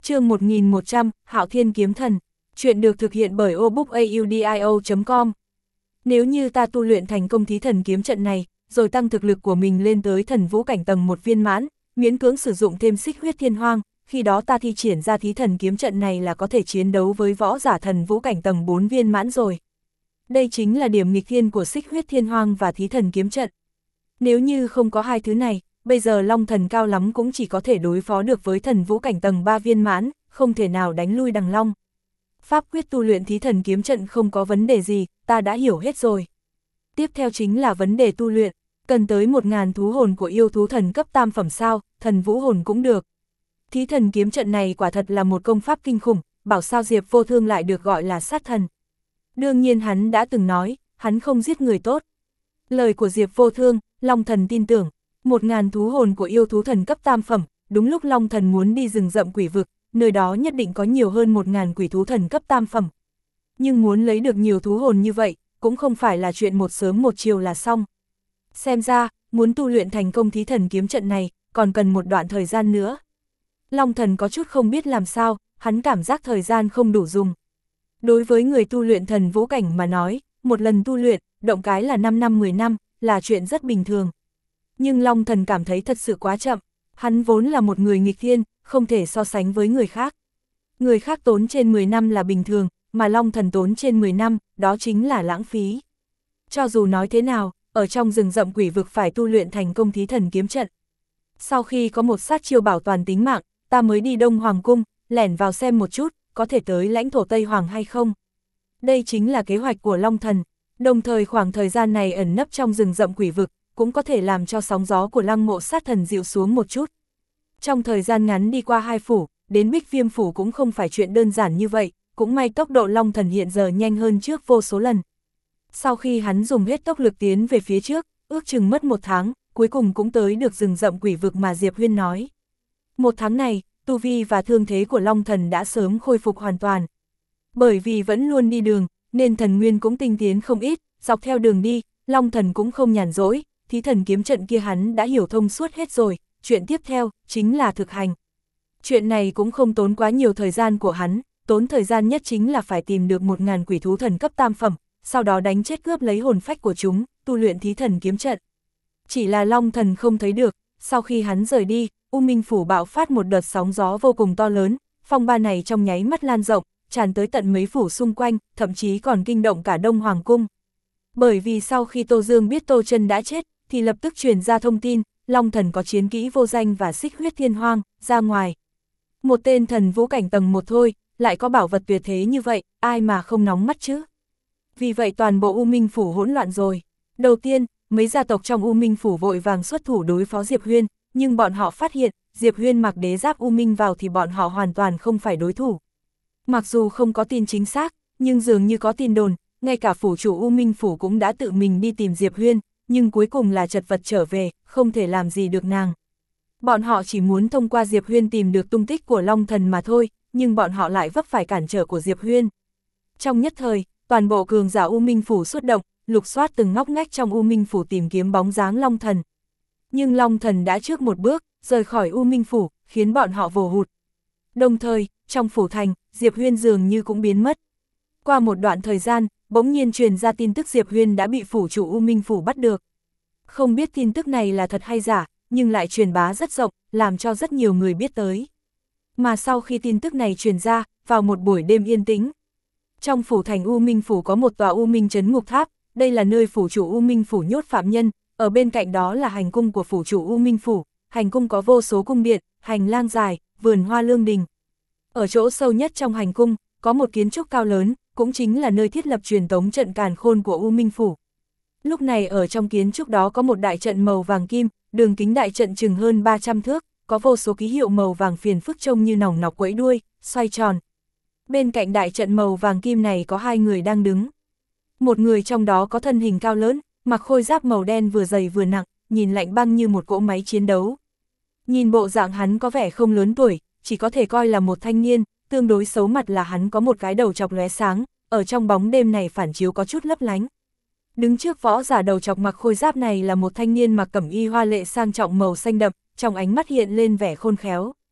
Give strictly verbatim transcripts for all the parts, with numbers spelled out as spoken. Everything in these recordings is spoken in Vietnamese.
Chương một nghìn một trăm, Hạo Thiên Kiếm Thần. Chuyện được thực hiện bởi obookaudio chấm com. Nếu như ta tu luyện thành công thí thần kiếm trận này, rồi tăng thực lực của mình lên tới thần vũ cảnh tầng một viên mãn, miễn cưỡng sử dụng thêm xích huyết thiên hoang, khi đó ta thi triển ra thí thần kiếm trận này là có thể chiến đấu với võ giả thần vũ cảnh tầng bốn viên mãn rồi. Đây chính là điểm nghịch thiên của xích huyết thiên hoang và thí thần kiếm trận. Nếu như không có hai thứ này, bây giờ Long Thần cao lắm cũng chỉ có thể đối phó được với thần vũ cảnh tầng ba viên mãn, không thể nào đánh lui Đằng Long. Pháp quyết tu luyện thí thần kiếm trận không có vấn đề gì, ta đã hiểu hết rồi. Tiếp theo chính là vấn đề tu luyện, cần tới một ngàn thú hồn của yêu thú thần cấp tam phẩm sao, thần vũ hồn cũng được. Thí thần kiếm trận này quả thật là một công pháp kinh khủng, bảo sao Diệp Vô Thương lại được gọi là sát thần. Đương nhiên hắn đã từng nói, hắn không giết người tốt. Lời của Diệp Vô Thương, Long Thần tin tưởng, một ngàn thú hồn của yêu thú thần cấp tam phẩm, đúng lúc Long Thần muốn đi rừng rậm quỷ vực, nơi đó nhất định có nhiều hơn một ngàn quỷ thú thần cấp tam phẩm. Nhưng muốn lấy được nhiều thú hồn như vậy, cũng không phải là chuyện một sớm một chiều là xong. Xem ra, muốn tu luyện thành công thí thần kiếm trận này, còn cần một đoạn thời gian nữa. Long Thần có chút không biết làm sao, hắn cảm giác thời gian không đủ dùng. Đối với người tu luyện thần vũ cảnh mà nói, một lần tu luyện, động cái là năm năm mười năm, là chuyện rất bình thường. Nhưng Long Thần cảm thấy thật sự quá chậm, hắn vốn là một người nghịch thiên, không thể so sánh với người khác. Người khác tốn trên mười năm là bình thường, mà Long Thần tốn trên mười năm, đó chính là lãng phí. Cho dù nói thế nào, ở trong rừng rậm quỷ vực phải tu luyện thành công thí thần kiếm trận. Sau khi có một sát chiêu bảo toàn tính mạng, ta mới đi Đông Hoàng Cung, lẻn vào xem một chút, có thể tới lãnh thổ Tây Hoàng hay không. Đây chính là kế hoạch của Long Thần, đồng thời khoảng thời gian này ẩn nấp trong rừng rậm quỷ vực, cũng có thể làm cho sóng gió của Lăng Mộ Sát Thần dịu xuống một chút. Trong thời gian ngắn đi qua hai phủ, đến Bích Viêm phủ cũng không phải chuyện đơn giản như vậy, cũng may tốc độ Long Thần hiện giờ nhanh hơn trước vô số lần. Sau khi hắn dùng hết tốc lực tiến về phía trước, ước chừng mất một tháng, cuối cùng cũng tới được rừng rậm quỷ vực mà Diệp Huyên nói. Một tháng này, tu vi và thương thế của Long Thần đã sớm khôi phục hoàn toàn. Bởi vì vẫn luôn đi đường, nên thần nguyên cũng tinh tiến không ít, dọc theo đường đi, Long Thần cũng không nhàn rỗi, thí thần kiếm trận kia hắn đã hiểu thông suốt hết rồi, chuyện tiếp theo chính là thực hành. Chuyện này cũng không tốn quá nhiều thời gian của hắn, tốn thời gian nhất chính là phải tìm được một ngàn quỷ thú thần cấp tam phẩm, sau đó đánh chết cướp lấy hồn phách của chúng, tu luyện thí thần kiếm trận. Chỉ là Long Thần không thấy được, sau khi hắn rời đi, U Minh phủ bạo phát một đợt sóng gió vô cùng to lớn, phong ba này trong nháy mắt lan rộng, tràn tới tận mấy phủ xung quanh, thậm chí còn kinh động cả Đông Hoàng Cung. Bởi vì sau khi Tô Dương biết Tô Chân đã chết, thì lập tức truyền ra thông tin, Long Thần có chiến kỹ vô danh và xích huyết thiên hoang, ra ngoài. Một tên thần vũ cảnh tầng một thôi, lại có bảo vật tuyệt thế như vậy, ai mà không nóng mắt chứ. Vì vậy toàn bộ U Minh phủ hỗn loạn rồi. Đầu tiên, mấy gia tộc trong U Minh phủ vội vàng xuất thủ đối phó Diệp Huyên, nhưng bọn họ phát hiện, Diệp Huyên mặc đế giáp U Minh vào thì bọn họ hoàn toàn không phải đối thủ. Mặc dù không có tin chính xác, nhưng dường như có tin đồn, ngay cả phủ chủ U Minh phủ cũng đã tự mình đi tìm Diệp Huyên, nhưng cuối cùng là chật vật trở về, không thể làm gì được nàng. Bọn họ chỉ muốn thông qua Diệp Huyên tìm được tung tích của Long Thần mà thôi, nhưng bọn họ lại vấp phải cản trở của Diệp Huyên. Trong nhất thời, toàn bộ cường giả U Minh phủ xuất động, lục soát từng ngóc ngách trong U Minh phủ tìm kiếm bóng dáng Long Thần. Nhưng Long Thần đã trước một bước, rời khỏi U Minh phủ, khiến bọn họ vồ hụt. Đồng thời, trong phủ thành, Diệp Huyên dường như cũng biến mất. Qua một đoạn thời gian, bỗng nhiên truyền ra tin tức Diệp Huyên đã bị phủ chủ U Minh phủ bắt được. Không biết tin tức này là thật hay giả, nhưng lại truyền bá rất rộng, làm cho rất nhiều người biết tới. Mà sau khi tin tức này truyền ra, vào một buổi đêm yên tĩnh, trong phủ thành U Minh phủ có một tòa U Minh trấn ngục tháp, đây là nơi phủ chủ U Minh phủ nhốt phạm nhân, ở bên cạnh đó là hành cung của phủ chủ U Minh phủ, hành cung có vô số cung điện, hành lang dài, vườn hoa lương đình. Ở chỗ sâu nhất trong hành cung, có một kiến trúc cao lớn, cũng chính là nơi thiết lập truyền tống trận càn khôn của U Minh phủ. Lúc này ở trong kiến trúc đó có một đại trận màu vàng kim, đường kính đại trận chừng hơn ba trăm thước, có vô số ký hiệu màu vàng phiền phức trông như nòng nọc quẫy đuôi, xoay tròn. Bên cạnh đại trận màu vàng kim này có hai người đang đứng. Một người trong đó có thân hình cao lớn, mặc khôi giáp màu đen vừa dày vừa nặng, nhìn lạnh băng như một cỗ máy chiến đấu. Nhìn bộ dạng hắn có vẻ không lớn tuổi, chỉ có thể coi là một thanh niên, tương đối xấu mặt là hắn có một cái đầu chọc lóe sáng, ở trong bóng đêm này phản chiếu có chút lấp lánh. Đứng trước võ giả đầu chọc mặc khôi giáp này là một thanh niên mặc cẩm y hoa lệ sang trọng màu xanh đậm, trong ánh mắt hiện lên vẻ khôn khéo.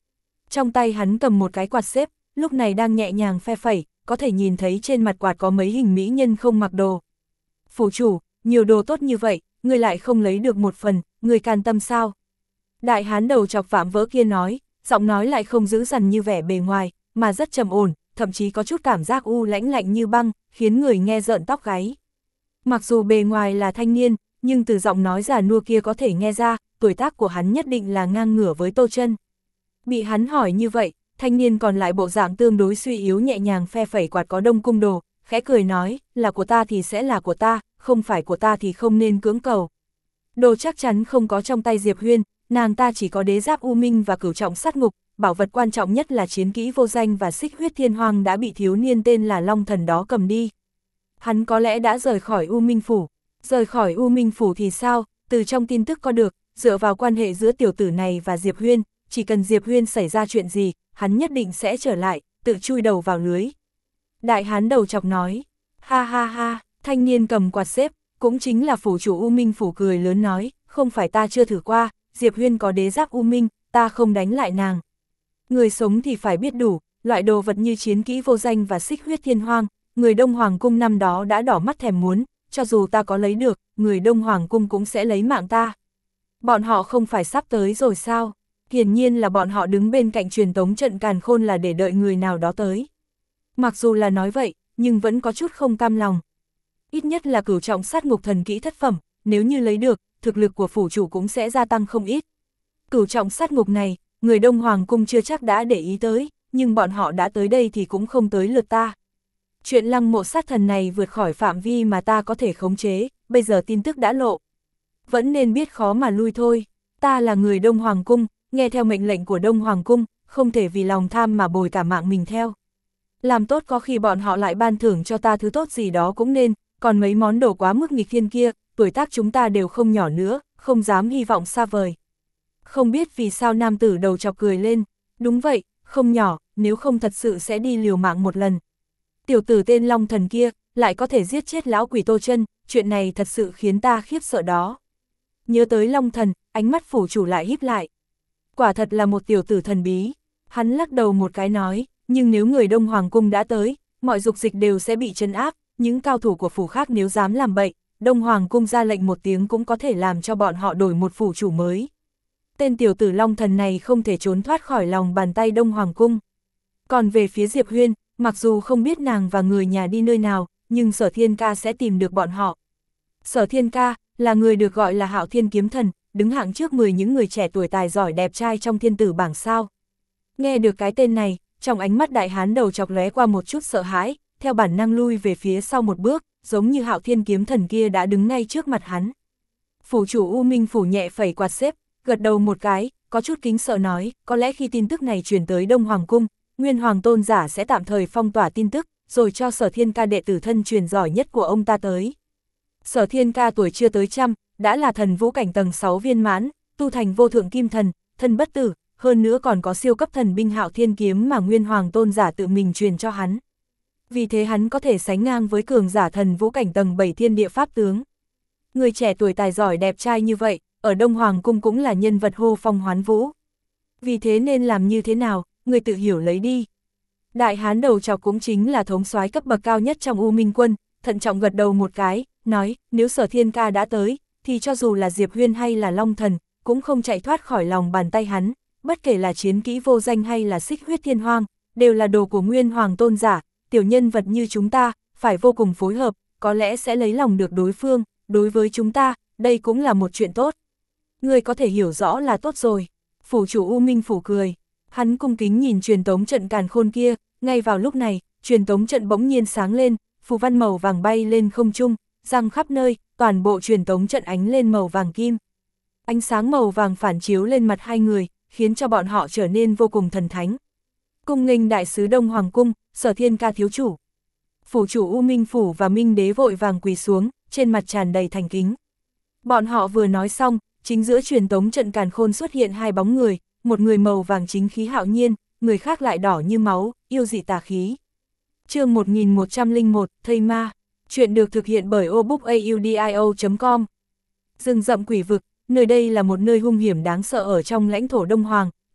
Trong tay hắn cầm một cái quạt xếp, lúc này đang nhẹ nhàng phe phẩy, có thể nhìn thấy trên mặt quạt có mấy hình mỹ nhân không mặc đồ. Phủ chủ, nhiều đồ tốt như vậy, ngươi lại không lấy được một phần, ngươi can tâm sao? Đại hán đầu chọc vạm vỡ kia nói, giọng nói lại không dữ dằn như vẻ bề ngoài, mà rất trầm ổn, thậm chí có chút cảm giác u lãnh lạnh như băng, khiến người nghe rợn tóc gáy. Mặc dù bề ngoài là thanh niên, nhưng từ giọng nói già nua kia có thể nghe ra, tuổi tác của hắn nhất định là ngang ngửa với Tô Chân. Bị hắn hỏi như vậy, thanh niên còn lại bộ dạng tương đối suy yếu nhẹ nhàng phe phẩy quạt có đông cung đồ, khẽ cười nói, là của ta thì sẽ là của ta, không phải của ta thì không nên cưỡng cầu. Đồ chắc chắn không có trong tay Diệp Huyên, nàng ta chỉ có đế giáp U Minh và cửu trọng sát ngục, bảo vật quan trọng nhất là chiến kỹ vô danh và xích huyết thiên hoang đã bị thiếu niên tên là Long Thần đó cầm đi. Hắn có lẽ đã rời khỏi U Minh Phủ, rời khỏi U Minh Phủ thì sao, từ trong tin tức có được, dựa vào quan hệ giữa tiểu tử này và Diệp Huyên, chỉ cần Diệp Huyên xảy ra chuyện gì, hắn nhất định sẽ trở lại, tự chui đầu vào lưới. Đại hán đầu chọc nói, ha ha ha, thanh niên cầm quạt xếp, cũng chính là phủ chủ U Minh Phủ cười lớn nói, không phải ta chưa thử qua, Diệp Huyên có đế giáp U Minh, ta không đánh lại nàng. Người sống thì phải biết đủ, loại đồ vật như chiến kỹ vô danh và xích huyết thiên hoang, người Đông Hoàng Cung năm đó đã đỏ mắt thèm muốn, cho dù ta có lấy được, người Đông Hoàng Cung cũng sẽ lấy mạng ta. Bọn họ không phải sắp tới rồi sao? Hiển nhiên là bọn họ đứng bên cạnh truyền tống trận càn khôn là để đợi người nào đó tới. Mặc dù là nói vậy, nhưng vẫn có chút không cam lòng. Ít nhất là cửu trọng sát ngục thần kỹ thất phẩm, nếu như lấy được, thực lực của phủ chủ cũng sẽ gia tăng không ít. Cửu trọng sát ngục này, người Đông Hoàng Cung chưa chắc đã để ý tới, nhưng bọn họ đã tới đây thì cũng không tới lượt ta. Chuyện lăng mộ sát thần này vượt khỏi phạm vi mà ta có thể khống chế, bây giờ tin tức đã lộ. Vẫn nên biết khó mà lui thôi, ta là người Đông Hoàng Cung, nghe theo mệnh lệnh của Đông Hoàng Cung, không thể vì lòng tham mà bồi cả mạng mình theo. Làm tốt có khi bọn họ lại ban thưởng cho ta thứ tốt gì đó cũng nên, còn mấy món đồ quá mức nghịch thiên kia, tuổi tác chúng ta đều không nhỏ nữa, không dám hy vọng xa vời. Không biết vì sao nam tử đầu chọc cười lên, đúng vậy, không nhỏ, nếu không thật sự sẽ đi liều mạng một lần. Tiểu tử tên Long Thần kia, lại có thể giết chết lão quỷ Tô Chân, chuyện này thật sự khiến ta khiếp sợ đó. Nhớ tới Long Thần, ánh mắt phủ chủ lại híp lại. Quả thật là một tiểu tử thần bí. Hắn lắc đầu một cái nói, nhưng nếu người Đông Hoàng Cung đã tới, mọi dục dịch đều sẽ bị trấn áp, những cao thủ của phủ khác nếu dám làm bậy, Đông Hoàng Cung ra lệnh một tiếng cũng có thể làm cho bọn họ đổi một phủ chủ mới. Tên tiểu tử Long Thần này không thể trốn thoát khỏi lòng bàn tay Đông Hoàng Cung. Còn về phía Diệp Huyên, mặc dù không biết nàng và người nhà đi nơi nào, nhưng Sở Thiên Ca sẽ tìm được bọn họ. Sở Thiên Ca là người được gọi là Hạo Thiên Kiếm Thần, đứng hạng trước mười những người trẻ tuổi tài giỏi đẹp trai trong thiên tử bảng sao. Nghe được cái tên này, trong ánh mắt đại hán đầu chọc lóe qua một chút sợ hãi, theo bản năng lui về phía sau một bước, giống như Hạo Thiên Kiếm Thần kia đã đứng ngay trước mặt hắn. Phủ chủ U Minh Phủ nhẹ phẩy quạt xếp, gật đầu một cái, có chút kính sợ nói, có lẽ khi tin tức này truyền tới Đông Hoàng Cung, Nguyên Hoàng Tôn giả sẽ tạm thời phong tỏa tin tức, rồi cho Sở Thiên Ca đệ tử thân truyền giỏi nhất của ông ta tới. Sở Thiên Ca tuổi chưa tới trăm, đã là thần vũ cảnh tầng sáu viên mãn, tu thành vô thượng kim thần, thân bất tử, hơn nữa còn có siêu cấp thần binh Hạo Thiên Kiếm mà Nguyên Hoàng Tôn giả tự mình truyền cho hắn. Vì thế hắn có thể sánh ngang với cường giả thần vũ cảnh tầng bảy thiên địa pháp tướng. Người trẻ tuổi tài giỏi đẹp trai như vậy, ở Đông Hoàng Cung cũng là nhân vật hô phong hoán vũ. Vì thế nên làm như thế nào, người tự hiểu lấy đi. Đại hán đầu chọc cũng chính là thống soái cấp bậc cao nhất trong U Minh Quân, thận trọng gật đầu một cái, nói, nếu Sở Thiên Ca đã tới, thì cho dù là Diệp Huyên hay là Long Thần, cũng không chạy thoát khỏi lòng bàn tay hắn, bất kể là chiến kỹ vô danh hay là xích huyết thiên hoang, đều là đồ của Nguyên Hoàng Tôn giả, tiểu nhân vật như chúng ta, phải vô cùng phối hợp, có lẽ sẽ lấy lòng được đối phương, đối với chúng ta, đây cũng là một chuyện tốt. Người có thể hiểu rõ là tốt rồi. Phủ chủ U Minh Phủ cười, hắn cung kính nhìn truyền tống trận càn khôn kia, ngay vào lúc này, truyền tống trận bỗng nhiên sáng lên, phù văn màu vàng bay lên không trung, răng khắp nơi, toàn bộ truyền tống trận ánh lên màu vàng kim. Ánh sáng màu vàng phản chiếu lên mặt hai người, khiến cho bọn họ trở nên vô cùng thần thánh. Cung nghênh đại sứ Đông Hoàng Cung, Sở Thiên Ca thiếu chủ. Phủ chủ U Minh Phủ và Minh Đế vội vàng quỳ xuống, trên mặt tràn đầy thành kính. Bọn họ vừa nói xong, chính giữa truyền tống trận càn khôn xuất hiện hai bóng người, một người màu vàng chính khí hạo nhiên, người khác lại đỏ như máu, yêu dị tà khí. Chương một nghìn một trăm lẻ một, Thây Ma. Chuyện được thực hiện bởi obookaudio chấm com. Rừng rậm quỷ vực, nơi đây là một nơi hung hiểm đáng sợ ở trong lãnh thổ Đông Hoàng,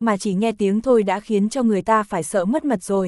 mà chỉ nghe tiếng thôi đã khiến cho người ta phải sợ mất mật rồi.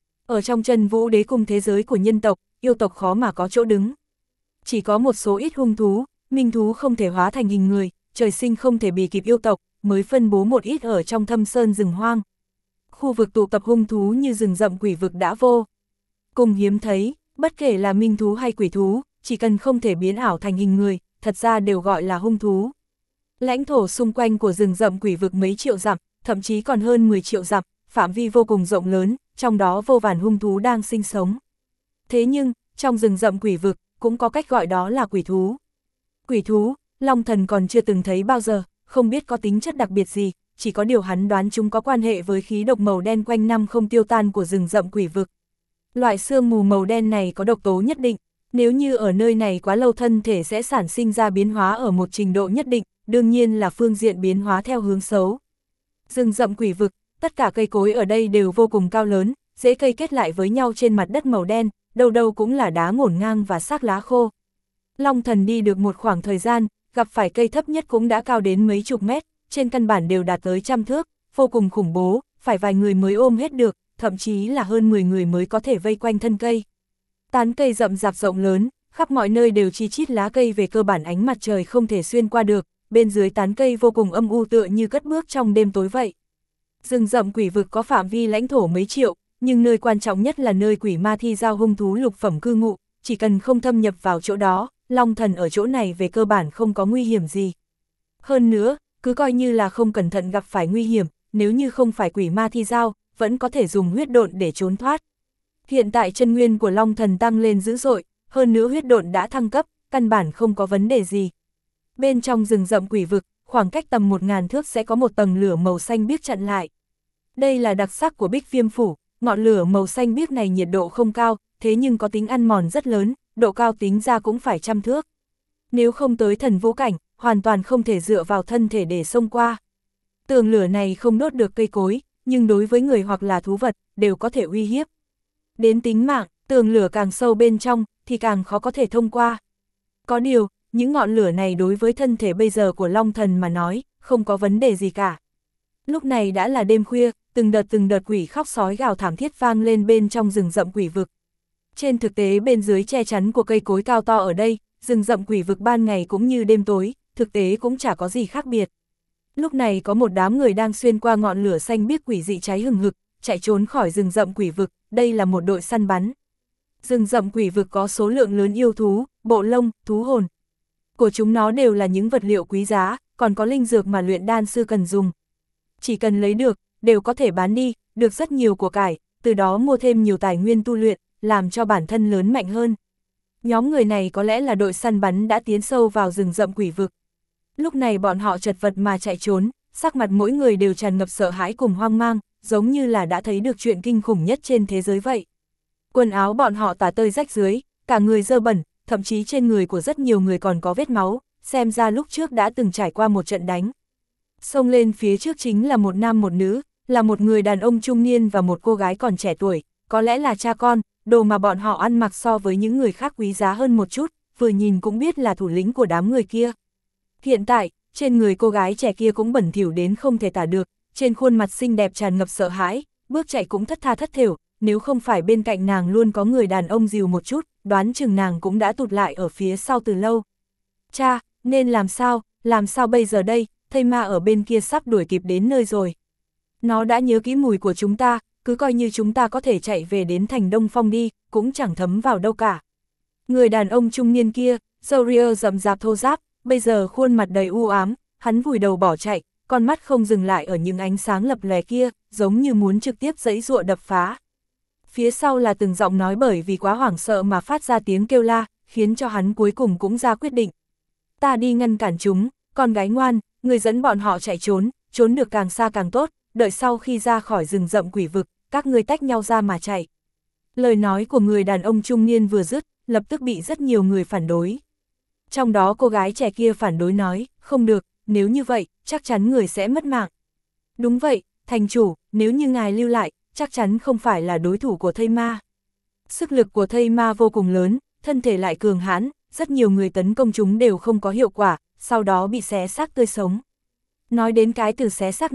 Ở trong Chân Vũ Đế cung thế giới của nhân tộc, yêu tộc khó mà có chỗ đứng. Chỉ có một số ít hung thú, minh thú không thể hóa thành hình người, trời sinh không thể bì kịp yêu tộc, mới phân bố một ít ở trong thâm sơn rừng hoang. Khu vực tụ tập hung thú như rừng rậm quỷ vực đã vô cùng hiếm thấy, bất kể là minh thú hay quỷ thú, chỉ cần không thể biến ảo thành hình người, thật ra đều gọi là hung thú. Lãnh thổ xung quanh của rừng rậm quỷ vực mấy triệu dặm, thậm chí còn hơn mười triệu dặm, phạm vi vô cùng rộng lớn, trong đó vô vàn hung thú đang sinh sống. Thế nhưng, trong rừng rậm quỷ vực, cũng có cách gọi đó là quỷ thú. Quỷ thú, Long Thần còn chưa từng thấy bao giờ, không biết có tính chất đặc biệt gì, chỉ có điều hắn đoán chúng có quan hệ với khí độc màu đen quanh năm không tiêu tan của rừng rậm quỷ vực. Loại sương mù màu đen này có độc tố nhất định, nếu như ở nơi này quá lâu thân thể sẽ sản sinh ra biến hóa ở một trình độ nhất định, đương nhiên là phương diện biến hóa theo hướng xấu. Rừng rậm quỷ vực, tất cả cây cối ở đây đều vô cùng cao lớn, rễ cây kết lại với nhau trên mặt đất màu đen, đâu đâu cũng là đá ngổn ngang và xác lá khô. Long Thần đi được một khoảng thời gian, gặp phải cây thấp nhất cũng đã cao đến mấy chục mét, trên căn bản đều đạt tới trăm thước, vô cùng khủng bố, phải vài người mới ôm hết được, thậm chí là hơn mười người mới có thể vây quanh thân cây. Tán cây rậm rạp rộng lớn, khắp mọi nơi đều chi chít lá cây, về cơ bản ánh mặt trời không thể xuyên qua được, bên dưới tán cây vô cùng âm u tựa như cất bước trong đêm tối vậy. Rừng rậm quỷ vực có phạm vi lãnh thổ mấy triệu, nhưng nơi quan trọng nhất là nơi quỷ ma thi giao hung thú lục phẩm cư ngụ, chỉ cần không thâm nhập vào chỗ đó, Long Thần ở chỗ này về cơ bản không có nguy hiểm gì. Hơn nữa, cứ coi như là không cẩn thận gặp phải nguy hiểm, nếu như không phải quỷ ma thi giao, vẫn có thể dùng huyết độn để trốn thoát. Hiện tại chân nguyên của Long Thần tăng lên dữ dội, hơn nữa huyết độn đã thăng cấp, căn bản không có vấn đề gì. Bên trong rừng rậm quỷ vực, khoảng cách tầm một ngàn thước sẽ có một tầng lửa màu xanh biếc chặn lại. Đây là đặc sắc của Bích Viêm Phủ, ngọn lửa màu xanh biếc này nhiệt độ không cao, thế nhưng có tính ăn mòn rất lớn, độ cao tính ra cũng phải trăm thước. Nếu không tới thần vũ cảnh, hoàn toàn không thể dựa vào thân thể để xông qua. Tường lửa này không đốt được cây cối, nhưng đối với người hoặc là thú vật, đều có thể uy hiếp. Đến tính mạng, tường lửa càng sâu bên trong, thì càng khó có thể thông qua. Có điều, những ngọn lửa này đối với thân thể bây giờ của Long Thần mà nói, không có vấn đề gì cả. Lúc này đã là đêm khuya, từng đợt từng đợt quỷ khóc sói gào thảm thiết vang lên bên trong rừng rậm quỷ vực. Trên thực tế bên dưới che chắn của cây cối cao to ở đây, rừng rậm quỷ vực ban ngày cũng như đêm tối, thực tế cũng chả có gì khác biệt. Lúc này có một đám người đang xuyên qua ngọn lửa xanh biếc quỷ dị cháy hừng hực, chạy trốn khỏi rừng rậm quỷ vực, đây là một đội săn bắn. Rừng rậm quỷ vực có số lượng lớn yêu thú, bộ lông, thú hồn. Của chúng nó đều là những vật liệu quý giá, còn có linh dược mà luyện đan sư cần dùng. Chỉ cần lấy được, đều có thể bán đi, được rất nhiều của cải, từ đó mua thêm nhiều tài nguyên tu luyện, làm cho bản thân lớn mạnh hơn. Nhóm người này có lẽ là đội săn bắn đã tiến sâu vào rừng rậm quỷ vực. Lúc này bọn họ chật vật mà chạy trốn, sắc mặt mỗi người đều tràn ngập sợ hãi cùng hoang mang, giống như là đã thấy được chuyện kinh khủng nhất trên thế giới vậy. Quần áo bọn họ tả tơi rách rưới, cả người dơ bẩn, thậm chí trên người của rất nhiều người còn có vết máu, xem ra lúc trước đã từng trải qua một trận đánh. Xông lên phía trước chính là một nam một nữ, là một người đàn ông trung niên và một cô gái còn trẻ tuổi, có lẽ là cha con, đồ mà bọn họ ăn mặc so với những người khác quý giá hơn một chút, vừa nhìn cũng biết là thủ lĩnh của đám người kia. Hiện tại, trên người cô gái trẻ kia cũng bẩn thỉu đến không thể tả được, trên khuôn mặt xinh đẹp tràn ngập sợ hãi, bước chạy cũng thất tha thất thểu, nếu không phải bên cạnh nàng luôn có người đàn ông dìu một chút, đoán chừng nàng cũng đã tụt lại ở phía sau từ lâu. Cha, nên làm sao, làm sao bây giờ đây, thây ma ở bên kia sắp đuổi kịp đến nơi rồi. Nó đã nhớ kỹ mùi của chúng ta, cứ coi như chúng ta có thể chạy về đến thành Đông Phong đi, cũng chẳng thấm vào đâu cả. Người đàn ông trung niên kia, râu ria rậm rạp thô ráp, bây giờ khuôn mặt đầy u ám, hắn vùi đầu bỏ chạy, con mắt không dừng lại ở những ánh sáng lập lòe kia, giống như muốn trực tiếp giãy giụa đập phá. Phía sau là từng giọng nói bởi vì quá hoảng sợ mà phát ra tiếng kêu la, khiến cho hắn cuối cùng cũng ra quyết định. Ta đi ngăn cản chúng, con gái ngoan, người dẫn bọn họ chạy trốn, trốn được càng xa càng tốt, đợi sau khi ra khỏi rừng rậm quỷ vực, các ngươi tách nhau ra mà chạy. Lời nói của người đàn ông trung niên vừa dứt, lập tức bị rất nhiều người phản đối. Trong đó cô gái trẻ kia phản đối nói, không được, nếu như vậy, chắc chắn người sẽ mất mạng. Đúng vậy, thành chủ, nếu như ngài lưu lại, chắc chắn không phải là đối thủ của thây ma. Sức lực của thây ma vô cùng lớn, thân thể lại cường hãn, rất nhiều người tấn công chúng đều không có hiệu quả, sau đó bị xé xác tươi sống. Nói đến cái từ xé xác này,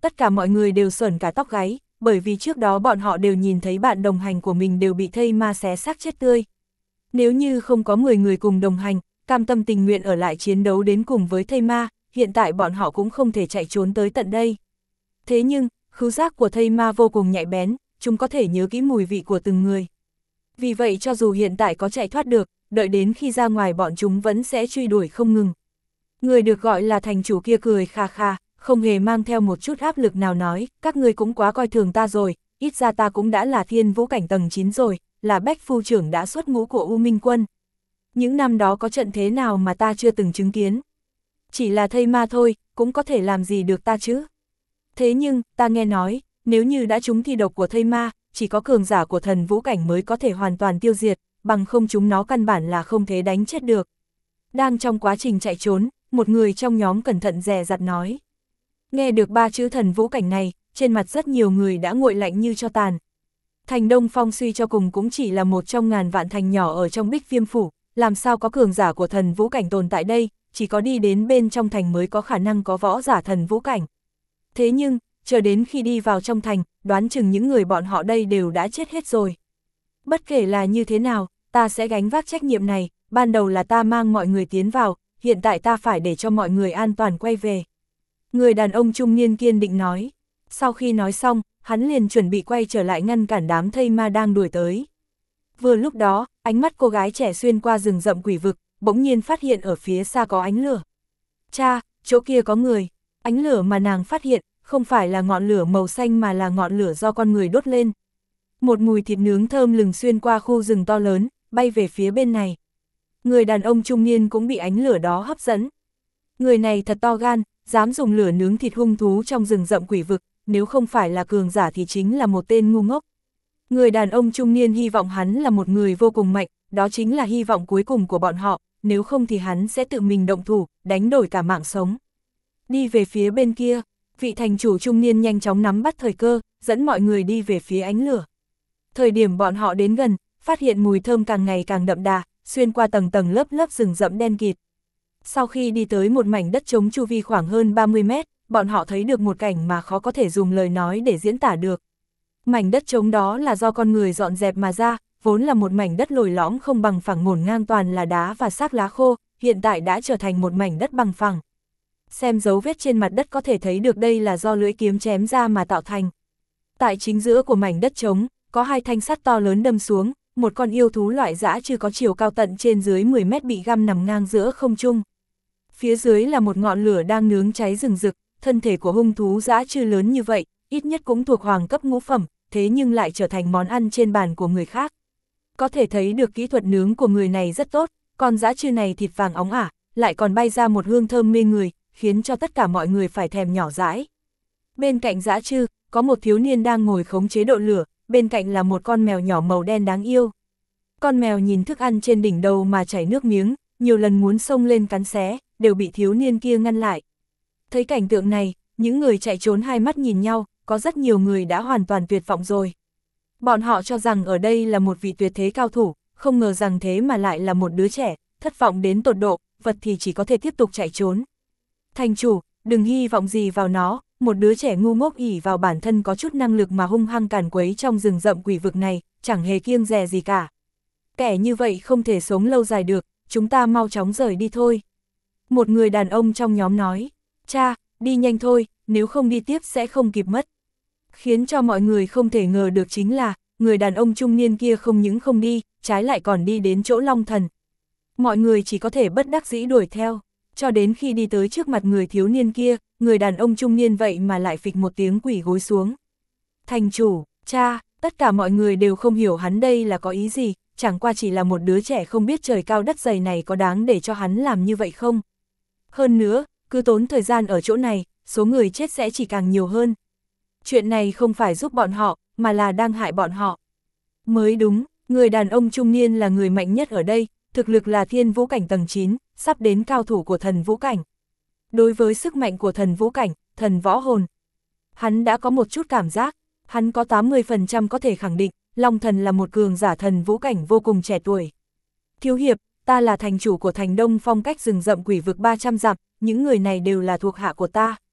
tất cả mọi người đều sởn cả tóc gáy, bởi vì trước đó bọn họ đều nhìn thấy bạn đồng hành của mình đều bị thây ma xé xác chết tươi. Nếu như không có mười người cùng đồng hành, cam tâm tình nguyện ở lại chiến đấu đến cùng với thây ma, hiện tại bọn họ cũng không thể chạy trốn tới tận đây. Thế nhưng, khứu giác của thây ma vô cùng nhạy bén, chúng có thể nhớ kỹ mùi vị của từng người. Vì vậy cho dù hiện tại có chạy thoát được, đợi đến khi ra ngoài bọn chúng vẫn sẽ truy đuổi không ngừng. Người được gọi là thành chủ kia cười kha kha, không hề mang theo một chút áp lực nào nói, các ngươi cũng quá coi thường ta rồi, ít ra ta cũng đã là thiên vũ cảnh tầng chín rồi, là bách phu trưởng đã xuất ngũ của U Minh Quân. Những năm đó có trận thế nào mà ta chưa từng chứng kiến. Chỉ là thây ma thôi, cũng có thể làm gì được ta chứ. Thế nhưng, ta nghe nói, nếu như đã trúng thi độc của thây ma, chỉ có cường giả của thần vũ cảnh mới có thể hoàn toàn tiêu diệt, bằng không chúng nó căn bản là không thể đánh chết được. Đang trong quá trình chạy trốn, một người trong nhóm cẩn thận dè dặt nói. Nghe được ba chữ thần vũ cảnh này, trên mặt rất nhiều người đã nguội lạnh như tro tàn. Thành Đông Phong suy cho cùng cũng chỉ là một trong ngàn vạn thành nhỏ ở trong Bích Viêm Phủ, làm sao có cường giả của thần vũ cảnh tồn tại đây, chỉ có đi đến bên trong thành mới có khả năng có võ giả thần vũ cảnh. Thế nhưng, chờ đến khi đi vào trong thành, đoán chừng những người bọn họ đây đều đã chết hết rồi. Bất kể là như thế nào, ta sẽ gánh vác trách nhiệm này, ban đầu là ta mang mọi người tiến vào, hiện tại ta phải để cho mọi người an toàn quay về. Người đàn ông trung niên kiên định nói. Sau khi nói xong, hắn liền chuẩn bị quay trở lại ngăn cản đám thây ma đang đuổi tới. Vừa lúc đó, ánh mắt cô gái trẻ xuyên qua rừng rậm quỷ vực, bỗng nhiên phát hiện ở phía xa có ánh lửa. Cha, chỗ kia có người. Ánh lửa mà nàng phát hiện, không phải là ngọn lửa màu xanh mà là ngọn lửa do con người đốt lên. Một mùi thịt nướng thơm lừng xuyên qua khu rừng to lớn, bay về phía bên này. Người đàn ông trung niên cũng bị ánh lửa đó hấp dẫn. Người này thật to gan, dám dùng lửa nướng thịt hung thú trong rừng rậm quỷ vực, nếu không phải là cường giả thì chính là một tên ngu ngốc. Người đàn ông trung niên hy vọng hắn là một người vô cùng mạnh, đó chính là hy vọng cuối cùng của bọn họ, nếu không thì hắn sẽ tự mình động thủ, đánh đổi cả mạng sống. Đi về phía bên kia, vị thành chủ trung niên nhanh chóng nắm bắt thời cơ, dẫn mọi người đi về phía ánh lửa. Thời điểm bọn họ đến gần, phát hiện mùi thơm càng ngày càng đậm đà, xuyên qua tầng tầng lớp lớp rừng rậm đen kịt. Sau khi đi tới một mảnh đất trống chu vi khoảng hơn ba mươi mét, bọn họ thấy được một cảnh mà khó có thể dùng lời nói để diễn tả được. Mảnh đất trống đó là do con người dọn dẹp mà ra, vốn là một mảnh đất lồi lõm không bằng phẳng ngổn ngang toàn là đá và xác lá khô, hiện tại đã trở thành một mảnh đất bằng phẳng. Xem dấu vết trên mặt đất có thể thấy được đây là do lưỡi kiếm chém ra mà tạo thành. Tại chính giữa của mảnh đất trống, có hai thanh sắt to lớn đâm xuống, một con yêu thú loại dã chư có chiều cao tận trên dưới mười mét bị găm nằm ngang giữa không trung. Phía dưới là một ngọn lửa đang nướng cháy rừng rực, thân thể của hung thú dã chư lớn như vậy, ít nhất cũng thuộc hoàng cấp ngũ phẩm, thế nhưng lại trở thành món ăn trên bàn của người khác. Có thể thấy được kỹ thuật nướng của người này rất tốt, con dã chư này thịt vàng óng ả, lại còn bay ra một hương thơm mê người, khiến cho tất cả mọi người phải thèm nhỏ dãi. Bên cạnh dã chư, có một thiếu niên đang ngồi khống chế độ lửa, bên cạnh là một con mèo nhỏ màu đen đáng yêu. Con mèo nhìn thức ăn trên đỉnh đầu mà chảy nước miếng, nhiều lần muốn xông lên cắn xé, đều bị thiếu niên kia ngăn lại. Thấy cảnh tượng này, những người chạy trốn hai mắt nhìn nhau, có rất nhiều người đã hoàn toàn tuyệt vọng rồi. Bọn họ cho rằng ở đây là một vị tuyệt thế cao thủ, không ngờ rằng thế mà lại là một đứa trẻ, thất vọng đến tột độ, vật thì chỉ có thể tiếp tục chạy trốn. Thành chủ, đừng hy vọng gì vào nó, một đứa trẻ ngu ngốc ỷ vào bản thân có chút năng lực mà hung hăng càn quấy trong rừng rậm quỷ vực này, chẳng hề kiêng dè gì cả. Kẻ như vậy không thể sống lâu dài được, chúng ta mau chóng rời đi thôi. Một người đàn ông trong nhóm nói, cha, đi nhanh thôi, nếu không đi tiếp sẽ không kịp mất. Khiến cho mọi người không thể ngờ được chính là, người đàn ông trung niên kia không những không đi, trái lại còn đi đến chỗ Long Thần. Mọi người chỉ có thể bất đắc dĩ đuổi theo, cho đến khi đi tới trước mặt người thiếu niên kia, người đàn ông trung niên vậy mà lại phịch một tiếng quỳ gối xuống. Thành chủ, cha, tất cả mọi người đều không hiểu hắn đây là có ý gì, chẳng qua chỉ là một đứa trẻ không biết trời cao đất dày này có đáng để cho hắn làm như vậy không. Hơn nữa, cứ tốn thời gian ở chỗ này, số người chết sẽ chỉ càng nhiều hơn. Chuyện này không phải giúp bọn họ, mà là đang hại bọn họ. Mới đúng, người đàn ông trung niên là người mạnh nhất ở đây, thực lực là thiên vũ cảnh tầng chín, sắp đến cao thủ của thần vũ cảnh. Đối với sức mạnh của thần vũ cảnh, thần võ hồn, hắn đã có một chút cảm giác, hắn có tám mươi phần trăm có thể khẳng định, Long Thần là một cường giả thần vũ cảnh vô cùng trẻ tuổi. Thiếu hiệp, ta là thành chủ của thành Đông Phong cách rừng rậm quỷ vực ba trăm dặm, những người này đều là thuộc hạ của ta.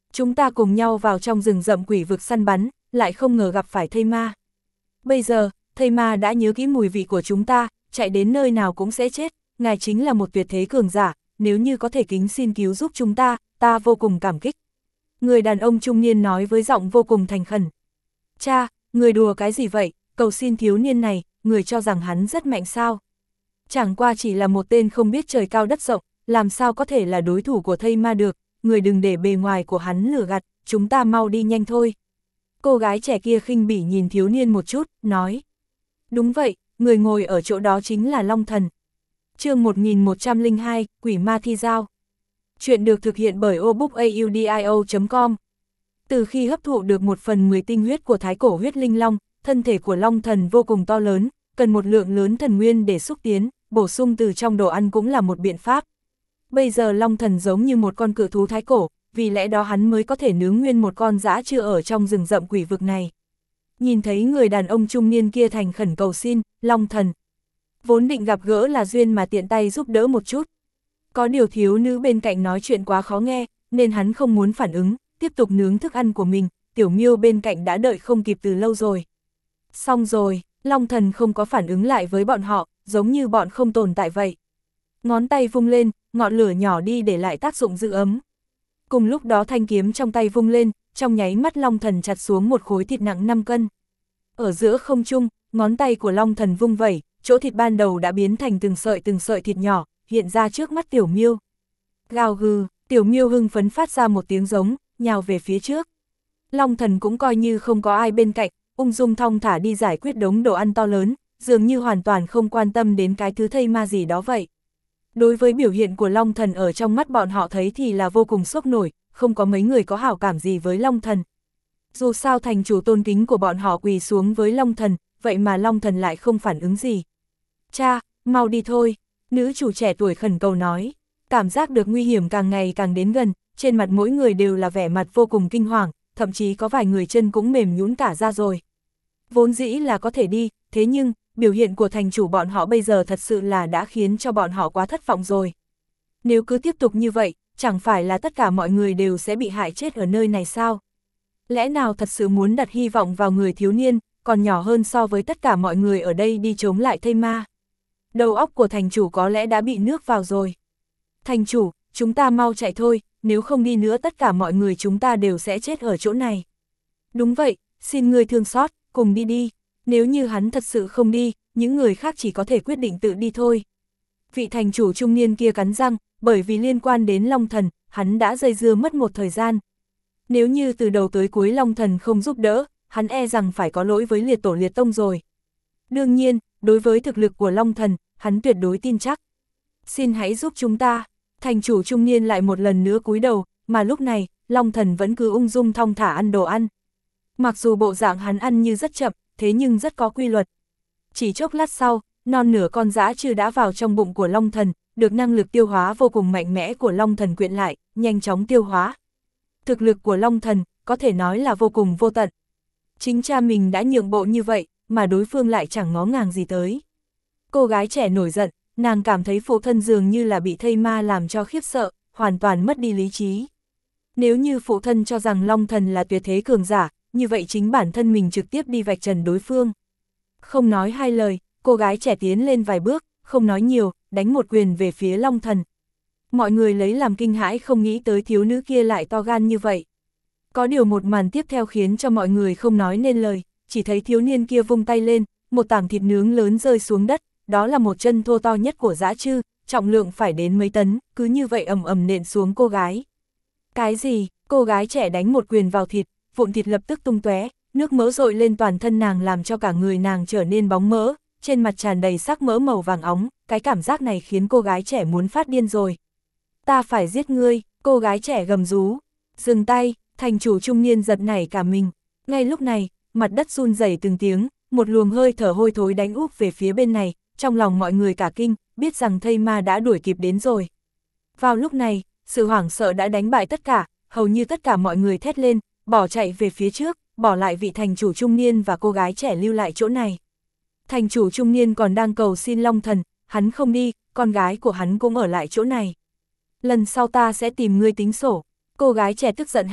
Chúng ta cùng nhau vào trong rừng rậm quỷ vực săn bắn, lại không ngờ gặp phải thây ma. Bây giờ, thây ma đã nhớ kỹ mùi vị của chúng ta, chạy đến nơi nào cũng sẽ chết, ngài chính là một tuyệt thế cường giả, nếu như có thể kính xin cứu giúp chúng ta, ta vô cùng cảm kích. Người đàn ông trung niên nói với giọng vô cùng thành khẩn. Cha, người đùa cái gì vậy, cầu xin thiếu niên này, người cho rằng hắn rất mạnh sao. Chẳng qua chỉ là một tên không biết trời cao đất rộng, làm sao có thể là đối thủ của thây ma được, người đừng để bề ngoài của hắn lừa gạt, chúng ta mau đi nhanh thôi. Cô gái trẻ kia khinh bỉ nhìn thiếu niên một chút, nói. Đúng vậy, người ngồi ở chỗ đó chính là Long Thần. Chương một nghìn một trăm lẻ hai, Quỷ Ma Thi Giao. Chuyện được thực hiện bởi obookaudio chấm com. Từ khi hấp thụ được một phần mười tinh huyết của thái cổ huyết linh long, thân thể của Long Thần vô cùng to lớn, cần một lượng lớn thần nguyên để xúc tiến, bổ sung từ trong đồ ăn cũng là một biện pháp. Bây giờ Long Thần giống như một con cự thú thái cổ, vì lẽ đó hắn mới có thể nướng nguyên một con dã chưa ở trong rừng rậm quỷ vực này. Nhìn thấy người đàn ông trung niên kia thành khẩn cầu xin, Long Thần vốn định gặp gỡ là duyên mà tiện tay giúp đỡ một chút. Có điều thiếu nữ bên cạnh nói chuyện quá khó nghe, nên hắn không muốn phản ứng, tiếp tục nướng thức ăn của mình, Tiểu Miêu bên cạnh đã đợi không kịp từ lâu rồi. Xong rồi, Long Thần không có phản ứng lại với bọn họ, giống như bọn không tồn tại vậy. Ngón tay vung lên, ngọn lửa nhỏ đi để lại tác dụng giữ ấm. Cùng lúc đó thanh kiếm trong tay vung lên, trong nháy mắt Long Thần chặt xuống một khối thịt nặng năm cân. Ở giữa không trung, ngón tay của Long Thần vung vẩy, chỗ thịt ban đầu đã biến thành từng sợi từng sợi thịt nhỏ, hiện ra trước mắt Tiểu Miêu. Gào gừ, Tiểu Miêu hưng phấn phát ra một tiếng giống, nhào về phía trước. Long Thần cũng coi như không có ai bên cạnh, ung dung thong thả đi giải quyết đống đồ ăn to lớn, dường như hoàn toàn không quan tâm đến cái thứ thây ma gì đó vậy. Đối với biểu hiện của Long Thần ở trong mắt bọn họ thấy thì là vô cùng sốc nổi, không có mấy người có hảo cảm gì với Long Thần. Dù sao thành chủ tôn kính của bọn họ quỳ xuống với Long Thần, vậy mà Long Thần lại không phản ứng gì. Cha, mau đi thôi, nữ chủ trẻ tuổi khẩn cầu nói. Cảm giác được nguy hiểm càng ngày càng đến gần, trên mặt mỗi người đều là vẻ mặt vô cùng kinh hoàng, thậm chí có vài người chân cũng mềm nhũn cả ra rồi. Vốn dĩ là có thể đi, thế nhưng, biểu hiện của thành chủ bọn họ bây giờ thật sự là đã khiến cho bọn họ quá thất vọng rồi. Nếu cứ tiếp tục như vậy, chẳng phải là tất cả mọi người đều sẽ bị hại chết ở nơi này sao? Lẽ nào thật sự muốn đặt hy vọng vào người thiếu niên, còn nhỏ hơn so với tất cả mọi người ở đây đi chống lại thây ma? Đầu óc của thành chủ có lẽ đã bị nước vào rồi. Thành chủ, chúng ta mau chạy thôi, nếu không đi nữa tất cả mọi người chúng ta đều sẽ chết ở chỗ này. Đúng vậy, xin ngươi thương xót, cùng đi đi. Nếu như hắn thật sự không đi, những người khác chỉ có thể quyết định tự đi thôi. Vị thành chủ trung niên kia cắn răng, bởi vì liên quan đến Long Thần, hắn đã dây dưa mất một thời gian. Nếu như từ đầu tới cuối Long Thần không giúp đỡ, hắn e rằng phải có lỗi với liệt tổ liệt tông rồi. Đương nhiên, đối với thực lực của Long Thần, hắn tuyệt đối tin chắc. Xin hãy giúp chúng ta. Thành chủ trung niên lại một lần nữa cúi đầu, mà lúc này, Long Thần vẫn cứ ung dung thong thả ăn đồ ăn. Mặc dù bộ dạng hắn ăn như rất chậm, thế nhưng rất có quy luật. Chỉ chốc lát sau, non nửa con dã trư đã vào trong bụng của Long Thần, được năng lực tiêu hóa vô cùng mạnh mẽ của Long Thần quyện lại, nhanh chóng tiêu hóa. Thực lực của Long Thần, có thể nói là vô cùng vô tận. Chính cha mình đã nhượng bộ như vậy, mà đối phương lại chẳng ngó ngàng gì tới. Cô gái trẻ nổi giận, nàng cảm thấy phụ thân dường như là bị thây ma làm cho khiếp sợ, hoàn toàn mất đi lý trí. Nếu như phụ thân cho rằng Long Thần là tuyệt thế cường giả, như vậy chính bản thân mình trực tiếp đi vạch trần đối phương. Không nói hai lời, cô gái trẻ tiến lên vài bước, không nói nhiều, đánh một quyền về phía Long Thần. Mọi người lấy làm kinh hãi không nghĩ tới thiếu nữ kia lại to gan như vậy. Có điều một màn tiếp theo khiến cho mọi người không nói nên lời, chỉ thấy thiếu niên kia vung tay lên, một tảng thịt nướng lớn rơi xuống đất, đó là một chân thô to nhất của dã trư, trọng lượng phải đến mấy tấn, cứ như vậy ầm ầm nện xuống cô gái. Cái gì? Cô gái trẻ đánh một quyền vào thịt, vụn thịt lập tức tung tóe, nước mỡ dội lên toàn thân nàng làm cho cả người nàng trở nên bóng mỡ, trên mặt tràn đầy sắc mỡ màu vàng óng, cái cảm giác này khiến cô gái trẻ muốn phát điên rồi. Ta phải giết ngươi, cô gái trẻ gầm rú. Dừng tay, thành chủ trung niên giật nảy cả mình. Ngay lúc này, mặt đất run rẩy từng tiếng, một luồng hơi thở hôi thối đánh úp về phía bên này, trong lòng mọi người cả kinh, biết rằng thây ma đã đuổi kịp đến rồi. Vào lúc này, sự hoảng sợ đã đánh bại tất cả, hầu như tất cả mọi người thét lên, bỏ chạy về phía trước, bỏ lại vị thành chủ trung niên và cô gái trẻ lưu lại chỗ này. Thành chủ trung niên còn đang cầu xin Long Thần, hắn không đi, con gái của hắn cũng ở lại chỗ này. Lần sau ta sẽ tìm ngươi tính sổ. Cô gái trẻ tức giận hét,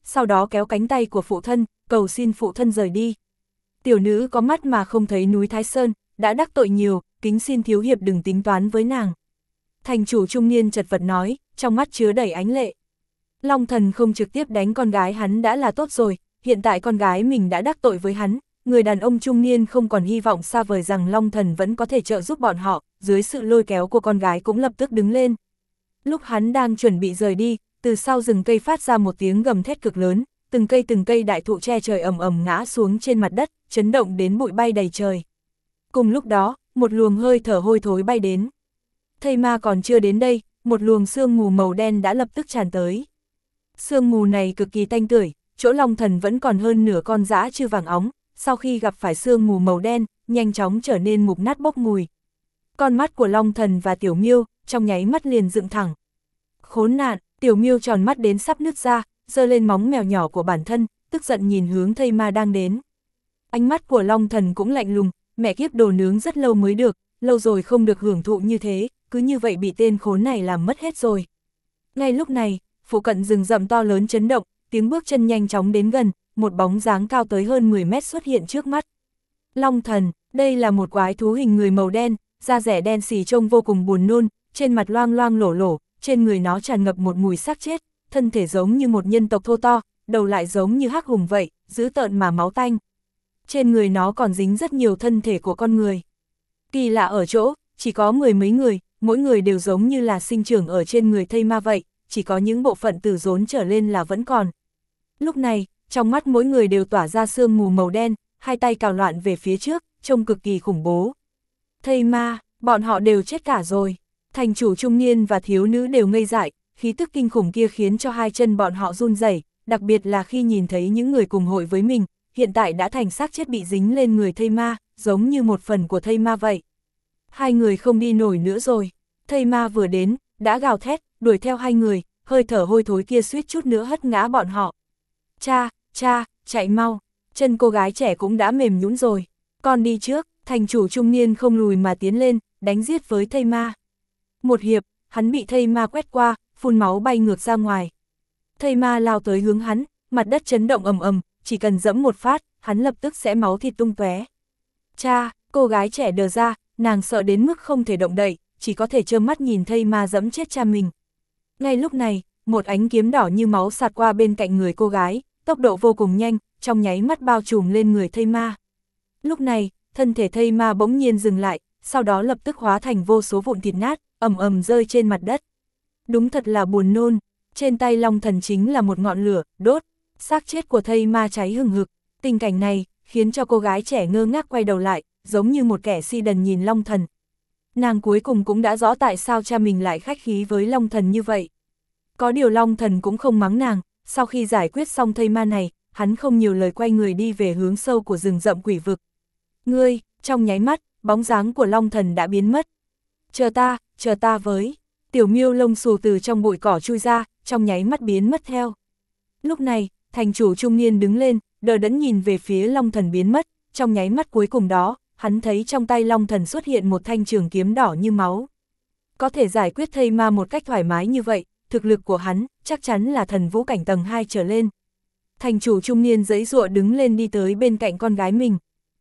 sau đó kéo cánh tay của phụ thân, cầu xin phụ thân rời đi. Tiểu nữ có mắt mà không thấy núi Thái Sơn, đã đắc tội nhiều, kính xin thiếu hiệp đừng tính toán với nàng. Thành chủ trung niên chật vật nói, trong mắt chứa đầy ánh lệ. Long Thần không trực tiếp đánh con gái hắn đã là tốt rồi, hiện tại con gái mình đã đắc tội với hắn, người đàn ông trung niên không còn hy vọng xa vời rằng Long Thần vẫn có thể trợ giúp bọn họ, dưới sự lôi kéo của con gái cũng lập tức đứng lên. Lúc hắn đang chuẩn bị rời đi, từ sau rừng cây phát ra một tiếng gầm thét cực lớn, từng cây từng cây đại thụ che trời ầm ầm ngã xuống trên mặt đất, chấn động đến bụi bay đầy trời. Cùng lúc đó, một luồng hơi thở hôi thối bay đến. Thây ma còn chưa đến đây, một luồng sương mù màu đen đã lập tức tràn tới. Sương mù này cực kỳ tanh tưởi, chỗ Long Thần vẫn còn hơn nửa con dã chư vàng óng, sau khi gặp phải sương mù màu đen, nhanh chóng trở nên mục nát bốc mùi. Con mắt của Long Thần và Tiểu Miêu trong nháy mắt liền dựng thẳng. Khốn nạn, Tiểu Miêu tròn mắt đến sắp nứt ra, giơ lên móng mèo nhỏ của bản thân, tức giận nhìn hướng thây ma đang đến. Ánh mắt của Long Thần cũng lạnh lùng, mẹ kiếp đồ nướng rất lâu mới được, lâu rồi không được hưởng thụ như thế, cứ như vậy bị tên khốn này làm mất hết rồi. Ngay lúc này, phụ cận rừng rậm to lớn chấn động, tiếng bước chân nhanh chóng đến gần, một bóng dáng cao tới hơn mười mét xuất hiện trước mắt. Long Thần, đây là một quái thú hình người màu đen, da rẻ đen xì trông vô cùng buồn nôn, trên mặt loang loang lổ lổ, trên người nó tràn ngập một mùi xác chết, thân thể giống như một nhân tộc thô to, đầu lại giống như hắc hùng vậy, dữ tợn mà máu tanh. Trên người nó còn dính rất nhiều thân thể của con người. Kỳ lạ ở chỗ, chỉ có mười mấy người, mỗi người đều giống như là sinh trưởng ở trên người thây ma vậy, chỉ có những bộ phận từ rốn trở lên là vẫn còn. Lúc này, trong mắt mỗi người đều tỏa ra sương mù màu đen, hai tay cào loạn về phía trước, trông cực kỳ khủng bố. Thây ma, bọn họ đều chết cả rồi. Thành chủ trung niên và thiếu nữ đều ngây dại, khí tức kinh khủng kia khiến cho hai chân bọn họ run rẩy, đặc biệt là khi nhìn thấy những người cùng hội với mình, hiện tại đã thành xác chết bị dính lên người thây ma, giống như một phần của thây ma vậy. Hai người không đi nổi nữa rồi. Thây ma vừa đến, đã gào thét, đuổi theo hai người, hơi thở hôi thối kia suýt chút nữa hất ngã bọn họ. Cha, cha, chạy mau, chân cô gái trẻ cũng đã mềm nhũn rồi. Con đi trước, thành chủ trung niên không lùi mà tiến lên, đánh giết với thây ma. Một hiệp, hắn bị thây ma quét qua, phun máu bay ngược ra ngoài. Thây ma lao tới hướng hắn, mặt đất chấn động ầm ầm, chỉ cần dẫm một phát, hắn lập tức sẽ máu thịt tung tóe. Cha, cô gái trẻ đờ ra, nàng sợ đến mức không thể động đậy, chỉ có thể trơ mắt nhìn thây ma dẫm chết cha mình. Ngay lúc này, một ánh kiếm đỏ như máu xạt qua bên cạnh người cô gái, tốc độ vô cùng nhanh, trong nháy mắt bao trùm lên người thây ma. Lúc này, thân thể thây ma bỗng nhiên dừng lại, sau đó lập tức hóa thành vô số vụn thịt nát, ầm ầm rơi trên mặt đất. Đúng thật là buồn nôn, trên tay Long Thần chính là một ngọn lửa, đốt, xác chết của thây ma cháy hừng hực. Tình cảnh này, khiến cho cô gái trẻ ngơ ngác quay đầu lại, giống như một kẻ si đần nhìn Long Thần. Nàng cuối cùng cũng đã rõ tại sao cha mình lại khách khí với Long Thần như vậy. Có điều Long Thần cũng không mắng nàng, sau khi giải quyết xong thây ma này, hắn không nhiều lời quay người đi về hướng sâu của rừng rậm quỷ vực. Ngươi, trong nháy mắt, bóng dáng của Long Thần đã biến mất. Chờ ta, chờ ta với. Tiểu Miêu lông xù từ trong bụi cỏ chui ra, trong nháy mắt biến mất theo. Lúc này, thành chủ trung niên đứng lên, đờ đẫn nhìn về phía Long Thần biến mất, trong nháy mắt cuối cùng đó, hắn thấy trong tay Long Thần xuất hiện một thanh trường kiếm đỏ như máu. Có thể giải quyết thây ma một cách thoải mái như vậy, thực lực của hắn chắc chắn là thần vũ cảnh tầng hai trở lên. Thành chủ trung niên giãy giụa đứng lên đi tới bên cạnh con gái mình.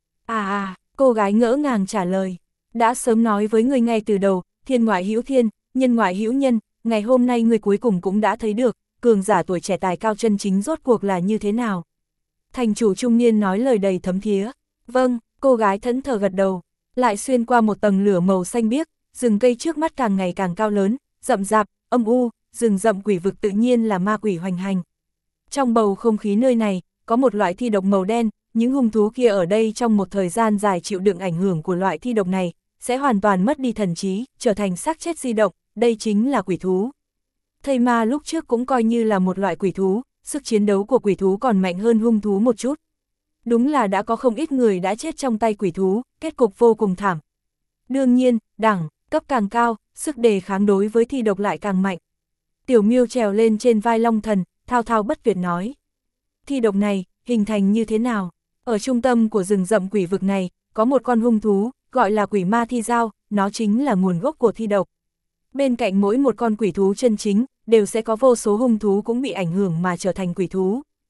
À à, cô gái ngỡ ngàng trả lời, đã sớm nói với người ngay từ đầu, thiên ngoại hữu thiên, nhân ngoại hữu nhân, ngày hôm nay người cuối cùng cũng đã thấy được, cường giả tuổi trẻ tài cao chân chính rốt cuộc là như thế nào. Thành chủ trung niên nói lời đầy thấm thía. Vâng, cô gái thẫn thờ gật đầu, lại xuyên qua một tầng lửa màu xanh biếc, rừng cây trước mắt càng ngày càng cao lớn, rậm rạp, âm u, rừng rậm quỷ vực tự nhiên là ma quỷ hoành hành. Trong bầu không khí nơi này, có một loại thi độc màu đen, những hung thú kia ở đây trong một thời gian dài chịu đựng ảnh hưởng của loại thi độc này, sẽ hoàn toàn mất đi thần trí, trở thành xác chết di động, đây chính là quỷ thú. Thây ma lúc trước cũng coi như là một loại quỷ thú, sức chiến đấu của quỷ thú còn mạnh hơn hung thú một chút. Đúng là đã có không ít người đã chết trong tay quỷ thú, kết cục vô cùng thảm. Đương nhiên, đẳng cấp càng cao, sức đề kháng đối với thi độc lại càng mạnh. Tiểu Miêu trèo lên trên vai Long Thần, thao thao bất tuyệt nói. Thi độc này, hình thành như thế nào? Ở trung tâm của rừng rậm quỷ vực này, có một con hung thú, gọi là quỷ ma thi dao, nó chính là nguồn gốc của thi độc. Bên cạnh mỗi một con quỷ thú chân chính, đều sẽ có vô số hung thú cũng bị ảnh hưởng mà trở thành quỷ thú.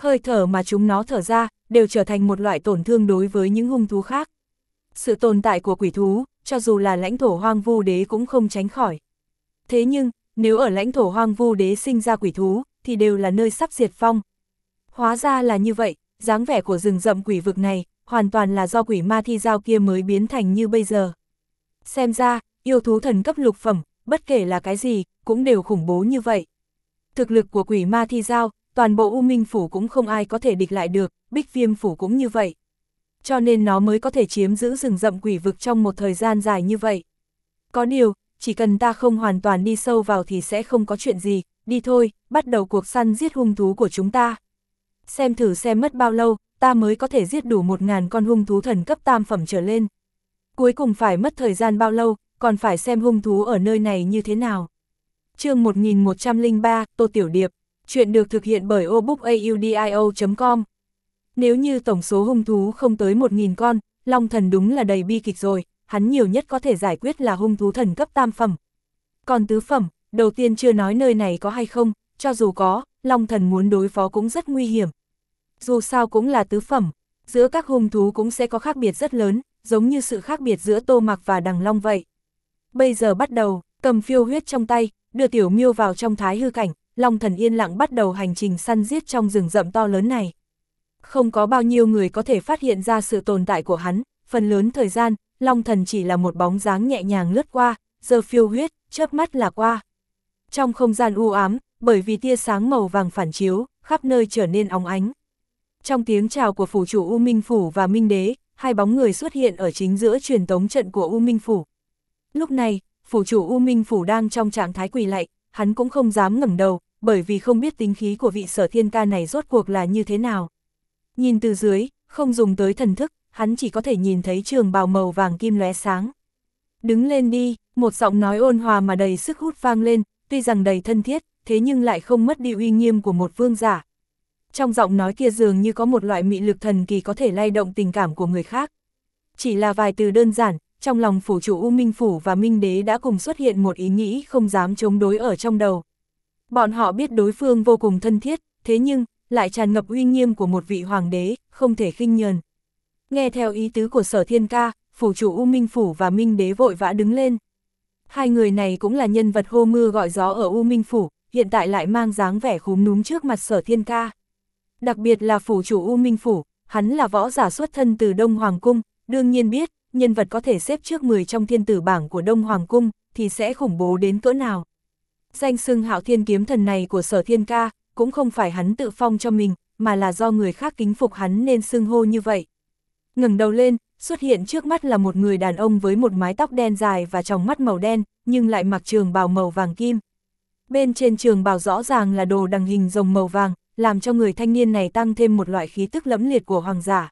Hơi thở mà chúng nó thở ra, đều trở thành một loại tổn thương đối với những hung thú khác. Sự tồn tại của quỷ thú, cho dù là lãnh thổ hoang vu đế cũng không tránh khỏi. Thế nhưng, nếu ở lãnh thổ hoang vu đế sinh ra quỷ thú, thì đều là nơi sắp diệt vong. Hóa ra là như vậy, dáng vẻ của rừng rậm quỷ vực này, hoàn toàn là do quỷ ma thi giao kia mới biến thành như bây giờ. Xem ra, yêu thú thần cấp lục phẩm, bất kể là cái gì, cũng đều khủng bố như vậy. Thực lực của quỷ ma thi giao, toàn bộ U Minh Phủ cũng không ai có thể địch lại được, Bích Viêm Phủ cũng như vậy. Cho nên nó mới có thể chiếm giữ rừng rậm quỷ vực trong một thời gian dài như vậy. Có điều, chỉ cần ta không hoàn toàn đi sâu vào thì sẽ không có chuyện gì, đi thôi, bắt đầu cuộc săn giết hung thú của chúng ta. Xem thử xem mất bao lâu, ta mới có thể giết đủ một ngàn con hung thú thần cấp tam phẩm trở lên. Cuối cùng phải mất thời gian bao lâu, còn phải xem hung thú ở nơi này như thế nào. Chương một nghìn một trăm lẻ ba, Tô Tiểu Điệp, chuyện được thực hiện bởi obookaudio chấm com. Nếu như tổng số hung thú không tới một nghìn con, Long Thần đúng là đầy bi kịch rồi, hắn nhiều nhất có thể giải quyết là hung thú thần cấp tam phẩm. Còn tứ phẩm, đầu tiên chưa nói nơi này có hay không, cho dù có, Long Thần muốn đối phó cũng rất nguy hiểm. Dù sao cũng là tứ phẩm, giữa các hung thú cũng sẽ có khác biệt rất lớn, giống như sự khác biệt giữa Tô Mặc và Đằng Long vậy. Bây giờ bắt đầu, cầm phiêu huyết trong tay, đưa tiểu miêu vào trong thái hư cảnh, Long Thần yên lặng bắt đầu hành trình săn giết trong rừng rậm to lớn này. Không có bao nhiêu người có thể phát hiện ra sự tồn tại của hắn, phần lớn thời gian, Long Thần chỉ là một bóng dáng nhẹ nhàng lướt qua, giờ phiêu huyết, chớp mắt là qua. Trong không gian u ám, bởi vì tia sáng màu vàng phản chiếu, khắp nơi trở nên óng ánh. Trong tiếng chào của phủ chủ U Minh Phủ và Minh Đế, hai bóng người xuất hiện ở chính giữa truyền tống trận của U Minh Phủ. Lúc này, phủ chủ U Minh Phủ đang trong trạng thái quỳ lạy, hắn cũng không dám ngẩng đầu, bởi vì không biết tính khí của vị Sở Thiên Ca này rốt cuộc là như thế nào. Nhìn từ dưới, không dùng tới thần thức, hắn chỉ có thể nhìn thấy trường bào màu vàng kim lóe sáng. Đứng lên đi, một giọng nói ôn hòa mà đầy sức hút vang lên, tuy rằng đầy thân thiết, thế nhưng lại không mất đi uy nghiêm của một vương giả. Trong giọng nói kia dường như có một loại mị lực thần kỳ có thể lay động tình cảm của người khác. Chỉ là vài từ đơn giản, trong lòng phủ chủ U Minh Phủ và Minh Đế đã cùng xuất hiện một ý nghĩ không dám chống đối ở trong đầu. Bọn họ biết đối phương vô cùng thân thiết, thế nhưng, lại tràn ngập uy nghiêm của một vị hoàng đế, không thể khinh nhờn. Nghe theo ý tứ của Sở Thiên Ca, phủ chủ U Minh Phủ và Minh Đế vội vã đứng lên. Hai người này cũng là nhân vật hô mưa gọi gió ở U Minh Phủ, hiện tại lại mang dáng vẻ khúm núm trước mặt Sở Thiên Ca. Đặc biệt là phủ chủ U Minh Phủ, hắn là võ giả xuất thân từ Đông Hoàng Cung, đương nhiên biết, nhân vật có thể xếp trước mười trong thiên tử bảng của Đông Hoàng Cung, thì sẽ khủng bố đến cỡ nào. Danh xưng Hạo Thiên Kiếm Thần này của Sở Thiên Ca, cũng không phải hắn tự phong cho mình, mà là do người khác kính phục hắn nên xưng hô như vậy. Ngẩng đầu lên, xuất hiện trước mắt là một người đàn ông với một mái tóc đen dài và tròng mắt màu đen, nhưng lại mặc trường bào màu vàng kim. Bên trên trường bào rõ ràng là đồ đằng hình rồng màu vàng, làm cho người thanh niên này tăng thêm một loại khí tức lẫm liệt của hoàng giả.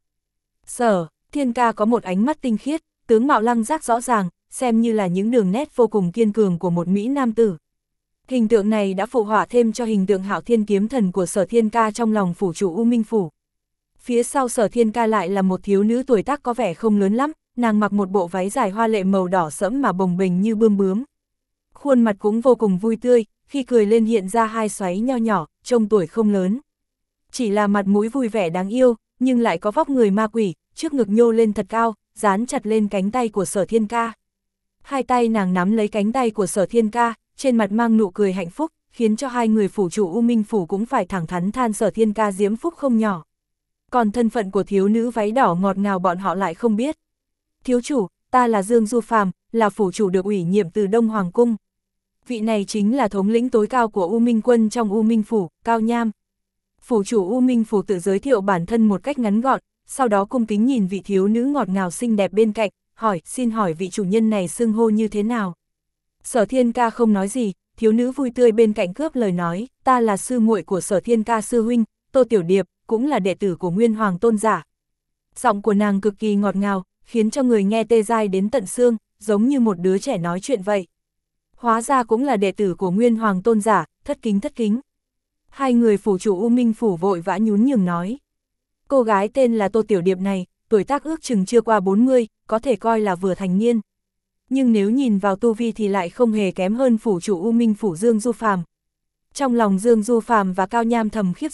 Sở Thiên Ca có một ánh mắt tinh khiết, tướng mạo lăng giác rõ ràng, xem như là những đường nét vô cùng kiên cường của một mỹ nam tử. Hình tượng này đã phụ họa thêm cho hình tượng Hạo Thiên Kiếm Thần của Sở Thiên Ca trong lòng phủ chủ U Minh Phủ. Phía sau Sở Thiên Ca lại là một thiếu nữ tuổi tác có vẻ không lớn lắm, nàng mặc một bộ váy dài hoa lệ màu đỏ sẫm mà bồng bềnh như bươm bướm. Khuôn mặt cũng vô cùng vui tươi, khi cười lên hiện ra hai xoáy nho nhỏ, trông tuổi không lớn. Chỉ là mặt mũi vui vẻ đáng yêu, nhưng lại có vóc người ma quỷ, trước ngực nhô lên thật cao, dán chặt lên cánh tay của Sở Thiên Ca. Hai tay nàng nắm lấy cánh tay của Sở Thiên Ca, trên mặt mang nụ cười hạnh phúc, khiến cho hai người phủ chủ U Minh Phủ cũng phải thẳng thắn than Sở Thiên Ca diễm phúc không nhỏ. Còn thân phận của thiếu nữ váy đỏ ngọt ngào bọn họ lại không biết. Thiếu chủ, ta là Dương Du Phàm, là phủ chủ được ủy nhiệm từ Đông Hoàng Cung. Vị này chính là thống lĩnh tối cao của U Minh Quân trong U Minh Phủ, Cao Nham. Phủ chủ U Minh Phủ tự giới thiệu bản thân một cách ngắn gọn, sau đó cung kính nhìn vị thiếu nữ ngọt ngào xinh đẹp bên cạnh, hỏi, xin hỏi vị chủ nhân này xưng hô như thế nào? Sở Thiên Ca không nói gì, thiếu nữ vui tươi bên cạnh cướp lời nói, ta là sư muội của Sở Thiên Ca sư huynh, Tô Tiểu Điệp, cũng là đệ tử của Nguyên Hoàng Tôn giả. Giọng của nàng cực kỳ ngọt ngào, khiến cho người nghe tê dai đến tận xương, giống như một đứa trẻ nói chuyện vậy. Hóa ra cũng là đệ tử của Nguyên Hoàng Tôn giả, thất kính thất kính. Hai người phủ chủ U Minh Phủ vội vã nhún nhường nói. Cô gái tên là Tô Tiểu Điệp này, tuổi tác ước chừng chưa qua bốn mươi, có thể coi là vừa thành niên. Nhưng nếu nhìn vào tu vi thì lại không hề kém hơn phủ chủ U Minh Phủ Dương Du Phàm. Trong lòng Dương Du Phàm và Cao Nham thầm khiếp sợ,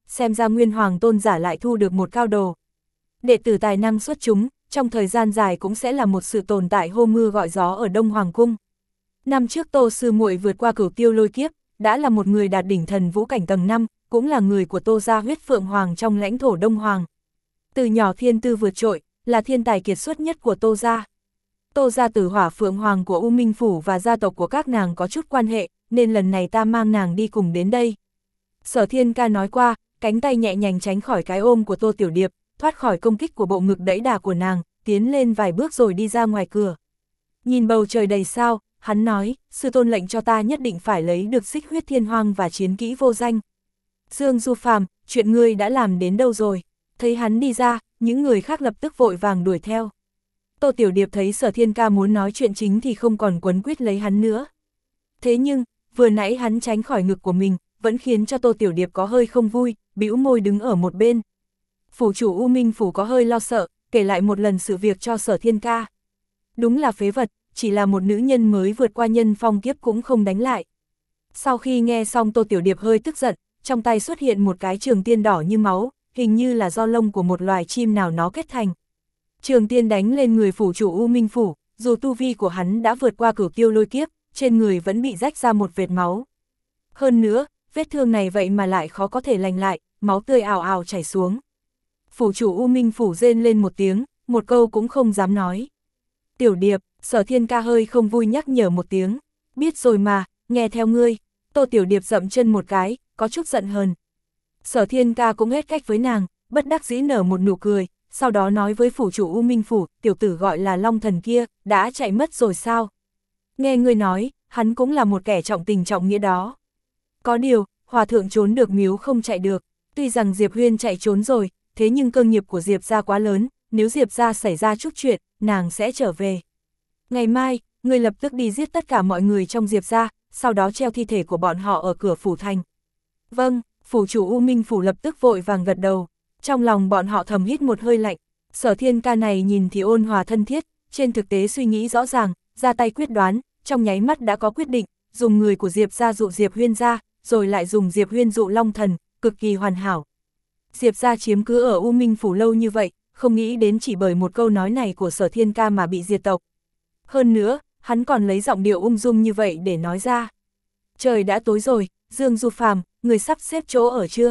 xem ra Nguyên Hoàng tôn giả lại thu được một cao đồ. Đệ tử tài năng xuất chúng, trong thời gian dài cũng sẽ là một sự tồn tại hô mưa gọi gió ở Đông Hoàng Cung. Năm trước Tô sư muội vượt qua cửu tiêu lôi kiếp, đã là một người đạt đỉnh thần vũ cảnh tầng năm, cũng là người của Tô gia huyết phượng hoàng trong lãnh thổ Đông Hoàng. Từ nhỏ thiên tư vượt trội, là thiên tài kiệt xuất nhất của Tô gia. Tô gia tử hỏa phượng hoàng của U Minh Phủ và gia tộc của các nàng có chút quan hệ, nên lần này ta mang nàng đi cùng đến đây. Sở Thiên Ca nói qua, cánh tay nhẹ nhàng tránh khỏi cái ôm của Tô Tiểu Điệp, thoát khỏi công kích của bộ ngực đẫy đà của nàng, tiến lên vài bước rồi đi ra ngoài cửa. Nhìn bầu trời đầy sao, hắn nói, sư tôn lệnh cho ta nhất định phải lấy được xích huyết thiên hoang và chiến kỹ vô danh. Dương Du Phàm, chuyện ngươi đã làm đến đâu rồi? Thấy hắn đi ra, những người khác lập tức vội vàng đuổi theo. Tô Tiểu Điệp thấy Sở Thiên Ca muốn nói chuyện chính thì không còn quấn quýt lấy hắn nữa. Thế nhưng, vừa nãy hắn tránh khỏi ngực của mình, vẫn khiến cho Tô Tiểu Điệp có hơi không vui, bĩu môi đứng ở một bên. Phủ chủ U Minh Phủ có hơi lo sợ, kể lại một lần sự việc cho Sở Thiên Ca. Đúng là phế vật, chỉ là một nữ nhân mới vượt qua nhân phong kiếp cũng không đánh lại. Sau khi nghe xong Tô Tiểu Điệp hơi tức giận, trong tay xuất hiện một cái trường tiên đỏ như máu, hình như là do lông của một loài chim nào nó kết thành. Trường tiên đánh lên người phủ chủ U Minh Phủ, dù tu vi của hắn đã vượt qua cửu tiêu lôi kiếp, trên người vẫn bị rách ra một vệt máu. Hơn nữa, vết thương này vậy mà lại khó có thể lành lại, máu tươi ào ào chảy xuống. Phủ chủ U Minh Phủ rên lên một tiếng, một câu cũng không dám nói. Tiểu Điệp, Sở Thiên Ca hơi không vui nhắc nhở một tiếng. Biết rồi mà, nghe theo ngươi. Tô Tiểu Điệp dậm chân một cái, có chút giận hờn. Sở Thiên Ca cũng hết cách với nàng, bất đắc dĩ nở một nụ cười, sau đó nói với phủ chủ U Minh Phủ, tiểu tử gọi là Long Thần kia, đã chạy mất rồi sao? Nghe ngươi nói, hắn cũng là một kẻ trọng tình trọng nghĩa đó. Có điều, hòa thượng trốn được miếu không chạy được, tuy rằng Diệp Huyên chạy trốn rồi, thế nhưng cơ nghiệp của Diệp gia quá lớn, nếu Diệp gia xảy ra chút chuyện, nàng sẽ trở về. Ngày mai, ngươi lập tức đi giết tất cả mọi người trong Diệp gia, sau đó treo thi thể của bọn họ ở cửa phủ thành. Vâng, phủ chủ U Minh Phủ lập tức vội vàng gật đầu, trong lòng bọn họ thầm hít một hơi lạnh. Sở Thiên Ca này nhìn thì ôn hòa thân thiết, trên thực tế suy nghĩ rõ ràng, ra tay quyết đoán, trong nháy mắt đã có quyết định, dùng người của Diệp gia dụ Diệp Huyên ra, rồi lại dùng Diệp Huyên dụ Long Thần, cực kỳ hoàn hảo. Diệp gia chiếm cứ ở U Minh Phủ lâu như vậy, không nghĩ đến chỉ bởi một câu nói này của Sở Thiên Ca mà bị diệt tộc. Hơn nữa, hắn còn lấy giọng điệu ung dung như vậy để nói ra. Trời đã tối rồi, Dương Du Phàm, người sắp xếp chỗ ở chưa?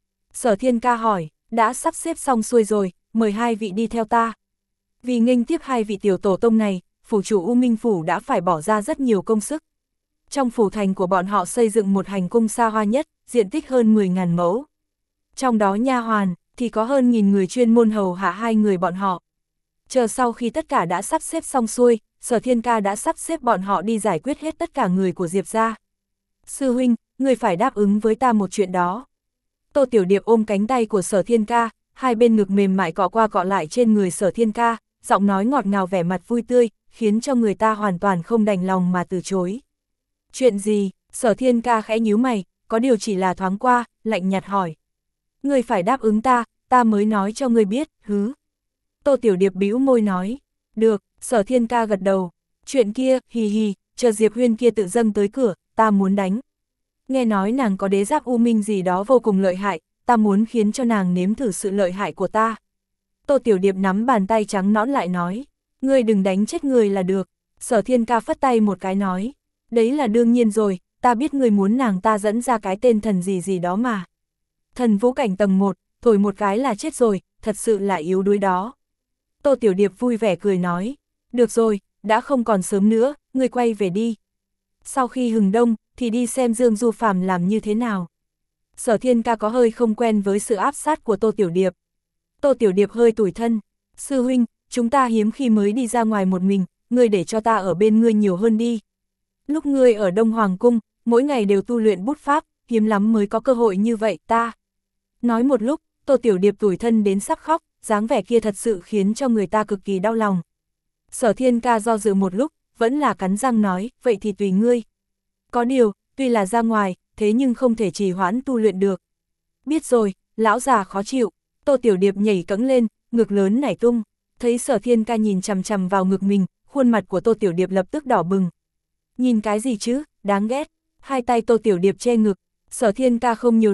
Sở Thiên Ca hỏi, đã sắp xếp xong xuôi rồi, mời hai vị đi theo ta. Vì nghênh tiếp hai vị tiểu tổ tông này, phủ chủ U Minh Phủ đã phải bỏ ra rất nhiều công sức. Trong phủ thành của bọn họ xây dựng một hành cung xa hoa nhất, diện tích hơn mười nghìn mẫu. Trong đó nha hoàn thì có hơn nghìn người chuyên môn hầu hạ hai người bọn họ. Chờ sau khi tất cả đã sắp xếp xong xuôi, Sở Thiên Ca đã sắp xếp bọn họ đi giải quyết hết tất cả người của Diệp gia. Sư huynh, người phải đáp ứng với ta một chuyện đó. Tô Tiểu Điệp ôm cánh tay của Sở Thiên Ca, hai bên ngực mềm mại cọ qua cọ lại trên người Sở Thiên Ca, giọng nói ngọt ngào vẻ mặt vui tươi, khiến cho người ta hoàn toàn không đành lòng mà từ chối. Chuyện gì? Sở Thiên Ca khẽ nhíu mày, có điều chỉ là thoáng qua, lạnh nhạt hỏi. Người phải đáp ứng ta, ta mới nói cho người biết, hứ. Tô Tiểu Điệp bĩu môi nói. Được, Sở Thiên Ca gật đầu. Chuyện kia, hì hì, chờ Diệp Huyên kia tự dâng tới cửa, ta muốn đánh. Nghe nói nàng có đế giáp u minh gì đó vô cùng lợi hại, ta muốn khiến cho nàng nếm thử sự lợi hại của ta. Tô Tiểu Điệp nắm bàn tay trắng nõn lại nói. Ngươi đừng đánh chết người là được. Sở Thiên Ca phất tay một cái nói. Đấy là đương nhiên rồi, ta biết người muốn nàng ta dẫn ra cái tên thần gì gì đó mà. Thần vũ cảnh tầng một, thổi một cái là chết rồi, thật sự là yếu đuối đó. Tô Tiểu Điệp vui vẻ cười nói. Được rồi, đã không còn sớm nữa, ngươi quay về đi. Sau khi hừng đông, thì đi xem Dương Du Phàm làm như thế nào. Sở Thiên Ca có hơi không quen với sự áp sát của Tô Tiểu Điệp. Tô Tiểu Điệp hơi tủi thân. Sư huynh, chúng ta hiếm khi mới đi ra ngoài một mình, ngươi để cho ta ở bên ngươi nhiều hơn đi. Lúc ngươi ở Đông Hoàng Cung, mỗi ngày đều tu luyện bút pháp, hiếm lắm mới có cơ hội như vậy ta. Nói một lúc, Tô Tiểu Điệp tủi thân đến sắp khóc, dáng vẻ kia thật sự khiến cho người ta cực kỳ đau lòng. Sở Thiên Ca do dự một lúc, vẫn là cắn răng nói, vậy thì tùy ngươi. Có điều, tuy là ra ngoài, thế nhưng không thể trì hoãn tu luyện được. Biết rồi, lão già khó chịu. Tô Tiểu Điệp nhảy cẫng lên, ngực lớn nảy tung. Thấy Sở Thiên Ca nhìn chằm chằm vào ngực mình, khuôn mặt của Tô Tiểu Điệp lập tức đỏ bừng. Nhìn cái gì chứ, đáng ghét. Hai tay Tô Tiểu Điệp che ngực, Sở Thiên Ca không nhiều lời,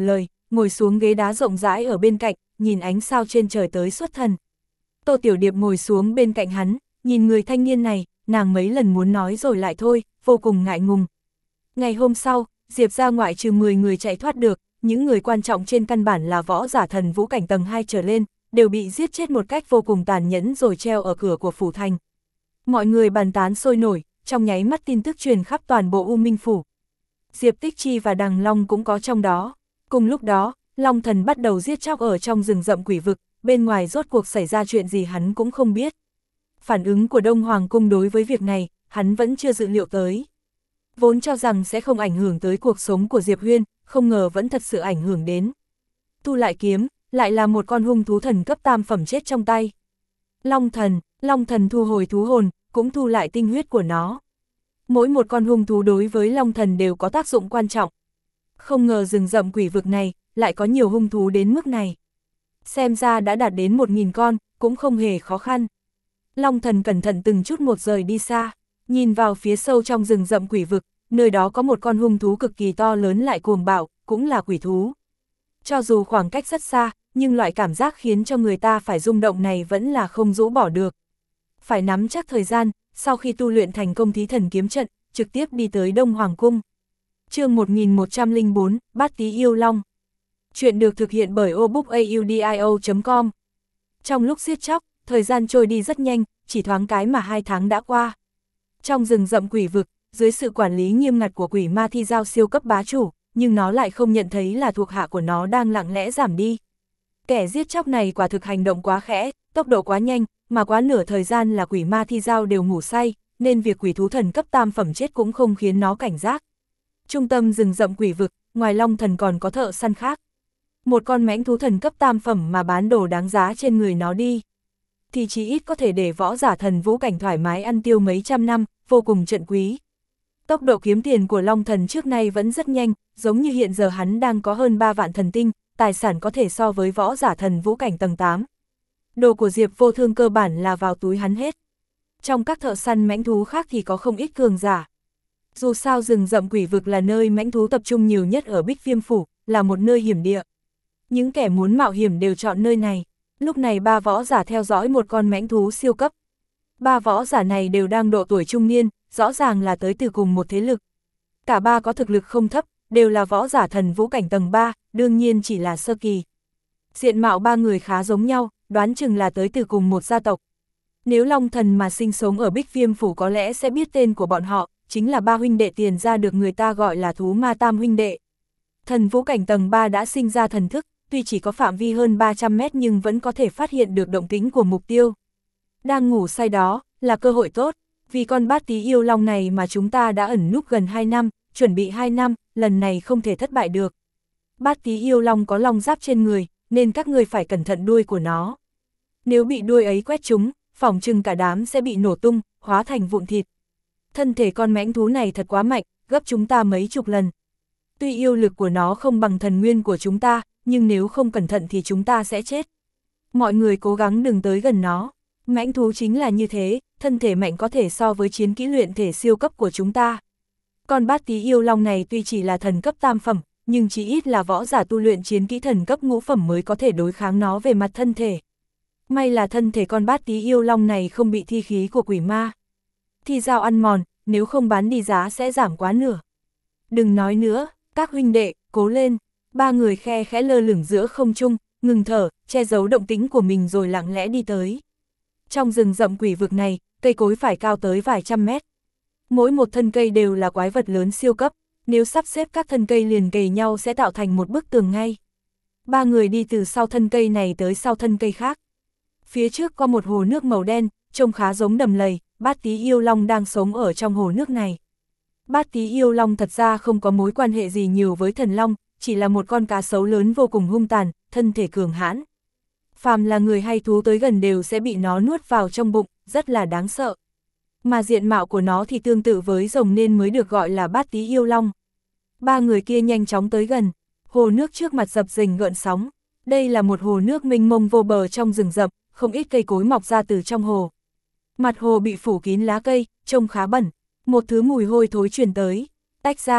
ngồi xuống ghế đá rộng rãi ở bên cạnh, nhìn ánh sao trên trời tới xuất thần. Tô Tiểu Điệp ngồi xuống bên cạnh hắn, nhìn người thanh niên này, nàng mấy lần muốn nói rồi lại thôi, vô cùng ngại ngùng. Ngày hôm sau, Diệp ra ngoại trừ mười người chạy thoát được, những người quan trọng trên căn bản là võ giả thần vũ cảnh tầng hai trở lên, đều bị giết chết một cách vô cùng tàn nhẫn rồi treo ở cửa của phủ thành. Mọi người bàn tán sôi nổi, trong nháy mắt tin tức truyền khắp toàn bộ U Minh Phủ. Diệp Tích Chi và Đằng Long cũng có trong đó. Cùng lúc đó, Long Thần bắt đầu giết chóc ở trong rừng rậm quỷ vực, bên ngoài rốt cuộc xảy ra chuyện gì hắn cũng không biết. Phản ứng của Đông Hoàng Cung đối với việc này, hắn vẫn chưa dự liệu tới. Vốn cho rằng sẽ không ảnh hưởng tới cuộc sống của Diệp Huyên, không ngờ vẫn thật sự ảnh hưởng đến. Tu lại kiếm, lại là một con hung thú thần cấp tam phẩm chết trong tay. Long Thần, Long Thần thu hồi thú hồn, cũng thu lại tinh huyết của nó. Mỗi một con hung thú đối với Long Thần đều có tác dụng quan trọng. Không ngờ rừng rậm quỷ vực này, lại có nhiều hung thú đến mức này. Xem ra đã đạt đến một nghìn con, cũng không hề khó khăn. Long Thần cẩn thận từng chút một rời đi xa, nhìn vào phía sâu trong rừng rậm quỷ vực, nơi đó có một con hung thú cực kỳ to lớn lại cuồng bạo, cũng là quỷ thú. Cho dù khoảng cách rất xa, nhưng loại cảm giác khiến cho người ta phải rung động này vẫn là không rũ bỏ được. Phải nắm chắc thời gian, sau khi tu luyện thành công thí thần kiếm trận, trực tiếp đi tới Đông Hoàng Cung. Chương một nghìn một trăm lẻ bốn, Bát Tí Yêu Long. Chuyện được thực hiện bởi obookaudio chấm com. Trong lúc giết chóc, thời gian trôi đi rất nhanh, chỉ thoáng cái mà hai tháng đã qua. Trong rừng rậm quỷ vực, dưới sự quản lý nghiêm ngặt của quỷ ma thi giao siêu cấp bá chủ, nhưng nó lại không nhận thấy là thuộc hạ của nó đang lặng lẽ giảm đi. Kẻ giết chóc này quả thực hành động quá khẽ, tốc độ quá nhanh, mà quá nửa thời gian là quỷ ma thi giao đều ngủ say, nên việc quỷ thú thần cấp tam phẩm chết cũng không khiến nó cảnh giác. Trung tâm rừng rậm quỷ vực, ngoài Long Thần còn có thợ săn khác. Một con mãnh thú thần cấp tam phẩm mà bán đồ đáng giá trên người nó đi, thì chí ít có thể để võ giả thần vũ cảnh thoải mái ăn tiêu mấy trăm năm, vô cùng trận quý. Tốc độ kiếm tiền của Long Thần trước nay vẫn rất nhanh, giống như hiện giờ hắn đang có hơn ba vạn thần tinh, tài sản có thể so với võ giả thần vũ cảnh tầng tám. Đồ của Diệp Vô Thương cơ bản là vào túi hắn hết. Trong các thợ săn mãnh thú khác thì có không ít cường giả. Dù sao rừng rậm quỷ vực là nơi mãnh thú tập trung nhiều nhất ở Bích Viêm Phủ, là một nơi hiểm địa. Những kẻ muốn mạo hiểm đều chọn nơi này. Lúc này ba võ giả theo dõi một con mãnh thú siêu cấp. Ba võ giả này đều đang độ tuổi trung niên, rõ ràng là tới từ cùng một thế lực. Cả ba có thực lực không thấp, đều là võ giả thần vũ cảnh tầng ba, đương nhiên chỉ là sơ kỳ. Diện mạo ba người khá giống nhau, đoán chừng là tới từ cùng một gia tộc. Nếu Long Thần mà sinh sống ở Bích Viêm Phủ có lẽ sẽ biết tên của bọn họ, chính là ba huynh đệ tiền ra được người ta gọi là thú ma tam huynh đệ. Thần vũ cảnh tầng ba đã sinh ra thần thức, tuy chỉ có phạm vi hơn ba trăm mét nhưng vẫn có thể phát hiện được động tĩnh của mục tiêu. Đang ngủ say đó, là cơ hội tốt, vì con Bát Tí Yêu Long này mà chúng ta đã ẩn núp gần hai năm, chuẩn bị hai năm, lần này không thể thất bại được. Bát Tí Yêu Long có long giáp trên người, nên các ngươi phải cẩn thận đuôi của nó. Nếu bị đuôi ấy quét trúng, phỏng chừng cả đám sẽ bị nổ tung, hóa thành vụn thịt. Thân thể con mãnh thú này thật quá mạnh, gấp chúng ta mấy chục lần. Tuy yêu lực của nó không bằng thần nguyên của chúng ta, nhưng nếu không cẩn thận thì chúng ta sẽ chết. Mọi người cố gắng đừng tới gần nó. Mãnh thú chính là như thế, thân thể mạnh có thể so với chiến kỹ luyện thể siêu cấp của chúng ta. Con Bát Tí Yêu Long này tuy chỉ là thần cấp tam phẩm, nhưng chỉ ít là võ giả tu luyện chiến kỹ thần cấp ngũ phẩm mới có thể đối kháng nó về mặt thân thể. May là thân thể con Bát Tí Yêu Long này không bị thi khí của quỷ ma thi giao ăn mòn, nếu không bán đi giá sẽ giảm quá nửa. Đừng nói nữa, các huynh đệ, cố lên. Ba người khe khẽ lơ lửng giữa không trung, ngừng thở, che giấu động tĩnh của mình rồi lặng lẽ đi tới. Trong rừng rậm quỷ vực này, cây cối phải cao tới vài trăm mét. Mỗi một thân cây đều là quái vật lớn siêu cấp, nếu sắp xếp các thân cây liền kề nhau sẽ tạo thành một bức tường ngay. Ba người đi từ sau thân cây này tới sau thân cây khác. Phía trước có một hồ nước màu đen, trông khá giống đầm lầy, Bát Tí Yêu Long đang sống ở trong hồ nước này. Bát Tí Yêu Long thật ra không có mối quan hệ gì nhiều với thần long, chỉ là một con cá sấu lớn vô cùng hung tàn, thân thể cường hãn. Phàm là người hay thú tới gần đều sẽ bị nó nuốt vào trong bụng, rất là đáng sợ. Mà diện mạo của nó thì tương tự với rồng nên mới được gọi là Bát Tí Yêu Long. Ba người kia nhanh chóng tới gần, hồ nước trước mặt dập dềnh gợn sóng. Đây là một hồ nước mênh mông vô bờ trong rừng rậm, không ít cây cối mọc ra từ trong hồ. Mặt hồ bị phủ kín lá cây, trông khá bẩn, một thứ mùi hôi thối truyền tới. Tách ra,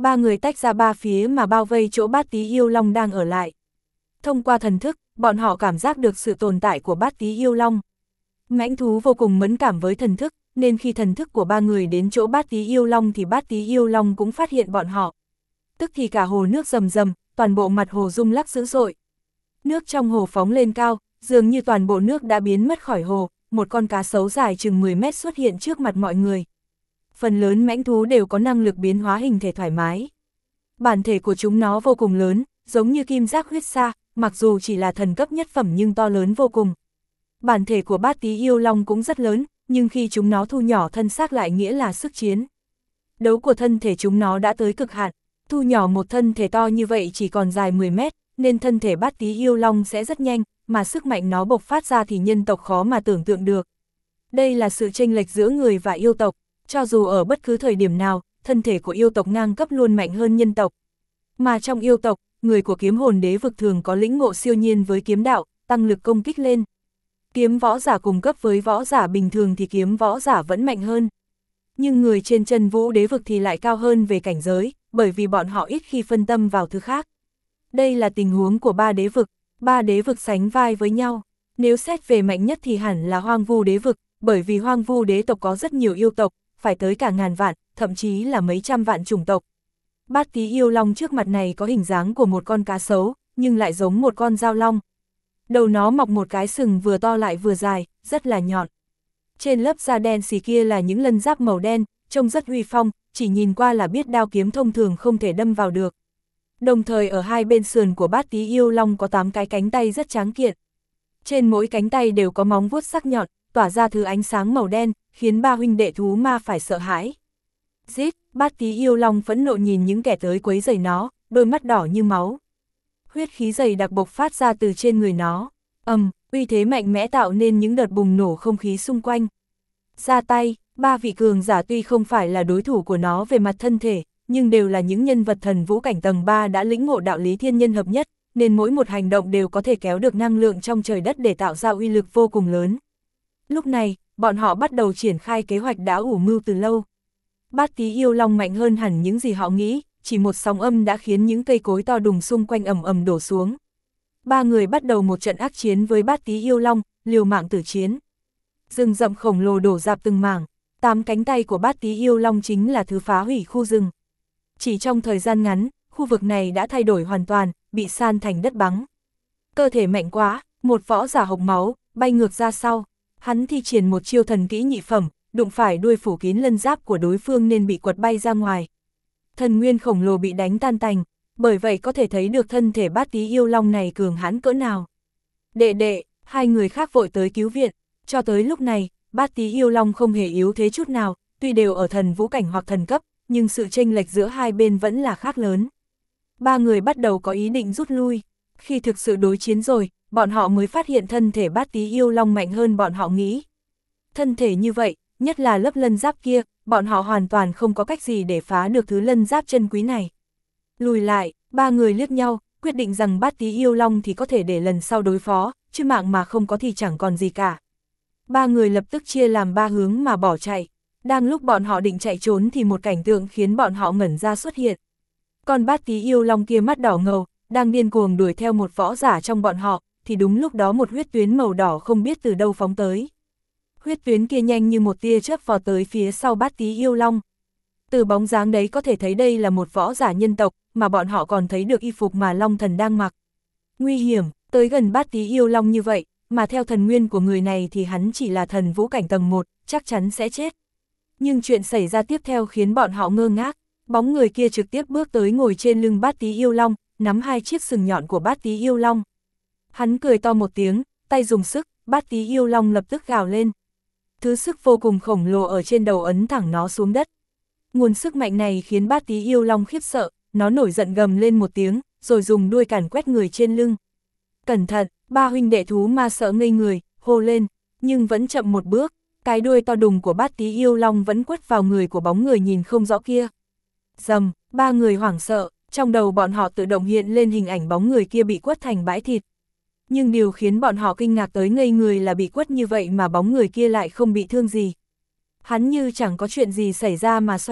ba người tách ra ba phía mà bao vây chỗ Bát Tí Yêu Long đang ở lại. Thông qua thần thức, bọn họ cảm giác được sự tồn tại của Bát Tí Yêu Long. Mãnh thú vô cùng mẫn cảm với thần thức, nên khi thần thức của ba người đến chỗ Bát Tí Yêu Long thì Bát Tí Yêu Long cũng phát hiện bọn họ. Tức thì cả hồ nước rầm rầm, toàn bộ mặt hồ rung lắc dữ dội. Nước trong hồ phóng lên cao, dường như toàn bộ nước đã biến mất khỏi hồ, một con cá sấu dài chừng mười mét xuất hiện trước mặt mọi người. Phần lớn mãnh thú đều có năng lực biến hóa hình thể thoải mái. Bản thể của chúng nó vô cùng lớn, giống như kim giác huyết sa, mặc dù chỉ là thần cấp nhất phẩm nhưng to lớn vô cùng. Bản thể của Bát Tí Yêu Long cũng rất lớn, nhưng khi chúng nó thu nhỏ thân xác lại nghĩa là sức chiến. Đấu của thân thể chúng nó đã tới cực hạn, thu nhỏ một thân thể to như vậy chỉ còn dài mười mét, nên thân thể Bát Tí Yêu Long sẽ rất nhanh, mà sức mạnh nó bộc phát ra thì nhân tộc khó mà tưởng tượng được. Đây là sự chênh lệch giữa người và yêu tộc, cho dù ở bất cứ thời điểm nào, thân thể của yêu tộc ngang cấp luôn mạnh hơn nhân tộc. Mà trong yêu tộc, người của kiếm hồn đế vực thường có lĩnh ngộ siêu nhiên với kiếm đạo, tăng lực công kích lên. Kiếm võ giả cùng cấp với võ giả bình thường thì kiếm võ giả vẫn mạnh hơn. Nhưng người trên chân vũ đế vực thì lại cao hơn về cảnh giới, bởi vì bọn họ ít khi phân tâm vào thứ khác. Đây là tình huống của ba đế vực, ba đế vực sánh vai với nhau. Nếu xét về mạnh nhất thì hẳn là Hoang Vu đế vực, bởi vì Hoang Vu đế tộc có rất nhiều yêu tộc, phải tới cả ngàn vạn, thậm chí là mấy trăm vạn chủng tộc. Bát Tí Yêu Long trước mặt này có hình dáng của một con cá sấu, nhưng lại giống một con dao long. Đầu nó mọc một cái sừng vừa to lại vừa dài, rất là nhọn. Trên lớp da đen xì kia là những lân giáp màu đen, trông rất uy phong, chỉ nhìn qua là biết đao kiếm thông thường không thể đâm vào được. Đồng thời ở hai bên sườn của Bát Tí Yêu Long có tám cái cánh tay rất tráng kiện. Trên mỗi cánh tay đều có móng vuốt sắc nhọn, tỏa ra thứ ánh sáng màu đen, khiến ba huynh đệ thú ma phải sợ hãi. Giết, Bát Tí Yêu Long phẫn nộ nhìn những kẻ tới quấy rầy nó, đôi mắt đỏ như máu. Huyết khí dày đặc bộc phát ra từ trên người nó. Ầm, uy thế mạnh mẽ tạo nên những đợt bùng nổ không khí xung quanh. Ra tay, ba vị cường giả tuy không phải là đối thủ của nó về mặt thân thể, nhưng đều là những nhân vật thần vũ cảnh tầng ba đã lĩnh ngộ đạo lý thiên nhân hợp nhất, nên mỗi một hành động đều có thể kéo được năng lượng trong trời đất để tạo ra uy lực vô cùng lớn. Lúc này, bọn họ bắt đầu triển khai kế hoạch đã ủ mưu từ lâu. Bát Tí Yêu Long mạnh hơn hẳn những gì họ nghĩ, chỉ một sóng âm đã khiến những cây cối to đùng xung quanh ầm ầm đổ xuống. Ba người bắt đầu một trận ác chiến với Bát Tí Yêu Long, liều mạng tử chiến. Rừng rậm khổng lồ đổ rạp từng mảng, tám cánh tay của Bát Tí Yêu Long chính là thứ phá hủy khu rừng. Chỉ trong thời gian ngắn, khu vực này đã thay đổi hoàn toàn, bị san thành đất bắn. Cơ thể mạnh quá, một võ giả hộc máu, bay ngược ra sau. Hắn thi triển một chiêu thần kỹ nhị phẩm, đụng phải đuôi phủ kín lân giáp của đối phương nên bị quật bay ra ngoài. Thần nguyên khổng lồ bị đánh tan tành, bởi vậy có thể thấy được thân thể Bát Tí Yêu Long này cường hãn cỡ nào. Đệ đệ, hai người khác vội tới cứu viện, cho tới lúc này, Bát Tí Yêu Long không hề yếu thế chút nào, tuy đều ở thần vũ cảnh hoặc thần cấp, nhưng sự chênh lệch giữa hai bên vẫn là khác lớn. Ba người bắt đầu có ý định rút lui, khi thực sự đối chiến rồi, bọn họ mới phát hiện thân thể Bát Tí Yêu Long mạnh hơn bọn họ nghĩ. Thân thể như vậy, nhất là lớp lân giáp kia, bọn họ hoàn toàn không có cách gì để phá được thứ lân giáp chân quý này. Lùi lại, ba người liếc nhau, quyết định rằng Bát Tí Yêu Long thì có thể để lần sau đối phó, chứ mạng mà không có thì chẳng còn gì cả. Ba người lập tức chia làm ba hướng mà bỏ chạy. Đang lúc bọn họ định chạy trốn thì một cảnh tượng khiến bọn họ ngẩn ra xuất hiện. Con Bát Tí Yêu Long kia mắt đỏ ngầu, đang điên cuồng đuổi theo một võ giả trong bọn họ, thì đúng lúc đó một huyết tuyến màu đỏ không biết từ đâu phóng tới. Huyết tuyến kia nhanh như một tia chớp vọt tới phía sau Bát Tí Yêu Long. Từ bóng dáng đấy có thể thấy đây là một võ giả nhân tộc, mà bọn họ còn thấy được y phục mà Long Thần đang mặc. Nguy hiểm, tới gần Bát Tí Yêu Long như vậy, mà theo thần nguyên của người này thì hắn chỉ là thần vũ cảnh tầng một, chắc chắn sẽ chết. Nhưng chuyện xảy ra tiếp theo khiến bọn họ ngơ ngác, bóng người kia trực tiếp bước tới ngồi trên lưng Bát Tí Yêu Long, nắm hai chiếc sừng nhọn của Bát Tí Yêu Long. Hắn cười to một tiếng, tay dùng sức, Bát Tí Yêu Long lập tức gào lên. Thứ sức vô cùng khổng lồ ở trên đầu ấn thẳng nó xuống đất. Nguồn sức mạnh này khiến Bát Tí Yêu Long khiếp sợ, nó nổi giận gầm lên một tiếng, rồi dùng đuôi càn quét người trên lưng. Cẩn thận, ba huynh đệ thú ma sợ ngây người, hô lên, nhưng vẫn chậm một bước, cái đuôi to đùng của Bát Tí Yêu Long vẫn quất vào người của bóng người nhìn không rõ kia. Rầm, ba người hoảng sợ, trong đầu bọn họ tự động hiện lên hình ảnh bóng người kia bị quất thành bãi thịt. Nhưng điều khiến bọn họ kinh ngạc tới ngây người là bị quất như vậy mà bóng người kia lại không bị thương gì. Hắn như chẳng có chuyện gì xảy ra mà xoay người,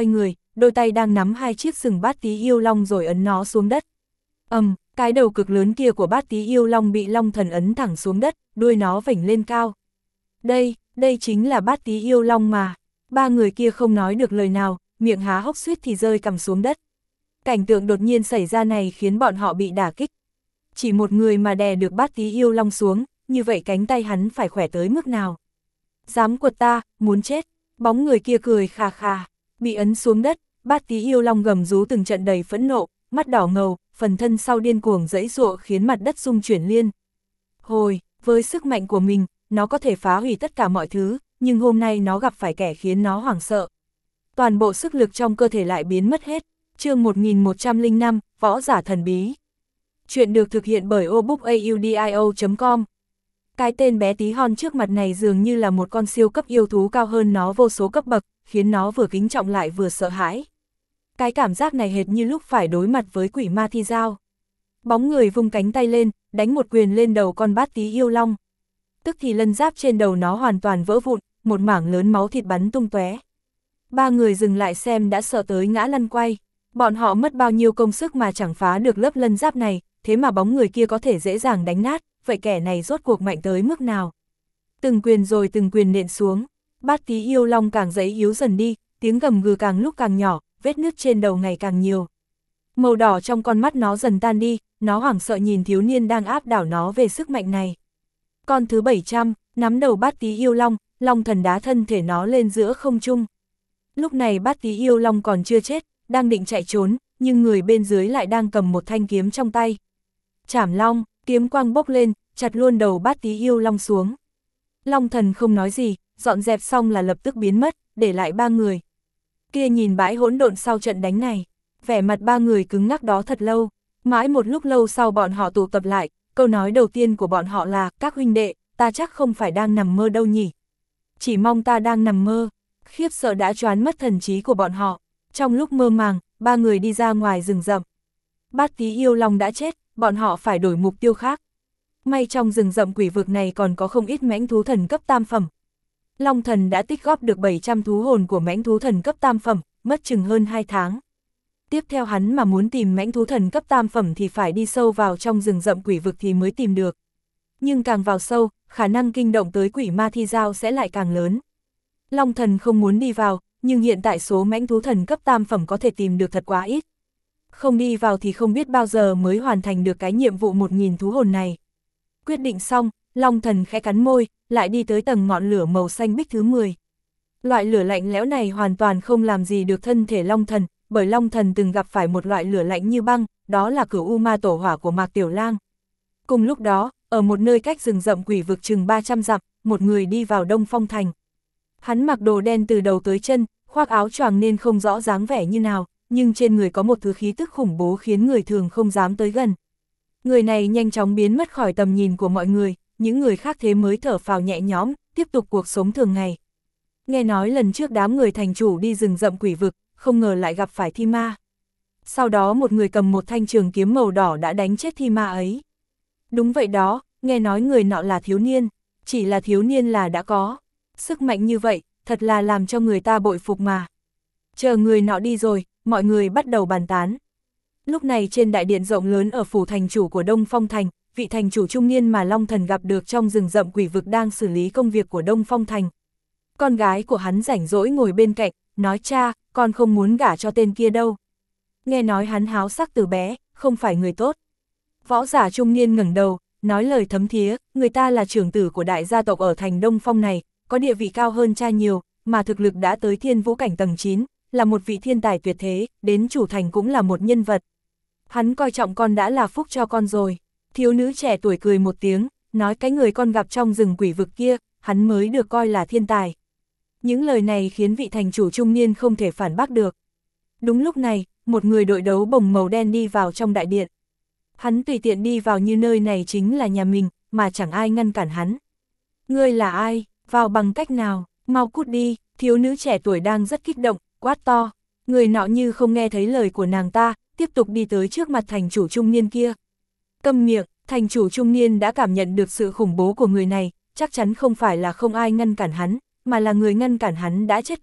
đôi tay đang nắm hai chiếc sừng bát tí yêu long rồi ấn nó xuống đất. Ầm, um, cái đầu cực lớn kia của bát tí yêu long bị long thần ấn thẳng xuống đất, đuôi nó vểnh lên cao. Đây, đây chính là bát tí yêu long mà. Ba người kia không nói được lời nào, miệng há hốc suýt thì rơi cằm xuống đất. Cảnh tượng đột nhiên xảy ra này khiến bọn họ bị đả kích. Chỉ một người mà đè được bát tí yêu long xuống, như vậy cánh tay hắn phải khỏe tới mức nào. Dám quật ta, muốn chết. Bóng người kia cười khà khà, bị ấn xuống đất, bát tí yêu long gầm rú từng trận đầy phẫn nộ, mắt đỏ ngầu, phần thân sau điên cuồng giãy giụa khiến mặt đất rung chuyển liên. Hồi, với sức mạnh của mình, nó có thể phá hủy tất cả mọi thứ, nhưng hôm nay nó gặp phải kẻ khiến nó hoảng sợ. Toàn bộ sức lực trong cơ thể lại biến mất hết. Chương một nghìn một trăm lẻ năm, Võ giả thần bí. Chuyện được thực hiện bởi obookaudio chấm com. Cái tên bé tí hon trước mặt này dường như là một con siêu cấp yêu thú cao hơn nó vô số cấp bậc, khiến nó vừa kính trọng lại vừa sợ hãi. Cái cảm giác này hệt như lúc phải đối mặt với quỷ ma thi dao. Bóng người vung cánh tay lên, đánh một quyền lên đầu con bát tí yêu long. Tức thì lân giáp trên đầu nó hoàn toàn vỡ vụn, một mảng lớn máu thịt bắn tung tóe. Ba người dừng lại xem đã sợ tới ngã lăn quay. Bọn họ mất bao nhiêu công sức mà chẳng phá được lớp lân giáp này, thế mà bóng người kia có thể dễ dàng đánh nát, vậy kẻ này rốt cuộc mạnh tới mức nào? Từng quyền rồi từng quyền nện xuống, bát tí yêu long càng giãy yếu dần đi, tiếng gầm gừ càng lúc càng nhỏ, vết nứt trên đầu ngày càng nhiều. Màu đỏ trong con mắt nó dần tan đi, nó hoảng sợ nhìn thiếu niên đang áp đảo nó về sức mạnh này. Con thứ bảy trăm, nắm đầu bát tí yêu long, long thần đá thân thể nó lên giữa không trung. Lúc này bát tí yêu long còn chưa chết, đang định chạy trốn, nhưng người bên dưới lại đang cầm một thanh kiếm trong tay. Chảm long, kiếm quang bốc lên, chặt luôn đầu bát tí yêu long xuống. Long thần không nói gì, dọn dẹp xong là lập tức biến mất, để lại ba người. Kia nhìn bãi hỗn độn sau trận đánh này, vẻ mặt ba người cứng ngắc đó thật lâu, mãi một lúc lâu sau bọn họ tụ tập lại, câu nói đầu tiên của bọn họ là, các huynh đệ, ta chắc không phải đang nằm mơ đâu nhỉ. Chỉ mong ta đang nằm mơ, khiếp sợ đã choán mất thần trí của bọn họ. Trong lúc mơ màng, ba người đi ra ngoài rừng rậm. Bát tí yêu long đã chết, bọn họ phải đổi mục tiêu khác. May trong rừng rậm quỷ vực này còn có không ít mãnh thú thần cấp tam phẩm. Long thần đã tích góp được bảy trăm thú hồn của mãnh thú thần cấp tam phẩm, mất chừng hơn hai tháng. Tiếp theo hắn mà muốn tìm mãnh thú thần cấp tam phẩm thì phải đi sâu vào trong rừng rậm quỷ vực thì mới tìm được. Nhưng càng vào sâu, khả năng kinh động tới quỷ ma thi dao sẽ lại càng lớn. Long thần không muốn đi vào, nhưng hiện tại số mãnh thú thần cấp tam phẩm có thể tìm được thật quá ít. Không đi vào thì không biết bao giờ mới hoàn thành được cái nhiệm vụ một nghìn thú hồn này. Quyết định xong, Long thần khẽ cắn môi, lại đi tới tầng ngọn lửa màu xanh bích thứ mười. Loại lửa lạnh lẽo này hoàn toàn không làm gì được thân thể Long thần, bởi Long thần từng gặp phải một loại lửa lạnh như băng, đó là Cửu U Ma Tổ Hỏa của Mạc Tiểu Lang. Cùng lúc đó, ở một nơi cách rừng rậm quỷ vực chừng ba trăm dặm, một người đi vào Đông Phong Thành. Hắn mặc đồ đen từ đầu tới chân, khoác áo choàng nên không rõ dáng vẻ như nào, nhưng trên người có một thứ khí tức khủng bố khiến người thường không dám tới gần. Người này nhanh chóng biến mất khỏi tầm nhìn của mọi người, những người khác thế mới thở phào nhẹ nhõm, tiếp tục cuộc sống thường ngày. Nghe nói lần trước đám người thành chủ đi rừng rậm quỷ vực, không ngờ lại gặp phải thi ma. Sau đó một người cầm một thanh trường kiếm màu đỏ đã đánh chết thi ma ấy. Đúng vậy đó, nghe nói người nọ là thiếu niên, chỉ là thiếu niên là đã có. Sức mạnh như vậy, thật là làm cho người ta bội phục mà. Chờ người nọ đi rồi, mọi người bắt đầu bàn tán. Lúc này trên đại điện rộng lớn ở phủ thành chủ của Đông Phong Thành, vị thành chủ trung niên mà Long thần gặp được trong rừng rậm quỷ vực đang xử lý công việc của Đông Phong Thành. Con gái của hắn rảnh rỗi ngồi bên cạnh, nói cha, con không muốn gả cho tên kia đâu. Nghe nói hắn háo sắc từ bé, không phải người tốt. Võ giả trung niên ngẩng đầu, nói lời thấm thía, người ta là trưởng tử của đại gia tộc ở thành Đông Phong này, có địa vị cao hơn cha nhiều, mà thực lực đã tới thiên vũ cảnh tầng chín, là một vị thiên tài tuyệt thế, đến chủ thành cũng là một nhân vật. Hắn coi trọng con đã là phúc cho con rồi. Thiếu nữ trẻ tuổi cười một tiếng, nói cái người con gặp trong rừng quỷ vực kia, hắn mới được coi là thiên tài. Những lời này khiến vị thành chủ trung niên không thể phản bác được. Đúng lúc này, một người đội đấu bồng màu đen đi vào trong đại điện. Hắn tùy tiện đi vào như nơi này chính là nhà mình, mà chẳng ai ngăn cản hắn. Ngươi là ai, vào bằng cách nào, mau cút đi, thiếu nữ trẻ tuổi đang rất kích động, quát to. Người nọ như không nghe thấy lời của nàng ta, tiếp tục đi tới trước mặt thành chủ trung niên kia. Câm miệng, thành chủ trung niên đã cảm nhận được sự khủng bố của người này, chắc chắn không phải là không ai ngăn cản hắn, mà là người ngăn cản hắn đã chết cả,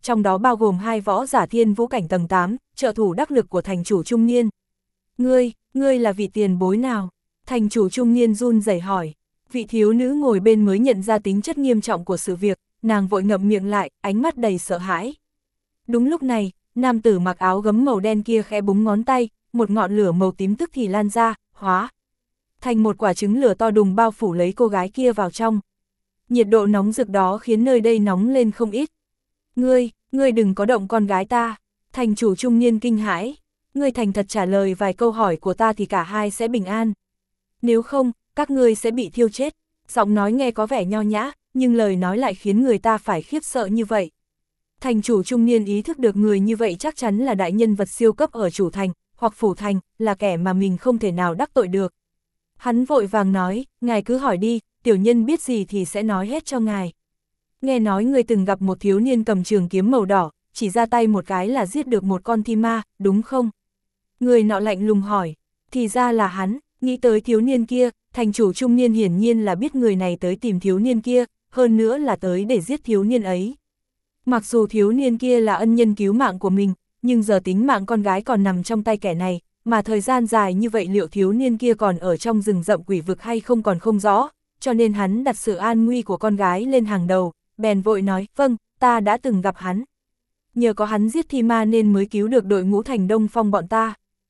trong đó bao gồm hai võ giả thiên vũ cảnh tầng tám, trợ thủ đắc lực của thành chủ trung niên. Ngươi, ngươi là vị tiền bối nào? Thành chủ trung niên run rẩy hỏi. Vị thiếu nữ ngồi bên mới nhận ra tính chất nghiêm trọng của sự việc, nàng vội ngậm miệng lại, ánh mắt đầy sợ hãi. Đúng lúc này, nam tử mặc áo gấm màu đen kia khẽ búng ngón tay, một ngọn lửa màu tím tức thì lan ra, hóa thành một quả trứng lửa to đùng bao phủ lấy cô gái kia vào trong. Nhiệt độ nóng rực đó khiến nơi đây nóng lên không ít. Ngươi, ngươi đừng có động con gái ta. Thành chủ trung niên kinh hãi. Ngươi thành thật trả lời vài câu hỏi của ta thì cả hai sẽ bình an. Nếu không, các ngươi sẽ bị thiêu chết. Giọng nói nghe có vẻ nho nhã, nhưng lời nói lại khiến người ta phải khiếp sợ như vậy. Thành chủ trung niên ý thức được người như vậy chắc chắn là đại nhân vật siêu cấp ở chủ thành, hoặc phủ thành, là kẻ mà mình không thể nào đắc tội được. Hắn vội vàng nói, ngài cứ hỏi đi, tiểu nhân biết gì thì sẽ nói hết cho ngài. Nghe nói người từng gặp một thiếu niên cầm trường kiếm màu đỏ, chỉ ra tay một cái là giết được một con thi ma, đúng không? Người nọ lạnh lùng hỏi, thì ra là hắn. Nghĩ tới thiếu niên kia, thành chủ trung niên hiển nhiên là biết người này tới tìm thiếu niên kia, hơn nữa là tới để giết thiếu niên ấy. Mặc dù thiếu niên kia là ân nhân cứu mạng của mình, nhưng giờ tính mạng con gái còn nằm trong tay kẻ này, mà thời gian dài như vậy liệu thiếu niên kia còn ở trong rừng rậm quỷ vực hay không còn không rõ, cho nên hắn đặt sự an nguy của con gái lên hàng đầu, bèn vội nói, vâng, ta đã từng gặp hắn. Nhờ có hắn giết thi ma nên mới cứu được đội ngũ Thành Đông Phong bọn ta.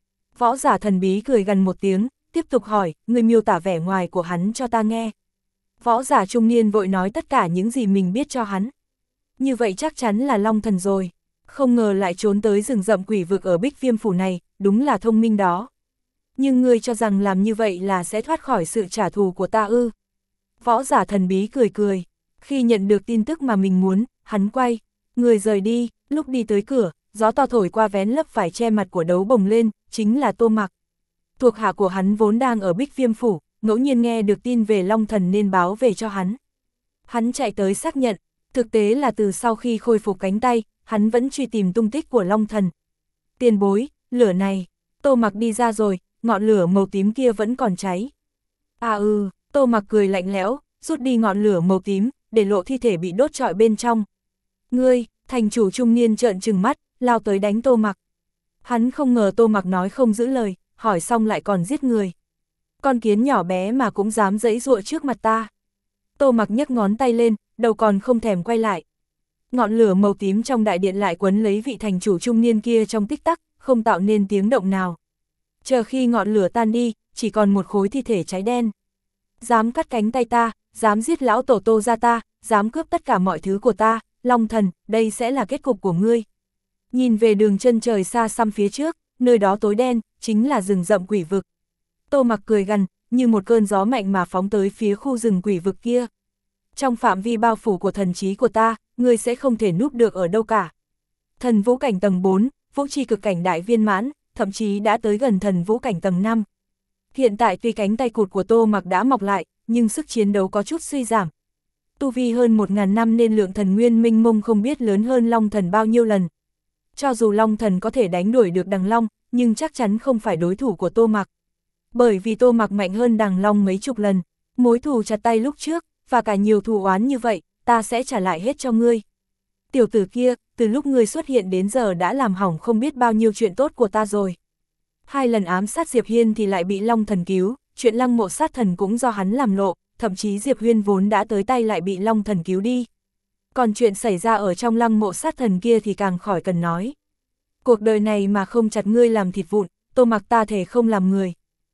Võ giả thần bí cười gần một tiếng, tiếp tục hỏi, người miêu tả vẻ ngoài của hắn cho ta nghe. Võ giả trung niên vội nói tất cả những gì mình biết cho hắn. Như vậy chắc chắn là Long Thần rồi. Không ngờ lại trốn tới rừng rậm quỷ vực ở Bích Viêm Phủ này, đúng là thông minh đó. Nhưng ngươi cho rằng làm như vậy là sẽ thoát khỏi sự trả thù của ta ư? Võ giả thần bí cười cười. Khi nhận được tin tức mà mình muốn, hắn quay người rời đi, lúc đi tới cửa, gió to thổi qua vén lấp vải che mặt của đấu bồng lên, chính là Tô Mặc. Thuộc hạ của hắn vốn đang ở Bích Viêm Phủ, ngẫu nhiên nghe được tin về Long Thần nên báo về cho hắn. Hắn chạy tới xác nhận, thực tế là từ sau khi khôi phục cánh tay, hắn vẫn truy tìm tung tích của Long Thần. Tiền bối, lửa này, Tô Mặc đi ra rồi, ngọn lửa màu tím kia vẫn còn cháy. À ừ, Tô Mặc cười lạnh lẽo, rút đi ngọn lửa màu tím, để lộ thi thể bị đốt trọi bên trong. Ngươi, thành chủ trung niên trợn trừng mắt, lao tới đánh Tô Mặc. Hắn không ngờ Tô Mặc nói không giữ lời, hỏi xong lại còn giết người. Con kiến nhỏ bé mà cũng dám giãy giụa trước mặt ta. Tô Mặc nhấc ngón tay lên, đầu còn không thèm quay lại. Ngọn lửa màu tím trong đại điện lại quấn lấy vị thành chủ trung niên kia trong tích tắc, không tạo nên tiếng động nào. Chờ khi ngọn lửa tan đi, chỉ còn một khối thi thể cháy đen. Dám cắt cánh tay ta, dám giết lão tổ Tô gia ta, dám cướp tất cả mọi thứ của ta, Long Thần, đây sẽ là kết cục của ngươi. Nhìn về đường chân trời xa xăm phía trước, nơi đó tối đen, chính là rừng rậm quỷ vực. Tô Mặc cười gằn, như một cơn gió mạnh mà phóng tới phía khu rừng quỷ vực kia. Trong phạm vi bao phủ của thần trí của ta, ngươi sẽ không thể núp được ở đâu cả. Thần vũ cảnh tầng bốn, vũ chi cực cảnh đại viên mãn, thậm chí đã tới gần thần vũ cảnh tầng năm. Hiện tại tuy cánh tay cụt của Tô Mặc đã mọc lại, nhưng sức chiến đấu có chút suy giảm. Tu vi hơn một ngàn năm nên lượng thần nguyên minh mông không biết lớn hơn Long Thần bao nhiêu lần. Cho dù Long Thần có thể đánh đuổi được Đằng Long, nhưng chắc chắn không phải đối thủ của Tô Mặc. Bởi vì Tô Mặc mạnh hơn Đằng Long mấy chục lần, mối thù chặt tay lúc trước, và cả nhiều thù oán như vậy, ta sẽ trả lại hết cho ngươi. Tiểu tử kia, từ lúc ngươi xuất hiện đến giờ đã làm hỏng không biết bao nhiêu chuyện tốt của ta rồi. Hai lần ám sát Diệp Hiên thì lại bị Long Thần cứu, chuyện Lăng Mộ sát thần cũng do hắn làm lộ, thậm chí Diệp Huyên vốn đã tới tay lại bị Long Thần cứu đi. Còn chuyện xảy ra ở trong Lăng Mộ sát thần kia thì càng khỏi cần nói. Cuộc đời này mà không chặt ngươi làm thịt vụn, Tô Mặc ta thể không làm người.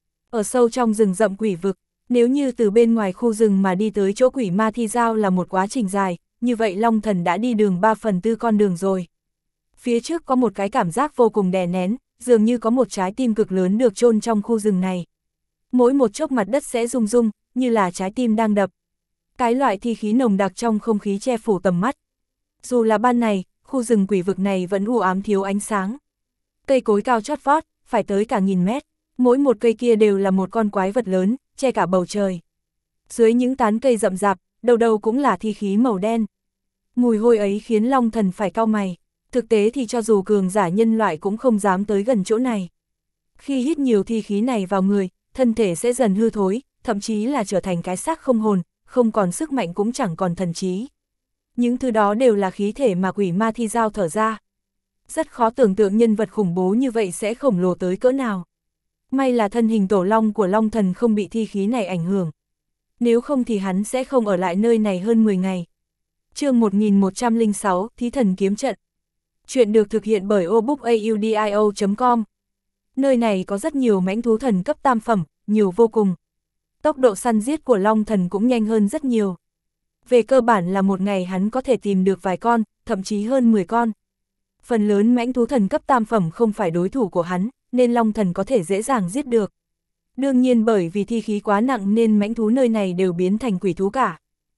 Ở sâu trong rừng rậm quỷ vực, nếu như từ bên ngoài khu rừng mà đi tới chỗ quỷ ma thi giao là một quá trình dài, như vậy Long Thần đã đi đường ba phần tư con đường rồi. Phía trước có một cái cảm giác vô cùng đè nén, dường như có một trái tim cực lớn được chôn trong khu rừng này. Mỗi một chốc mặt đất sẽ rung rung, như là trái tim đang đập. Cái loại thi khí nồng đặc trong không khí che phủ tầm mắt. Dù là ban ngày, khu rừng quỷ vực này vẫn u ám thiếu ánh sáng. Cây cối cao chót vót, phải tới cả nghìn mét. Mỗi một cây kia đều là một con quái vật lớn, che cả bầu trời. Dưới những tán cây rậm rạp, đầu đầu cũng là thi khí màu đen. Mùi hôi ấy khiến Long Thần phải cau mày. Thực tế thì cho dù cường giả nhân loại cũng không dám tới gần chỗ này. Khi hít nhiều thi khí này vào người, thân thể sẽ dần hư thối, thậm chí là trở thành cái xác không hồn, không còn sức mạnh cũng chẳng còn thần trí. Những thứ đó đều là khí thể mà quỷ ma thi giao thở ra. Rất khó tưởng tượng nhân vật khủng bố như vậy sẽ khổng lồ tới cỡ nào. May là thân hình tổ long của Long Thần không bị thi khí này ảnh hưởng. Nếu không thì hắn sẽ không ở lại nơi này hơn mười ngày. Chương một nghìn một trăm lẻ sáu, Thí thần kiếm trận. Chuyện được thực hiện bởi obookaudio chấm com. Nơi này có rất nhiều mãnh thú thần cấp tam phẩm, nhiều vô cùng. Tốc độ săn giết của Long Thần cũng nhanh hơn rất nhiều. Về cơ bản là một ngày hắn có thể tìm được vài con, thậm chí hơn mười con. Phần lớn mãnh thú thần cấp tam phẩm không phải đối thủ của hắn, nên Long Thần có thể dễ dàng giết được. Đương nhiên bởi vì thi khí quá nặng nên mãnh thú nơi này đều biến thành quỷ thú cả.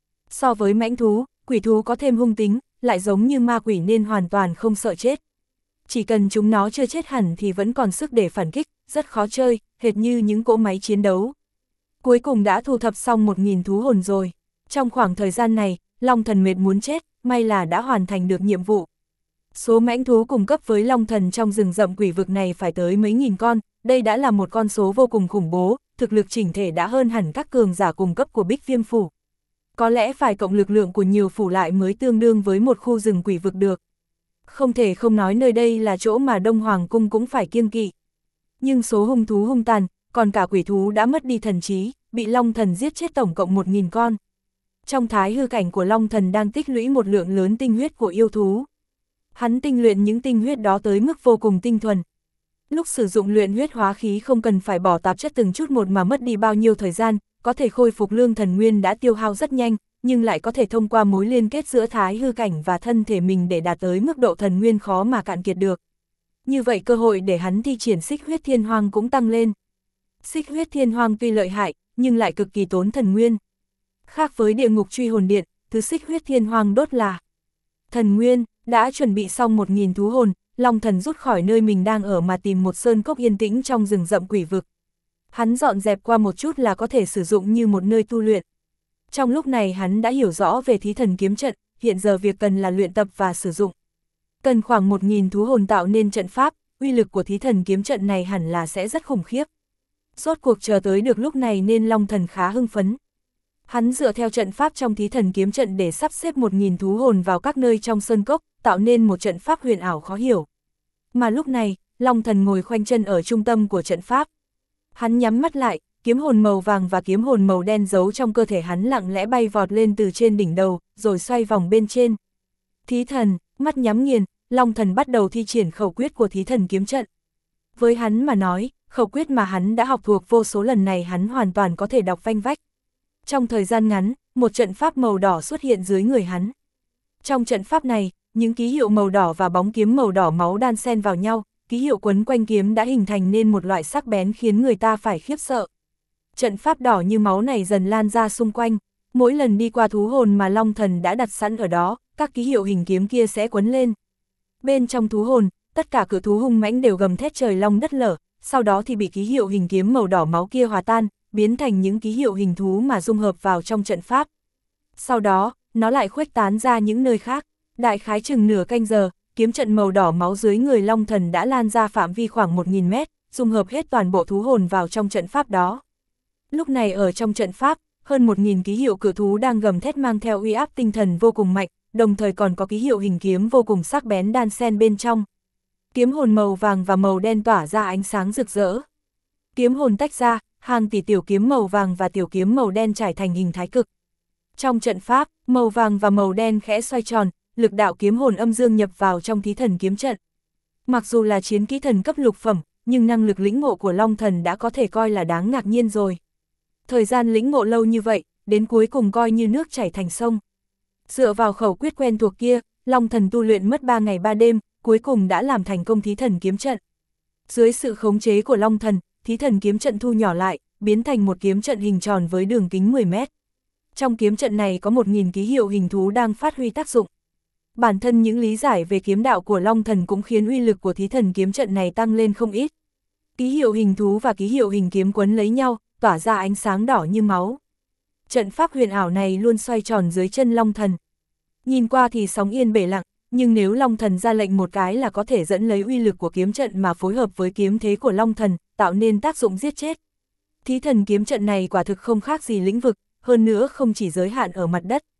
So với mãnh thú, quỷ thú có thêm hung tính, lại giống như ma quỷ nên hoàn toàn không sợ chết. Chỉ cần chúng nó chưa chết hẳn thì vẫn còn sức để phản kích, rất khó chơi, hệt như những cỗ máy chiến đấu. Cuối cùng đã thu thập xong một nghìn thú hồn rồi. Trong khoảng thời gian này, Long Thần mệt muốn chết, may là đã hoàn thành được nhiệm vụ. Số mãnh thú cùng cấp với Long Thần trong rừng rậm quỷ vực này phải tới mấy nghìn con, đây đã là một con số vô cùng khủng bố, thực lực chỉnh thể đã hơn hẳn các cường giả cùng cấp của Bích Viêm Phủ. Có lẽ phải cộng lực lượng của nhiều phủ lại mới tương đương với một khu rừng quỷ vực được. Không thể không nói nơi đây là chỗ mà Đông Hoàng Cung cũng phải kiêng kỵ. Nhưng số hung thú hung tàn, còn cả quỷ thú đã mất đi thần trí, bị Long Thần giết chết tổng cộng một nghìn con. Trong thái hư cảnh của Long Thần đang tích lũy một lượng lớn tinh huyết của yêu thú. Hắn tinh luyện những tinh huyết đó tới mức vô cùng tinh thuần. Lúc sử dụng luyện huyết hóa khí không cần phải bỏ tạp chất từng chút một mà mất đi bao nhiêu thời gian, có thể khôi phục lương thần nguyên đã tiêu hao rất nhanh, nhưng lại có thể thông qua mối liên kết giữa thái hư cảnh và thân thể mình để đạt tới mức độ thần nguyên khó mà cạn kiệt được. Như vậy cơ hội để hắn thi triển xích huyết thiên hoang cũng tăng lên. Xích huyết thiên hoang tuy lợi hại, nhưng lại cực kỳ tốn thần nguyên. Khác với địa ngục truy hồn điện, thứ xích huyết thiên hoang đốt là thần nguyên. Đã chuẩn bị xong một nghìn thú hồn, Long Thần rút khỏi nơi mình đang ở mà tìm một sơn cốc yên tĩnh trong rừng rậm quỷ vực. Hắn dọn dẹp qua một chút là có thể sử dụng như một nơi tu luyện. Trong lúc này hắn đã hiểu rõ về thí thần kiếm trận, hiện giờ việc cần là luyện tập và sử dụng. Cần khoảng một nghìn thú hồn tạo nên trận pháp, uy lực của thí thần kiếm trận này hẳn là sẽ rất khủng khiếp. Rốt cuộc chờ tới được lúc này nên Long Thần khá hưng phấn. Hắn dựa theo trận pháp trong thí thần kiếm trận để sắp xếp một nghìn thú hồn vào các nơi trong sơn cốc, tạo nên một trận pháp huyền ảo khó hiểu. Mà lúc này, Long Thần ngồi khoanh chân ở trung tâm của trận pháp. Hắn nhắm mắt lại, kiếm hồn màu vàng và kiếm hồn màu đen giấu trong cơ thể hắn lặng lẽ bay vọt lên từ trên đỉnh đầu, rồi xoay vòng bên trên. Thí thần, mắt nhắm nghiền, Long Thần bắt đầu thi triển khẩu quyết của thí thần kiếm trận. Với hắn mà nói, khẩu quyết mà hắn đã học thuộc vô số lần này hắn hoàn toàn có thể đọc vanh vách. Trong thời gian ngắn, một trận pháp màu đỏ xuất hiện dưới người hắn. Trong trận pháp này, những ký hiệu màu đỏ và bóng kiếm màu đỏ máu đan xen vào nhau, ký hiệu quấn quanh kiếm đã hình thành nên một loại sắc bén khiến người ta phải khiếp sợ. Trận pháp đỏ như máu này dần lan ra xung quanh, mỗi lần đi qua thú hồn mà Long Thần đã đặt sẵn ở đó, các ký hiệu hình kiếm kia sẽ quấn lên. Bên trong thú hồn, tất cả cự thú hung mãnh đều gầm thét trời long đất lở, sau đó thì bị ký hiệu hình kiếm màu đỏ máu kia hòa tan, biến thành những ký hiệu hình thú mà dung hợp vào trong trận pháp. Sau đó, nó lại khuếch tán ra những nơi khác. Đại khái chừng nửa canh giờ, kiếm trận màu đỏ máu dưới người Long Thần đã lan ra phạm vi khoảng một nghìn mét, dung hợp hết toàn bộ thú hồn vào trong trận pháp đó. Lúc này ở trong trận pháp, hơn một nghìn ký hiệu cự thú đang gầm thét mang theo uy áp tinh thần vô cùng mạnh, đồng thời còn có ký hiệu hình kiếm vô cùng sắc bén đan xen bên trong. Kiếm hồn màu vàng và màu đen tỏa ra ánh sáng rực rỡ. Kiếm hồn tách ra, hàng tỷ tiểu kiếm màu vàng và tiểu kiếm màu đen trải thành hình thái cực. Trong trận pháp, màu vàng và màu đen khẽ xoay tròn, lực đạo kiếm hồn âm dương nhập vào trong thí thần kiếm trận. Mặc dù là chiến kỹ thần cấp lục phẩm, nhưng năng lực lĩnh ngộ của Long Thần đã có thể coi là đáng ngạc nhiên rồi. Thời gian lĩnh ngộ lâu như vậy, đến cuối cùng coi như nước chảy thành sông. Dựa vào khẩu quyết quen thuộc kia, Long Thần tu luyện mất ba ngày ba đêm, cuối cùng đã làm thành công thí thần kiếm trận. Dưới sự khống chế của Long Thần, thí thần kiếm trận thu nhỏ lại, biến thành một kiếm trận hình tròn với đường kính mười mét. Trong kiếm trận này có một nghìn ký hiệu hình thú đang phát huy tác dụng. Bản thân những lý giải về kiếm đạo của Long Thần cũng khiến uy lực của thí thần kiếm trận này tăng lên không ít. Ký hiệu hình thú và ký hiệu hình kiếm quấn lấy nhau, tỏa ra ánh sáng đỏ như máu. Trận pháp huyền ảo này luôn xoay tròn dưới chân Long Thần. Nhìn qua thì sóng yên bể lặng, nhưng nếu Long Thần ra lệnh một cái là có thể dẫn lấy uy lực của kiếm trận mà phối hợp với kiếm thế của Long Thần, tạo nên tác dụng giết chết. Thí thần kiếm trận này quả thực không khác gì lĩnh vực, hơn nữa không chỉ giới hạn ở mặt đất.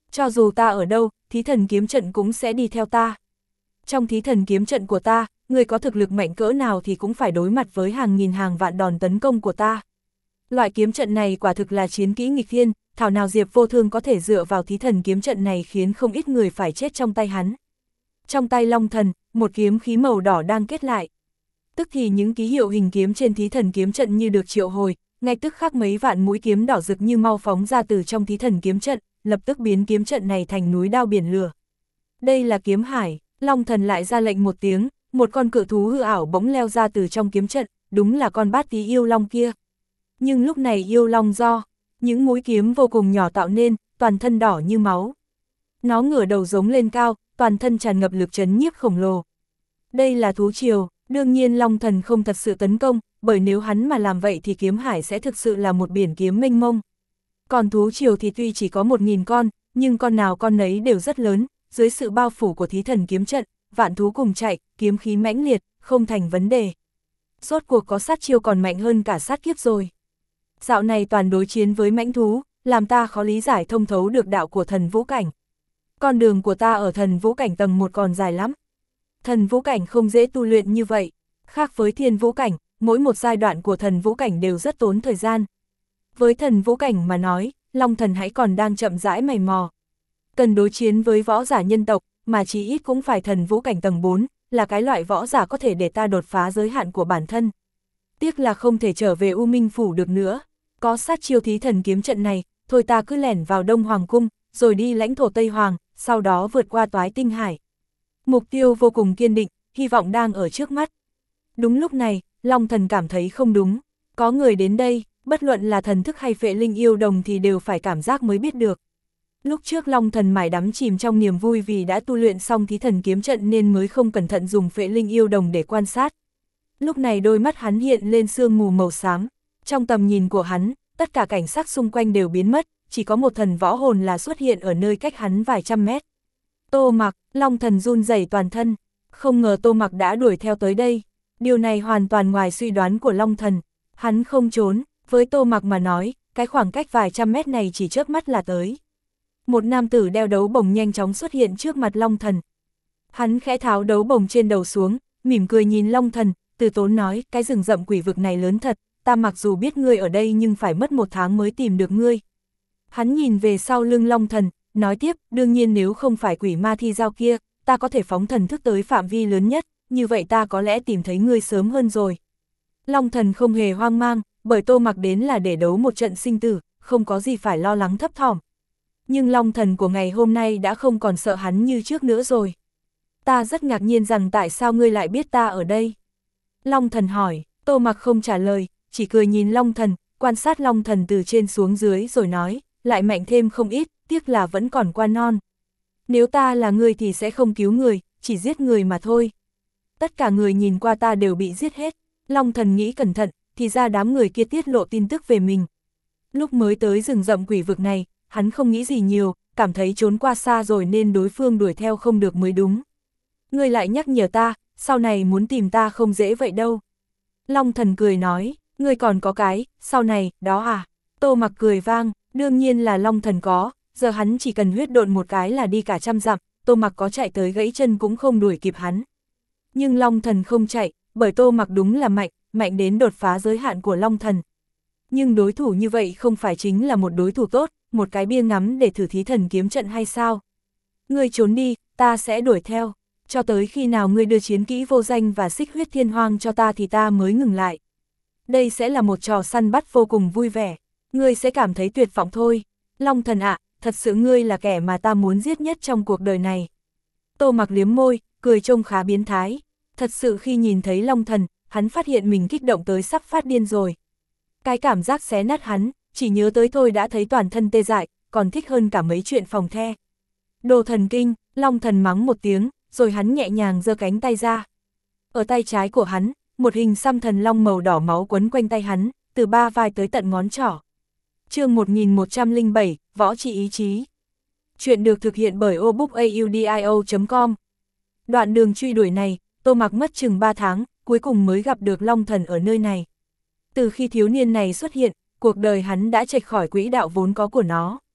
Cho dù ta ở đâu, thí thần kiếm trận cũng sẽ đi theo ta. Trong thí thần kiếm trận của ta, người có thực lực mạnh cỡ nào thì cũng phải đối mặt với hàng nghìn hàng vạn đòn tấn công của ta. Loại kiếm trận này quả thực là chiến kỹ nghịch thiên, thảo nào Diệp Vô Thương có thể dựa vào thí thần kiếm trận này khiến không ít người phải chết trong tay hắn. Trong tay Long Thần, một kiếm khí màu đỏ đang kết lại. Tức thì những ký hiệu hình kiếm trên thí thần kiếm trận như được triệu hồi, ngay tức khắc mấy vạn mũi kiếm đỏ rực như mau phóng ra từ trong thí thần kiếm trận, lập tức biến kiếm trận này thành núi đao biển lửa. Đây là kiếm hải, Long Thần lại ra lệnh một tiếng, một con cự thú hư ảo bỗng leo ra từ trong kiếm trận, đúng là con bát tí yêu long kia. Nhưng lúc này yêu long do những mũi kiếm vô cùng nhỏ tạo nên, toàn thân đỏ như máu. Nó ngửa đầu giống lên cao, toàn thân tràn ngập lực trấn nhiếp khổng lồ. Đây là thú triều, đương nhiên Long Thần không thật sự tấn công, bởi nếu hắn mà làm vậy thì kiếm hải sẽ thực sự là một biển kiếm mênh mông. Còn thú triều thì tuy chỉ có một nghìn con, nhưng con nào con nấy đều rất lớn, dưới sự bao phủ của thí thần kiếm trận, vạn thú cùng chạy, kiếm khí mãnh liệt, không thành vấn đề. Rốt cuộc có sát chiêu còn mạnh hơn cả sát kiếp rồi. Dạo này toàn đối chiến với mãnh thú, làm ta khó lý giải thông thấu được đạo của thần vũ cảnh. Con đường của ta ở thần vũ cảnh tầng một còn dài lắm. Thần vũ cảnh không dễ tu luyện như vậy. Khác với thiên vũ cảnh, mỗi một giai đoạn của thần vũ cảnh đều rất tốn thời gian. Với thần vũ cảnh mà nói, Long Thần hãy còn đang chậm rãi mày mò. Cần đối chiến với võ giả nhân tộc, mà chí ít cũng phải thần vũ cảnh tầng bốn, là cái loại võ giả có thể để ta đột phá giới hạn của bản thân. Tiếc là không thể trở về U Minh Phủ được nữa. Có sát chiêu thí thần kiếm trận này, thôi ta cứ lẻn vào Đông Hoàng Cung, rồi đi lãnh thổ Tây Hoàng, sau đó vượt qua Toái Tinh Hải. Mục tiêu vô cùng kiên định, hy vọng đang ở trước mắt. Đúng lúc này, Long Thần cảm thấy không đúng. Có người đến đây, bất luận là thần thức hay phệ linh yêu đồng thì đều phải cảm giác mới biết được. Lúc trước Long Thần mải đắm chìm trong niềm vui vì đã tu luyện xong thí thần kiếm trận nên mới không cẩn thận dùng phệ linh yêu đồng để quan sát. Lúc này đôi mắt hắn hiện lên sương mù màu xám. Trong tầm nhìn của hắn, tất cả cảnh sắc xung quanh đều biến mất, chỉ có một thần võ hồn là xuất hiện ở nơi cách hắn vài trăm mét. Tô Mặc, Long Thần run rẩy toàn thân, không ngờ Tô Mặc đã đuổi theo tới đây. Điều này hoàn toàn ngoài suy đoán của Long Thần. Hắn không trốn, với Tô Mặc mà nói, cái khoảng cách vài trăm mét này chỉ chớp mắt là tới. Một nam tử đeo đấu bồng nhanh chóng xuất hiện trước mặt Long Thần. Hắn khẽ tháo đấu bồng trên đầu xuống, mỉm cười nhìn Long Thần, từ tốn nói, cái rừng rậm quỷ vực này lớn thật, ta mặc dù biết ngươi ở đây nhưng phải mất một tháng mới tìm được ngươi. Hắn nhìn về sau lưng Long Thần, nói tiếp, đương nhiên nếu không phải quỷ ma thi giao kia, ta có thể phóng thần thức tới phạm vi lớn nhất, như vậy ta có lẽ tìm thấy ngươi sớm hơn rồi. Long Thần không hề hoang mang, bởi Tô Mặc đến là để đấu một trận sinh tử, không có gì phải lo lắng thấp thỏm. Nhưng Long Thần của ngày hôm nay đã không còn sợ hắn như trước nữa rồi. Ta rất ngạc nhiên rằng tại sao ngươi lại biết ta ở đây? Long Thần hỏi, Tô Mặc không trả lời, chỉ cười nhìn Long Thần, quan sát Long Thần từ trên xuống dưới rồi nói, lại mạnh thêm không ít, tiếc là vẫn còn qua non. Nếu ta là ngươi thì sẽ không cứu người, chỉ giết người mà thôi. Tất cả người nhìn qua ta đều bị giết hết. Long Thần nghĩ cẩn thận, thì ra đám người kia tiết lộ tin tức về mình. Lúc mới tới rừng rậm quỷ vực này, hắn không nghĩ gì nhiều, cảm thấy trốn qua xa rồi nên đối phương đuổi theo không được mới đúng. Ngươi lại nhắc nhở ta, sau này muốn tìm ta không dễ vậy đâu. Long Thần cười nói, ngươi còn có cái, sau này, đó à? Tô Mặc cười vang, đương nhiên là Long Thần có, giờ hắn chỉ cần huyết độn một cái là đi cả trăm dặm, Tô Mặc có chạy tới gãy chân cũng không đuổi kịp hắn. Nhưng Long Thần không chạy, bởi Tô Mặc đúng là mạnh, mạnh đến đột phá giới hạn của Long Thần. Nhưng đối thủ như vậy không phải chính là một đối thủ tốt, một cái bia ngắm để thử thí thần kiếm trận hay sao? Ngươi trốn đi, ta sẽ đuổi theo, cho tới khi nào ngươi đưa chiến kỹ vô danh và xích huyết thiên hoang cho ta thì ta mới ngừng lại. Đây sẽ là một trò săn bắt vô cùng vui vẻ, ngươi sẽ cảm thấy tuyệt vọng thôi. Long Thần ạ, thật sự ngươi là kẻ mà ta muốn giết nhất trong cuộc đời này. Tô Mặc liếm môi, cười trông khá biến thái. Thật sự khi nhìn thấy Long Thần, hắn phát hiện mình kích động tới sắp phát điên rồi. Cái cảm giác xé nát hắn, chỉ nhớ tới thôi đã thấy toàn thân tê dại, còn thích hơn cả mấy chuyện phòng the. Đồ thần kinh, Long Thần mắng một tiếng, rồi hắn nhẹ nhàng giơ cánh tay ra. Ở tay trái của hắn, một hình xăm thần long màu đỏ máu quấn quanh tay hắn, từ ba vai tới tận ngón trỏ. Chương một nghìn một trăm lẻ bảy, Võ trị ý chí. Chuyện được thực hiện bởi obookaudio chấm com. Đoạn đường truy đuổi này, Tô Mặc mất chừng ba tháng, cuối cùng mới gặp được Long Thần ở nơi này. Từ khi thiếu niên này xuất hiện, cuộc đời hắn đã chệch khỏi quỹ đạo vốn có của nó.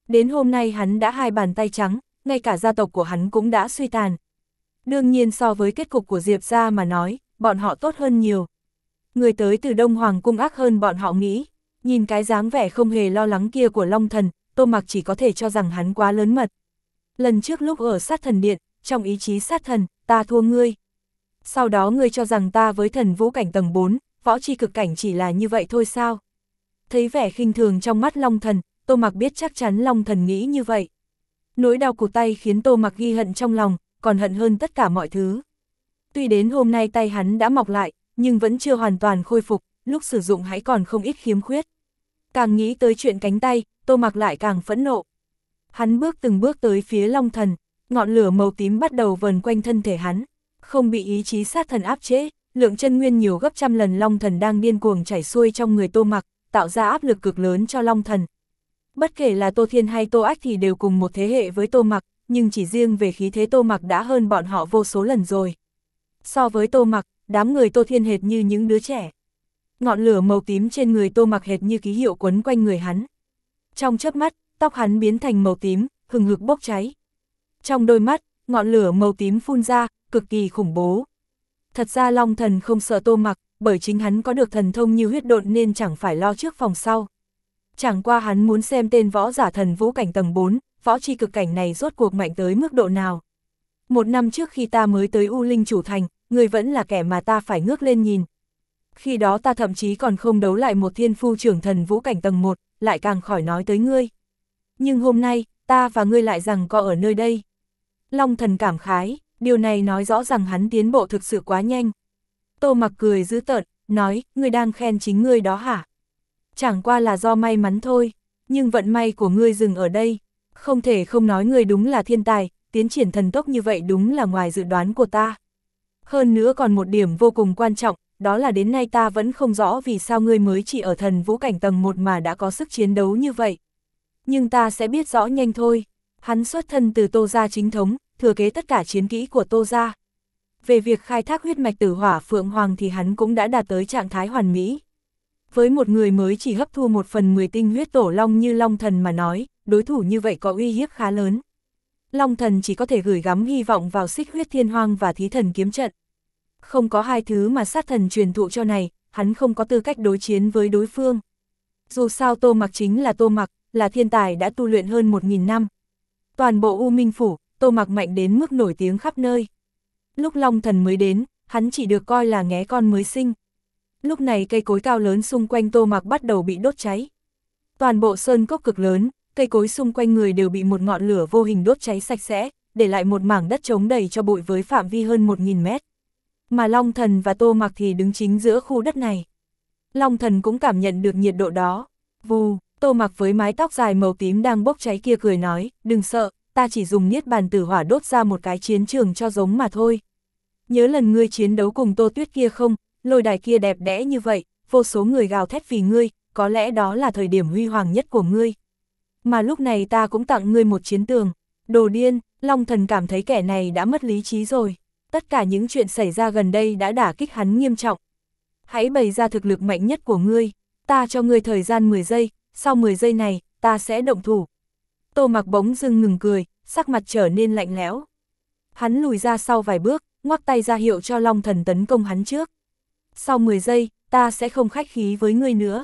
Đến hôm nay hắn đã hai bàn tay trắng, ngay cả gia tộc của hắn cũng đã suy tàn. Đương nhiên so với kết cục của Diệp gia mà nói, bọn họ tốt hơn nhiều. Người tới từ Đông Hoàng cung ác hơn bọn họ nghĩ. Nhìn cái dáng vẻ không hề lo lắng kia của Long Thần, Tô Mặc chỉ có thể cho rằng hắn quá lớn mật. Lần trước lúc ở sát thần điện, trong ý chí sát thần, ta thua ngươi. Sau đó ngươi cho rằng ta với thần vũ cảnh tầng bốn, võ chi cực cảnh chỉ là như vậy thôi sao? Thấy vẻ khinh thường trong mắt Long Thần, Tô Mặc biết chắc chắn Long Thần nghĩ như vậy. Nỗi đau cụt tay khiến Tô Mặc ghi hận trong lòng, còn hận hơn tất cả mọi thứ. Tuy đến hôm nay tay hắn đã mọc lại, nhưng vẫn chưa hoàn toàn khôi phục, lúc sử dụng hãy còn không ít khiếm khuyết. Càng nghĩ tới chuyện cánh tay, Tô Mặc lại càng phẫn nộ. Hắn bước từng bước tới phía Long Thần, ngọn lửa màu tím bắt đầu vờn quanh thân thể hắn. Không bị ý chí sát thần áp chế, lượng chân nguyên nhiều gấp trăm lần Long Thần đang điên cuồng chảy xuôi trong người Tô Mặc, tạo ra áp lực cực lớn cho Long Thần. Bất kể là Tô Thiên hay Tô Ách thì đều cùng một thế hệ với Tô Mặc, nhưng chỉ riêng về khí thế Tô Mặc đã hơn bọn họ vô số lần rồi. So với Tô Mặc, đám người Tô Thiên hệt như những đứa trẻ. Ngọn lửa màu tím trên người Tô Mặc hệt như ký hiệu quấn quanh người hắn. Trong chớp mắt, tóc hắn biến thành màu tím, hừng hực bốc cháy. Trong đôi mắt, ngọn lửa màu tím phun ra, cực kỳ khủng bố. Thật ra Long Thần không sợ Tô Mặc, bởi chính hắn có được thần thông như huyết độn nên chẳng phải lo trước phòng sau. Chẳng qua hắn muốn xem tên võ giả thần vũ cảnh tầng bốn, võ chi cực cảnh này rốt cuộc mạnh tới mức độ nào. Một năm trước khi ta mới tới U Linh Chủ Thành, người vẫn là kẻ mà ta phải ngước lên nhìn. Khi đó ta thậm chí còn không đấu lại một thiên phu trưởng thần vũ cảnh tầng một, lại càng khỏi nói tới ngươi. Nhưng hôm nay, ta và ngươi lại rằng có ở nơi đây. Long Thần cảm khái, điều này nói rõ rằng hắn tiến bộ thực sự quá nhanh. Tô Mặc cười dữ tợn, nói, ngươi đang khen chính ngươi đó hả? Chẳng qua là do may mắn thôi, nhưng vận may của ngươi dừng ở đây. Không thể không nói ngươi đúng là thiên tài, tiến triển thần tốc như vậy đúng là ngoài dự đoán của ta. Hơn nữa còn một điểm vô cùng quan trọng, đó là đến nay ta vẫn không rõ vì sao ngươi mới chỉ ở thần vũ cảnh tầng một mà đã có sức chiến đấu như vậy. Nhưng ta sẽ biết rõ nhanh thôi. Hắn xuất thân từ Tô gia chính thống, thừa kế tất cả chiến kỹ của Tô gia. Về việc khai thác huyết mạch tử hỏa phượng hoàng thì hắn cũng đã đạt tới trạng thái hoàn mỹ. Với một người mới chỉ hấp thu một phần mười tinh huyết tổ long như Long Thần mà nói, đối thủ như vậy có uy hiếp khá lớn. Long Thần chỉ có thể gửi gắm hy vọng vào xích huyết thiên hoang và thí thần kiếm trận. Không có hai thứ mà sát thần truyền thụ cho này, hắn không có tư cách đối chiến với đối phương. Dù sao Tô Mặc chính là Tô Mặc, là thiên tài đã tu luyện hơn một nghìn năm. Toàn bộ U Minh Phủ, Tô Mặc mạnh đến mức nổi tiếng khắp nơi. Lúc Long Thần mới đến, hắn chỉ được coi là nghé con mới sinh. Lúc này cây cối cao lớn xung quanh Tô Mặc bắt đầu bị đốt cháy. Toàn bộ sơn cốc cực lớn, cây cối xung quanh người đều bị một ngọn lửa vô hình đốt cháy sạch sẽ, để lại một mảng đất trống đầy cho bụi với phạm vi hơn một nghìn mét. Mà Long Thần và Tô Mặc thì đứng chính giữa khu đất này. Long Thần cũng cảm nhận được nhiệt độ đó. Vù, Tô Mặc với mái tóc dài màu tím đang bốc cháy kia cười nói, đừng sợ, ta chỉ dùng niết bàn tử hỏa đốt ra một cái chiến trường cho giống mà thôi. Nhớ lần ngươi chiến đấu cùng Tô Tuyết kia không, lôi đài kia đẹp đẽ như vậy, vô số người gào thét vì ngươi, có lẽ đó là thời điểm huy hoàng nhất của ngươi. Mà lúc này ta cũng tặng ngươi một chiến tường. Đồ điên, Long Thần cảm thấy kẻ này đã mất lý trí rồi. Tất cả những chuyện xảy ra gần đây đã đả kích hắn nghiêm trọng. Hãy bày ra thực lực mạnh nhất của ngươi, ta cho ngươi thời gian mười giây, sau mười giây này, ta sẽ động thủ. Tô Mặc bỗng dưng ngừng cười, sắc mặt trở nên lạnh lẽo. Hắn lùi ra sau vài bước, ngoắc tay ra hiệu cho Long Thần tấn công hắn trước. Sau mười giây, ta sẽ không khách khí với ngươi nữa.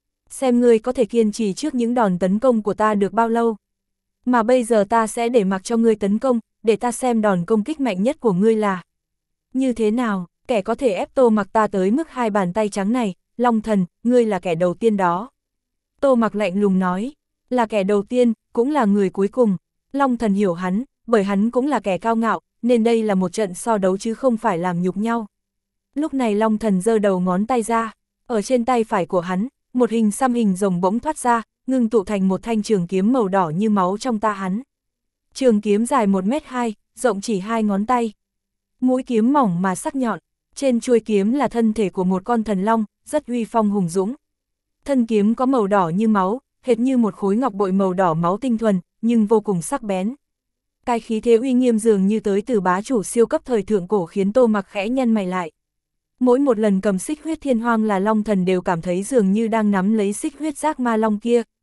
Xem ngươi có thể kiên trì trước những đòn tấn công của ta được bao lâu. Mà bây giờ ta sẽ để mặc cho ngươi tấn công, để ta xem đòn công kích mạnh nhất của ngươi là như thế nào, kẻ có thể ép Tô Mặc ta tới mức hai bàn tay trắng này, Long Thần, ngươi là kẻ đầu tiên đó. Tô Mặc lạnh lùng nói, là kẻ đầu tiên, cũng là người cuối cùng. Long Thần hiểu hắn, bởi hắn cũng là kẻ cao ngạo, nên đây là một trận so đấu chứ không phải làm nhục nhau. Lúc này Long Thần giơ đầu ngón tay ra, ở trên tay phải của hắn, một hình xăm hình rồng bỗng thoát ra, ngưng tụ thành một thanh trường kiếm màu đỏ như máu trong ta hắn. Trường kiếm dài một mét hai, rộng chỉ hai ngón tay. Mũi kiếm mỏng mà sắc nhọn, trên chuôi kiếm là thân thể của một con thần long, rất uy phong hùng dũng. Thân kiếm có màu đỏ như máu, hệt như một khối ngọc bội màu đỏ máu tinh thuần, nhưng vô cùng sắc bén. Cái khí thế uy nghiêm dường như tới từ bá chủ siêu cấp thời thượng cổ khiến Tô Mặc khẽ nhăn mày lại. Mỗi một lần cầm xích huyết thiên hoang là Long Thần đều cảm thấy dường như đang nắm lấy xích huyết giác ma long kia,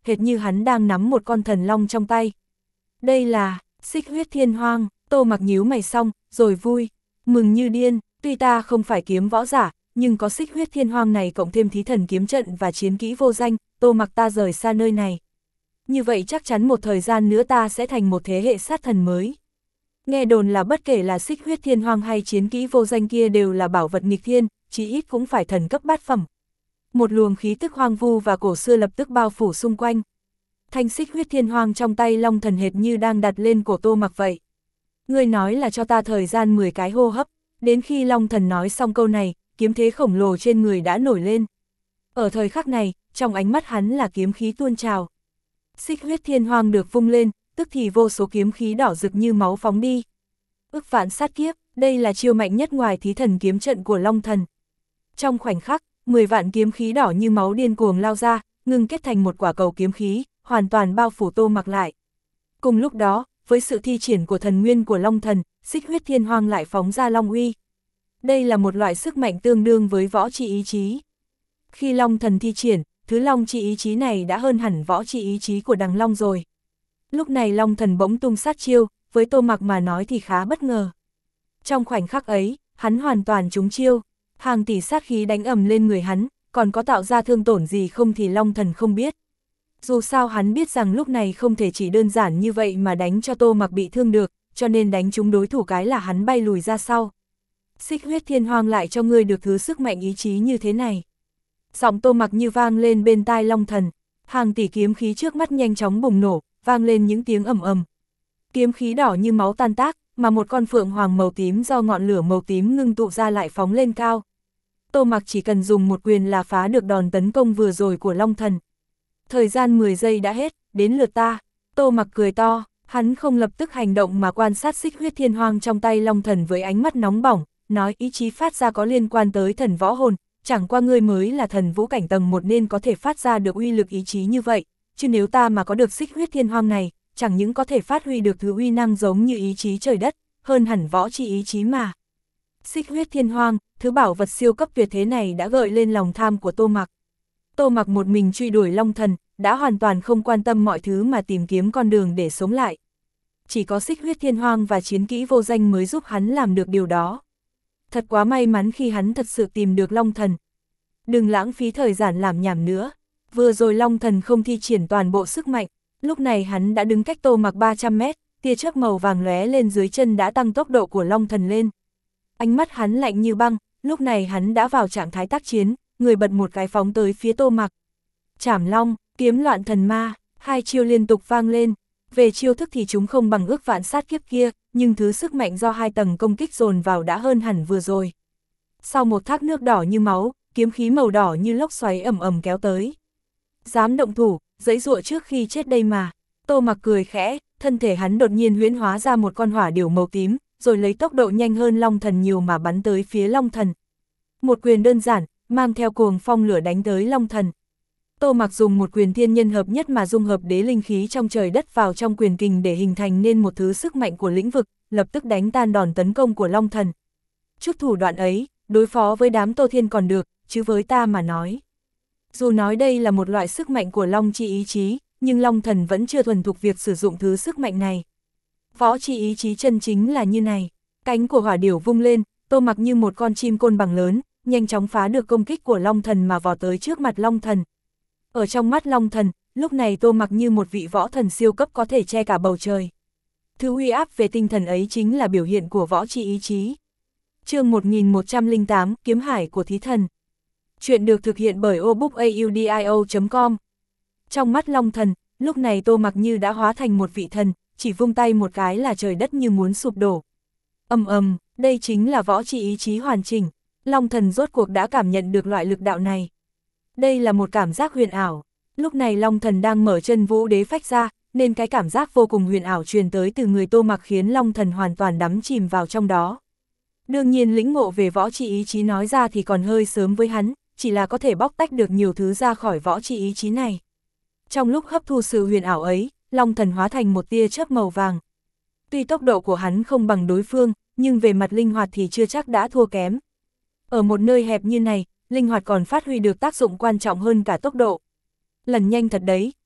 hệt như hắn đang nắm một con thần long trong tay. Đây là Xích Huyết Thiên Hoang. Tô Mặc nhíu mày xong, rồi vui, mừng như điên, tuy ta không phải kiếm võ giả, nhưng có Xích Huyết Thiên Hoang này cộng thêm thí thần kiếm trận và chiến kỹ vô danh, Tô Mặc ta rời xa nơi này. Như vậy chắc chắn một thời gian nữa ta sẽ thành một thế hệ sát thần mới. Nghe đồn là bất kể là Xích Huyết Thiên Hoang hay chiến kỹ vô danh kia đều là bảo vật nghịch thiên, chí ít cũng phải thần cấp bát phẩm. Một luồng khí tức hoang vu và cổ xưa lập tức bao phủ xung quanh. Thanh Xích Huyết Thiên Hoang trong tay Long Thần hệt như đang đặt lên cổ Tô Mặc vậy. Ngươi nói là cho ta thời gian mười cái hô hấp, đến khi Long Thần nói xong câu này, kiếm thế khổng lồ trên người đã nổi lên. Ở thời khắc này, trong ánh mắt hắn là kiếm khí tuôn trào. Xích Huyết Thiên Hoang được vung lên, tức thì vô số kiếm khí đỏ rực như máu phóng đi. Ức vạn sát kiếp, đây là chiêu mạnh nhất ngoài thí thần kiếm trận của Long Thần. Trong khoảnh khắc, mười vạn kiếm khí đỏ như máu điên cuồng lao ra, ngưng kết thành một quả cầu kiếm khí, hoàn toàn bao phủ Tô Mặc lại. Cùng lúc đó, với sự thi triển của thần nguyên của Long Thần, Xích Huyết Thiên Hoang lại phóng ra Long Uy. Đây là một loại sức mạnh tương đương với võ chi ý chí. Khi Long Thần thi triển, thứ Long chi ý chí này đã hơn hẳn võ chi ý chí của đằng Long rồi. Lúc này Long Thần bỗng tung sát chiêu, với Tô Mặc mà nói thì khá bất ngờ. Trong khoảnh khắc ấy, hắn hoàn toàn trúng chiêu, hàng tỷ sát khí đánh ầm lên người hắn, còn có tạo ra thương tổn gì không thì Long Thần không biết. Dù sao hắn biết rằng lúc này không thể chỉ đơn giản như vậy mà đánh cho Tô Mặc bị thương được, cho nên đánh trúng đối thủ cái là hắn bay lùi ra sau. Xích Huyết Thiên Hoang lại cho ngươi được thứ sức mạnh ý chí như thế này. Giọng Tô Mặc như vang lên bên tai Long Thần, hàng tỷ kiếm khí trước mắt nhanh chóng bùng nổ, vang lên những tiếng ầm ầm. Kiếm khí đỏ như máu tan tác, mà một con phượng hoàng màu tím do ngọn lửa màu tím ngưng tụ ra lại phóng lên cao. Tô Mặc chỉ cần dùng một quyền là phá được đòn tấn công vừa rồi của Long Thần. Thời gian mười giây đã hết, đến lượt ta. Tô Mặc cười to, hắn không lập tức hành động mà quan sát Xích Huyết Thiên Hoang trong tay Long Thần với ánh mắt nóng bỏng, nói ý chí phát ra có liên quan tới thần võ hồn, chẳng qua ngươi mới là thần vũ cảnh tầng một nên có thể phát ra được uy lực ý chí như vậy, chứ nếu ta mà có được Xích Huyết Thiên Hoang này, chẳng những có thể phát huy được thứ uy năng giống như ý chí trời đất, hơn hẳn võ chi ý chí mà. Xích Huyết Thiên Hoang, thứ bảo vật siêu cấp tuyệt thế này đã gợi lên lòng tham của Tô Mặc. Tô Mặc một mình truy đuổi Long Thần, đã hoàn toàn không quan tâm mọi thứ mà tìm kiếm con đường để sống lại. Chỉ có Xích Huyết Thiên Hoang và chiến kỹ vô danh mới giúp hắn làm được điều đó. Thật quá may mắn khi hắn thật sự tìm được Long Thần. Đừng lãng phí thời gian làm nhảm nữa. Vừa rồi Long Thần không thi triển toàn bộ sức mạnh, lúc này hắn đã đứng cách Tô Mặc ba trăm mét, tia chớp màu vàng lóe lên dưới chân đã tăng tốc độ của Long Thần lên. Ánh mắt hắn lạnh như băng, lúc này hắn đã vào trạng thái tác chiến, người bật một cái phóng tới phía Tô Mặc. Trảm Long, kiếm loạn thần ma, hai chiêu liên tục vang lên. Về chiêu thức thì chúng không bằng ước vạn sát kiếp kia, nhưng thứ sức mạnh do hai tầng công kích dồn vào đã hơn hẳn vừa rồi. Sau một thác nước đỏ như máu, kiếm khí màu đỏ như lốc xoáy ầm ầm kéo tới. Dám động thủ, giãy giụa trước khi chết đây mà. Tô Mặc cười khẽ, thân thể hắn đột nhiên huyễn hóa ra một con hỏa điểu màu tím, rồi lấy tốc độ nhanh hơn Long Thần nhiều mà bắn tới phía Long Thần. Một quyền đơn giản, mang theo cuồng phong lửa đánh tới Long Thần. Tô Mặc dùng một quyền thiên nhân hợp nhất mà dung hợp đế linh khí trong trời đất vào trong quyền kình để hình thành nên một thứ sức mạnh của lĩnh vực, lập tức đánh tan đòn tấn công của Long Thần. Chút thủ đoạn ấy, đối phó với đám Tô Thiên còn được, chứ với ta mà nói. Dù nói đây là một loại sức mạnh của Long chi ý chí, nhưng Long Thần vẫn chưa thuần thục việc sử dụng thứ sức mạnh này. Võ chi ý chí chân chính là như này. Cánh của hỏa điểu vung lên, Tô Mặc như một con chim côn bằng lớn, nhanh chóng phá được công kích của Long Thần mà vò tới trước mặt Long Thần. Ở trong mắt Long Thần, lúc này Tô Mặc như một vị võ thần siêu cấp có thể che cả bầu trời. Thứ uy áp về tinh thần ấy chính là biểu hiện của võ chi ý chí. Chương một nghìn một trăm lẻ tám, Kiếm Hải của Thí Thần. Chuyện được thực hiện bởi obookaudio chấm com. Trong mắt Long Thần, lúc này Tô Mặc như đã hóa thành một vị thần, chỉ vung tay một cái là trời đất như muốn sụp đổ. Ầm ầm, đây chính là võ chi ý chí hoàn chỉnh. Long Thần rốt cuộc đã cảm nhận được loại lực đạo này. Đây là một cảm giác huyền ảo. Lúc này Long Thần đang mở chân vũ đế phách ra, nên cái cảm giác vô cùng huyền ảo truyền tới từ người Tô Mặc khiến Long Thần hoàn toàn đắm chìm vào trong đó. Đương nhiên lĩnh ngộ về võ chi ý chí nói ra thì còn hơi sớm với hắn, chỉ là có thể bóc tách được nhiều thứ ra khỏi võ chi ý chí này. Trong lúc hấp thu sự huyền ảo ấy, Long Thần hóa thành một tia chớp màu vàng. Tuy tốc độ của hắn không bằng đối phương, nhưng về mặt linh hoạt thì chưa chắc đã thua kém. Ở một nơi hẹp như này, linh hoạt còn phát huy được tác dụng quan trọng hơn cả tốc độ. Lần nhanh thật đấy,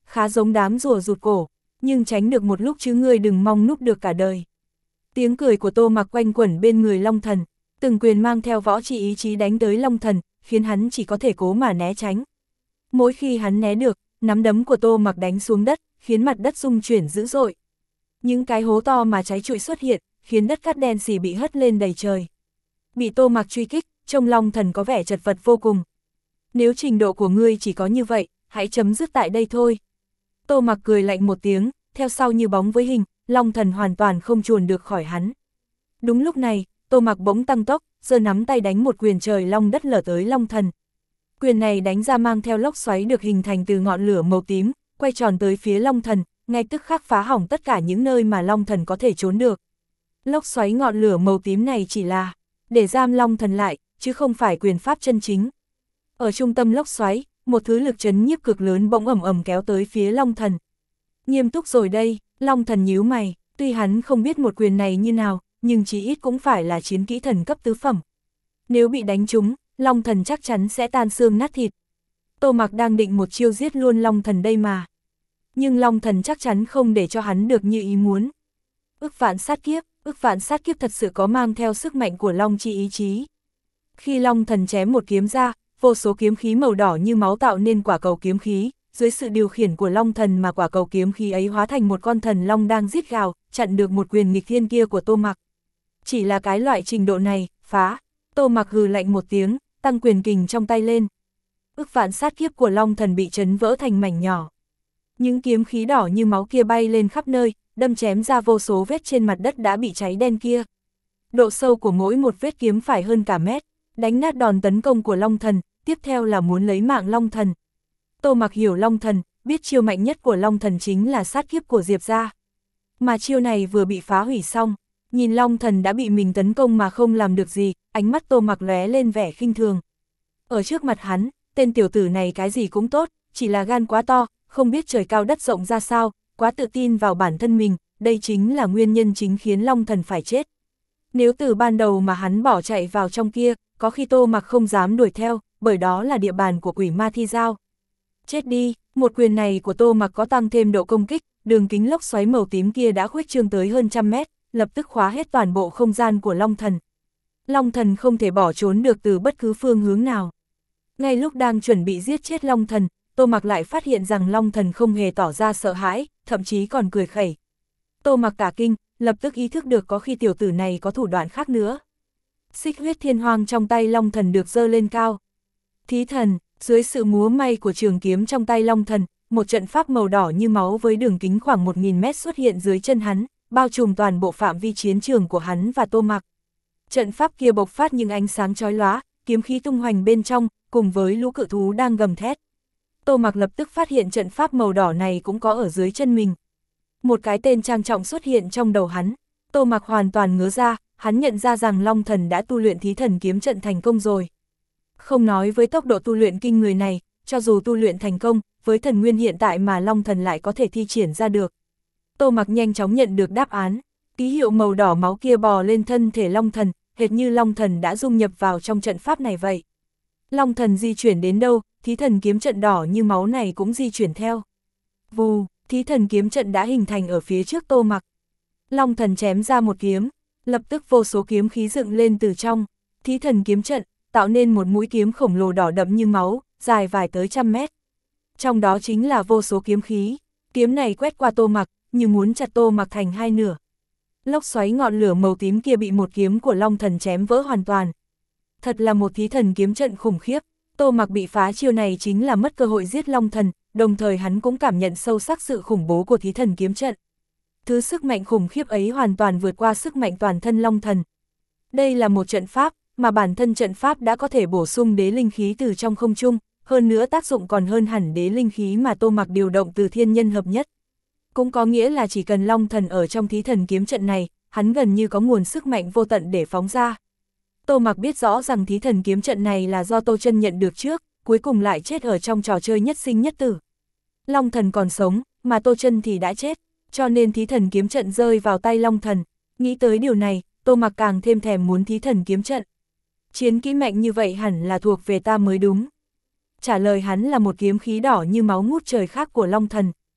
khá giống đám rùa rụt cổ, nhưng tránh được một lúc chứ ngươi đừng mong núp được cả đời. Tiếng cười của Tô Mặc quanh quẩn bên người Long Thần, từng quyền mang theo võ trị ý chí đánh tới Long Thần, khiến hắn chỉ có thể cố mà né tránh. Mỗi khi hắn né được, nắm đấm của Tô Mặc đánh xuống đất, khiến mặt đất rung chuyển dữ dội. Những cái hố to mà cháy trụi xuất hiện, khiến đất cát đen xì bị hất lên đầy trời. Bị Tô Mặc truy kích, trông Long Thần có vẻ chật vật vô cùng. Nếu trình độ của ngươi chỉ có như vậy, hãy chấm dứt tại đây thôi. Tô Mặc cười lạnh một tiếng, theo sau như bóng với hình, Long Thần hoàn toàn không chuồn được khỏi hắn. Đúng lúc này, Tô Mặc bỗng tăng tốc, giơ nắm tay đánh một quyền trời long đất lở tới Long Thần. Quyền này đánh ra mang theo lốc xoáy được hình thành từ ngọn lửa màu tím, quay tròn tới phía Long Thần, ngay tức khắc phá hỏng tất cả những nơi mà Long Thần có thể trốn được. Lốc xoáy ngọn lửa màu tím này chỉ là để giam Long Thần lại, chứ không phải quyền pháp chân chính. Ở trung tâm lốc xoáy, một thứ lực chấn nhiếp cực lớn bỗng ầm ầm kéo tới phía Long Thần. Nghiêm túc rồi đây, Long Thần nhíu mày, tuy hắn không biết một quyền này như nào, nhưng chí ít cũng phải là chiến kỹ thần cấp tứ phẩm. Nếu bị đánh trúng, Long Thần chắc chắn sẽ tan xương nát thịt. Tô Mặc đang định một chiêu giết luôn Long Thần đây mà. Nhưng Long Thần chắc chắn không để cho hắn được như ý muốn. Ức vạn sát kiếp, ức vạn sát kiếp thật sự có mang theo sức mạnh của Long chi ý chí. Khi Long Thần chém một kiếm ra, vô số kiếm khí màu đỏ như máu tạo nên quả cầu kiếm khí, dưới sự điều khiển của Long Thần mà quả cầu kiếm khí ấy hóa thành một con thần long đang rít gào, chặn được một quyền nghịch thiên kia của Tô Mặc. Chỉ là cái loại trình độ này, phá. Tô Mặc hừ lạnh một tiếng, tăng quyền kình trong tay lên. Ức vạn sát kiếp của Long Thần bị chấn vỡ thành mảnh nhỏ. Những kiếm khí đỏ như máu kia bay lên khắp nơi, đâm chém ra vô số vết trên mặt đất đã bị cháy đen kia. Độ sâu của mỗi một vết kiếm phải hơn cả mét, đánh nát đòn tấn công của Long Thần, tiếp theo là muốn lấy mạng Long Thần. Tô Mặc hiểu Long Thần, biết chiêu mạnh nhất của Long Thần chính là sát kiếp của Diệp gia. Mà chiêu này vừa bị phá hủy xong, nhìn Long Thần đã bị mình tấn công mà không làm được gì, ánh mắt Tô Mặc lóe lên vẻ khinh thường. Ở trước mặt hắn, tên tiểu tử này cái gì cũng tốt, chỉ là gan quá to, không biết trời cao đất rộng ra sao, quá tự tin vào bản thân mình, đây chính là nguyên nhân chính khiến Long Thần phải chết. Nếu từ ban đầu mà hắn bỏ chạy vào trong kia, có khi Tô Mặc không dám đuổi theo, bởi đó là địa bàn của quỷ ma thi giao. Chết đi, một quyền này của Tô Mặc có tăng thêm độ công kích, đường kính lốc xoáy màu tím kia đã khuếch trương tới hơn trăm mét, lập tức khóa hết toàn bộ không gian của Long Thần. Long Thần không thể bỏ trốn được từ bất cứ phương hướng nào. Ngay lúc đang chuẩn bị giết chết Long Thần, Tô Mặc lại phát hiện rằng Long Thần không hề tỏ ra sợ hãi, thậm chí còn cười khẩy. Tô Mặc cả kinh, lập tức ý thức được có khi tiểu tử này có thủ đoạn khác nữa. Xích huyết thiên hoang trong tay Long Thần được giơ lên cao. Thí thần, dưới sự múa may của trường kiếm trong tay Long Thần, một trận pháp màu đỏ như máu với đường kính khoảng một nghìn mét xuất hiện dưới chân hắn, bao trùm toàn bộ phạm vi chiến trường của hắn và Tô Mặc. Trận pháp kia bộc phát những ánh sáng chói lóa, kiếm khí tung hoành bên trong, cùng với lũ cự thú đang gầm thét. Tô Mặc lập tức phát hiện trận pháp màu đỏ này cũng có ở dưới chân mình. Một cái tên trang trọng xuất hiện trong đầu hắn, Tô Mặc hoàn toàn ngớ ra, hắn nhận ra rằng Long Thần đã tu luyện thí thần kiếm trận thành công rồi. Không nói với tốc độ tu luyện kinh người này, cho dù tu luyện thành công, với thần nguyên hiện tại mà Long Thần lại có thể thi triển ra được. Tô Mặc nhanh chóng nhận được đáp án, ký hiệu màu đỏ máu kia bò lên thân thể Long Thần, hệt như Long Thần đã dung nhập vào trong trận pháp này vậy. Long Thần di chuyển đến đâu, thí thần kiếm trận đỏ như máu này cũng di chuyển theo. Vù, thí thần kiếm trận đã hình thành ở phía trước Tô Mặc. Long Thần chém ra một kiếm, lập tức vô số kiếm khí dựng lên từ trong thí thần kiếm trận, tạo nên một mũi kiếm khổng lồ đỏ đậm như máu, dài vài tới trăm mét. Trong đó chính là vô số kiếm khí, kiếm này quét qua Tô Mặc, như muốn chặt Tô Mặc thành hai nửa. Lốc xoáy ngọn lửa màu tím kia bị một kiếm của Long Thần chém vỡ hoàn toàn. Thật là một thí thần kiếm trận khủng khiếp, Tô Mặc bị phá chiêu này chính là mất cơ hội giết Long Thần, đồng thời hắn cũng cảm nhận sâu sắc sự khủng bố của thí thần kiếm trận. Thứ sức mạnh khủng khiếp ấy hoàn toàn vượt qua sức mạnh toàn thân Long Thần. Đây là một trận pháp, mà bản thân trận pháp đã có thể bổ sung đế linh khí từ trong không trung, hơn nữa tác dụng còn hơn hẳn đế linh khí mà Tô Mặc điều động từ thiên nhân hợp nhất. Cũng có nghĩa là chỉ cần Long Thần ở trong thí thần kiếm trận này, hắn gần như có nguồn sức mạnh vô tận để phóng ra. Tô Mặc biết rõ rằng thí thần kiếm trận này là do Tô Chân nhận được trước, cuối cùng lại chết ở trong trò chơi nhất sinh nhất tử. Long Thần còn sống, mà Tô Chân thì đã chết, cho nên thí thần kiếm trận rơi vào tay Long Thần. Nghĩ tới điều này, Tô Mặc càng thêm thèm muốn thí thần kiếm trận. Chiến kỹ mạnh như vậy hẳn là thuộc về ta mới đúng. Trả lời hắn là một kiếm khí đỏ như máu ngút trời khác của Long Thần.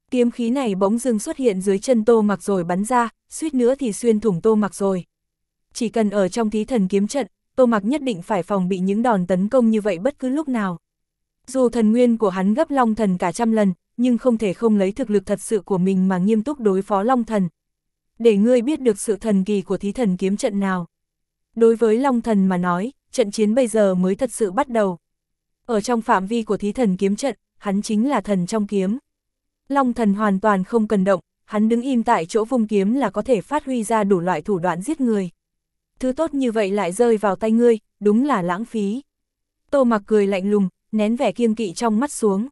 Kiếm khí này bỗng dưng xuất hiện dưới chân Tô Mặc rồi bắn ra, suýt nữa thì xuyên thủng Tô Mặc rồi. Chỉ cần ở trong thí thần kiếm trận, Tô Mặc nhất định phải phòng bị những đòn tấn công như vậy bất cứ lúc nào. Dù thần nguyên của hắn gấp Long Thần cả trăm lần, nhưng không thể không lấy thực lực thật sự của mình mà nghiêm túc đối phó Long Thần. Để ngươi biết được sự thần kỳ của thí thần kiếm trận nào. Đối với Long Thần mà nói, trận chiến bây giờ mới thật sự bắt đầu. Ở trong phạm vi của thí thần kiếm trận, hắn chính là thần trong kiếm. Long Thần hoàn toàn không cần động, hắn đứng im tại chỗ vung kiếm là có thể phát huy ra đủ loại thủ đoạn giết người. Thứ tốt như vậy lại rơi vào tay ngươi, đúng là lãng phí. Tô Mặc cười lạnh lùng, nén vẻ kiêng kỵ trong mắt xuống.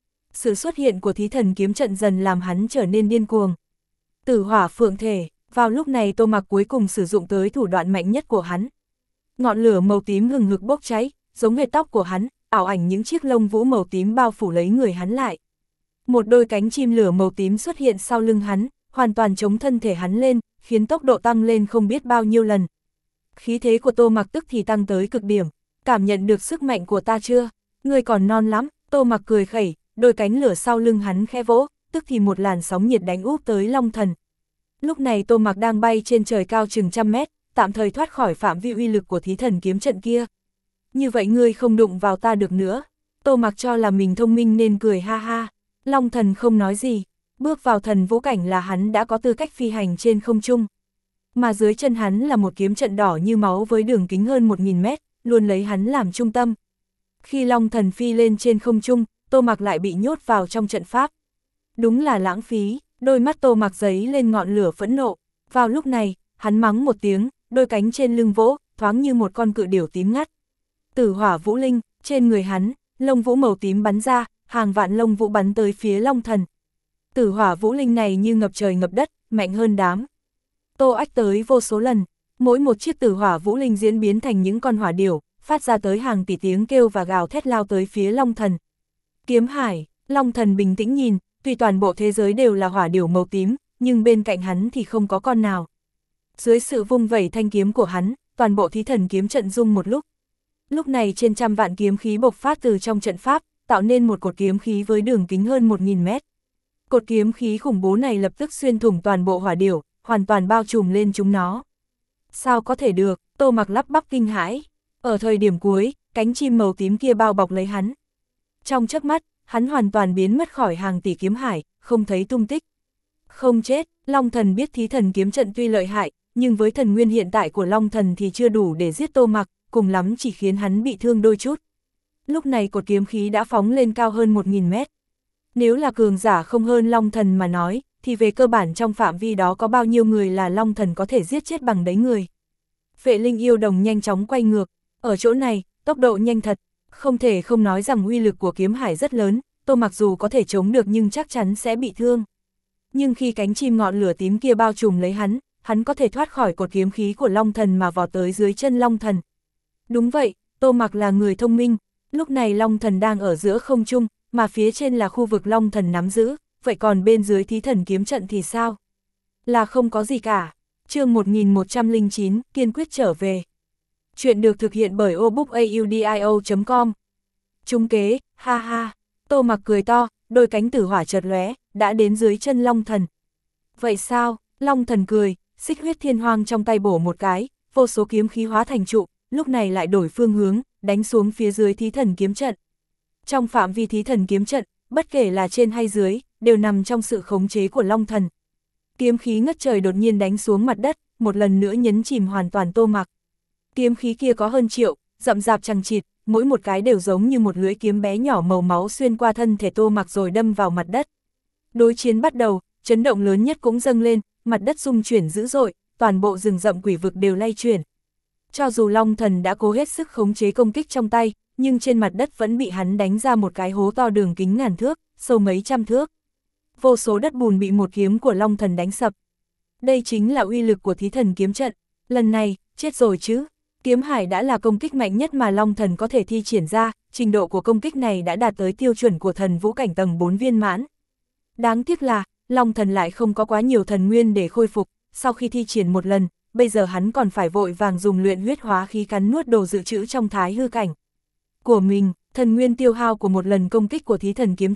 Sự xuất hiện của thí thần kiếm trận dần làm hắn trở nên điên cuồng. Tử hỏa phượng thể, vào lúc này Tô Mặc cuối cùng sử dụng tới thủ đoạn mạnh nhất của hắn. Ngọn lửa màu tím hừng hực bốc cháy, giống hệt tóc của hắn, ảo ảnh những chiếc lông vũ màu tím bao phủ lấy người hắn lại. Một đôi cánh chim lửa màu tím xuất hiện sau lưng hắn, hoàn toàn chống thân thể hắn lên, khiến tốc độ tăng lên không biết bao nhiêu lần. Khí thế của Tô Mặc tức thì tăng tới cực điểm. Cảm nhận được sức mạnh của ta chưa? Ngươi còn non lắm. Tô Mặc cười khẩy, đôi cánh lửa sau lưng hắn khẽ vỗ, tức thì một làn sóng nhiệt đánh úp tới Long Thần. Lúc này Tô Mặc đang bay trên trời cao chừng trăm mét, tạm thời thoát khỏi phạm vi uy lực của thí thần kiếm trận kia. Như vậy ngươi không đụng vào ta được nữa. Tô Mặc cho là mình thông minh nên cười ha ha. Long Thần không nói gì, bước vào thần vũ cảnh là hắn đã có tư cách phi hành trên không trung. Mà dưới chân hắn là một kiếm trận đỏ như máu với đường kính hơn một nghìn mét, luôn lấy hắn làm trung tâm. Khi Long Thần phi lên trên không trung, Tô Mặc lại bị nhốt vào trong trận pháp. Đúng là lãng phí, đôi mắt Tô Mặc giấy lên ngọn lửa phẫn nộ. Vào lúc này, hắn mắng một tiếng, đôi cánh trên lưng vỗ, thoáng như một con cự điểu tím ngắt. Tử hỏa vũ linh, trên người hắn, lông vũ màu tím bắn ra, hàng vạn lông vũ bắn tới phía Long Thần. Tử hỏa vũ linh này như ngập trời ngập đất, mạnh hơn đám. Tô Ách tới vô số lần, mỗi một chiếc tử hỏa vũ linh diễn biến thành những con hỏa điểu, phát ra tới hàng tỷ tiếng kêu và gào thét lao tới phía Long Thần. Kiếm hải, Long Thần bình tĩnh nhìn, tuy toàn bộ thế giới đều là hỏa điểu màu tím, nhưng bên cạnh hắn thì không có con nào. Dưới sự vung vẩy thanh kiếm của hắn, toàn bộ thí thần kiếm trận rung một lúc. Lúc này trên trăm vạn kiếm khí bộc phát từ trong trận pháp, tạo nên một cột kiếm khí với đường kính hơn một nghìn mét. Cột kiếm khí khủng bố này lập tức xuyên thủng toàn bộ hỏa điểu, hoàn toàn bao trùm lên chúng nó. Sao có thể được? Tô Mặc lắp bắp kinh hãi. Ở thời điểm cuối, cánh chim màu tím kia bao bọc lấy hắn. Trong chớp mắt, hắn hoàn toàn biến mất khỏi hàng tỷ kiếm hải, không thấy tung tích. Không chết, Long Thần biết thí thần kiếm trận tuy lợi hại, nhưng với thần nguyên hiện tại của Long Thần thì chưa đủ để giết Tô Mặc, cùng lắm chỉ khiến hắn bị thương đôi chút. Lúc này cột kiếm khí đã phóng lên cao hơn một nghìn mét. Nếu là cường giả không hơn Long Thần mà nói, thì về cơ bản trong phạm vi đó có bao nhiêu người là Long Thần có thể giết chết bằng đấy người. Vệ linh yêu đồng nhanh chóng quay ngược, ở chỗ này, tốc độ nhanh thật, không thể không nói rằng uy lực của kiếm hải rất lớn, Tô Mặc dù có thể chống được nhưng chắc chắn sẽ bị thương. Nhưng khi cánh chim ngọn lửa tím kia bao trùm lấy hắn, hắn có thể thoát khỏi cột kiếm khí của Long Thần mà vọt tới dưới chân Long Thần. Đúng vậy, Tô Mặc là người thông minh, lúc này Long Thần đang ở giữa không trung, mà phía trên là khu vực Long Thần nắm giữ, vậy còn bên dưới thí thần kiếm trận thì sao? Là không có gì cả. Chương một nghìn một trăm lẻ chín, kiên quyết trở về. Chuyện được thực hiện bởi obookaudio chấm com. Trúng kế, ha ha. Tô Mặc cười to, đôi cánh tử hỏa chợt lóe, đã đến dưới chân Long Thần. Vậy sao? Long Thần cười, xích huyết thiên hoang trong tay bổ một cái, vô số kiếm khí hóa thành trụ, lúc này lại đổi phương hướng, đánh xuống phía dưới thí thần kiếm trận. Trong phạm vi thí thần kiếm trận, bất kể là trên hay dưới, đều nằm trong sự khống chế của Long Thần. Kiếm khí ngất trời đột nhiên đánh xuống mặt đất, một lần nữa nhấn chìm hoàn toàn Tô Mặc. Kiếm khí kia có hơn triệu, rậm rạp chằng chịt, mỗi một cái đều giống như một lưỡi kiếm bé nhỏ màu máu xuyên qua thân thể Tô Mặc rồi đâm vào mặt đất. Đối chiến bắt đầu, chấn động lớn nhất cũng dâng lên, mặt đất rung chuyển dữ dội, toàn bộ rừng rậm quỷ vực đều lay chuyển. Cho dù Long Thần đã cố hết sức khống chế công kích trong tay, nhưng trên mặt đất vẫn bị hắn đánh ra một cái hố to đường kính ngàn thước, sâu mấy trăm thước. Vô số đất bùn bị một kiếm của Long Thần đánh sập. Đây chính là uy lực của thí thần kiếm trận. Lần này, chết rồi chứ. Kiếm hải đã là công kích mạnh nhất mà Long Thần có thể thi triển ra, trình độ của công kích này đã đạt tới tiêu chuẩn của thần vũ cảnh tầng bốn viên mãn. Đáng tiếc là, Long Thần lại không có quá nhiều thần nguyên để khôi phục, sau khi thi triển một lần, bây giờ hắn còn phải vội vàng dùng luyện huyết hóa khí cắn nuốt đồ dự trữ trong thái hư cảnh của mình. Thần nguyên tiêu hao của một lần công kích của thí thần kiếm trận,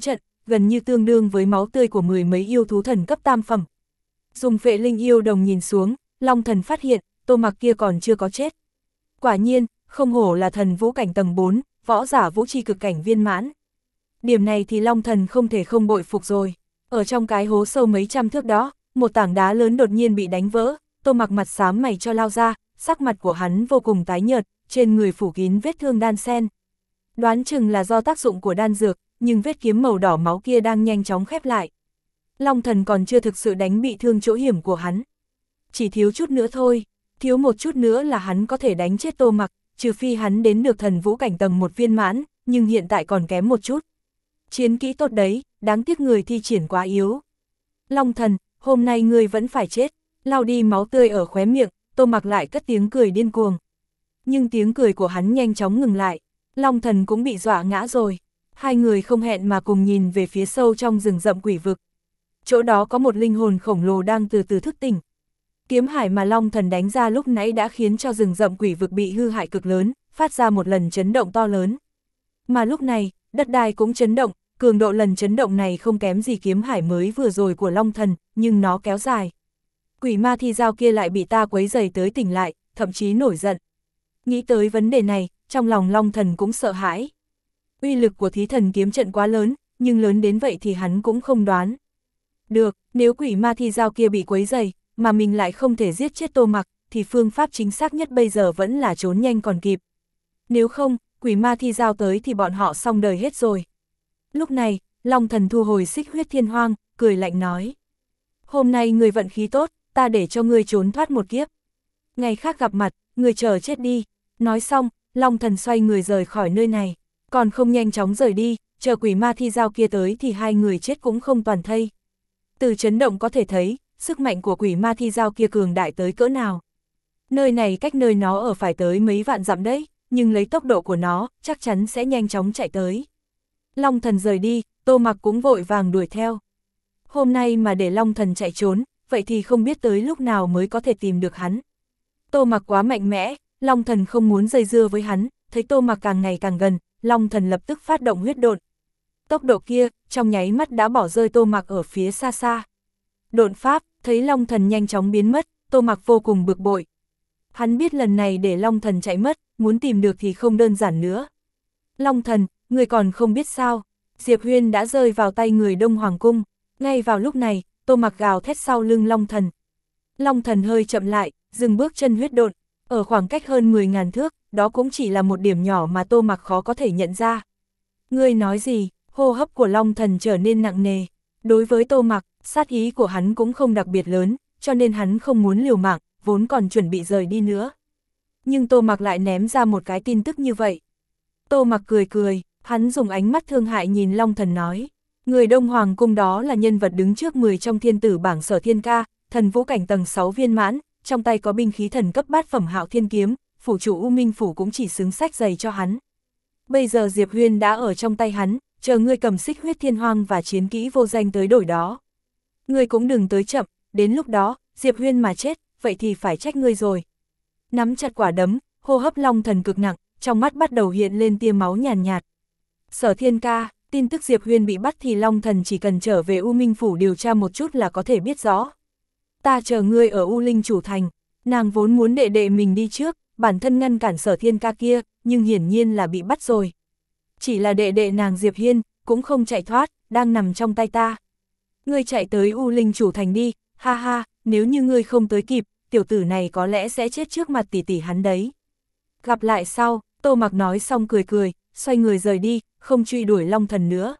gần như tương đương với máu tươi của mười mấy yêu thú thần cấp tam phẩm. Dùng phệ linh yêu đồng nhìn xuống, Long Thần phát hiện, Tô Mặc kia còn chưa có chết. Quả nhiên, không hổ là thần vũ cảnh tầng bốn, võ giả vũ chi cực cảnh viên mãn. Điểm này thì Long Thần không thể không bội phục rồi. Ở trong cái hố sâu mấy trăm thước đó, một tảng đá lớn đột nhiên bị đánh vỡ, Tô Mặc mặt xám mày cho lao ra, sắc mặt của hắn vô cùng tái nhợt, trên người phủ kín vết thương đan sen. Đoán chừng là do tác dụng của đan dược, nhưng vết kiếm màu đỏ máu kia đang nhanh chóng khép lại. Long Thần còn chưa thực sự đánh bị thương chỗ hiểm của hắn. Chỉ thiếu chút nữa thôi, thiếu một chút nữa là hắn có thể đánh chết Tô Mặc, trừ phi hắn đến được thần vũ cảnh tầng một viên mãn, nhưng hiện tại còn kém một chút. Chiến kỹ tốt đấy, đáng tiếc người thi triển quá yếu. Long Thần, hôm nay ngươi vẫn phải chết. Lau đi máu tươi ở khóe miệng, Tô Mặc lại cất tiếng cười điên cuồng. Nhưng tiếng cười của hắn nhanh chóng ngừng lại, Long Thần cũng bị dọa ngã rồi. Hai người không hẹn mà cùng nhìn về phía sâu trong rừng rậm quỷ vực. Chỗ đó có một linh hồn khổng lồ đang từ từ thức tỉnh. Kiếm hải mà Long Thần đánh ra lúc nãy đã khiến cho rừng rậm quỷ vực bị hư hại cực lớn, phát ra một lần chấn động to lớn. Mà lúc này, đất đai cũng chấn động, cường độ lần chấn động này không kém gì kiếm hải mới vừa rồi của Long Thần, nhưng nó kéo dài. Quỷ ma thi dao kia lại bị ta quấy rầy tới tỉnh lại, thậm chí nổi giận. Nghĩ tới vấn đề này, trong lòng Long Thần cũng sợ hãi. Uy lực của thí thần kiếm trận quá lớn, nhưng lớn đến vậy thì hắn cũng không đoán. Được, nếu quỷ ma thi dao kia bị quấy rầy, mà mình lại không thể giết chết Tô Mặc, thì phương pháp chính xác nhất bây giờ vẫn là trốn nhanh còn kịp. Nếu không, quỷ ma thi dao tới thì bọn họ xong đời hết rồi. Lúc này, Long Thần thu hồi xích huyết thiên hoang, cười lạnh nói. Hôm nay người vận khí tốt, ta để cho ngươi trốn thoát một kiếp. Ngày khác gặp mặt, người chờ chết đi. Nói xong, Long Thần xoay người rời khỏi nơi này. Còn không nhanh chóng rời đi, chờ quỷ ma thi dao kia tới thì hai người chết cũng không toàn thây. Từ chấn động có thể thấy, sức mạnh của quỷ ma thi dao kia cường đại tới cỡ nào. Nơi này cách nơi nó ở phải tới mấy vạn dặm đấy, nhưng lấy tốc độ của nó, chắc chắn sẽ nhanh chóng chạy tới. Long Thần rời đi, Tô Mặc cũng vội vàng đuổi theo. Hôm nay mà để Long Thần chạy trốn, vậy thì không biết tới lúc nào mới có thể tìm được hắn. Tô Mặc quá mạnh mẽ, Long Thần không muốn dây dưa với hắn, thấy Tô Mặc càng ngày càng gần, Long Thần lập tức phát động huyết độn. Tốc độ kia, trong nháy mắt đã bỏ rơi Tô Mặc ở phía xa xa. Độn pháp, thấy Long Thần nhanh chóng biến mất, Tô Mặc vô cùng bực bội. Hắn biết lần này để Long Thần chạy mất, muốn tìm được thì không đơn giản nữa. Long Thần, người còn không biết sao, Diệp Huyên đã rơi vào tay người Đông Hoàng Cung. Ngay vào lúc này, Tô Mặc gào thét sau lưng Long Thần. Long Thần hơi chậm lại, dừng bước chân huyết độn. Ở khoảng cách hơn mười ngàn thước, đó cũng chỉ là một điểm nhỏ mà Tô Mặc khó có thể nhận ra. Ngươi nói gì? Hô hấp của Long Thần trở nên nặng nề. Đối với Tô Mặc, sát ý của hắn cũng không đặc biệt lớn, cho nên hắn không muốn liều mạng, vốn còn chuẩn bị rời đi nữa. Nhưng Tô Mặc lại ném ra một cái tin tức như vậy. Tô Mặc cười cười, hắn dùng ánh mắt thương hại nhìn Long Thần nói. Người Đông Hoàng Cung đó là nhân vật đứng trước mười trong thiên tử bảng Sở Thiên Ca, thần vũ cảnh tầng sáu viên mãn, trong tay có binh khí thần cấp bát phẩm Hạo Thiên Kiếm, phủ chủ U Minh Phủ cũng chỉ xứng sách giày cho hắn. Bây giờ Diệp Huyên đã ở trong tay hắn, chờ ngươi cầm xích huyết thiên hoang và chiến kỹ vô danh tới đổi đó. Ngươi cũng đừng tới chậm, đến lúc đó, Diệp Huyên mà chết, vậy thì phải trách ngươi rồi. Nắm chặt quả đấm, hô hấp Long Thần cực nặng, trong mắt bắt đầu hiện lên tia máu nhàn nhạt, nhạt. Sở Thiên Ca, tin tức Diệp Huyên bị bắt thì Long Thần chỉ cần trở về U Minh Phủ điều tra một chút là có thể biết rõ. Ta chờ ngươi ở U Linh Chủ Thành, nàng vốn muốn đệ đệ mình đi trước, bản thân ngăn cản Sở Thiên Ca kia, nhưng hiển nhiên là bị bắt rồi. Chỉ là đệ đệ nàng Diệp Hiên, cũng không chạy thoát, đang nằm trong tay ta. Ngươi chạy tới U Linh Chủ Thành đi, ha ha, nếu như ngươi không tới kịp, tiểu tử này có lẽ sẽ chết trước mặt tỷ tỷ hắn đấy. Gặp lại sau, Tô Mặc nói xong cười cười, xoay người rời đi, không truy đuổi Long Thần nữa.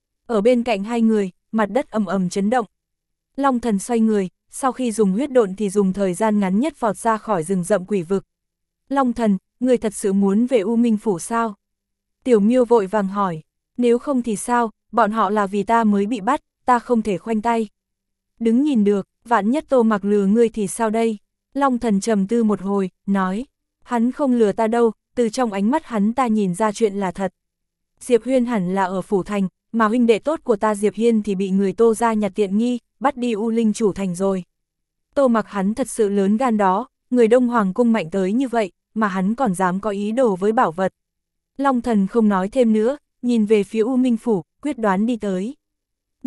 Ở bên cạnh hai người, mặt đất ầm ầm chấn động. Long Thần xoay người, sau khi dùng huyết độn thì dùng thời gian ngắn nhất vọt ra khỏi rừng rậm quỷ vực. Long Thần, người thật sự muốn về U Minh Phủ sao? Tiểu Miêu vội vàng hỏi, nếu không thì sao, bọn họ là vì ta mới bị bắt, ta không thể khoanh tay. Đứng nhìn được, vạn nhất Tô Mặc lừa ngươi thì sao đây? Long Thần trầm tư một hồi, nói, hắn không lừa ta đâu, từ trong ánh mắt hắn ta nhìn ra chuyện là thật. Diệp Huyên hẳn là ở Phủ Thành, mà huynh đệ tốt của ta Diệp Hiên thì bị người Tô gia nhặt tiện nghi, bắt đi U Linh Chủ Thành rồi. Tô Mặc hắn thật sự lớn gan đó, người Đông Hoàng Cung mạnh tới như vậy, mà hắn còn dám có ý đồ với bảo vật. Long Thần không nói thêm nữa, nhìn về phía U Minh Phủ, quyết đoán đi tới.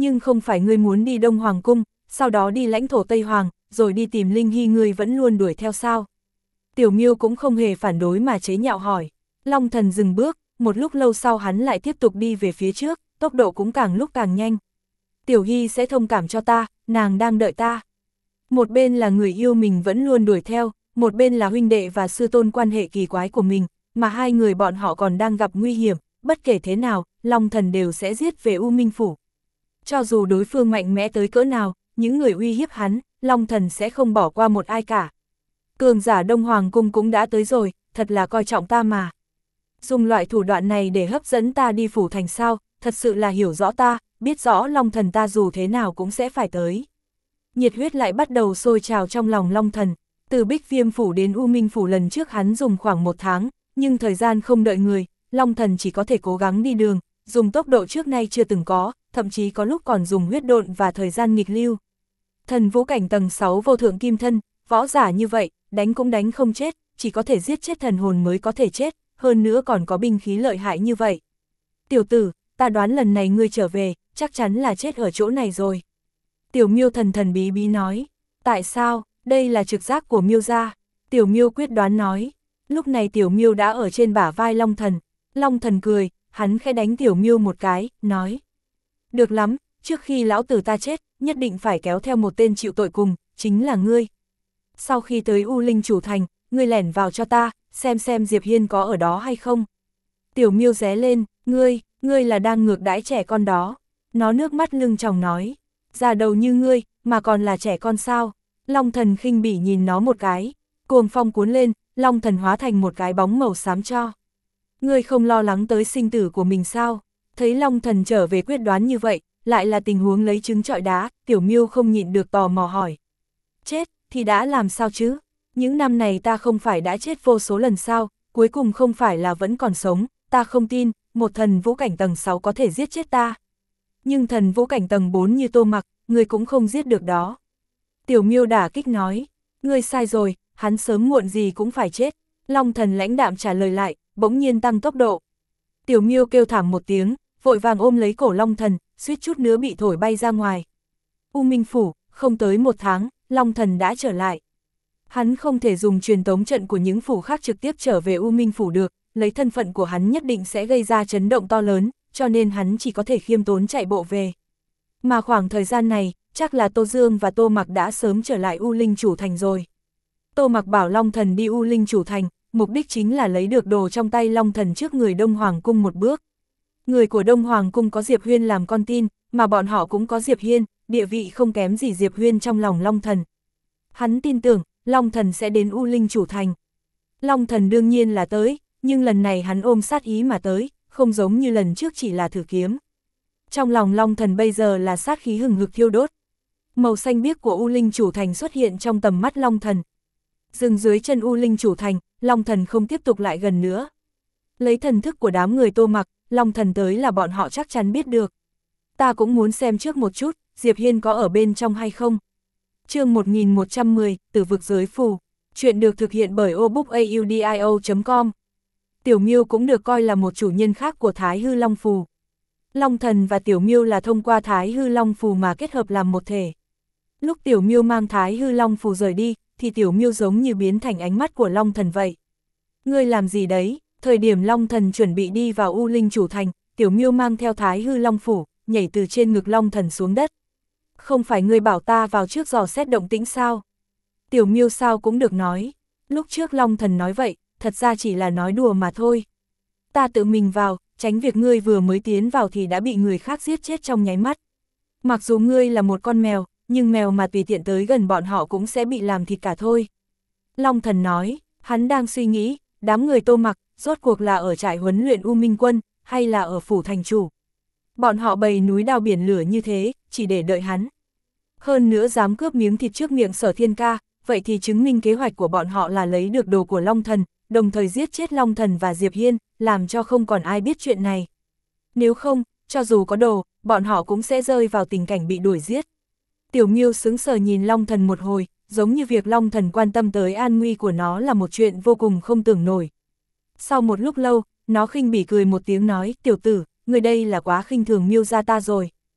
Nhưng không phải ngươi muốn đi Đông Hoàng Cung, sau đó đi lãnh thổ Tây Hoàng, rồi đi tìm Linh Hy ngươi vẫn luôn đuổi theo sao? Tiểu Miêu cũng không hề phản đối mà chế nhạo hỏi. Long Thần dừng bước, một lúc lâu sau hắn lại tiếp tục đi về phía trước, tốc độ cũng càng lúc càng nhanh. Tiểu Hy sẽ thông cảm cho ta, nàng đang đợi ta. Một bên là người yêu mình vẫn luôn đuổi theo, một bên là huynh đệ và sư tôn quan hệ kỳ quái của mình, mà hai người bọn họ còn đang gặp nguy hiểm, bất kể thế nào, Long Thần đều sẽ giết về U Minh Phủ. Cho dù đối phương mạnh mẽ tới cỡ nào, những người uy hiếp hắn, Long Thần sẽ không bỏ qua một ai cả. Cường giả Đông Hoàng Cung cũng đã tới rồi, thật là coi trọng ta mà. Dùng loại thủ đoạn này để hấp dẫn ta đi phủ thành sao, thật sự là hiểu rõ ta, biết rõ Long Thần ta dù thế nào cũng sẽ phải tới. Nhiệt huyết lại bắt đầu sôi trào trong lòng Long Thần. Từ Bích Viêm Phủ đến U Minh Phủ lần trước hắn dùng khoảng một tháng, nhưng thời gian không đợi người, Long Thần chỉ có thể cố gắng đi đường, dùng tốc độ trước nay chưa từng có, thậm chí có lúc còn dùng huyết độn và thời gian nghịch lưu. Thần vũ cảnh tầng sáu vô thượng kim thân, võ giả như vậy, đánh cũng đánh không chết, chỉ có thể giết chết thần hồn mới có thể chết, hơn nữa còn có binh khí lợi hại như vậy. Tiểu tử, ta đoán lần này ngươi trở về, chắc chắn là chết ở chỗ này rồi. Tiểu Miêu thần thần bí bí nói. Tại sao? Đây là trực giác của Miêu gia. Tiểu Miêu quyết đoán nói. Lúc này Tiểu Miêu đã ở trên bả vai Long Thần. Long Thần cười, hắn khẽ đánh Tiểu Miêu một cái, nói. Được lắm, trước khi lão tử ta chết, nhất định phải kéo theo một tên chịu tội cùng, chính là ngươi. Sau khi tới U Linh Chủ Thành, ngươi lẻn vào cho ta, xem xem Diệp Hiên có ở đó hay không. Tiểu Miêu ré lên, ngươi, ngươi là đang ngược đãi trẻ con đó. Nó nước mắt lưng tròng nói. Già đầu như ngươi, mà còn là trẻ con sao? Long Thần khinh bỉ nhìn nó một cái. Cuồng phong cuốn lên, Long Thần hóa thành một cái bóng màu xám cho. Ngươi không lo lắng tới sinh tử của mình sao? Thấy Long Thần trở về quyết đoán như vậy, lại là tình huống lấy trứng trọi đá, Tiểu Miêu không nhịn được tò mò hỏi. Chết, thì đã làm sao chứ? Những năm này ta không phải đã chết vô số lần sao, cuối cùng không phải là vẫn còn sống, ta không tin, một thần vũ cảnh tầng sáu có thể giết chết ta. Nhưng thần vũ cảnh tầng bốn như Tô Mặc, ngươi cũng không giết được đó. Tiểu Miêu đả kích nói, ngươi sai rồi, hắn sớm muộn gì cũng phải chết. Long Thần lãnh đạm trả lời lại, bỗng nhiên tăng tốc độ. Tiểu Miêu kêu thảm một tiếng, vội vàng ôm lấy cổ Long Thần, suýt chút nữa bị thổi bay ra ngoài. U Minh Phủ, không tới một tháng, Long Thần đã trở lại. Hắn không thể dùng truyền tống trận của những phủ khác trực tiếp trở về U Minh Phủ được, lấy thân phận của hắn nhất định sẽ gây ra chấn động to lớn, cho nên hắn chỉ có thể khiêm tốn chạy bộ về. Mà khoảng thời gian này, chắc là Tô Dương và Tô Mặc đã sớm trở lại U Linh Chủ Thành rồi. Tô Mặc bảo Long Thần đi U Linh Chủ Thành, mục đích chính là lấy được đồ trong tay Long Thần trước người Đông Hoàng Cung một bước. Người của Đông Hoàng Cung có Diệp Huyên làm con tin, mà bọn họ cũng có Diệp Hiên, địa vị không kém gì Diệp Huyên trong lòng Long Thần. Hắn tin tưởng, Long Thần sẽ đến U Linh Chủ Thành. Long Thần đương nhiên là tới, nhưng lần này hắn ôm sát ý mà tới, không giống như lần trước chỉ là thử kiếm. Trong lòng Long Thần bây giờ là sát khí hừng hực thiêu đốt. Màu xanh biếc của U Linh Chủ Thành xuất hiện trong tầm mắt Long Thần. Dừng dưới chân U Linh Chủ Thành, Long Thần không tiếp tục lại gần nữa. Lấy thần thức của đám người Tô Mặc, Long Thần tới là bọn họ chắc chắn biết được. Ta cũng muốn xem trước một chút, Diệp Hiên có ở bên trong hay không. Chương một nghìn một trăm mười, Tử vực giới phù. Chuyện được thực hiện bởi obookaudio chấm com. Tiểu Miêu cũng được coi là một chủ nhân khác của Thái Hư Long Phù. Long Thần và Tiểu Miêu là thông qua Thái Hư Long Phù mà kết hợp làm một thể. Lúc Tiểu Miêu mang Thái Hư Long Phù rời đi, thì Tiểu Miêu giống như biến thành ánh mắt của Long Thần vậy. Ngươi làm gì đấy? Thời điểm Long Thần chuẩn bị đi vào U Linh Chủ Thành, Tiểu Miêu mang theo Thái Hư Long Phù, nhảy từ trên ngực Long Thần xuống đất. Không phải ngươi bảo ta vào trước dò xét động tĩnh sao? Tiểu Miêu sao cũng được nói. Lúc trước Long Thần nói vậy, thật ra chỉ là nói đùa mà thôi. Ta tự mình vào, tránh việc ngươi vừa mới tiến vào thì đã bị người khác giết chết trong nháy mắt. Mặc dù ngươi là một con mèo, nhưng mèo mà tùy tiện tới gần bọn họ cũng sẽ bị làm thịt cả thôi. Long Thần nói, hắn đang suy nghĩ, đám người Tô Mặc, rốt cuộc là ở trại huấn luyện U Minh Quân, hay là ở phủ thành chủ. Bọn họ bày núi đao biển lửa như thế, chỉ để đợi hắn. Hơn nữa dám cướp miếng thịt trước miệng Sở Thiên Ca, vậy thì chứng minh kế hoạch của bọn họ là lấy được đồ của Long Thần, đồng thời giết chết Long Thần và Diệp Hiên, làm cho không còn ai biết chuyện này. Nếu không, cho dù có đồ, bọn họ cũng sẽ rơi vào tình cảnh bị đuổi giết. Tiểu Miêu sững sờ nhìn Long Thần một hồi, giống như việc Long Thần quan tâm tới an nguy của nó là một chuyện vô cùng không tưởng nổi. Sau một lúc lâu, nó khinh bỉ cười một tiếng nói, tiểu tử, người đây là quá khinh thường Miêu gia ta rồi.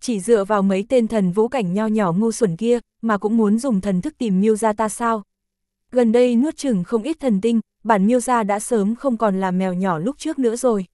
Chỉ dựa vào mấy tên thần vũ cảnh nho nhỏ ngu xuẩn kia, mà cũng muốn dùng thần thức tìm Miêu gia ta sao? Gần đây nuốt chửng không ít thần tinh, bản Miêu gia đã sớm không còn là mèo nhỏ lúc trước nữa rồi.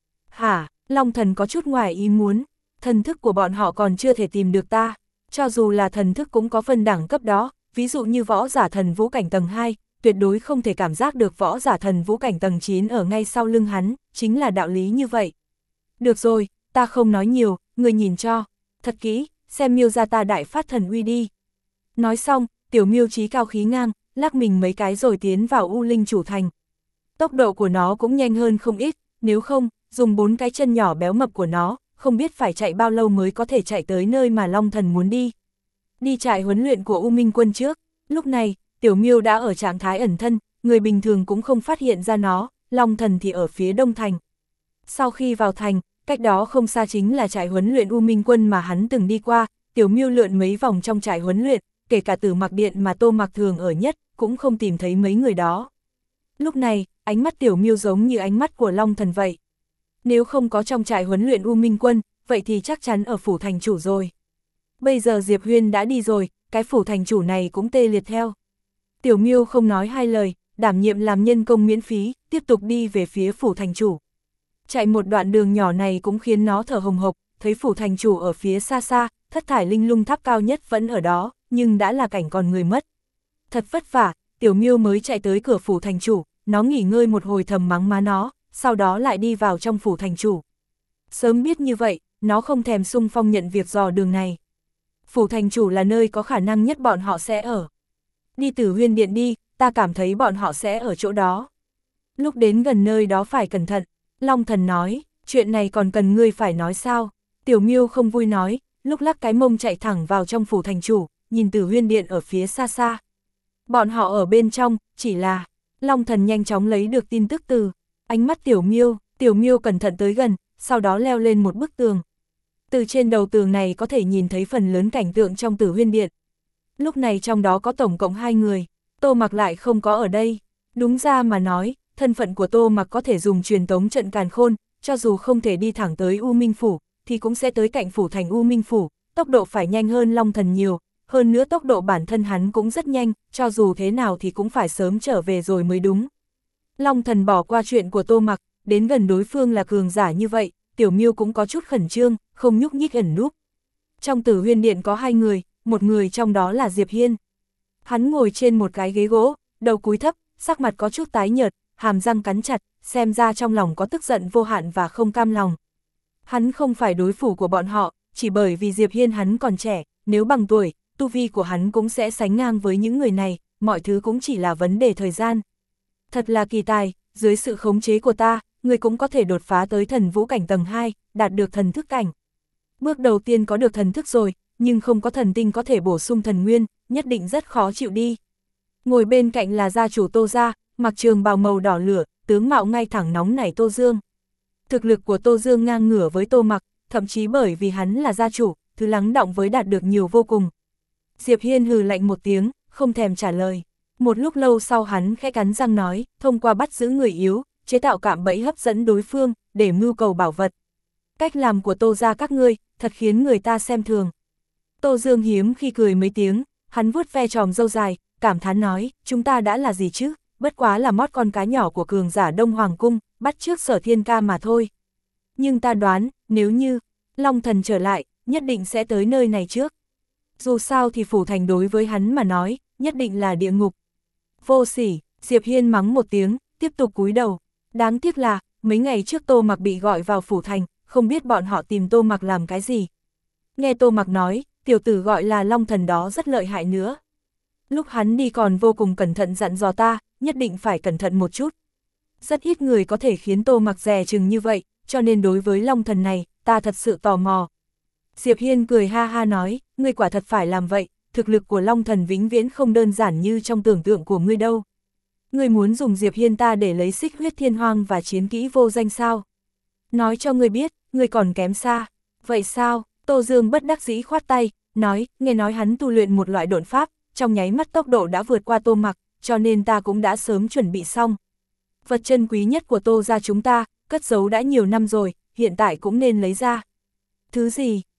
Hả, Long thần có chút ngoài ý muốn, thần thức của bọn họ còn chưa thể tìm được ta, cho dù là thần thức cũng có phân đẳng cấp đó, ví dụ như võ giả thần vũ cảnh tầng hai, tuyệt đối không thể cảm giác được võ giả thần vũ cảnh tầng chín ở ngay sau lưng hắn, chính là đạo lý như vậy. Được rồi, ta không nói nhiều, người nhìn cho, thật kỹ, xem Miêu gia ta đại phát thần uy đi. Nói xong, tiểu Miêu trí cao khí ngang, lắc mình mấy cái rồi tiến vào U Linh chủ thành. Tốc độ của nó cũng nhanh hơn không ít, nếu không, dùng bốn cái chân nhỏ béo mập của nó, không biết phải chạy bao lâu mới có thể chạy tới nơi mà Long thần muốn đi. Đi trại huấn luyện của U Minh quân trước, lúc này, tiểu Miêu đã ở trạng thái ẩn thân, người bình thường cũng không phát hiện ra nó, Long thần thì ở phía đông thành. Sau khi vào thành, cách đó không xa chính là trại huấn luyện U Minh quân mà hắn từng đi qua, tiểu Miêu lượn mấy vòng trong trại huấn luyện, kể cả Tử Mặc điện mà Tô Mặc thường ở nhất, cũng không tìm thấy mấy người đó. Lúc này, ánh mắt tiểu Miêu giống như ánh mắt của Long thần vậy. Nếu không có trong trại huấn luyện U Minh quân, vậy thì chắc chắn ở phủ thành chủ rồi. Bây giờ Diệp Huyên đã đi rồi, cái phủ thành chủ này cũng tê liệt theo. Tiểu Miêu không nói hai lời, đảm nhiệm làm nhân công miễn phí, tiếp tục đi về phía phủ thành chủ. Chạy một đoạn đường nhỏ này cũng khiến nó thở hồng hộc, thấy phủ thành chủ ở phía xa xa, thất thải linh lung tháp cao nhất vẫn ở đó, nhưng đã là cảnh còn người mất. Thật vất vả, tiểu Miêu mới chạy tới cửa phủ thành chủ, nó nghỉ ngơi một hồi thầm mắng má nó, sau đó lại đi vào trong phủ thành chủ. Sớm biết như vậy, nó không thèm xung phong nhận việc dò đường này. Phủ thành chủ là nơi có khả năng nhất bọn họ sẽ ở. Đi Tử Huyên điện đi, ta cảm thấy bọn họ sẽ ở chỗ đó. Lúc đến gần nơi đó phải cẩn thận, Long thần nói, chuyện này còn cần ngươi phải nói sao? Tiểu Miêu không vui nói, lúc lắc cái mông chạy thẳng vào trong phủ thành chủ, nhìn Tử Huyên điện ở phía xa xa. Bọn họ ở bên trong, chỉ là, Long thần nhanh chóng lấy được tin tức từ ánh mắt tiểu Miêu, tiểu Miêu cẩn thận tới gần, sau đó leo lên một bức tường. Từ trên đầu tường này có thể nhìn thấy phần lớn cảnh tượng trong Tử Huyên điện. Lúc này trong đó có tổng cộng hai người, Tô Mặc lại không có ở đây. Đúng ra mà nói, thân phận của Tô Mặc có thể dùng truyền tống trận càn khôn, cho dù không thể đi thẳng tới U Minh phủ, thì cũng sẽ tới cạnh phủ thành U Minh phủ, tốc độ phải nhanh hơn Long thần nhiều, hơn nữa tốc độ bản thân hắn cũng rất nhanh, cho dù thế nào thì cũng phải sớm trở về rồi mới đúng. Long thần bỏ qua chuyện của Tô Mặc, đến gần đối phương là cường giả như vậy, tiểu Miêu cũng có chút khẩn trương, không nhúc nhích ẩn núp. Trong Tử Huyên điện có hai người, một người trong đó là Diệp Hiên. Hắn ngồi trên một cái ghế gỗ, đầu cúi thấp, sắc mặt có chút tái nhợt, hàm răng cắn chặt, xem ra trong lòng có tức giận vô hạn và không cam lòng. Hắn không phải đối thủ của bọn họ, chỉ bởi vì Diệp Hiên hắn còn trẻ, nếu bằng tuổi, tu vi của hắn cũng sẽ sánh ngang với những người này, mọi thứ cũng chỉ là vấn đề thời gian. Thật là kỳ tài, dưới sự khống chế của ta, người cũng có thể đột phá tới thần vũ cảnh tầng hai, đạt được thần thức cảnh. Bước đầu tiên có được thần thức rồi, nhưng không có thần tinh có thể bổ sung thần nguyên, nhất định rất khó chịu đi. Ngồi bên cạnh là gia chủ Tô gia, mặc trường bào màu đỏ lửa, tướng mạo ngay thẳng nóng nảy Tô Dương. Thực lực của Tô Dương ngang ngửa với Tô Mặc, thậm chí bởi vì hắn là gia chủ, thứ lắng đọng với đạt được nhiều vô cùng. Diệp Hiên hừ lạnh một tiếng, không thèm trả lời. Một lúc lâu sau hắn khẽ cắn răng nói, thông qua bắt giữ người yếu, chế tạo cạm bẫy hấp dẫn đối phương, để mưu cầu bảo vật. Cách làm của Tô gia các ngươi, thật khiến người ta xem thường. Tô Dương hiếm khi cười mấy tiếng, hắn vuốt ve tròm râu dài, cảm thán nói, chúng ta đã là gì chứ, bất quá là mót con cá nhỏ của cường giả Đông Hoàng cung, bắt trước Sở Thiên ca mà thôi. Nhưng ta đoán, nếu như Long thần trở lại, nhất định sẽ tới nơi này trước. Dù sao thì phủ thành đối với hắn mà nói, nhất định là địa ngục. Vô sỉ, Diệp Hiên mắng một tiếng, tiếp tục cúi đầu. Đáng tiếc là, mấy ngày trước Tô Mặc bị gọi vào phủ thành, không biết bọn họ tìm Tô Mặc làm cái gì. Nghe Tô Mặc nói, tiểu tử gọi là Long thần đó rất lợi hại nữa. Lúc hắn đi còn vô cùng cẩn thận dặn dò ta, nhất định phải cẩn thận một chút. Rất ít người có thể khiến Tô Mặc dè chừng như vậy, cho nên đối với Long thần này, ta thật sự tò mò. Diệp Hiên cười ha ha nói, ngươi quả thật phải làm vậy, thực lực của Long thần vĩnh viễn không đơn giản như trong tưởng tượng của ngươi đâu. Ngươi muốn dùng Diệp Hiên ta để lấy xích huyết thiên hoang và chiến kỹ vô danh sao? Nói cho ngươi biết, ngươi còn kém xa. Vậy sao? Tô Dương bất đắc dĩ khoát tay, nói, nghe nói hắn tu luyện một loại độn pháp, trong nháy mắt tốc độ đã vượt qua Tô Mặc, cho nên ta cũng đã sớm chuẩn bị xong. Vật chân quý nhất của Tô gia chúng ta, cất giấu đã nhiều năm rồi, hiện tại cũng nên lấy ra. Thứ gì?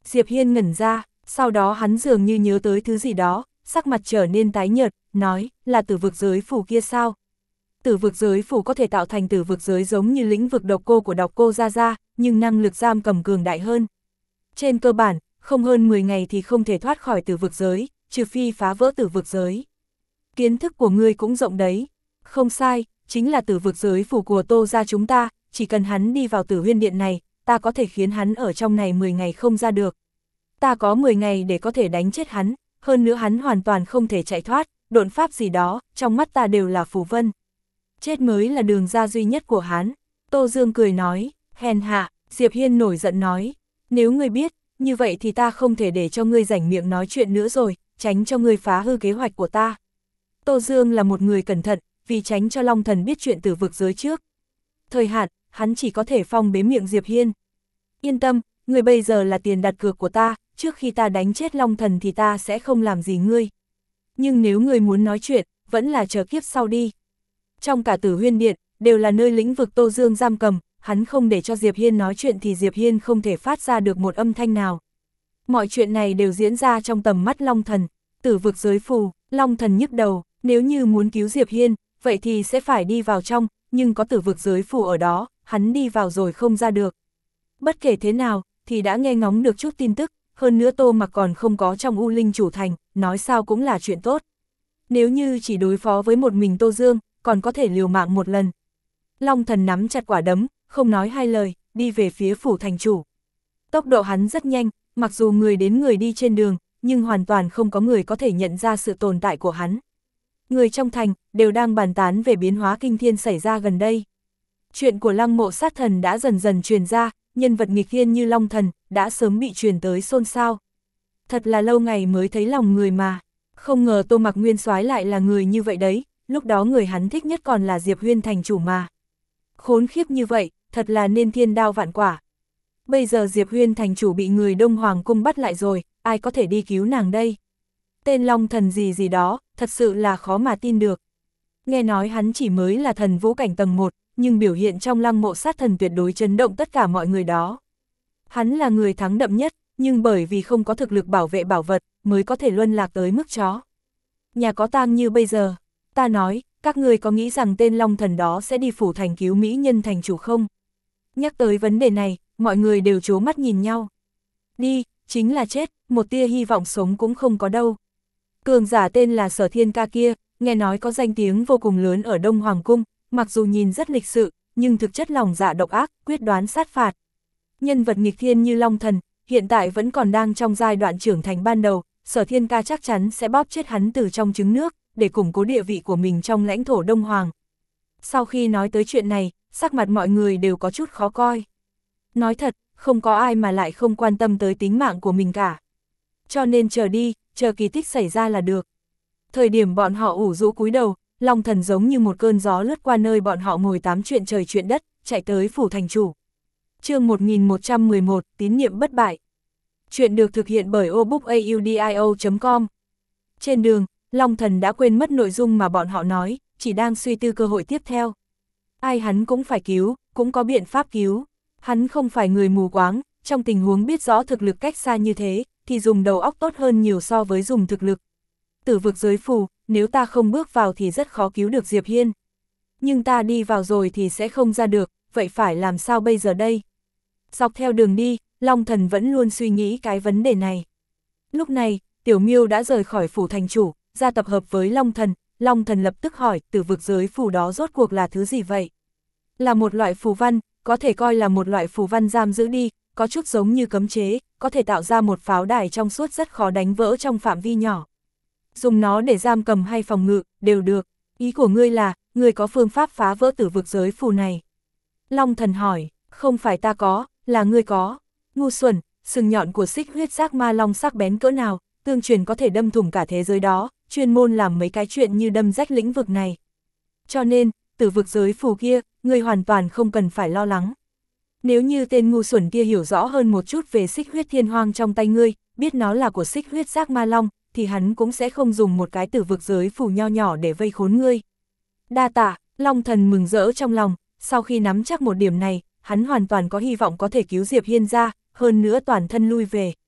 Diệp Hiên ngẩn ra, sau đó hắn dường như nhớ tới thứ gì đó, sắc mặt trở nên tái nhợt, nói, là tử vực giới phủ kia sao? Tử vực giới phủ có thể tạo thành tử vực giới giống như lĩnh vực độc cô của độc cô Gia Gia, nhưng năng lực giam cầm cường đại hơn. Trên cơ bản, không hơn mười ngày thì không thể thoát khỏi tử vực giới, trừ phi phá vỡ tử vực giới. Kiến thức của ngươi cũng rộng đấy. Không sai, chính là tử vực giới phủ của Tô gia chúng ta, chỉ cần hắn đi vào Tử Huyên Điện này, ta có thể khiến hắn ở trong này mười ngày không ra được. Ta có mười ngày để có thể đánh chết hắn, hơn nữa hắn hoàn toàn không thể chạy thoát, độn pháp gì đó, trong mắt ta đều là phù vân. Chết mới là đường ra duy nhất của hắn. Tô Dương cười nói, hèn hạ. Diệp Hiên nổi giận nói, nếu ngươi biết, như vậy thì ta không thể để cho ngươi rảnh miệng nói chuyện nữa rồi, tránh cho ngươi phá hư kế hoạch của ta. Tô Dương là một người cẩn thận, vì tránh cho Long Thần biết chuyện tử vực giới trước. Thời hạn, hắn chỉ có thể phong bế miệng Diệp Hiên. Yên tâm, ngươi bây giờ là tiền đặt cược của ta, trước khi ta đánh chết Long Thần thì ta sẽ không làm gì ngươi. Nhưng nếu ngươi muốn nói chuyện, vẫn là chờ kiếp sau đi. Trong cả Tử Huyên Điện, đều là nơi lĩnh vực Tô Dương giam cầm, hắn không để cho Diệp Hiên nói chuyện thì Diệp Hiên không thể phát ra được một âm thanh nào. Mọi chuyện này đều diễn ra trong tầm mắt Long Thần, tử vực giới phù. Long Thần nhức đầu, nếu như muốn cứu Diệp Hiên, vậy thì sẽ phải đi vào trong, nhưng có tử vực giới phù ở đó, hắn đi vào rồi không ra được. Bất kể thế nào, thì đã nghe ngóng được chút tin tức, hơn nữa Tô Mặc còn không có trong U Linh Chủ Thành, nói sao cũng là chuyện tốt. Nếu như chỉ đối phó với một mình Tô Dương, còn có thể liều mạng một lần. Long Thần nắm chặt quả đấm, không nói hai lời, đi về phía phủ thành chủ. Tốc độ hắn rất nhanh, mặc dù người đến người đi trên đường, nhưng hoàn toàn không có người có thể nhận ra sự tồn tại của hắn. Người trong thành đều đang bàn tán về biến hóa kinh thiên xảy ra gần đây. Chuyện của Lăng Mộ Sát Thần đã dần dần truyền ra, nhân vật nghịch thiên như Long Thần đã sớm bị truyền tới xôn xao. Thật là lâu ngày mới thấy lòng người mà, không ngờ Tô Mặc Nguyên soái lại là người như vậy đấy, lúc đó người hắn thích nhất còn là Diệp Huyên thành chủ mà. Khốn khiếp như vậy, thật là nên thiên đao vạn quả. Bây giờ Diệp Huyên thành chủ bị người Đông Hoàng cung bắt lại rồi, ai có thể đi cứu nàng đây? Tên Long Thần gì gì đó, thật sự là khó mà tin được. Nghe nói hắn chỉ mới là thần vũ cảnh tầng một, nhưng biểu hiện trong Lăng Mộ Sát Thần tuyệt đối chấn động tất cả mọi người đó. Hắn là người thắng đậm nhất, nhưng bởi vì không có thực lực bảo vệ bảo vật, mới có thể luân lạc tới mức chó. Nhà có tang như bây giờ, ta nói, các người có nghĩ rằng tên Long Thần đó sẽ đi phủ thành cứu mỹ nhân thành chủ không? Nhắc tới vấn đề này, mọi người đều trố mắt nhìn nhau. Đi, chính là chết, một tia hy vọng sống cũng không có đâu. Cường giả tên là Sở Thiên Ca kia, nghe nói có danh tiếng vô cùng lớn ở Đông Hoàng Cung, mặc dù nhìn rất lịch sự, nhưng thực chất lòng dạ độc ác, quyết đoán sát phạt. Nhân vật nghịch thiên như Long Thần, hiện tại vẫn còn đang trong giai đoạn trưởng thành ban đầu, Sở Thiên Ca chắc chắn sẽ bóp chết hắn từ trong trứng nước, để củng cố địa vị của mình trong lãnh thổ Đông Hoàng. Sau khi nói tới chuyện này, sắc mặt mọi người đều có chút khó coi. Nói thật, không có ai mà lại không quan tâm tới tính mạng của mình cả. Cho nên chờ đi, chờ kỳ tích xảy ra là được. Thời điểm bọn họ ủ rũ cúi đầu, Long Thần giống như một cơn gió lướt qua nơi bọn họ ngồi tám chuyện trời chuyện đất, chạy tới phủ thành chủ. Chương một nghìn một trăm mười một, tín niệm bất bại. Chuyện được thực hiện bởi obookaudio chấm com. Trên đường, Long Thần đã quên mất nội dung mà bọn họ nói, chỉ đang suy tư cơ hội tiếp theo. Ai hắn cũng phải cứu, cũng có biện pháp cứu. Hắn không phải người mù quáng, trong tình huống biết rõ thực lực cách xa như thế, thì dùng đầu óc tốt hơn nhiều so với dùng thực lực. Tử vực giới phù, nếu ta không bước vào thì rất khó cứu được Diệp Hiên. Nhưng ta đi vào rồi thì sẽ không ra được, vậy phải làm sao bây giờ đây? Dọc theo đường đi, Long Thần vẫn luôn suy nghĩ cái vấn đề này. Lúc này, Tiểu Miêu đã rời khỏi phủ thành chủ, ra tập hợp với Long Thần. Long Thần lập tức hỏi, tử vực giới phù đó rốt cuộc là thứ gì vậy? Là một loại phù văn, có thể coi là một loại phù văn giam giữ đi, có chút giống như cấm chế, có thể tạo ra một pháo đài trong suốt rất khó đánh vỡ trong phạm vi nhỏ. Dùng nó để giam cầm hay phòng ngự, đều được. Ý của ngươi là, ngươi có phương pháp phá vỡ tử vực giới phù này? Long Thần hỏi, không phải ta có, là ngươi có. Ngu xuẩn, sừng nhọn của xích huyết giác ma long sắc bén cỡ nào, tương truyền có thể đâm thủng cả thế giới đó, chuyên môn làm mấy cái chuyện như đâm rách lĩnh vực này. Cho nên, tử vực giới phù kia, ngươi hoàn toàn không cần phải lo lắng. Nếu như tên ngu xuẩn kia hiểu rõ hơn một chút về xích huyết thiên hoang trong tay ngươi, biết nó là của xích huyết giác ma long, thì hắn cũng sẽ không dùng một cái tử vực giới phù nho nhỏ để vây khốn ngươi. Đa tạ, Long Thần mừng rỡ trong lòng, sau khi nắm chắc một điểm này, hắn hoàn toàn có hy vọng có thể cứu Diệp Hiên ra, hơn nữa toàn thân lui về.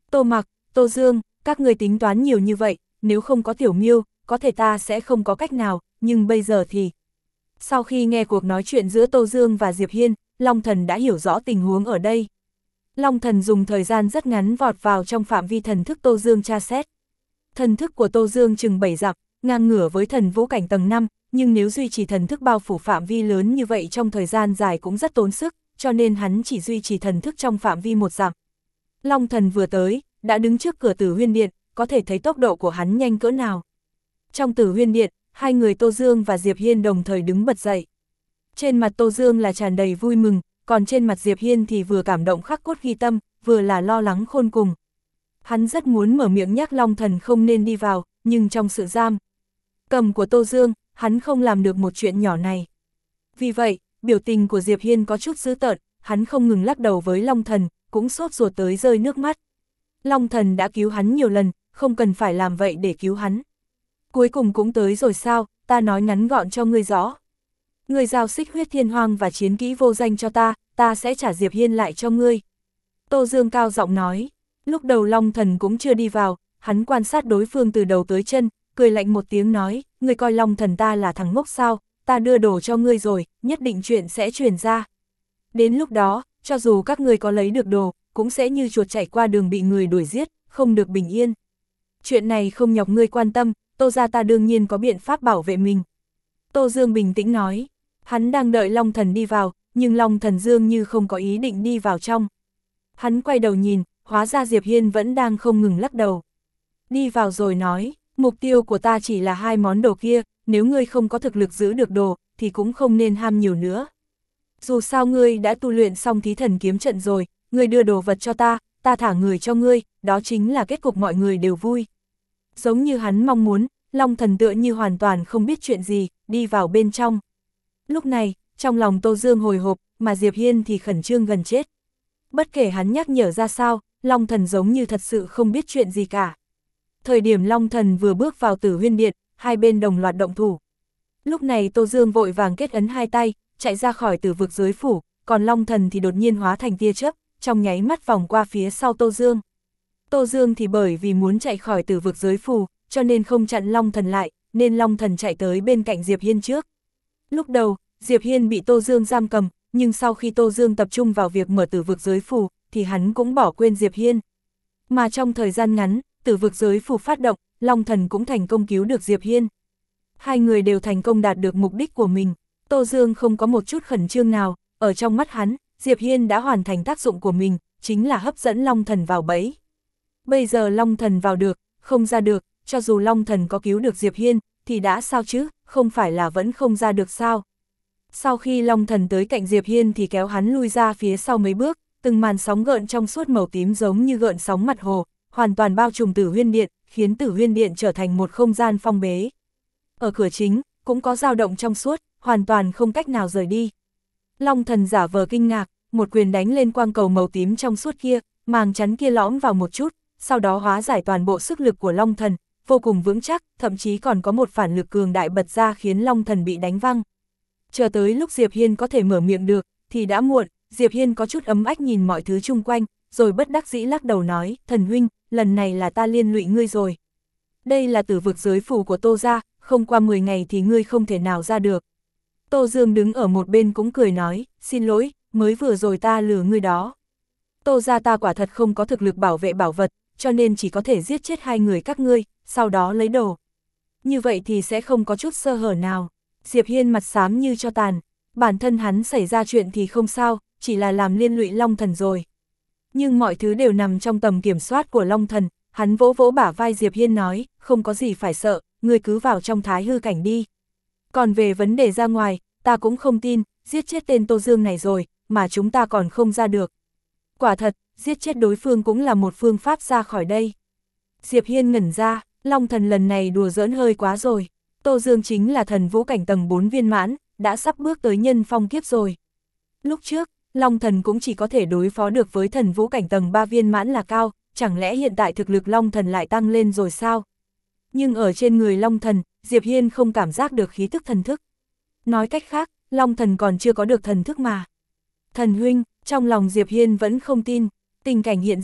Tô Mặc, Tô Dương, các người tính toán nhiều như vậy, nếu không có Tiểu Miêu, có thể ta sẽ không có cách nào, nhưng bây giờ thì... Sau khi nghe cuộc nói chuyện giữa Tô Dương và Diệp Hiên, Long Thần đã hiểu rõ tình huống ở đây. Long Thần dùng thời gian rất ngắn vọt vào trong phạm vi thần thức Tô Dương tra xét. Thần thức của Tô Dương chừng bảy dặm, ngang ngửa với thần vũ cảnh tầng năm, nhưng nếu duy trì thần thức bao phủ phạm vi lớn như vậy trong thời gian dài cũng rất tốn sức, cho nên hắn chỉ duy trì thần thức trong phạm vi một dặm. Long Thần vừa tới, đã đứng trước cửa Tử Huyên Điện, có thể thấy tốc độ của hắn nhanh cỡ nào. Trong Tử Huyên Điện, hai người Tô Dương và Diệp Hiên đồng thời đứng bật dậy. Trên mặt Tô Dương là tràn đầy vui mừng, còn trên mặt Diệp Hiên thì vừa cảm động khắc cốt ghi tâm, vừa là lo lắng khôn cùng. Hắn rất muốn mở miệng nhắc Long Thần không nên đi vào, nhưng trong sự giam cầm của Tô Dương, hắn không làm được một chuyện nhỏ này. Vì vậy, biểu tình của Diệp Hiên có chút dữ tợn, hắn không ngừng lắc đầu với Long Thần, cũng sốt ruột tới rơi nước mắt. Long Thần đã cứu hắn nhiều lần, không cần phải làm vậy để cứu hắn. Cuối cùng cũng tới rồi sao, ta nói ngắn gọn cho ngươi rõ. Ngươi giao xích huyết thiên hoang và chiến kỹ vô danh cho ta, ta sẽ trả Diệp Hiên lại cho ngươi. Tô Dương cao giọng nói, lúc đầu Long Thần cũng chưa đi vào, hắn quan sát đối phương từ đầu tới chân, cười lạnh một tiếng nói, ngươi coi Long Thần ta là thằng ngốc sao, ta đưa đồ cho ngươi rồi, nhất định chuyện sẽ truyền ra. Đến lúc đó, cho dù các ngươi có lấy được đồ, cũng sẽ như chuột chạy qua đường bị người đuổi giết, không được bình yên. Chuyện này không nhọc ngươi quan tâm, Tô gia ta đương nhiên có biện pháp bảo vệ mình. Tô Dương bình tĩnh nói, hắn đang đợi Long Thần đi vào, nhưng Long Thần Dương như không có ý định đi vào trong. Hắn quay đầu nhìn, hóa ra Diệp Hiên vẫn đang không ngừng lắc đầu. Đi vào rồi nói, mục tiêu của ta chỉ là hai món đồ kia, nếu ngươi không có thực lực giữ được đồ, thì cũng không nên ham nhiều nữa. Dù sao ngươi đã tu luyện xong thí thần kiếm trận rồi, ngươi đưa đồ vật cho ta, ta thả người cho ngươi, đó chính là kết cục mọi người đều vui. Giống như hắn mong muốn, Long Thần tựa như hoàn toàn không biết chuyện gì, đi vào bên trong. Lúc này, trong lòng Tô Dương hồi hộp, mà Diệp Hiên thì khẩn trương gần chết. Bất kể hắn nhắc nhở ra sao, Long Thần giống như thật sự không biết chuyện gì cả. Thời điểm Long Thần vừa bước vào Tử Huyên Điện, hai bên đồng loạt động thủ. Lúc này Tô Dương vội vàng kết ấn hai tay, chạy ra khỏi Tử Vực Giới Phủ, còn Long Thần thì đột nhiên hóa thành tia chớp, trong nháy mắt vòng qua phía sau Tô Dương. Tô Dương thì bởi vì muốn chạy khỏi Tử Vực Giới Phủ, cho nên không chặn Long Thần lại, nên Long Thần chạy tới bên cạnh Diệp Hiên trước. Lúc đầu, Diệp Hiên bị Tô Dương giam cầm, nhưng sau khi Tô Dương tập trung vào việc mở Tử Vực Giới Phủ, thì hắn cũng bỏ quên Diệp Hiên. Mà trong thời gian ngắn, Tử Vực Giới Phủ phát động, Long Thần cũng thành công cứu được Diệp Hiên. Hai người đều thành công đạt được mục đích của mình. Tô Dương không có một chút khẩn trương nào, ở trong mắt hắn, Diệp Hiên đã hoàn thành tác dụng của mình, chính là hấp dẫn Long Thần vào bẫy. Bây giờ Long Thần vào được, không ra được, cho dù Long Thần có cứu được Diệp Hiên, thì đã sao chứ, không phải là vẫn không ra được sao. Sau khi Long Thần tới cạnh Diệp Hiên thì kéo hắn lui ra phía sau mấy bước, từng màn sóng gợn trong suốt màu tím giống như gợn sóng mặt hồ, hoàn toàn bao trùm Tử Huyên Điện, khiến Tử Huyên Điện trở thành một không gian phong bế. Ở cửa chính, cũng có dao động trong suốt, hoàn toàn không cách nào rời đi. Long Thần giả vờ kinh ngạc, một quyền đánh lên quang cầu màu tím trong suốt kia, màng chắn kia lõm vào một chút, sau đó hóa giải toàn bộ sức lực của Long Thần, vô cùng vững chắc, thậm chí còn có một phản lực cường đại bật ra khiến Long Thần bị đánh văng. Chờ tới lúc Diệp Hiên có thể mở miệng được, thì đã muộn. Diệp Hiên có chút ấm ách nhìn mọi thứ chung quanh, rồi bất đắc dĩ lắc đầu nói, thần huynh, lần này là ta liên lụy ngươi rồi. Đây là Tử Vực Giới Phủ của Tô gia, không qua mười ngày thì ngươi không thể nào ra được. Tô Dương đứng ở một bên cũng cười nói, xin lỗi, mới vừa rồi ta lừa ngươi đó. Tô gia ta quả thật không có thực lực bảo vệ bảo vật, cho nên chỉ có thể giết chết hai người các ngươi, sau đó lấy đồ. Như vậy thì sẽ không có chút sơ hở nào. Diệp Hiên mặt xám như cho tàn, bản thân hắn xảy ra chuyện thì không sao, chỉ là làm liên lụy Long Thần rồi. Nhưng mọi thứ đều nằm trong tầm kiểm soát của Long Thần, hắn vỗ vỗ bả vai Diệp Hiên nói, không có gì phải sợ, ngươi cứ vào trong thái hư cảnh đi. Còn về vấn đề ra ngoài, ta cũng không tin, giết chết tên Tô Dương này rồi, mà chúng ta còn không ra được. Quả thật, giết chết đối phương cũng là một phương pháp ra khỏi đây. Diệp Hiên ngẩn ra, Long Thần lần này đùa giỡn hơi quá rồi. Tô Dương chính là thần vũ cảnh tầng bốn viên mãn, đã sắp bước tới nhân phong kiếp rồi. Lúc trước, Long Thần cũng chỉ có thể đối phó được với thần vũ cảnh tầng ba viên mãn là cao, chẳng lẽ hiện tại thực lực Long Thần lại tăng lên rồi sao? Nhưng ở trên người Long Thần, Diệp Hiên không cảm giác được khí tức thần thức. Nói cách khác, Long Thần còn chưa có được thần thức mà. Thần huynh, trong lòng Diệp Hiên vẫn không tin, tình cảnh hiện giờ,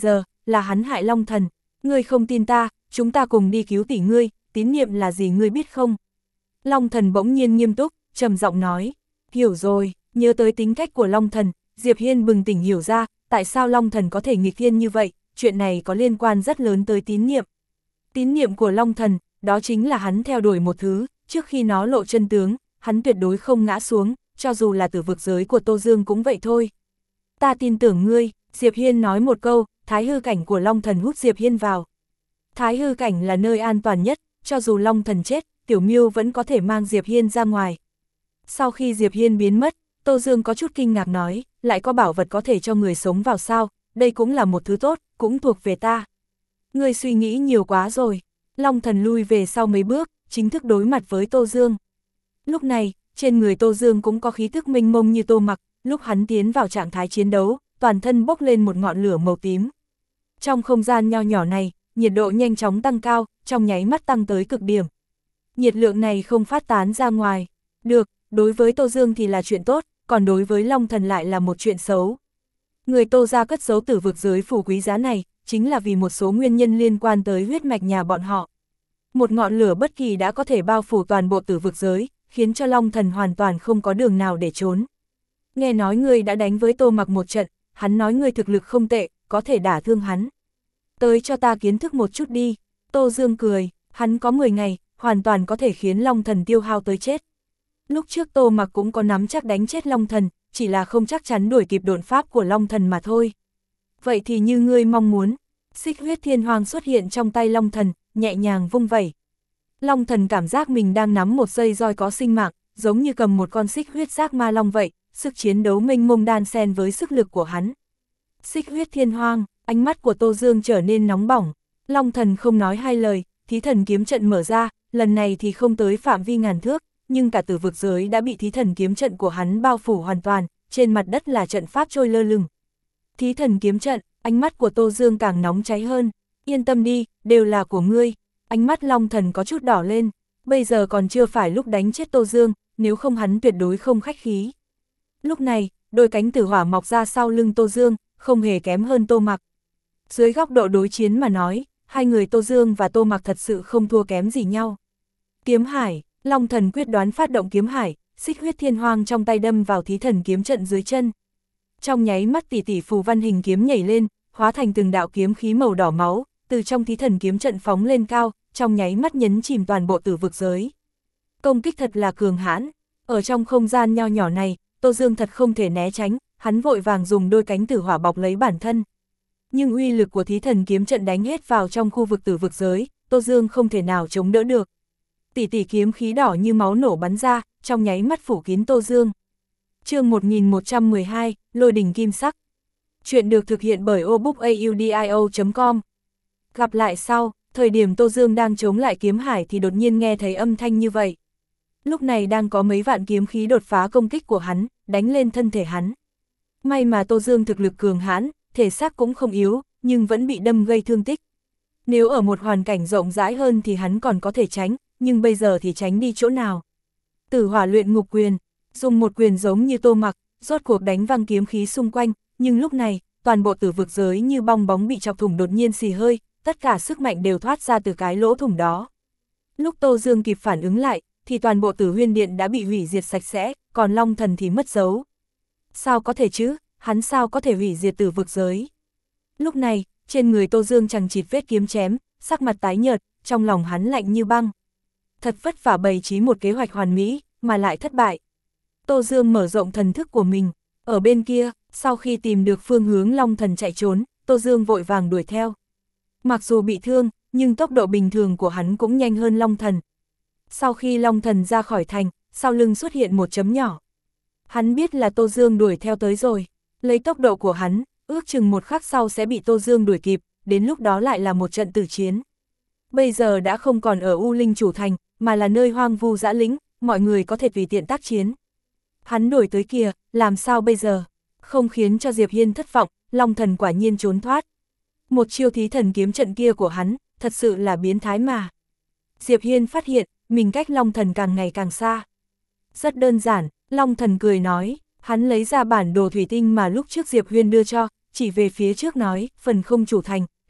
là hắn hại Long Thần. Ngươi không tin ta, chúng ta cùng đi cứu tỷ ngươi, tín niệm là gì ngươi biết không? Long Thần bỗng nhiên nghiêm túc, trầm giọng nói. Hiểu rồi, nhớ tới tính cách của Long Thần, Diệp Hiên bừng tỉnh hiểu ra, tại sao Long Thần có thể nghịch thiên như vậy, chuyện này có liên quan rất lớn tới tín niệm. Tín niệm của Long Thần, đó chính là hắn theo đuổi một thứ, trước khi nó lộ chân tướng, hắn tuyệt đối không ngã xuống, cho dù là tử vực giới của Tô Dương cũng vậy thôi. Ta tin tưởng ngươi, Diệp Hiên nói một câu, thái hư cảnh của Long Thần hút Diệp Hiên vào. Thái hư cảnh là nơi an toàn nhất, cho dù Long Thần chết, Tiểu Miêu vẫn có thể mang Diệp Hiên ra ngoài. Sau khi Diệp Hiên biến mất, Tô Dương có chút kinh ngạc nói, lại có bảo vật có thể cho người sống vào sao, đây cũng là một thứ tốt, cũng thuộc về ta. Ngươi suy nghĩ nhiều quá rồi. Long Thần lui về sau mấy bước, chính thức đối mặt với Tô Dương. Lúc này, trên người Tô Dương cũng có khí thức mênh mông như Tô Mặc, lúc hắn tiến vào trạng thái chiến đấu, toàn thân bốc lên một ngọn lửa màu tím. Trong không gian nho nhỏ này, nhiệt độ nhanh chóng tăng cao, trong nháy mắt tăng tới cực điểm. Nhiệt lượng này không phát tán ra ngoài. Được, đối với Tô Dương thì là chuyện tốt, còn đối với Long Thần lại là một chuyện xấu. Người Tô gia cất giấu tử vực giới phù quý giá này, chính là vì một số nguyên nhân liên quan tới huyết mạch nhà bọn họ. Một ngọn lửa bất kỳ đã có thể bao phủ toàn bộ tử vực giới, khiến cho Long Thần hoàn toàn không có đường nào để trốn. Nghe nói ngươi đã đánh với Tô Mặc một trận, hắn nói ngươi thực lực không tệ, có thể đả thương hắn. Tới cho ta kiến thức một chút đi. Tô Dương cười, hắn có mười ngày, hoàn toàn có thể khiến Long Thần tiêu hao tới chết. Lúc trước Tô Mặc cũng có nắm chắc đánh chết Long Thần, chỉ là không chắc chắn đuổi kịp độn pháp của Long Thần mà thôi. Vậy thì như ngươi mong muốn, xích huyết thiên hoàng xuất hiện trong tay Long Thần, nhẹ nhàng vung vẩy. Long Thần cảm giác mình đang nắm một dây roi có sinh mạng, giống như cầm một con xích huyết giác ma long vậy, sức chiến đấu mênh mông đan xen với sức lực của hắn. Xích huyết thiên hoang, ánh mắt của Tô Dương trở nên nóng bỏng. Long Thần không nói hai lời, thí thần kiếm trận mở ra, lần này thì không tới phạm vi ngàn thước, nhưng cả tử vực giới đã bị thí thần kiếm trận của hắn bao phủ hoàn toàn, trên mặt đất là trận pháp trôi lơ lửng. Thí thần kiếm trận, ánh mắt của Tô Dương càng nóng cháy hơn. Yên tâm đi, đều là của ngươi. Ánh mắt Long Thần có chút đỏ lên, bây giờ còn chưa phải lúc đánh chết Tô Dương, nếu không hắn tuyệt đối không khách khí. Lúc này, đôi cánh tử hỏa mọc ra sau lưng Tô Dương, không hề kém hơn Tô Mặc. Dưới góc độ đối chiến mà nói, hai người Tô Dương và Tô Mặc thật sự không thua kém gì nhau. Kiếm hải, Long Thần quyết đoán phát động kiếm hải, xích huyết thiên hoang trong tay đâm vào thí thần kiếm trận dưới chân. Trong nháy mắt tỷ tỷ phù văn hình kiếm nhảy lên, hóa thành từng đạo kiếm khí màu đỏ máu, từ trong thí thần kiếm trận phóng lên cao, trong nháy mắt nhấn chìm toàn bộ tử vực giới. Công kích thật là cường hãn, ở trong không gian nho nhỏ này, Tô Dương thật không thể né tránh, hắn vội vàng dùng đôi cánh tử hỏa bọc lấy bản thân. Nhưng uy lực của thí thần kiếm trận đánh hết vào trong khu vực tử vực giới, Tô Dương không thể nào chống đỡ được. Tỷ tỷ kiếm khí đỏ như máu nổ bắn ra, trong nháy mắt phủ kín Tô Dương. Chương một nghìn một trăm mười hai, Lôi đỉnh kim sắc. Chuyện được thực hiện bởi obookaudio chấm com. Gặp lại sau, thời điểm Tô Dương đang chống lại kiếm hải thì đột nhiên nghe thấy âm thanh như vậy. Lúc này đang có mấy vạn kiếm khí đột phá công kích của hắn, đánh lên thân thể hắn. May mà Tô Dương thực lực cường hãn, thể xác cũng không yếu, nhưng vẫn bị đâm gây thương tích. Nếu ở một hoàn cảnh rộng rãi hơn thì hắn còn có thể tránh, nhưng bây giờ thì tránh đi chỗ nào. Tử hỏa luyện ngục quyền, dùng một quyền giống như Tô Mặc, rốt cuộc đánh văng kiếm khí xung quanh, nhưng lúc này, toàn bộ tử vực giới như bong bóng bị chọc thủng đột nhiên xì hơi, tất cả sức mạnh đều thoát ra từ cái lỗ thủng đó. Lúc Tô Dương kịp phản ứng lại, thì toàn bộ Tử Huyên Điện đã bị hủy diệt sạch sẽ, còn Long Thần thì mất dấu. Sao có thể chứ, hắn sao có thể hủy diệt tử vực giới? Lúc này, trên người Tô Dương chằng chịt vết kiếm chém, sắc mặt tái nhợt, trong lòng hắn lạnh như băng. Thật vất vả bày trí một kế hoạch hoàn mỹ, mà lại thất bại. Tô Dương mở rộng thần thức của mình, ở bên kia, sau khi tìm được phương hướng Long Thần chạy trốn, Tô Dương vội vàng đuổi theo. Mặc dù bị thương, nhưng tốc độ bình thường của hắn cũng nhanh hơn Long Thần. Sau khi Long Thần ra khỏi thành, sau lưng xuất hiện một chấm nhỏ. Hắn biết là Tô Dương đuổi theo tới rồi, lấy tốc độ của hắn, ước chừng một khắc sau sẽ bị Tô Dương đuổi kịp, đến lúc đó lại là một trận tử chiến. Bây giờ đã không còn ở U Linh Chủ Thành, mà là nơi hoang vu dã lĩnh, mọi người có thể tùy tiện tác chiến. Hắn đuổi tới kìa, làm sao bây giờ? Không khiến cho Diệp Hiên thất vọng, Long Thần quả nhiên trốn thoát. Một chiêu thí thần kiếm trận kia của hắn, thật sự là biến thái mà. Diệp Hiên phát hiện, mình cách Long Thần càng ngày càng xa. Rất đơn giản, Long Thần cười nói, hắn lấy ra bản đồ thủy tinh mà lúc trước Diệp Huyên đưa cho, chỉ về phía trước nói, phần không chủ thành,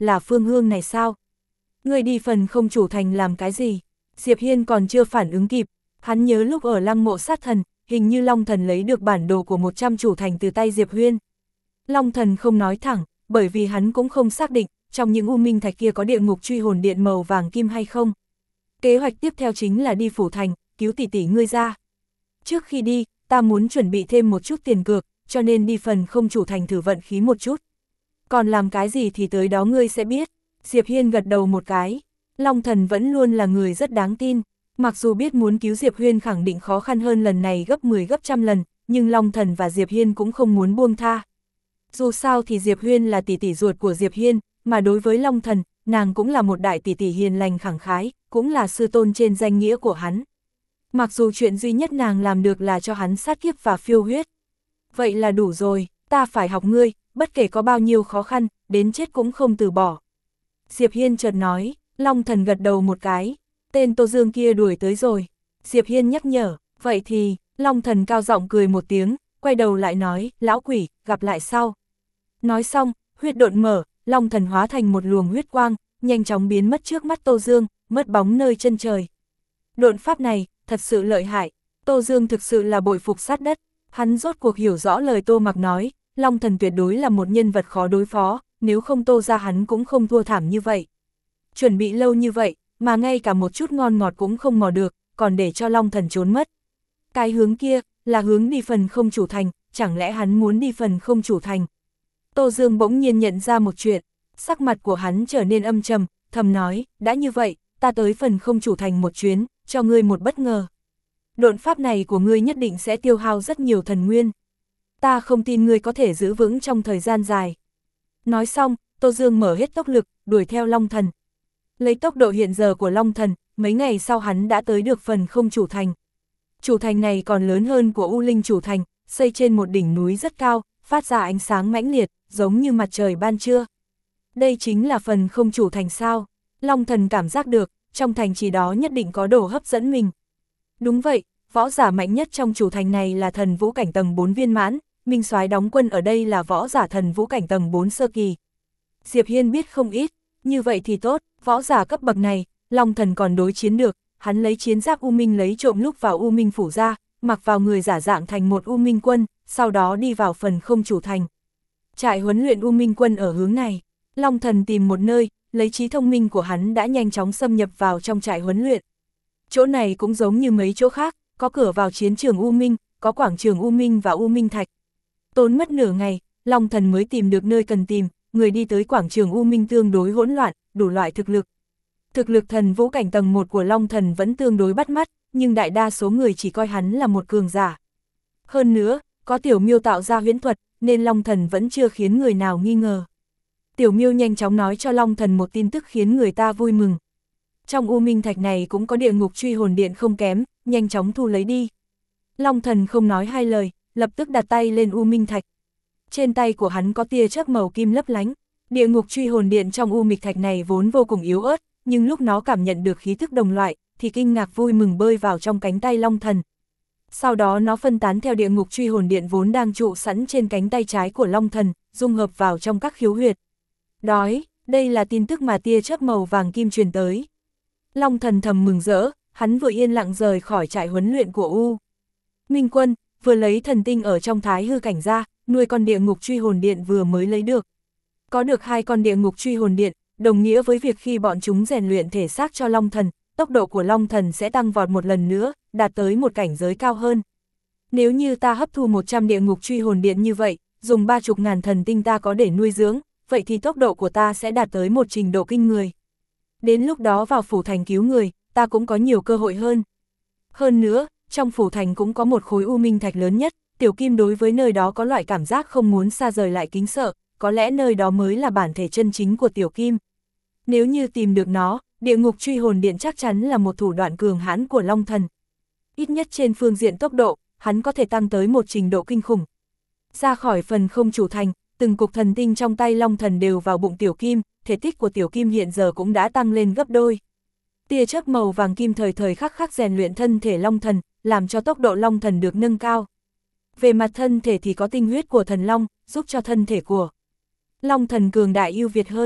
là phương hương này sao? Ngươi đi phần không chủ thành làm cái gì? Diệp Hiên còn chưa phản ứng kịp, hắn nhớ lúc ở lăng mộ sát thần, hình như Long Thần lấy được bản đồ của một trăm chủ thành từ tay Diệp Huyên. Long Thần không nói thẳng, bởi vì hắn cũng không xác định, trong những u minh thạch kia có địa ngục truy hồn điện màu vàng kim hay không. Kế hoạch tiếp theo chính là đi phủ thành, cứu tỷ tỷ ngươi ra. Trước khi đi, ta muốn chuẩn bị thêm một chút tiền cược, cho nên đi phần không chủ thành thử vận khí một chút. Còn làm cái gì thì tới đó ngươi sẽ biết. Diệp Hiên gật đầu một cái. Long Thần vẫn luôn là người rất đáng tin. Mặc dù biết muốn cứu Diệp Huyên khẳng định khó khăn hơn lần này gấp mười gấp trăm lần, nhưng Long Thần và Diệp Hiên cũng không muốn buông tha. Dù sao thì Diệp Huyên là tỷ tỷ ruột của Diệp Hiên, mà đối với Long Thần, nàng cũng là một đại tỷ tỷ hiền lành khẳng khái, cũng là sư tôn trên danh nghĩa của hắn. Mặc dù chuyện duy nhất nàng làm được là cho hắn sát kiếp và phiêu huyết. Vậy là đủ rồi, ta phải học ngươi, bất kể có bao nhiêu khó khăn, đến chết cũng không từ bỏ. Diệp Hiên chợt nói, Long Thần gật đầu một cái, tên Tô Dương kia đuổi tới rồi. Diệp Hiên nhắc nhở, vậy thì, Long Thần cao giọng cười một tiếng, quay đầu lại nói, lão quỷ, gặp lại sau. Nói xong, huyết độn mở, Long Thần hóa thành một luồng huyết quang, nhanh chóng biến mất trước mắt Tô Dương, mất bóng nơi chân trời. Độn pháp này, thật sự lợi hại, Tô Dương thực sự là bội phục sát đất, hắn rốt cuộc hiểu rõ lời Tô Mặc nói, Long Thần tuyệt đối là một nhân vật khó đối phó, nếu không Tô ra hắn cũng không thua thảm như vậy. Chuẩn bị lâu như vậy, mà ngay cả một chút ngon ngọt cũng không mò được, còn để cho Long Thần trốn mất. Cái hướng kia, là hướng đi phần không chủ thành, chẳng lẽ hắn muốn đi phần không chủ thành? Tô Dương bỗng nhiên nhận ra một chuyện, sắc mặt của hắn trở nên âm trầm, thầm nói, đã như vậy, ta tới phần không chủ thành một chuyến, cho ngươi một bất ngờ. Độn pháp này của ngươi nhất định sẽ tiêu hao rất nhiều thần nguyên. Ta không tin ngươi có thể giữ vững trong thời gian dài. Nói xong, Tô Dương mở hết tốc lực, đuổi theo Long Thần. Lấy tốc độ hiện giờ của Long Thần, mấy ngày sau hắn đã tới được phần không chủ thành. Chủ thành này còn lớn hơn của U Linh chủ thành, xây trên một đỉnh núi rất cao, phát ra ánh sáng mãnh liệt, giống như mặt trời ban trưa. Đây chính là phần không chủ thành sao? Long Thần cảm giác được, trong thành trì đó nhất định có đồ hấp dẫn mình. Đúng vậy, võ giả mạnh nhất trong chủ thành này là thần vũ cảnh tầng bốn viên mãn, Minh Soái đóng quân ở đây là võ giả thần vũ cảnh tầng bốn sơ kỳ. Diệp Hiên biết không ít, như vậy thì tốt, võ giả cấp bậc này, Long Thần còn đối chiến được, hắn lấy chiến giáp U Minh lấy trộm lúc vào U Minh phủ ra, mặc vào người giả dạng thành một U Minh quân, sau đó đi vào phần không chủ thành. Trại huấn luyện U Minh quân ở hướng này, Long Thần tìm một nơi, lấy trí thông minh của hắn đã nhanh chóng xâm nhập vào trong trại huấn luyện. Chỗ này cũng giống như mấy chỗ khác, có cửa vào chiến trường U Minh, có quảng trường U Minh và U Minh Thạch. Tốn mất nửa ngày, Long Thần mới tìm được nơi cần tìm, người đi tới quảng trường U Minh tương đối hỗn loạn, đủ loại thực lực. Thực lực thần vũ cảnh tầng một của Long Thần vẫn tương đối bắt mắt, nhưng đại đa số người chỉ coi hắn là một cường giả. Hơn nữa, có Tiểu Miêu tạo ra huyễn thuật, nên Long Thần vẫn chưa khiến người nào nghi ngờ. Tiểu Miêu nhanh chóng nói cho Long Thần một tin tức khiến người ta vui mừng. Trong U Minh Thạch này cũng có địa ngục truy hồn điện không kém, nhanh chóng thu lấy đi. Long Thần không nói hai lời, lập tức đặt tay lên U Minh Thạch. Trên tay của hắn có tia chớp màu kim lấp lánh. Địa ngục truy hồn điện trong U Minh Thạch này vốn vô cùng yếu ớt, nhưng lúc nó cảm nhận được khí thức đồng loại, thì kinh ngạc vui mừng bơi vào trong cánh tay Long Thần. Sau đó nó phân tán theo địa ngục truy hồn điện vốn đang trụ sẵn trên cánh tay trái của Long Thần, dung hợp vào trong các khiếu huyệt. Đói, đây là tin tức mà tia chớp màu vàng kim truyền tới. Long Thần thầm mừng rỡ, hắn vừa yên lặng rời khỏi trại huấn luyện của U Minh quân, vừa lấy thần tinh ở trong thái hư cảnh ra, nuôi con địa ngục truy hồn điện vừa mới lấy được. Có được hai con địa ngục truy hồn điện, đồng nghĩa với việc khi bọn chúng rèn luyện thể xác cho Long Thần, tốc độ của Long Thần sẽ tăng vọt một lần nữa, đạt tới một cảnh giới cao hơn. Nếu như ta hấp thu một trăm địa ngục truy hồn điện như vậy, dùng ba chục ngàn thần tinh ta có để nuôi dưỡng, vậy thì tốc độ của ta sẽ đạt tới một trình độ kinh người. Đến lúc đó vào phủ thành cứu người, ta cũng có nhiều cơ hội hơn. Hơn nữa, trong phủ thành cũng có một khối U Minh Thạch lớn nhất, Tiểu Kim đối với nơi đó có loại cảm giác không muốn xa rời lại kính sợ, có lẽ nơi đó mới là bản thể chân chính của Tiểu Kim. Nếu như tìm được nó, địa ngục truy hồn điện chắc chắn là một thủ đoạn cường hãn của Long Thần. Ít nhất trên phương diện tốc độ, hắn có thể tăng tới một trình độ kinh khủng. Ra khỏi phần không chủ thành, từng cục thần tinh trong tay Long Thần đều vào bụng Tiểu Kim, thể tích của Tiểu Kim hiện giờ cũng đã tăng lên gấp đôi. Tia chớp màu vàng kim thời thời khắc khắc rèn luyện thân thể Long Thần, làm cho tốc độ Long Thần được nâng cao. Về mặt thân thể thì có tinh huyết của thần Long, giúp cho thân thể của Long Thần cường đại ưu việt hơn.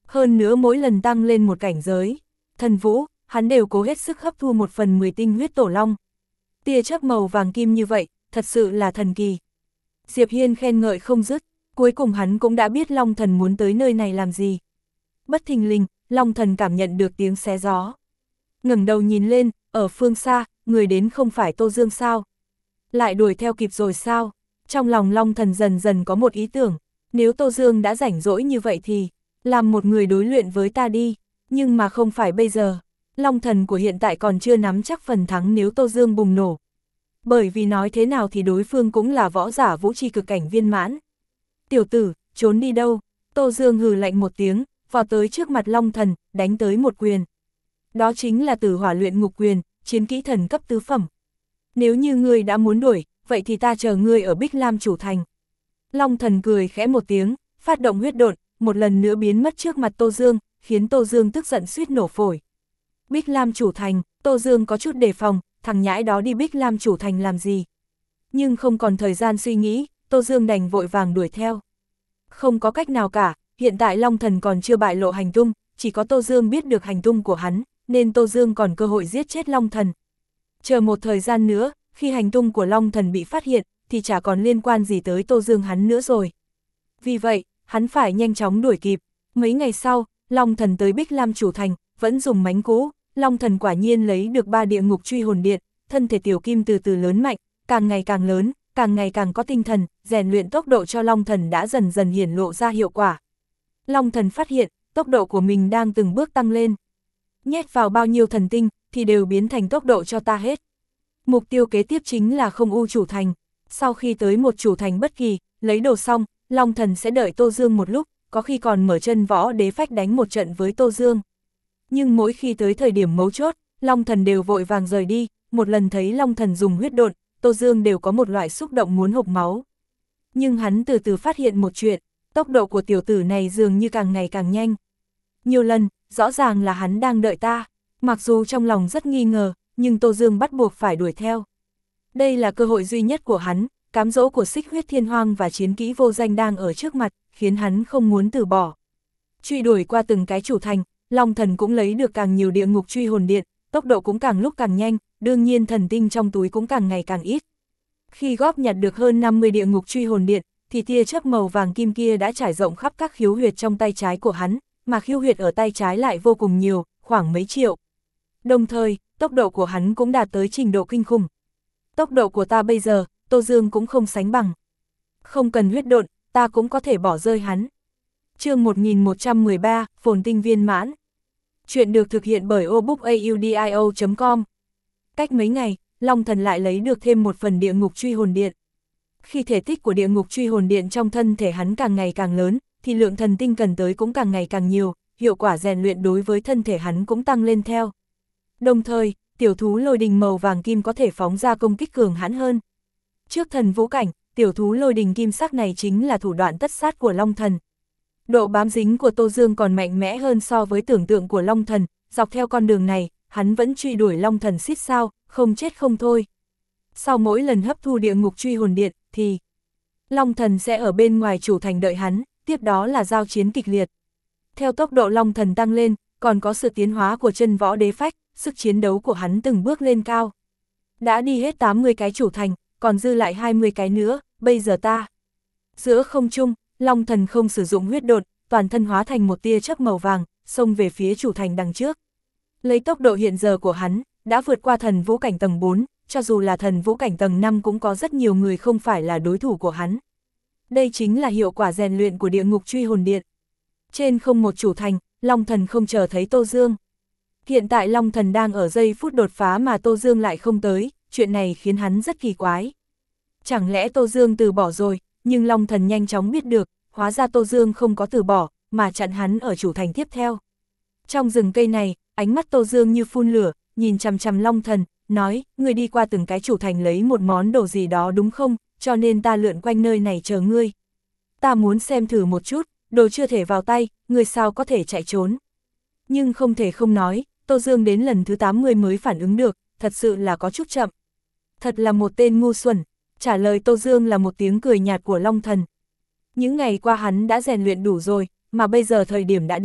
Hơn nữa mỗi lần tăng lên một cảnh giới, thần vũ, hắn đều cố hết sức hấp thu một phần mười tinh huyết tổ long. Tia chớp màu vàng kim như vậy, thật sự là thần kỳ. Diệp Hiên khen ngợi không dứt, cuối cùng hắn cũng đã biết Long Thần muốn tới nơi này làm gì. Bất thình lình, Long Thần cảm nhận được tiếng xé gió. Ngẩng đầu nhìn lên, ở phương xa, người đến không phải Tô Dương sao? Lại đuổi theo kịp rồi sao? Trong lòng Long Thần dần dần có một ý tưởng, nếu Tô Dương đã rảnh rỗi như vậy thì, làm một người đối luyện với ta đi, nhưng mà không phải bây giờ. Long Thần của hiện tại còn chưa nắm chắc phần thắng nếu Tô Dương bùng nổ. Bởi vì nói thế nào thì đối phương cũng là võ giả vũ tri cực cảnh viên mãn. Tiểu tử, trốn đi đâu? Tô Dương hừ lạnh một tiếng, vào tới trước mặt Long Thần, đánh tới một quyền. Đó chính là Tử Hỏa Luyện Ngục Quyền, chiến kỹ thần cấp tứ phẩm. Nếu như ngươi đã muốn đuổi, vậy thì ta chờ ngươi ở Bích Lam Chủ Thành. Long Thần cười khẽ một tiếng, phát động huyết độn, một lần nữa biến mất trước mặt Tô Dương, khiến Tô Dương tức giận suýt nổ phổi. Bích Lam Chủ Thành, Tô Dương có chút đề phòng, thằng nhãi đó đi Bích Lam Chủ Thành làm gì? Nhưng không còn thời gian suy nghĩ, Tô Dương đành vội vàng đuổi theo. Không có cách nào cả, hiện tại Long Thần còn chưa bại lộ hành tung, chỉ có Tô Dương biết được hành tung của hắn, nên Tô Dương còn cơ hội giết chết Long Thần. Chờ một thời gian nữa, khi hành tung của Long Thần bị phát hiện, thì chả còn liên quan gì tới Tô Dương hắn nữa rồi. Vì vậy, hắn phải nhanh chóng đuổi kịp. Mấy ngày sau, Long Thần tới Bích Lam Chủ Thành, vẫn dùng mánh cũ, Long Thần quả nhiên lấy được ba địa ngục truy hồn điện, thân thể tiểu kim từ từ lớn mạnh, càng ngày càng lớn, càng ngày càng có tinh thần, rèn luyện tốc độ cho Long Thần đã dần dần hiển lộ ra hiệu quả. Long Thần phát hiện, tốc độ của mình đang từng bước tăng lên. Nhét vào bao nhiêu thần tinh, thì đều biến thành tốc độ cho ta hết. Mục tiêu kế tiếp chính là không u chủ thành. Sau khi tới một chủ thành bất kỳ, lấy đồ xong, Long Thần sẽ đợi Tô Dương một lúc, có khi còn mở chân võ đế phách đánh một trận với Tô Dương. Nhưng mỗi khi tới thời điểm mấu chốt, Long Thần đều vội vàng rời đi, một lần thấy Long Thần dùng huyết độn, Tô Dương đều có một loại xúc động muốn hộc máu. Nhưng hắn từ từ phát hiện một chuyện, tốc độ của tiểu tử này dường như càng ngày càng nhanh. Nhiều lần, rõ ràng là hắn đang đợi ta, mặc dù trong lòng rất nghi ngờ, nhưng Tô Dương bắt buộc phải đuổi theo. Đây là cơ hội duy nhất của hắn, cám dỗ của Xích Huyết Thiên Hoang và chiến kỹ vô danh đang ở trước mặt, khiến hắn không muốn từ bỏ. Truy đuổi qua từng cái chủ thành, Long Thần cũng lấy được càng nhiều địa ngục truy hồn điện, tốc độ cũng càng lúc càng nhanh, đương nhiên thần tinh trong túi cũng càng ngày càng ít. Khi góp nhặt được hơn năm mươi địa ngục truy hồn điện, thì tia chớp màu vàng kim kia đã trải rộng khắp các khiếu huyệt trong tay trái của hắn, mà khiếu huyệt ở tay trái lại vô cùng nhiều, khoảng mấy triệu. Đồng thời, tốc độ của hắn cũng đạt tới trình độ kinh khủng. Tốc độ của ta bây giờ, Tô Dương cũng không sánh bằng. Không cần huyết độn, ta cũng có thể bỏ rơi hắn. Chương một nghìn một trăm mười ba, Phồn Tinh Viên Mãn. Chuyện được thực hiện bởi obookaudio chấm com. Cách mấy ngày, Long Thần lại lấy được thêm một phần địa ngục truy hồn điện. Khi thể tích của địa ngục truy hồn điện trong thân thể hắn càng ngày càng lớn, thì lượng thần tinh cần tới cũng càng ngày càng nhiều, hiệu quả rèn luyện đối với thân thể hắn cũng tăng lên theo. Đồng thời, tiểu thú lôi đình màu vàng kim có thể phóng ra công kích cường hãn hơn. Trước thần vũ cảnh, tiểu thú lôi đình kim sắc này chính là thủ đoạn tất sát của Long Thần. Độ bám dính của Tô Dương còn mạnh mẽ hơn so với tưởng tượng của Long Thần, dọc theo con đường này, hắn vẫn truy đuổi Long Thần xít sao, không chết không thôi. Sau mỗi lần hấp thu địa ngục truy hồn điện, thì Long Thần sẽ ở bên ngoài chủ thành đợi hắn, tiếp đó là giao chiến kịch liệt. Theo tốc độ Long Thần tăng lên, còn có sự tiến hóa của chân võ đế phách, sức chiến đấu của hắn từng bước lên cao. Đã đi hết tám mươi cái chủ thành, còn dư lại hai mươi cái nữa, bây giờ ta. Giữa không trung, Long Thần không sử dụng huyết độn, toàn thân hóa thành một tia chớp màu vàng, xông về phía chủ thành đằng trước. Lấy tốc độ hiện giờ của hắn, đã vượt qua thần vũ cảnh tầng bốn, cho dù là thần vũ cảnh tầng năm cũng có rất nhiều người không phải là đối thủ của hắn. Đây chính là hiệu quả rèn luyện của địa ngục truy hồn điện. Trên không một chủ thành, Long Thần không chờ thấy Tô Dương. Hiện tại Long Thần đang ở giây phút đột phá mà Tô Dương lại không tới, chuyện này khiến hắn rất kỳ quái. Chẳng lẽ Tô Dương từ bỏ rồi, nhưng Long Thần nhanh chóng biết được, hóa ra Tô Dương không có từ bỏ, mà chặn hắn ở chủ thành tiếp theo. Trong rừng cây này, ánh mắt Tô Dương như phun lửa, nhìn chằm chằm Long Thần, nói, ngươi đi qua từng cái chủ thành lấy một món đồ gì đó đúng không, cho nên ta lượn quanh nơi này chờ ngươi. Ta muốn xem thử một chút, đồ chưa thể vào tay, ngươi sao có thể chạy trốn. Nhưng không thể không nói, Tô Dương đến lần thứ tám mươi mới phản ứng được, thật sự là có chút chậm. Thật là một tên ngu xuẩn, trả lời Tô Dương là một tiếng cười nhạt của Long Thần. Những ngày qua hắn đã rèn luyện đủ rồi, mà bây giờ thời điểm đã đến,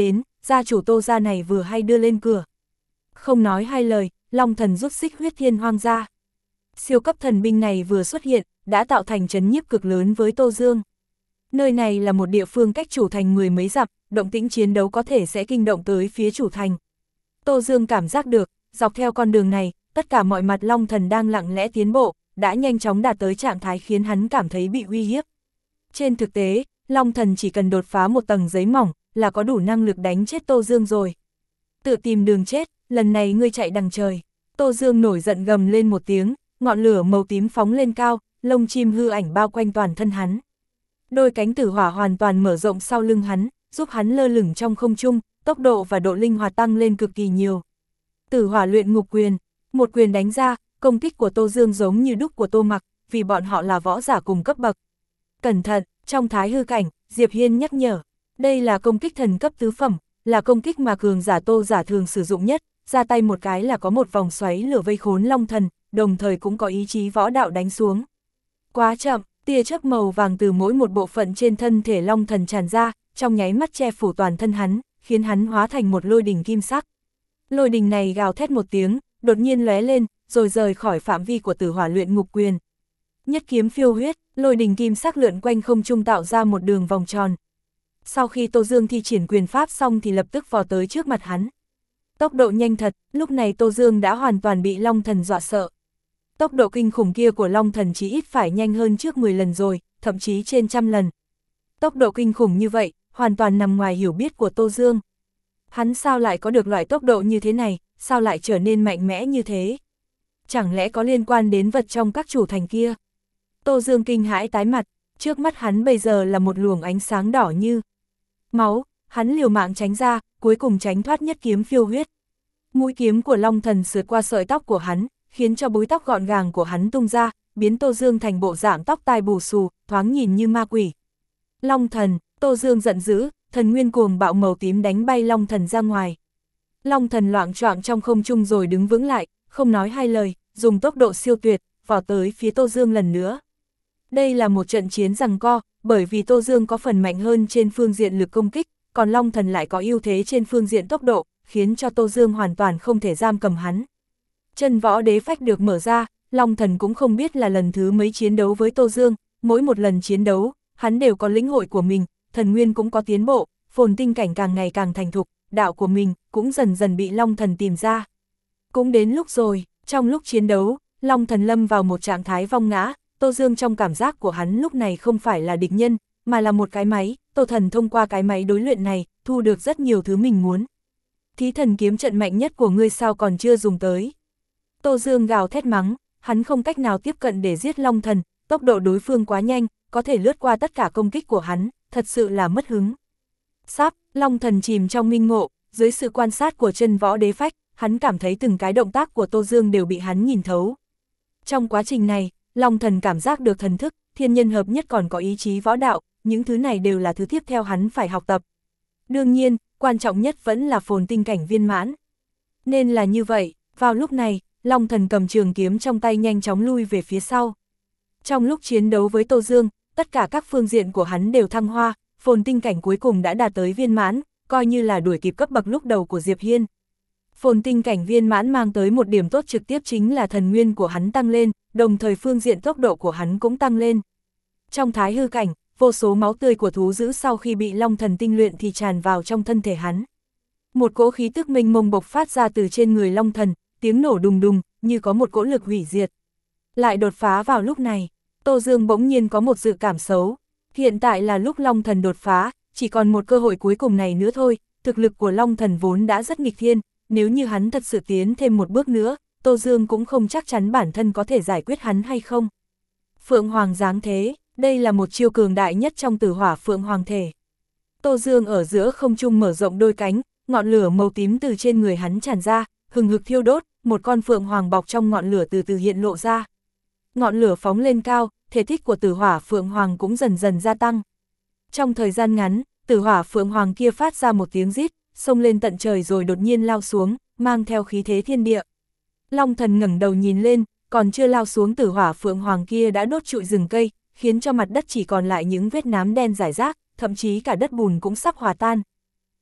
gia chủ Tô gia này vừa hay đưa lên cửa. Không nói hai lời, Long Thần rút xích huyết thiên hoang ra. Siêu cấp thần binh này vừa xuất hiện, đã tạo thành chấn nhiếp cực lớn với Tô Dương. Nơi này là một địa phương cách chủ thành mười mấy dặm, động tĩnh chiến đấu có thể sẽ kinh động tới phía chủ thành. Tô Dương cảm giác được, dọc theo con đường này, tất cả mọi mặt Long Thần đang lặng lẽ tiến bộ, đã nhanh chóng đạt tới trạng thái khiến hắn cảm thấy bị uy hiếp. Trên thực tế, Long Thần chỉ cần đột phá một tầng giấy mỏng, là có đủ năng lực đánh chết Tô Dương rồi. Tự tìm đường chết, lần này ngươi chạy đằng trời. Tô Dương nổi giận gầm lên một tiếng, ngọn lửa màu tím phóng lên cao, lông chim hư ảnh bao quanh toàn thân hắn. Đôi cánh tử hỏa hoàn toàn mở rộng sau lưng hắn, giúp hắn lơ lửng trong không trung, tốc độ và độ linh hoạt tăng lên cực kỳ nhiều. Tử hỏa luyện ngục quyền, một quyền đánh ra, công kích của Tô Dương giống như đúc của Tô Mặc, vì bọn họ là võ giả cùng cấp bậc. Cẩn thận, trong thái hư cảnh, Diệp Hiên nhắc nhở, đây là công kích thần cấp tứ phẩm, là công kích mà cường giả Tô giả thường sử dụng nhất, ra tay một cái là có một vòng xoáy lửa vây khốn Long Thần, đồng thời cũng có ý chí võ đạo đánh xuống. Quá chậm, tia chớp màu vàng từ mỗi một bộ phận trên thân thể Long Thần tràn ra, trong nháy mắt che phủ toàn thân hắn, khiến hắn hóa thành một lôi đỉnh kim sắc. Lôi đỉnh này gào thét một tiếng, đột nhiên lóe lên, rồi rời khỏi phạm vi của tử hỏa luyện ngục quyền. Nhất kiếm phiêu huyết, lôi đỉnh kim sắc lượn quanh không trung tạo ra một đường vòng tròn. Sau khi Tô Dương thi triển quyền pháp xong thì lập tức vò tới trước mặt hắn. Tốc độ nhanh thật, lúc này Tô Dương đã hoàn toàn bị Long Thần dọa sợ. Tốc độ kinh khủng kia của Long Thần chỉ ít phải nhanh hơn trước mười lần rồi, thậm chí trên trăm lần. Tốc độ kinh khủng như vậy, hoàn toàn nằm ngoài hiểu biết của Tô Dương. Hắn sao lại có được loại tốc độ như thế này, sao lại trở nên mạnh mẽ như thế? Chẳng lẽ có liên quan đến vật trong các chủ thành kia? Tô Dương kinh hãi tái mặt, trước mắt hắn bây giờ là một luồng ánh sáng đỏ như máu, hắn liều mạng tránh ra, cuối cùng tránh thoát nhất kiếm phiêu huyết. Mũi kiếm của Long Thần sượt qua sợi tóc của hắn, khiến cho búi tóc gọn gàng của hắn tung ra, biến Tô Dương thành bộ dạng tóc tai bù xù, thoáng nhìn như ma quỷ. Long Thần, Tô Dương giận dữ, thần nguyên cuồng bạo màu tím đánh bay Long Thần ra ngoài. Long Thần loạng choạng trong không trung rồi đứng vững lại, không nói hai lời, dùng tốc độ siêu tuyệt, vọt tới phía Tô Dương lần nữa. Đây là một trận chiến giằng co, bởi vì Tô Dương có phần mạnh hơn trên phương diện lực công kích, còn Long Thần lại có ưu thế trên phương diện tốc độ, khiến cho Tô Dương hoàn toàn không thể giam cầm hắn. Chân võ đế phách được mở ra, Long Thần cũng không biết là lần thứ mấy chiến đấu với Tô Dương, mỗi một lần chiến đấu, hắn đều có lĩnh hội của mình, thần nguyên cũng có tiến bộ, phồn tinh cảnh càng ngày càng thành thục, đạo của mình cũng dần dần bị Long Thần tìm ra. Cũng đến lúc rồi, trong lúc chiến đấu, Long Thần lâm vào một trạng thái vong ngã, Tô Dương trong cảm giác của hắn lúc này không phải là địch nhân, mà là một cái máy, Tô Thần thông qua cái máy đối luyện này, thu được rất nhiều thứ mình muốn. Thí thần kiếm trận mạnh nhất của ngươi sao còn chưa dùng tới? Tô Dương gào thét mắng, hắn không cách nào tiếp cận để giết Long Thần, tốc độ đối phương quá nhanh, có thể lướt qua tất cả công kích của hắn, thật sự là mất hứng. Sắp, Long Thần chìm trong minh ngộ, dưới sự quan sát của chân võ đế phách, hắn cảm thấy từng cái động tác của Tô Dương đều bị hắn nhìn thấu. Trong quá trình này, Long Thần cảm giác được thần thức, thiên nhân hợp nhất còn có ý chí võ đạo, những thứ này đều là thứ tiếp theo hắn phải học tập. Đương nhiên, quan trọng nhất vẫn là phồn tinh cảnh viên mãn. Nên là như vậy, vào lúc này, Long Thần cầm trường kiếm trong tay nhanh chóng lui về phía sau. Trong lúc chiến đấu với Tô Dương, tất cả các phương diện của hắn đều thăng hoa, phồn tinh cảnh cuối cùng đã đạt tới viên mãn, coi như là đuổi kịp cấp bậc lúc đầu của Diệp Hiên. Phồn tinh cảnh viên mãn mang tới một điểm tốt trực tiếp chính là thần nguyên của hắn tăng lên, đồng thời phương diện tốc độ của hắn cũng tăng lên. Trong thái hư cảnh, vô số máu tươi của thú dữ sau khi bị Long Thần tinh luyện thì tràn vào trong thân thể hắn. Một cỗ khí tức mênh mông bộc phát ra từ trên người Long Thần, tiếng nổ đùng đùng, như có một cỗ lực hủy diệt. Lại đột phá vào lúc này, Tô Dương bỗng nhiên có một dự cảm xấu. Hiện tại là lúc Long Thần đột phá, chỉ còn một cơ hội cuối cùng này nữa thôi, thực lực của Long Thần vốn đã rất nghịch thiên, nếu như hắn thật sự tiến thêm một bước nữa, Tô Dương cũng không chắc chắn bản thân có thể giải quyết hắn hay không. Phượng Hoàng giáng thế, đây là một chiêu cường đại nhất trong tử hỏa Phượng Hoàng thể. Tô Dương ở giữa không trung mở rộng đôi cánh, ngọn lửa màu tím từ trên người hắn tràn ra, hừng hực thiêu đốt, một con Phượng Hoàng bọc trong ngọn lửa từ từ hiện lộ ra. Ngọn lửa phóng lên cao, thể tích của tử hỏa Phượng Hoàng cũng dần dần gia tăng. Trong thời gian ngắn, tử hỏa Phượng Hoàng kia phát ra một tiếng rít, xông lên tận trời rồi đột nhiên lao xuống, mang theo khí thế thiên địa. Long Thần ngẩng đầu nhìn lên, còn chưa lao xuống tử hỏa Phượng Hoàng kia đã đốt trụi rừng cây, khiến cho mặt đất chỉ còn lại những vết nám đen rải rác, thậm chí cả đất bùn cũng sắp hòa tan.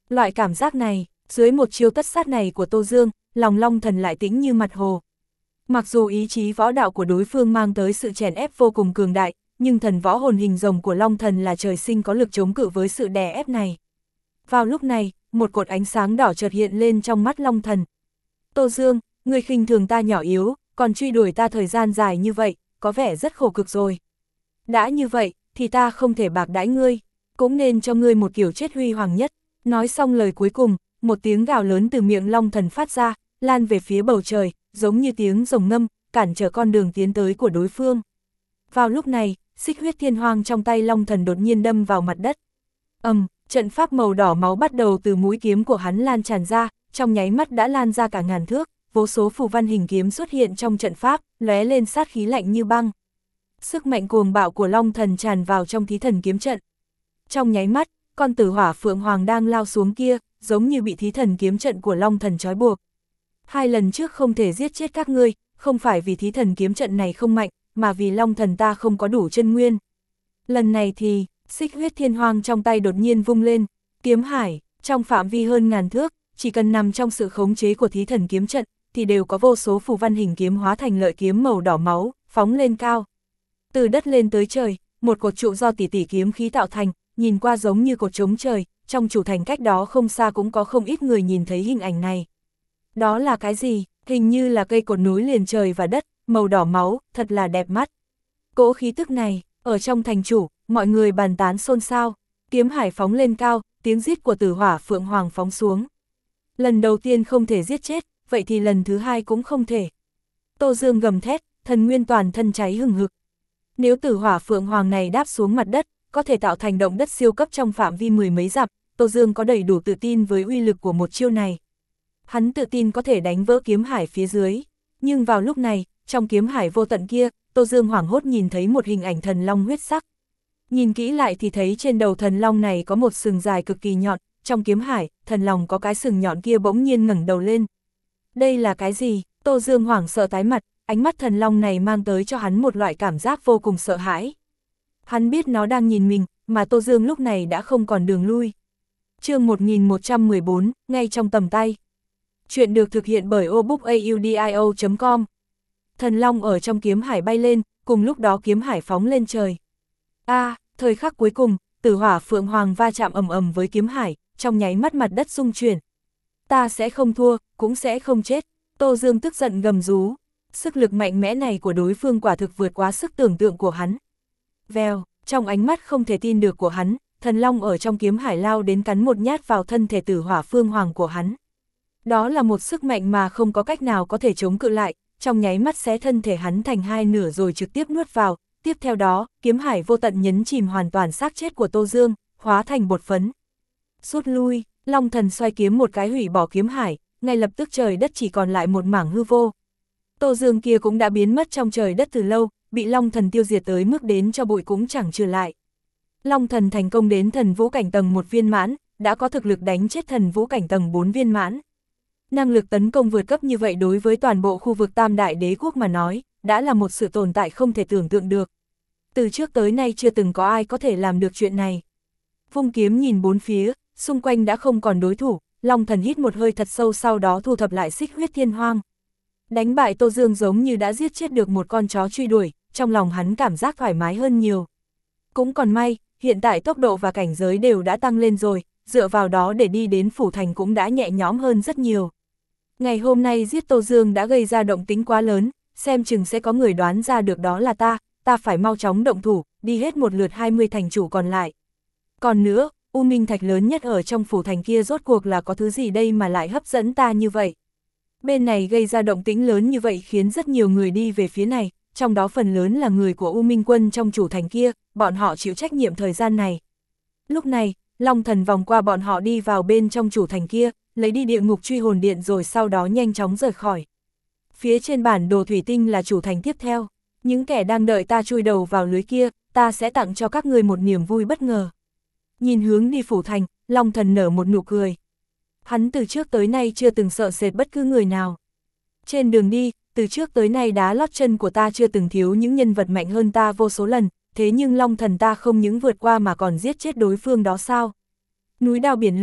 Loại cảm giác này, dưới một chiêu tất sát này của Tô Dương, lòng Long Thần lại tĩnh như mặt hồ. Mặc dù ý chí võ đạo của đối phương mang tới sự chèn ép vô cùng cường đại, nhưng thần võ hồn hình rồng của Long Thần là trời sinh có lực chống cự với sự đè ép này. Vào lúc này, một cột ánh sáng đỏ chợt hiện lên trong mắt Long Thần. Tô Dương, ngươi khinh thường ta nhỏ yếu, còn truy đuổi ta thời gian dài như vậy, có vẻ rất khổ cực rồi. Đã như vậy, thì ta không thể bạc đãi ngươi, cũng nên cho ngươi một kiểu chết huy hoàng nhất. Nói xong lời cuối cùng, một tiếng gào lớn từ miệng Long Thần phát ra, lan về phía bầu trời, giống như tiếng rồng ngâm, cản trở con đường tiến tới của đối phương. Vào lúc này, xích huyết thiên hoang trong tay Long Thần đột nhiên đâm vào mặt đất. Ầm, um, trận pháp màu đỏ máu bắt đầu từ mũi kiếm của hắn lan tràn ra, trong nháy mắt đã lan ra cả ngàn thước, vô số phù văn hình kiếm xuất hiện trong trận pháp, lóe lên sát khí lạnh như băng. Sức mạnh cuồng bạo của Long Thần tràn vào trong thí thần kiếm trận. Trong nháy mắt, con tử hỏa phượng hoàng đang lao xuống kia, giống như bị thí thần kiếm trận của Long Thần trói buộc. Hai lần trước không thể giết chết các ngươi, không phải vì thí thần kiếm trận này không mạnh, mà vì Long Thần ta không có đủ chân nguyên. Lần này thì, xích huyết thiên hoang trong tay đột nhiên vung lên, kiếm hải, trong phạm vi hơn ngàn thước, chỉ cần nằm trong sự khống chế của thí thần kiếm trận, thì đều có vô số phù văn hình kiếm hóa thành lợi kiếm màu đỏ máu, phóng lên cao. Từ đất lên tới trời, một cột trụ do tỷ tỷ kiếm khí tạo thành, nhìn qua giống như cột trống trời, trong chủ thành cách đó không xa cũng có không ít người nhìn thấy hình ảnh này. Đó là cái gì? Hình như là cây cột núi liền trời và đất, màu đỏ máu, thật là đẹp mắt. Cỗ khí tức này, ở trong thành chủ, mọi người bàn tán xôn xao, kiếm hải phóng lên cao, tiếng rít của tử hỏa phượng hoàng phóng xuống. Lần đầu tiên không thể giết chết, vậy thì lần thứ hai cũng không thể. Tô Dương gầm thét, thần nguyên toàn thân cháy hừng hực. Nếu tử hỏa phượng hoàng này đáp xuống mặt đất, có thể tạo thành động đất siêu cấp trong phạm vi mười mấy dặm, Tô Dương có đầy đủ tự tin với uy lực của một chiêu này. Hắn tự tin có thể đánh vỡ kiếm hải phía dưới. Nhưng vào lúc này, trong kiếm hải vô tận kia, Tô Dương hoảng hốt nhìn thấy một hình ảnh thần long huyết sắc. Nhìn kỹ lại thì thấy trên đầu thần long này có một sừng dài cực kỳ nhọn, trong kiếm hải, thần long có cái sừng nhọn kia bỗng nhiên ngẩng đầu lên. Đây là cái gì? Tô Dương hoảng sợ tái mặt, ánh mắt thần long này mang tới cho hắn một loại cảm giác vô cùng sợ hãi. Hắn biết nó đang nhìn mình, mà Tô Dương lúc này đã không còn đường lui. Chương một nghìn một trăm mười bốn, ngay trong tầm tay. Chuyện được thực hiện bởi obookaudio chấm com. Thần long ở trong kiếm hải bay lên, cùng lúc đó kiếm hải phóng lên trời. A, à, thời khắc cuối cùng, tử hỏa phượng hoàng va chạm ầm ầm với kiếm hải, trong nháy mắt mặt đất rung chuyển. Ta sẽ không thua, cũng sẽ không chết. Tô Dương tức giận gầm rú. Sức lực mạnh mẽ này của đối phương quả thực vượt quá sức tưởng tượng của hắn. Vèo, trong ánh mắt không thể tin được của hắn, thần long ở trong kiếm hải lao đến cắn một nhát vào thân thể tử hỏa phương hoàng của hắn. Đó là một sức mạnh mà không có cách nào có thể chống cự lại, trong nháy mắt xé thân thể hắn thành hai nửa rồi trực tiếp nuốt vào. Tiếp theo đó, kiếm hải vô tận nhấn chìm hoàn toàn xác chết của Tô Dương, hóa thành bột phấn. Rút lui, Long Thần xoay kiếm một cái hủy bỏ kiếm hải, ngay lập tức trời đất chỉ còn lại một mảng hư vô. Tô Dương kia cũng đã biến mất trong trời đất từ lâu, bị Long Thần tiêu diệt tới mức đến cho bụi cũng chẳng trừ lại. Long Thần thành công đến thần vũ cảnh tầng một viên mãn, đã có thực lực đánh chết thần vũ cảnh tầng bốn viên mãn. Năng lực tấn công vượt cấp như vậy đối với toàn bộ khu vực Tam Đại Đế Quốc mà nói, đã là một sự tồn tại không thể tưởng tượng được. Từ trước tới nay chưa từng có ai có thể làm được chuyện này. Vung kiếm nhìn bốn phía, xung quanh đã không còn đối thủ, Long Thần hít một hơi thật sâu sau đó thu thập lại xích huyết thiên hoang. Đánh bại Tô Dương giống như đã giết chết được một con chó truy đuổi, trong lòng hắn cảm giác thoải mái hơn nhiều. Cũng còn may, hiện tại tốc độ và cảnh giới đều đã tăng lên rồi, dựa vào đó để đi đến phủ thành cũng đã nhẹ nhõm hơn rất nhiều. Ngày hôm nay giết Tô Dương đã gây ra động tĩnh quá lớn, xem chừng sẽ có người đoán ra được đó là ta, ta phải mau chóng động thủ, đi hết một lượt hai mươi thành chủ còn lại. Còn nữa, U Minh Thạch lớn nhất ở trong phủ thành kia rốt cuộc là có thứ gì đây mà lại hấp dẫn ta như vậy? Bên này gây ra động tĩnh lớn như vậy khiến rất nhiều người đi về phía này, trong đó phần lớn là người của U Minh quân trong chủ thành kia, bọn họ chịu trách nhiệm thời gian này. Lúc này, Long Thần vòng qua bọn họ đi vào bên trong chủ thành kia, lấy đi địa ngục truy hồn điện rồi sau đó nhanh chóng rời khỏi. Phía trên bản đồ thủy tinh là chủ thành tiếp theo, những kẻ đang đợi ta chui đầu vào lưới kia, ta sẽ tặng cho các ngươi một niềm vui bất ngờ. Nhìn hướng đi phủ thành, Long Thần nở một nụ cười. Hắn từ trước tới nay chưa từng sợ sệt bất cứ người nào. Trên đường đi, từ trước tới nay đá lót chân của ta chưa từng thiếu những nhân vật mạnh hơn ta vô số lần, thế nhưng Long Thần ta không những vượt qua mà còn giết chết đối phương đó sao? Núi đao biển lửa,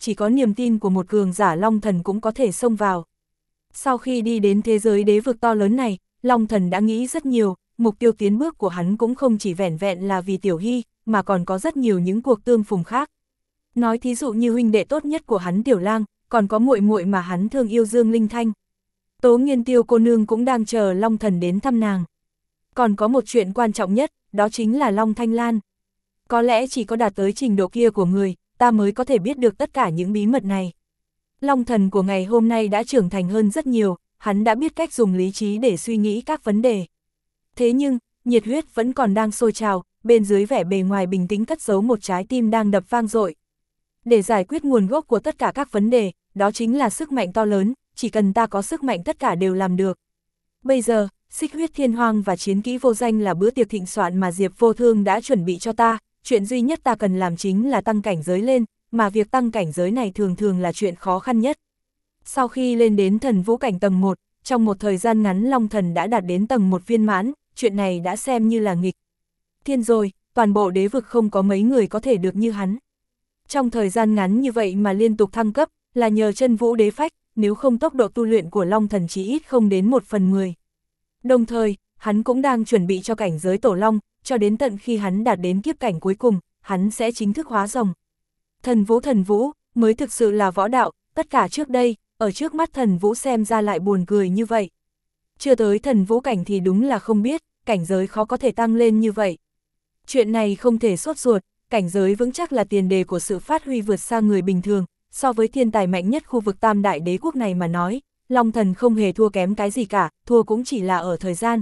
chỉ có niềm tin của một cường giả Long Thần cũng có thể xông vào. Sau khi đi đến thế giới đế vực to lớn này, Long Thần đã nghĩ rất nhiều, mục tiêu tiến bước của hắn cũng không chỉ vẻn vẹn là vì Tiểu Hy, mà còn có rất nhiều những cuộc tương phùng khác. Nói thí dụ như huynh đệ tốt nhất của hắn Tiểu Lang, còn có muội muội mà hắn thương yêu Dương Linh Thanh. Tố Nghiên Tiêu cô nương cũng đang chờ Long Thần đến thăm nàng. Còn có một chuyện quan trọng nhất, đó chính là Long Thanh Lan. Có lẽ chỉ có đạt tới trình độ kia của người, ta mới có thể biết được tất cả những bí mật này. Long Thần của ngày hôm nay đã trưởng thành hơn rất nhiều, hắn đã biết cách dùng lý trí để suy nghĩ các vấn đề. Thế nhưng, nhiệt huyết vẫn còn đang sôi trào, bên dưới vẻ bề ngoài bình tĩnh cất giấu một trái tim đang đập vang dội. Để giải quyết nguồn gốc của tất cả các vấn đề, đó chính là sức mạnh to lớn, chỉ cần ta có sức mạnh tất cả đều làm được. Bây giờ, Xích Huyết Thiên Hoang và Chiến Kỹ Vô Danh là bữa tiệc thịnh soạn mà Diệp Vô Thương đã chuẩn bị cho ta, chuyện duy nhất ta cần làm chính là tăng cảnh giới lên, mà việc tăng cảnh giới này thường thường là chuyện khó khăn nhất. Sau khi lên đến thần vũ cảnh tầng một, trong một thời gian ngắn Long Thần đã đạt đến tầng một viên mãn, chuyện này đã xem như là nghịch thiên rồi, toàn bộ đế vực không có mấy người có thể được như hắn. Trong thời gian ngắn như vậy mà liên tục thăng cấp, là nhờ chân vũ đế phách, nếu không tốc độ tu luyện của Long Thần chỉ ít không đến một phần mười. Đồng thời, hắn cũng đang chuẩn bị cho cảnh giới tổ long, cho đến tận khi hắn đạt đến kiếp cảnh cuối cùng, hắn sẽ chính thức hóa rồng. Thần vũ thần vũ, mới thực sự là võ đạo, tất cả trước đây, ở trước mắt thần vũ xem ra lại buồn cười như vậy. Chưa tới thần vũ cảnh thì đúng là không biết, cảnh giới khó có thể tăng lên như vậy. Chuyện này không thể sốt ruột, cảnh giới vững chắc là tiền đề của sự phát huy vượt xa người bình thường, so với thiên tài mạnh nhất khu vực tam đại đế quốc này mà nói, Long Thần không hề thua kém cái gì cả, thua cũng chỉ là ở thời gian.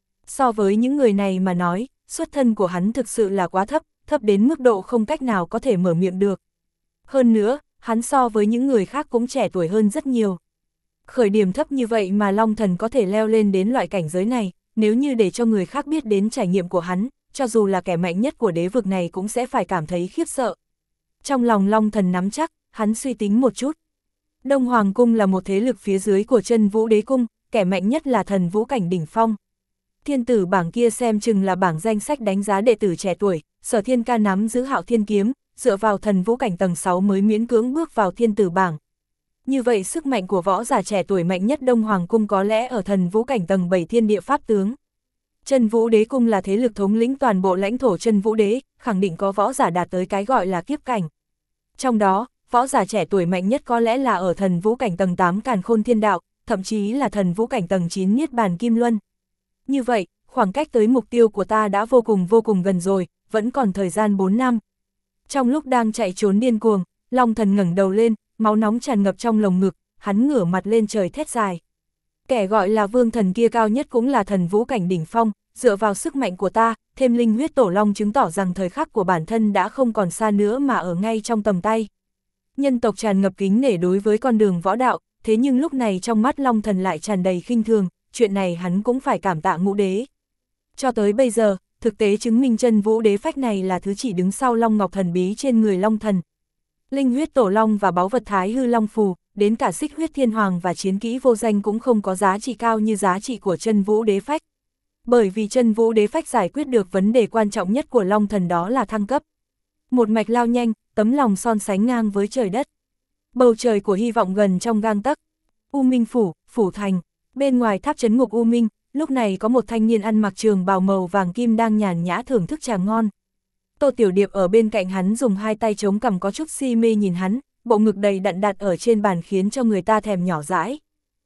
So với những người này mà nói, xuất thân của hắn thực sự là quá thấp, thấp đến mức độ không cách nào có thể mở miệng được. Hơn nữa, hắn so với những người khác cũng trẻ tuổi hơn rất nhiều. Khởi điểm thấp như vậy mà Long Thần có thể leo lên đến loại cảnh giới này, nếu như để cho người khác biết đến trải nghiệm của hắn, cho dù là kẻ mạnh nhất của đế vực này cũng sẽ phải cảm thấy khiếp sợ. Trong lòng Long Thần nắm chắc, hắn suy tính một chút. Đông Hoàng Cung là một thế lực phía dưới của chân vũ đế cung, kẻ mạnh nhất là thần vũ cảnh đỉnh phong. Thiên tử bảng kia xem chừng là bảng danh sách đánh giá đệ tử trẻ tuổi, Sở Thiên Ca nắm giữ Hạo Thiên Kiếm, dựa vào thần vũ cảnh tầng sáu mới miễn cưỡng bước vào thiên tử bảng. Như vậy sức mạnh của võ giả trẻ tuổi mạnh nhất Đông Hoàng Cung có lẽ ở thần vũ cảnh tầng bảy thiên địa pháp tướng. Chân vũ đế cung là thế lực thống lĩnh toàn bộ lãnh thổ chân vũ đế, khẳng định có võ giả đạt tới cái gọi là kiếp cảnh. Trong đó, võ giả trẻ tuổi mạnh nhất có lẽ là ở thần vũ cảnh tầng tám Càn Khôn Thiên Đạo, thậm chí là thần vũ cảnh tầng chín Niết Bàn Kim Luân. Như vậy, khoảng cách tới mục tiêu của ta đã vô cùng vô cùng gần rồi, vẫn còn thời gian bốn năm. Trong lúc đang chạy trốn điên cuồng, Long Thần ngẩng đầu lên, máu nóng tràn ngập trong lồng ngực, hắn ngửa mặt lên trời thét dài. Kẻ gọi là vương thần kia cao nhất cũng là thần vũ cảnh đỉnh phong, dựa vào sức mạnh của ta, thêm linh huyết tổ long chứng tỏ rằng thời khắc của bản thân đã không còn xa nữa mà ở ngay trong tầm tay. Nhân tộc tràn ngập kính nể đối với con đường võ đạo, thế nhưng lúc này trong mắt Long Thần lại tràn đầy khinh thường, chuyện này hắn cũng phải cảm tạ ngũ đế. Cho tới bây giờ, thực tế chứng minh chân vũ đế phách này là thứ chỉ đứng sau long ngọc thần bí trên người Long Thần. Linh huyết tổ long và báu vật thái hư long phù, đến cả xích huyết thiên hoàng và chiến kỹ vô danh cũng không có giá trị cao như giá trị của chân vũ đế phách. Bởi vì chân vũ đế phách giải quyết được vấn đề quan trọng nhất của Long Thần, đó là thăng cấp. Một mạch lao nhanh, tấm lòng son sánh ngang với trời đất. Bầu trời của hy vọng gần trong gang tấc. U Minh phủ, phủ thành, bên ngoài tháp trấn ngục U Minh, lúc này có một thanh niên ăn mặc trường bào màu vàng kim đang nhàn nhã thưởng thức trà ngon. Tô Tiểu Điệp ở bên cạnh hắn dùng hai tay chống cằm có chút si mê nhìn hắn, bộ ngực đầy đặn đặt ở trên bàn khiến cho người ta thèm nhỏ dãi.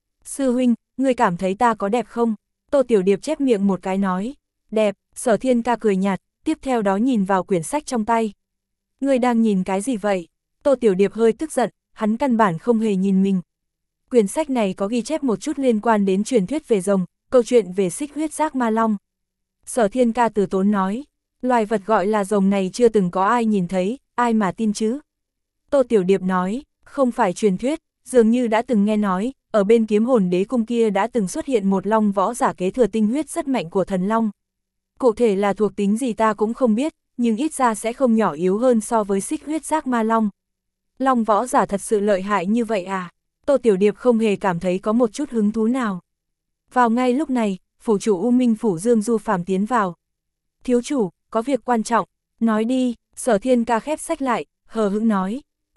Sư huynh, ngươi cảm thấy ta có đẹp không? Tô Tiểu Điệp chép miệng một cái nói. Đẹp. Sở Thiên Ca cười nhạt, tiếp theo đó nhìn vào quyển sách trong tay. Ngươi đang nhìn cái gì vậy? Tô Tiểu Điệp hơi tức giận, hắn căn bản không hề nhìn mình. Quyển sách này có ghi chép một chút liên quan đến truyền thuyết về rồng, câu chuyện về xích huyết giác ma long. Sở Thiên Ca từ tốn nói, loài vật gọi là rồng này chưa từng có ai nhìn thấy, ai mà tin chứ? Tô Tiểu Điệp nói, không phải truyền thuyết, dường như đã từng nghe nói, ở bên kiếm hồn đế cung kia đã từng xuất hiện một long võ giả kế thừa tinh huyết rất mạnh của thần long. Cụ thể là thuộc tính gì ta cũng không biết, nhưng ít ra sẽ không nhỏ yếu hơn so với xích huyết giác ma long. Long võ giả thật sự lợi hại như vậy à? Tô Tiểu Điệp không hề cảm thấy có một chút hứng thú nào. Vào ngay lúc này, phủ chủ U Minh phủ Dương Du Phàm tiến vào. Thiếu chủ, có việc quan trọng, nói đi. Sở Thiên Ca khép sách lại, hờ hững nói.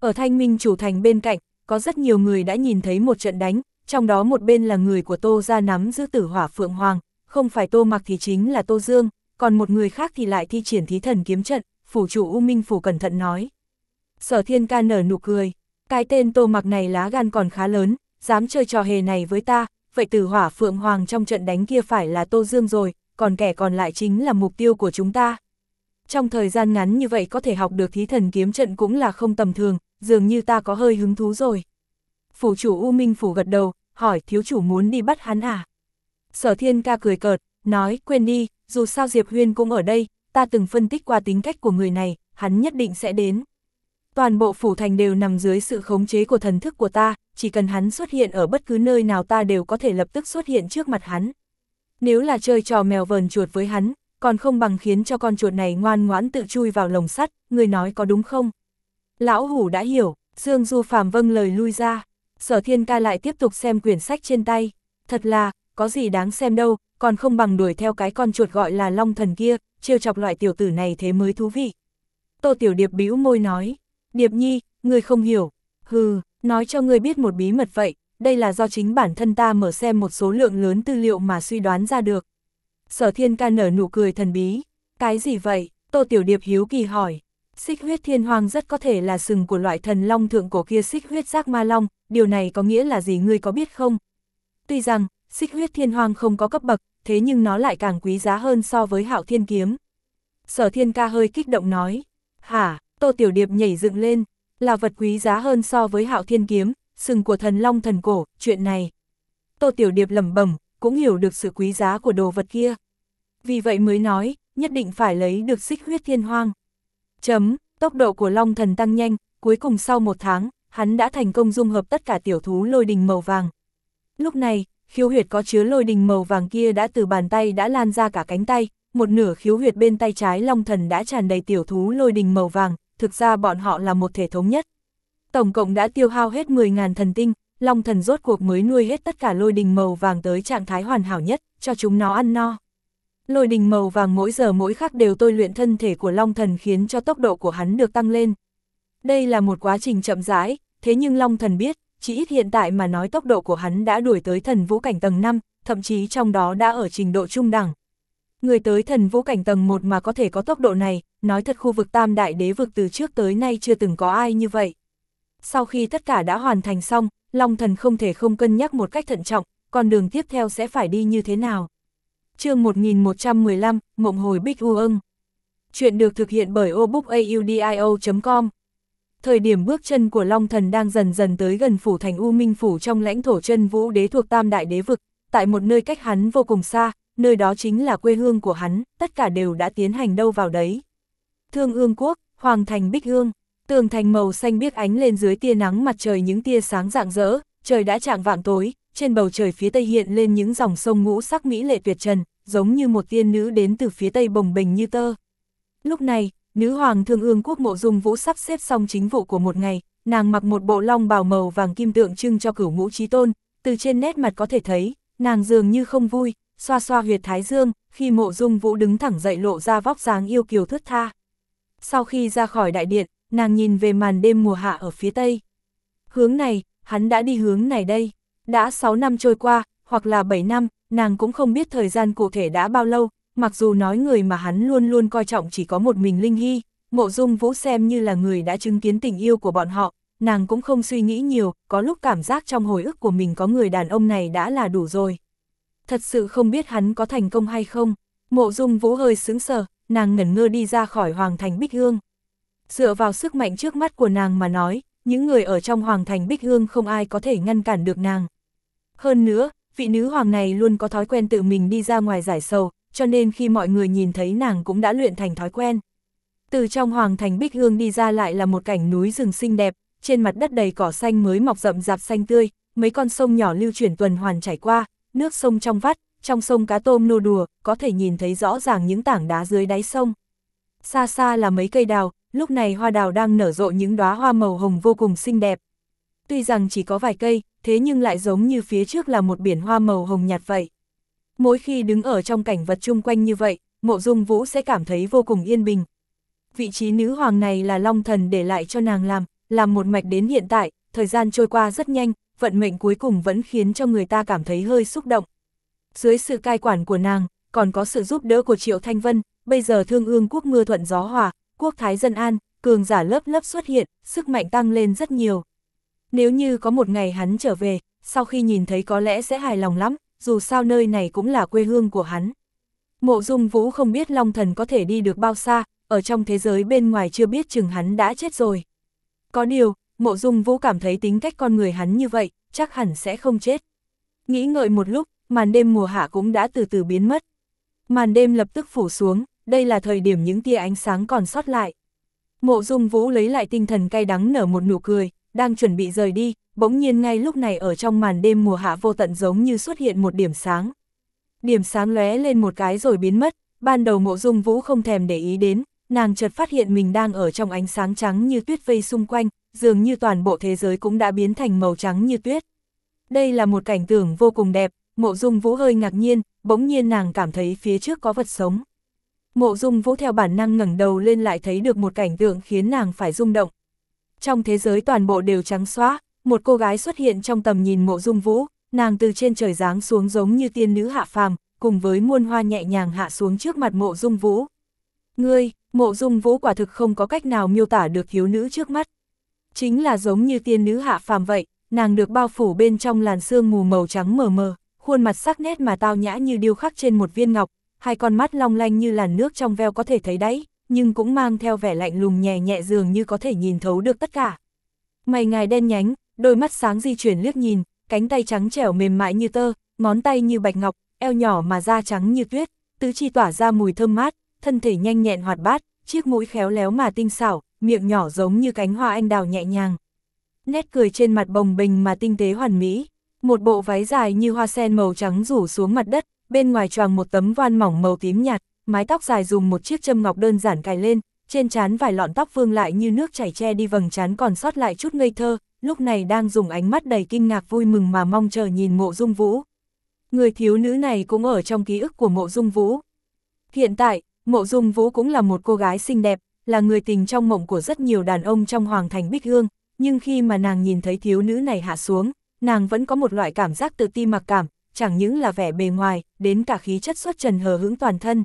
Ở Thanh Minh chủ thành bên cạnh, có rất nhiều người đã nhìn thấy một trận đánh, trong đó một bên là người của Tô gia nắm giữ Tử Hỏa Phượng Hoàng, không phải Tô Mặc thì chính là Tô Dương, còn một người khác thì lại thi triển thí thần kiếm trận, phủ chủ U Minh phủ cẩn thận nói. Sở Thiên Ca nở nụ cười, cái tên Tô Mặc này lá gan còn khá lớn, dám chơi trò hề này với ta, vậy Tử Hỏa Phượng Hoàng trong trận đánh kia phải là Tô Dương rồi, còn kẻ còn lại chính là mục tiêu của chúng ta. Trong thời gian ngắn như vậy có thể học được thí thần kiếm trận cũng là không tầm thường, dường như ta có hơi hứng thú rồi. Phủ chủ U Minh phủ gật đầu, hỏi thiếu chủ muốn đi bắt hắn à? Sở Thiên Ca cười cợt, nói quên đi, dù sao Diệp Huyên cũng ở đây, ta từng phân tích qua tính cách của người này, hắn nhất định sẽ đến. Toàn bộ phủ thành đều nằm dưới sự khống chế của thần thức của ta, chỉ cần hắn xuất hiện ở bất cứ nơi nào ta đều có thể lập tức xuất hiện trước mặt hắn. Nếu là chơi trò mèo vờn chuột với hắn, còn không bằng khiến cho con chuột này ngoan ngoãn tự chui vào lồng sắt, người nói có đúng không? Lão hủ đã hiểu, Dương Du Phàm vâng lời lui ra. Sở Thiên Ca lại tiếp tục xem quyển sách trên tay. Thật là, có gì đáng xem đâu, còn không bằng đuổi theo cái con chuột gọi là Long Thần kia, trêu chọc loại tiểu tử này thế mới thú vị. Tô Tiểu Điệp bĩu môi nói, Điệp Nhi, ngươi không hiểu. Hừ, nói cho ngươi biết một bí mật vậy, đây là do chính bản thân ta mở xem một số lượng lớn tư liệu mà suy đoán ra được. Sở Thiên Ca nở nụ cười thần bí. Cái gì vậy? Tô Tiểu Điệp hiếu kỳ hỏi. Xích huyết thiên hoàng rất có thể là sừng của loại thần long thượng cổ kia xích huyết giác ma long, điều này có nghĩa là gì ngươi có biết không? Tuy rằng, xích huyết thiên hoàng không có cấp bậc, thế nhưng nó lại càng quý giá hơn so với Hạo Thiên kiếm. Sở Thiên Ca hơi kích động nói. Hả? Tô Tiểu Điệp nhảy dựng lên, là vật quý giá hơn so với Hạo Thiên kiếm, sừng của thần long thần cổ, chuyện này. Tô Tiểu Điệp lẩm bẩm, cũng hiểu được sự quý giá của đồ vật kia. Vì vậy mới nói, nhất định phải lấy được xích huyết thiên hoang. Chấm, tốc độ của long thần tăng nhanh, cuối cùng sau một tháng, hắn đã thành công dung hợp tất cả tiểu thú lôi đình màu vàng. Lúc này, khiếu huyệt có chứa lôi đình màu vàng kia đã từ bàn tay đã lan ra cả cánh tay, một nửa khiếu huyệt bên tay trái long thần đã tràn đầy tiểu thú lôi đình màu vàng, thực ra bọn họ là một thể thống nhất. Tổng cộng đã tiêu hao hết mười nghìn thần tinh, long thần rốt cuộc mới nuôi hết tất cả lôi đình màu vàng tới trạng thái hoàn hảo nhất, cho chúng nó ăn no. Lôi đình màu vàng mỗi giờ mỗi khắc đều tôi luyện thân thể của long thần khiến cho tốc độ của hắn được tăng lên. Đây là một quá trình chậm rãi, thế nhưng long thần biết, chỉ ít hiện tại mà nói tốc độ của hắn đã đuổi tới thần vũ cảnh tầng năm, thậm chí trong đó đã ở trình độ trung đẳng. Người tới thần vũ cảnh tầng một mà có thể có tốc độ này, nói thật khu vực tam đại đế vực từ trước tới nay chưa từng có ai như vậy. Sau khi tất cả đã hoàn thành xong, long thần không thể không cân nhắc một cách thận trọng, con đường tiếp theo sẽ phải đi như thế nào. Chương một nghìn một trăm mười lăm, Mộng hồi Bích U Ưng. Chuyện được thực hiện bởi obookaudio chấm com. Thời điểm bước chân của Long Thần đang dần dần tới gần phủ thành U Minh phủ trong lãnh thổ Chân Vũ Đế thuộc Tam Đại Đế vực, tại một nơi cách hắn vô cùng xa, nơi đó chính là quê hương của hắn, tất cả đều đã tiến hành đâu vào đấy. Thương Ương Quốc, Hoàng thành Bích Ương, tường thành màu xanh biếc ánh lên dưới tia nắng mặt trời những tia sáng rạng rỡ, trời đã chạng vạng tối, trên bầu trời phía tây hiện lên những dòng sông ngũ sắc mỹ lệ tuyệt trần, giống như một tiên nữ đến từ phía tây bồng bềnh như tơ. Lúc này, nữ hoàng Thương Ương Quốc Mộ Dung Vũ sắp xếp xong chính vụ của một ngày, nàng mặc một bộ long bào màu vàng kim tượng trưng cho Cửu Ngũ Chí Tôn, từ trên nét mặt có thể thấy, nàng dường như không vui, xoa xoa huyệt thái dương, khi Mộ Dung Vũ đứng thẳng dậy lộ ra vóc dáng yêu kiều thướt tha. Sau khi ra khỏi đại điện, nàng nhìn về màn đêm mùa hạ ở phía tây. Hướng này, hắn đã đi hướng này đây. Đã sáu năm trôi qua, hoặc là bảy năm, nàng cũng không biết thời gian cụ thể đã bao lâu, mặc dù nói người mà hắn luôn luôn coi trọng chỉ có một mình Linh Hy, Mộ Dung Vũ xem như là người đã chứng kiến tình yêu của bọn họ, nàng cũng không suy nghĩ nhiều, có lúc cảm giác trong hồi ức của mình có người đàn ông này đã là đủ rồi. Thật sự không biết hắn có thành công hay không, Mộ Dung Vũ hơi sững sờ, nàng ngẩn ngơ đi ra khỏi Hoàng thành Bích Ương. Dựa vào sức mạnh trước mắt của nàng mà nói, những người ở trong Hoàng thành Bích Ương không ai có thể ngăn cản được nàng. Hơn nữa, vị nữ hoàng này luôn có thói quen tự mình đi ra ngoài giải sầu, cho nên khi mọi người nhìn thấy nàng cũng đã luyện thành thói quen. Từ trong Hoàng thành Bích Ương đi ra lại là một cảnh núi rừng xinh đẹp, trên mặt đất đầy cỏ xanh mới mọc rậm rạp xanh tươi, mấy con sông nhỏ lưu chuyển tuần hoàn chảy qua, nước sông trong vắt, trong sông cá tôm nô đùa, có thể nhìn thấy rõ ràng những tảng đá dưới đáy sông. Xa xa là mấy cây đào, lúc này hoa đào đang nở rộ những đóa hoa màu hồng vô cùng xinh đẹp. Tuy rằng chỉ có vài cây, thế nhưng lại giống như phía trước là một biển hoa màu hồng nhạt vậy. Mỗi khi đứng ở trong cảnh vật chung quanh như vậy, Mộ Dung Vũ sẽ cảm thấy vô cùng yên bình. Vị trí nữ hoàng này là Long Thần để lại cho nàng làm, làm một mạch đến hiện tại, thời gian trôi qua rất nhanh, vận mệnh cuối cùng vẫn khiến cho người ta cảm thấy hơi xúc động. Dưới sự cai quản của nàng, còn có sự giúp đỡ của Triệu Thanh Vân, bây giờ Thương Ương quốc mưa thuận gió hòa, quốc thái dân an, cường giả lớp lớp xuất hiện, sức mạnh tăng lên rất nhiều. Nếu như có một ngày hắn trở về, sau khi nhìn thấy có lẽ sẽ hài lòng lắm, dù sao nơi này cũng là quê hương của hắn. Mộ Dung Vũ không biết Long Thần có thể đi được bao xa, ở trong thế giới bên ngoài chưa biết chừng hắn đã chết rồi. Có điều, Mộ Dung Vũ cảm thấy tính cách con người hắn như vậy, chắc hẳn sẽ không chết. Nghĩ ngợi một lúc, màn đêm mùa hạ cũng đã từ từ biến mất. Màn đêm lập tức phủ xuống, đây là thời điểm những tia ánh sáng còn sót lại. Mộ Dung Vũ lấy lại tinh thần cay đắng nở một nụ cười, đang chuẩn bị rời đi, bỗng nhiên ngay lúc này ở trong màn đêm mùa hạ vô tận giống như xuất hiện một điểm sáng. Điểm sáng lóe lên một cái rồi biến mất, ban đầu Mộ Dung Vũ không thèm để ý đến, nàng chợt phát hiện mình đang ở trong ánh sáng trắng như tuyết vây xung quanh, dường như toàn bộ thế giới cũng đã biến thành màu trắng như tuyết. Đây là một cảnh tượng vô cùng đẹp, Mộ Dung Vũ hơi ngạc nhiên, bỗng nhiên nàng cảm thấy phía trước có vật sống. Mộ Dung Vũ theo bản năng ngẩng đầu lên lại thấy được một cảnh tượng khiến nàng phải rung động. Trong thế giới toàn bộ đều trắng xóa, một cô gái xuất hiện trong tầm nhìn Mộ Dung Vũ, nàng từ trên trời giáng xuống giống như tiên nữ hạ phàm, cùng với muôn hoa nhẹ nhàng hạ xuống trước mặt Mộ Dung Vũ. Ngươi, Mộ Dung Vũ quả thực không có cách nào miêu tả được thiếu nữ trước mắt. Chính là giống như tiên nữ hạ phàm vậy, nàng được bao phủ bên trong làn sương mù màu trắng mờ mờ, khuôn mặt sắc nét mà tao nhã như điêu khắc trên một viên ngọc, hai con mắt long lanh như làn nước trong veo có thể thấy đáy, nhưng cũng mang theo vẻ lạnh lùng nhẹ nhẹ dường như có thể nhìn thấu được tất cả. Mày ngài đen nhánh, đôi mắt sáng di chuyển liếc nhìn, cánh tay trắng trẻo mềm mại như tơ, ngón tay như bạch ngọc, eo nhỏ mà da trắng như tuyết, tứ chi tỏa ra mùi thơm mát, thân thể nhanh nhẹn hoạt bát, chiếc mũi khéo léo mà tinh xảo, miệng nhỏ giống như cánh hoa anh đào nhẹ nhàng. Nét cười trên mặt bồng bềnh mà tinh tế hoàn mỹ, một bộ váy dài như hoa sen màu trắng rủ xuống mặt đất, bên ngoài choàng một tấm voan mỏng màu tím nhạt, mái tóc dài dùng một chiếc châm ngọc đơn giản cài lên, trên trán vài lọn tóc vương lại như nước chảy che đi vầng trán còn sót lại chút ngây thơ, lúc này đang dùng ánh mắt đầy kinh ngạc vui mừng mà mong chờ nhìn Mộ Dung Vũ. Người thiếu nữ này cũng ở trong ký ức của Mộ Dung Vũ. Hiện tại, Mộ Dung Vũ cũng là một cô gái xinh đẹp, là người tình trong mộng của rất nhiều đàn ông trong Hoàng thành Bích Hương, nhưng khi mà nàng nhìn thấy thiếu nữ này hạ xuống, nàng vẫn có một loại cảm giác tự ti mặc cảm, chẳng những là vẻ bề ngoài, đến cả khí chất xuất trần hờ hững toàn thân.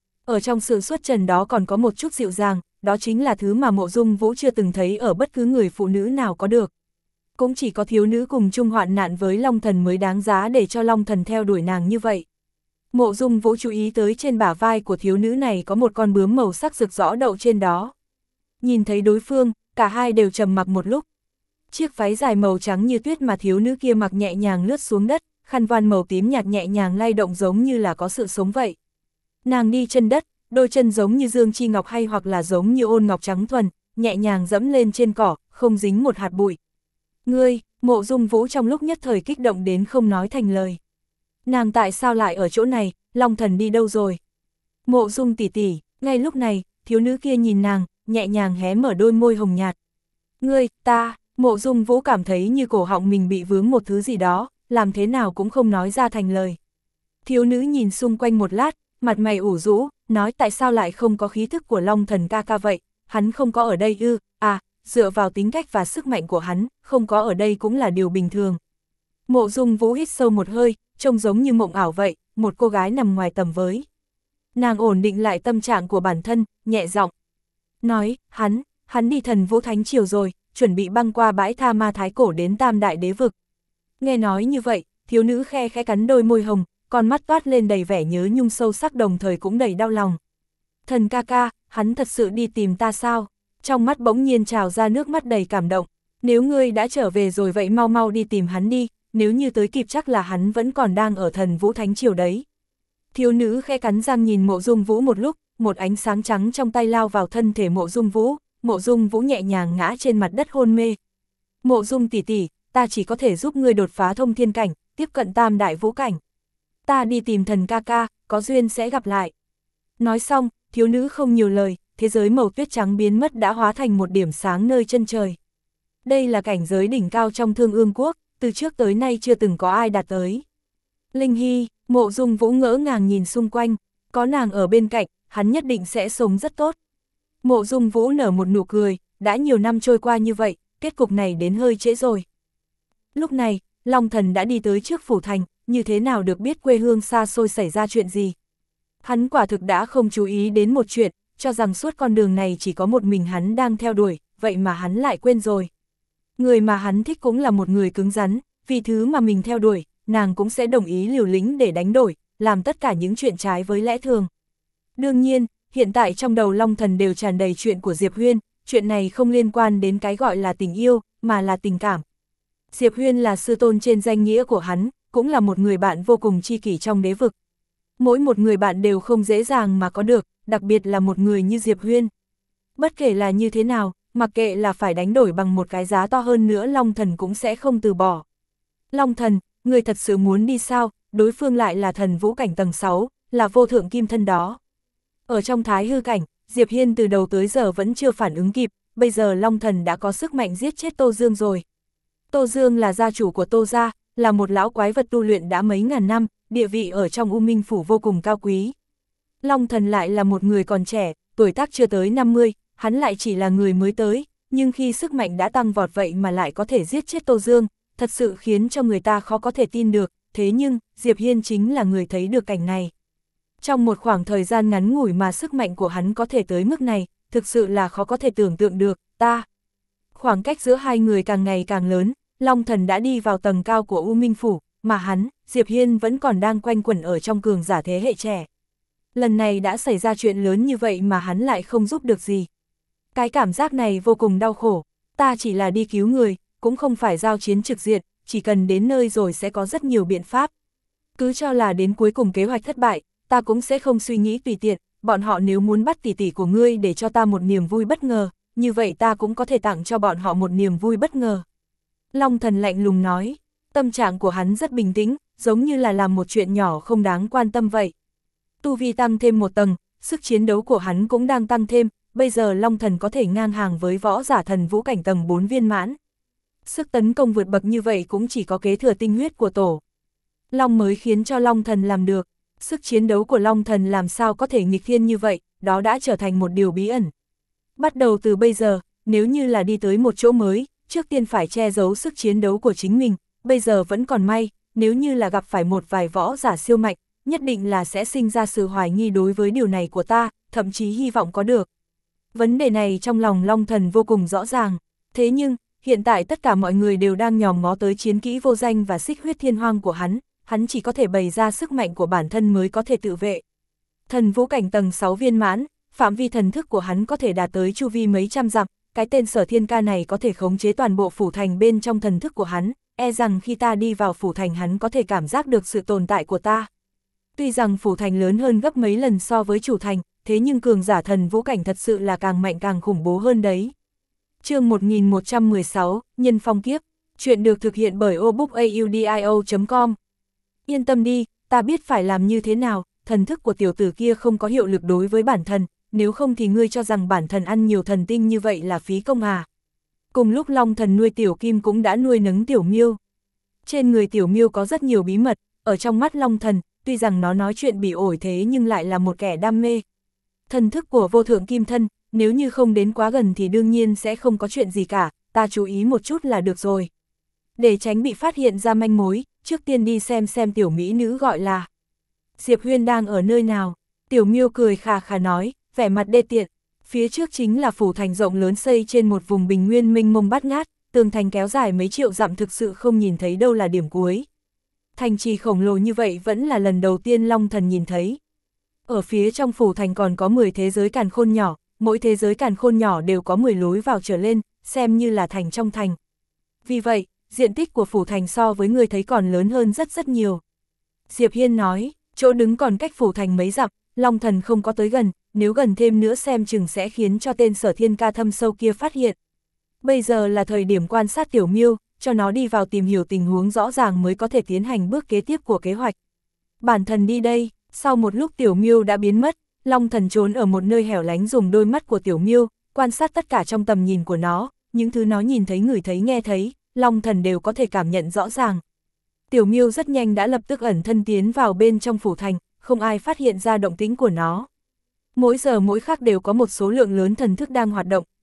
Ở trong sự xuất trần đó còn có một chút dịu dàng, đó chính là thứ mà Mộ Dung Vũ chưa từng thấy ở bất cứ người phụ nữ nào có được. Cũng chỉ có thiếu nữ cùng chung hoạn nạn với Long Thần mới đáng giá để cho Long Thần theo đuổi nàng như vậy. Mộ Dung Vũ chú ý tới trên bả vai của thiếu nữ này có một con bướm màu sắc rực rỡ đậu trên đó. Nhìn thấy đối phương, cả hai đều trầm mặc một lúc. Chiếc váy dài màu trắng như tuyết mà thiếu nữ kia mặc nhẹ nhàng lướt xuống đất, khăn voan màu tím nhạt nhẹ nhàng lay động giống như là có sự sống vậy. Nàng đi chân đất, đôi chân giống như dương chi ngọc hay hoặc là giống như ôn ngọc trắng thuần, nhẹ nhàng dẫm lên trên cỏ, không dính một hạt bụi. Ngươi, Mộ Dung Vũ trong lúc nhất thời kích động đến không nói thành lời. Nàng tại sao lại ở chỗ này, Long Thần đi đâu rồi? Mộ Dung tỷ tỷ, ngay lúc này, thiếu nữ kia nhìn nàng, nhẹ nhàng hé mở đôi môi hồng nhạt. Ngươi, ta, Mộ Dung Vũ cảm thấy như cổ họng mình bị vướng một thứ gì đó, làm thế nào cũng không nói ra thành lời. Thiếu nữ nhìn xung quanh một lát, mặt mày ủ rũ, nói tại sao lại không có khí thức của Long Thần ca ca vậy, hắn không có ở đây ư, à, dựa vào tính cách và sức mạnh của hắn, không có ở đây cũng là điều bình thường. Mộ Dung Vũ hít sâu một hơi, trông giống như mộng ảo vậy, một cô gái nằm ngoài tầm với. Nàng ổn định lại tâm trạng của bản thân, nhẹ giọng nói, hắn, hắn đi Thần Vũ Thánh Triều rồi, chuẩn bị băng qua bãi Tha Ma Thái Cổ đến Tam Đại Đế Vực. Nghe nói như vậy, thiếu nữ khe khẽ cắn đôi môi hồng, con mắt toát lên đầy vẻ nhớ nhung sâu sắc đồng thời cũng đầy đau lòng. Thần ca ca, hắn thật sự đi tìm ta sao? Trong mắt bỗng nhiên trào ra nước mắt đầy cảm động. Nếu ngươi đã trở về rồi vậy mau mau đi tìm hắn đi, nếu như tới kịp chắc là hắn vẫn còn đang ở Thần Vũ Thánh Triều đấy. Thiếu nữ khẽ cắn răng nhìn Mộ Dung Vũ một lúc, một ánh sáng trắng trong tay lao vào thân thể Mộ Dung Vũ, Mộ Dung Vũ nhẹ nhàng ngã trên mặt đất hôn mê. Mộ Dung tỷ tỷ, ta chỉ có thể giúp ngươi đột phá thông thiên cảnh, tiếp cận tam đại vũ cảnh. Ta đi tìm thần ca ca, có duyên sẽ gặp lại. Nói xong, thiếu nữ không nhiều lời, thế giới màu tuyết trắng biến mất đã hóa thành một điểm sáng nơi chân trời. Đây là cảnh giới đỉnh cao trong Thương Ương Quốc, từ trước tới nay chưa từng có ai đạt tới. Linh Hy, Mộ Dung Vũ ngỡ ngàng nhìn xung quanh, có nàng ở bên cạnh, hắn nhất định sẽ sống rất tốt. Mộ Dung Vũ nở một nụ cười, đã nhiều năm trôi qua như vậy, kết cục này đến hơi trễ rồi. Lúc này, Long Thần đã đi tới trước phủ thành, như thế nào được biết quê hương xa xôi xảy ra chuyện gì. Hắn quả thực đã không chú ý đến một chuyện, cho rằng suốt con đường này chỉ có một mình hắn đang theo đuổi, vậy mà hắn lại quên rồi. Người mà hắn thích cũng là một người cứng rắn, vì thứ mà mình theo đuổi, nàng cũng sẽ đồng ý liều lĩnh để đánh đổi, làm tất cả những chuyện trái với lẽ thường. Đương nhiên, hiện tại trong đầu Long Thần đều tràn đầy chuyện của Diệp Huyên, chuyện này không liên quan đến cái gọi là tình yêu, mà là tình cảm. Diệp Huyên là sư tôn trên danh nghĩa của hắn, cũng là một người bạn vô cùng tri kỷ trong đế vực. Mỗi một người bạn đều không dễ dàng mà có được, đặc biệt là một người như Diệp Huyên. Bất kể là như thế nào, mặc kệ là phải đánh đổi bằng một cái giá to hơn nữa, Long Thần cũng sẽ không từ bỏ. Long Thần, người thật sự muốn đi sao? Đối phương lại là thần vũ cảnh tầng sáu, là vô thượng kim thân đó. Ở trong thái hư cảnh, Diệp Hiên từ đầu tới giờ vẫn chưa phản ứng kịp, bây giờ Long Thần đã có sức mạnh giết chết Tô Dương rồi. Tô Dương là gia chủ của Tô gia, là một lão quái vật tu luyện đã mấy ngàn năm, địa vị ở trong U Minh Phủ vô cùng cao quý. Long Thần lại là một người còn trẻ, tuổi tác chưa tới năm mươi, hắn lại chỉ là người mới tới, nhưng khi sức mạnh đã tăng vọt vậy mà lại có thể giết chết Tô Dương, thật sự khiến cho người ta khó có thể tin được, thế nhưng, Diệp Hiên chính là người thấy được cảnh này. Trong một khoảng thời gian ngắn ngủi mà sức mạnh của hắn có thể tới mức này, thực sự là khó có thể tưởng tượng được, ta. Khoảng cách giữa hai người càng ngày càng lớn, Long Thần đã đi vào tầng cao của U Minh Phủ, mà hắn, Diệp Hiên vẫn còn đang quanh quẩn ở trong cường giả thế hệ trẻ. Lần này đã xảy ra chuyện lớn như vậy mà hắn lại không giúp được gì. Cái cảm giác này vô cùng đau khổ, ta chỉ là đi cứu người, cũng không phải giao chiến trực diện, chỉ cần đến nơi rồi sẽ có rất nhiều biện pháp. Cứ cho là đến cuối cùng kế hoạch thất bại, ta cũng sẽ không suy nghĩ tùy tiện, bọn họ nếu muốn bắt tỷ tỷ của ngươi để cho ta một niềm vui bất ngờ, như vậy ta cũng có thể tặng cho bọn họ một niềm vui bất ngờ. Long Thần lạnh lùng nói, tâm trạng của hắn rất bình tĩnh, giống như là làm một chuyện nhỏ không đáng quan tâm vậy. Tu vi tăng thêm một tầng, sức chiến đấu của hắn cũng đang tăng thêm, bây giờ Long Thần có thể ngang hàng với võ giả thần vũ cảnh tầng bốn viên mãn. Sức tấn công vượt bậc như vậy cũng chỉ có kế thừa tinh huyết của tổ Long mới khiến cho Long Thần làm được. Sức chiến đấu của Long Thần làm sao có thể nghịch thiên như vậy, đó đã trở thành một điều bí ẩn. Bắt đầu từ bây giờ, nếu như là đi tới một chỗ mới, trước tiên phải che giấu sức chiến đấu của chính mình, bây giờ vẫn còn may, nếu như là gặp phải một vài võ giả siêu mạnh, nhất định là sẽ sinh ra sự hoài nghi đối với điều này của ta, thậm chí hy vọng có được. Vấn đề này trong lòng Long Thần vô cùng rõ ràng, thế nhưng, hiện tại tất cả mọi người đều đang nhòm ngó tới chiến kỹ vô danh và xích huyết thiên hoang của hắn, hắn chỉ có thể bày ra sức mạnh của bản thân mới có thể tự vệ. Thần vũ cảnh tầng sáu viên mãn, phạm vi thần thức của hắn có thể đạt tới chu vi mấy trăm dặm, cái tên Sở Thiên Ca này có thể khống chế toàn bộ phủ thành bên trong thần thức của hắn, e rằng khi ta đi vào phủ thành hắn có thể cảm giác được sự tồn tại của ta. Tuy rằng phủ thành lớn hơn gấp mấy lần so với chủ thành, thế nhưng cường giả thần vũ cảnh thật sự là càng mạnh càng khủng bố hơn đấy. Chương một nghìn một trăm mười sáu, Nhân Phong Kiếp, chuyện được thực hiện bởi obookaudio chấm com. Yên tâm đi, ta biết phải làm như thế nào, thần thức của tiểu tử kia không có hiệu lực đối với bản thân, nếu không thì ngươi cho rằng bản thân ăn nhiều thần tinh như vậy là phí công à. Cùng lúc Long Thần nuôi tiểu kim cũng đã nuôi nấng tiểu miêu. Trên người tiểu miêu có rất nhiều bí mật, ở trong mắt Long Thần, tuy rằng nó nói chuyện bị ổi thế nhưng lại là một kẻ đam mê. Thần thức của vô thượng kim thân, nếu như không đến quá gần thì đương nhiên sẽ không có chuyện gì cả, ta chú ý một chút là được rồi. Để tránh bị phát hiện ra manh mối, trước tiên đi xem xem tiểu mỹ nữ gọi là Diệp Huyên đang ở nơi nào. Tiểu miêu cười khà khà nói, vẻ mặt đê tiện. Phía trước chính là phủ thành rộng lớn xây trên một vùng bình nguyên mênh mông bát ngát, tường thành kéo dài mấy triệu dặm, thực sự không nhìn thấy đâu là điểm cuối. Thành trì khổng lồ như vậy vẫn là lần đầu tiên Long Thần nhìn thấy. Ở phía trong phủ thành còn có mười thế giới càn khôn nhỏ, mỗi thế giới càn khôn nhỏ đều có mười lối vào trở lên, xem như là thành trong thành. Vì vậy, diện tích của phủ thành so với người thấy còn lớn hơn rất rất nhiều. Diệp Hiên nói, chỗ đứng còn cách phủ thành mấy dặm, Long Thần không có tới gần, nếu gần thêm nữa xem chừng sẽ khiến cho tên Sở Thiên Ca thâm sâu kia phát hiện. Bây giờ là thời điểm quan sát tiểu miêu, cho nó đi vào tìm hiểu tình huống rõ ràng mới có thể tiến hành bước kế tiếp của kế hoạch. Bản thân đi đây. Sau một lúc tiểu miêu đã biến mất, Long Thần trốn ở một nơi hẻo lánh dùng đôi mắt của tiểu miêu, quan sát tất cả trong tầm nhìn của nó, những thứ nó nhìn thấy, ngửi thấy, nghe thấy, Long Thần đều có thể cảm nhận rõ ràng. Tiểu miêu rất nhanh đã lập tức ẩn thân tiến vào bên trong phủ thành, không ai phát hiện ra động tĩnh của nó. Mỗi giờ mỗi khắc đều có một số lượng lớn thần thức đang hoạt động,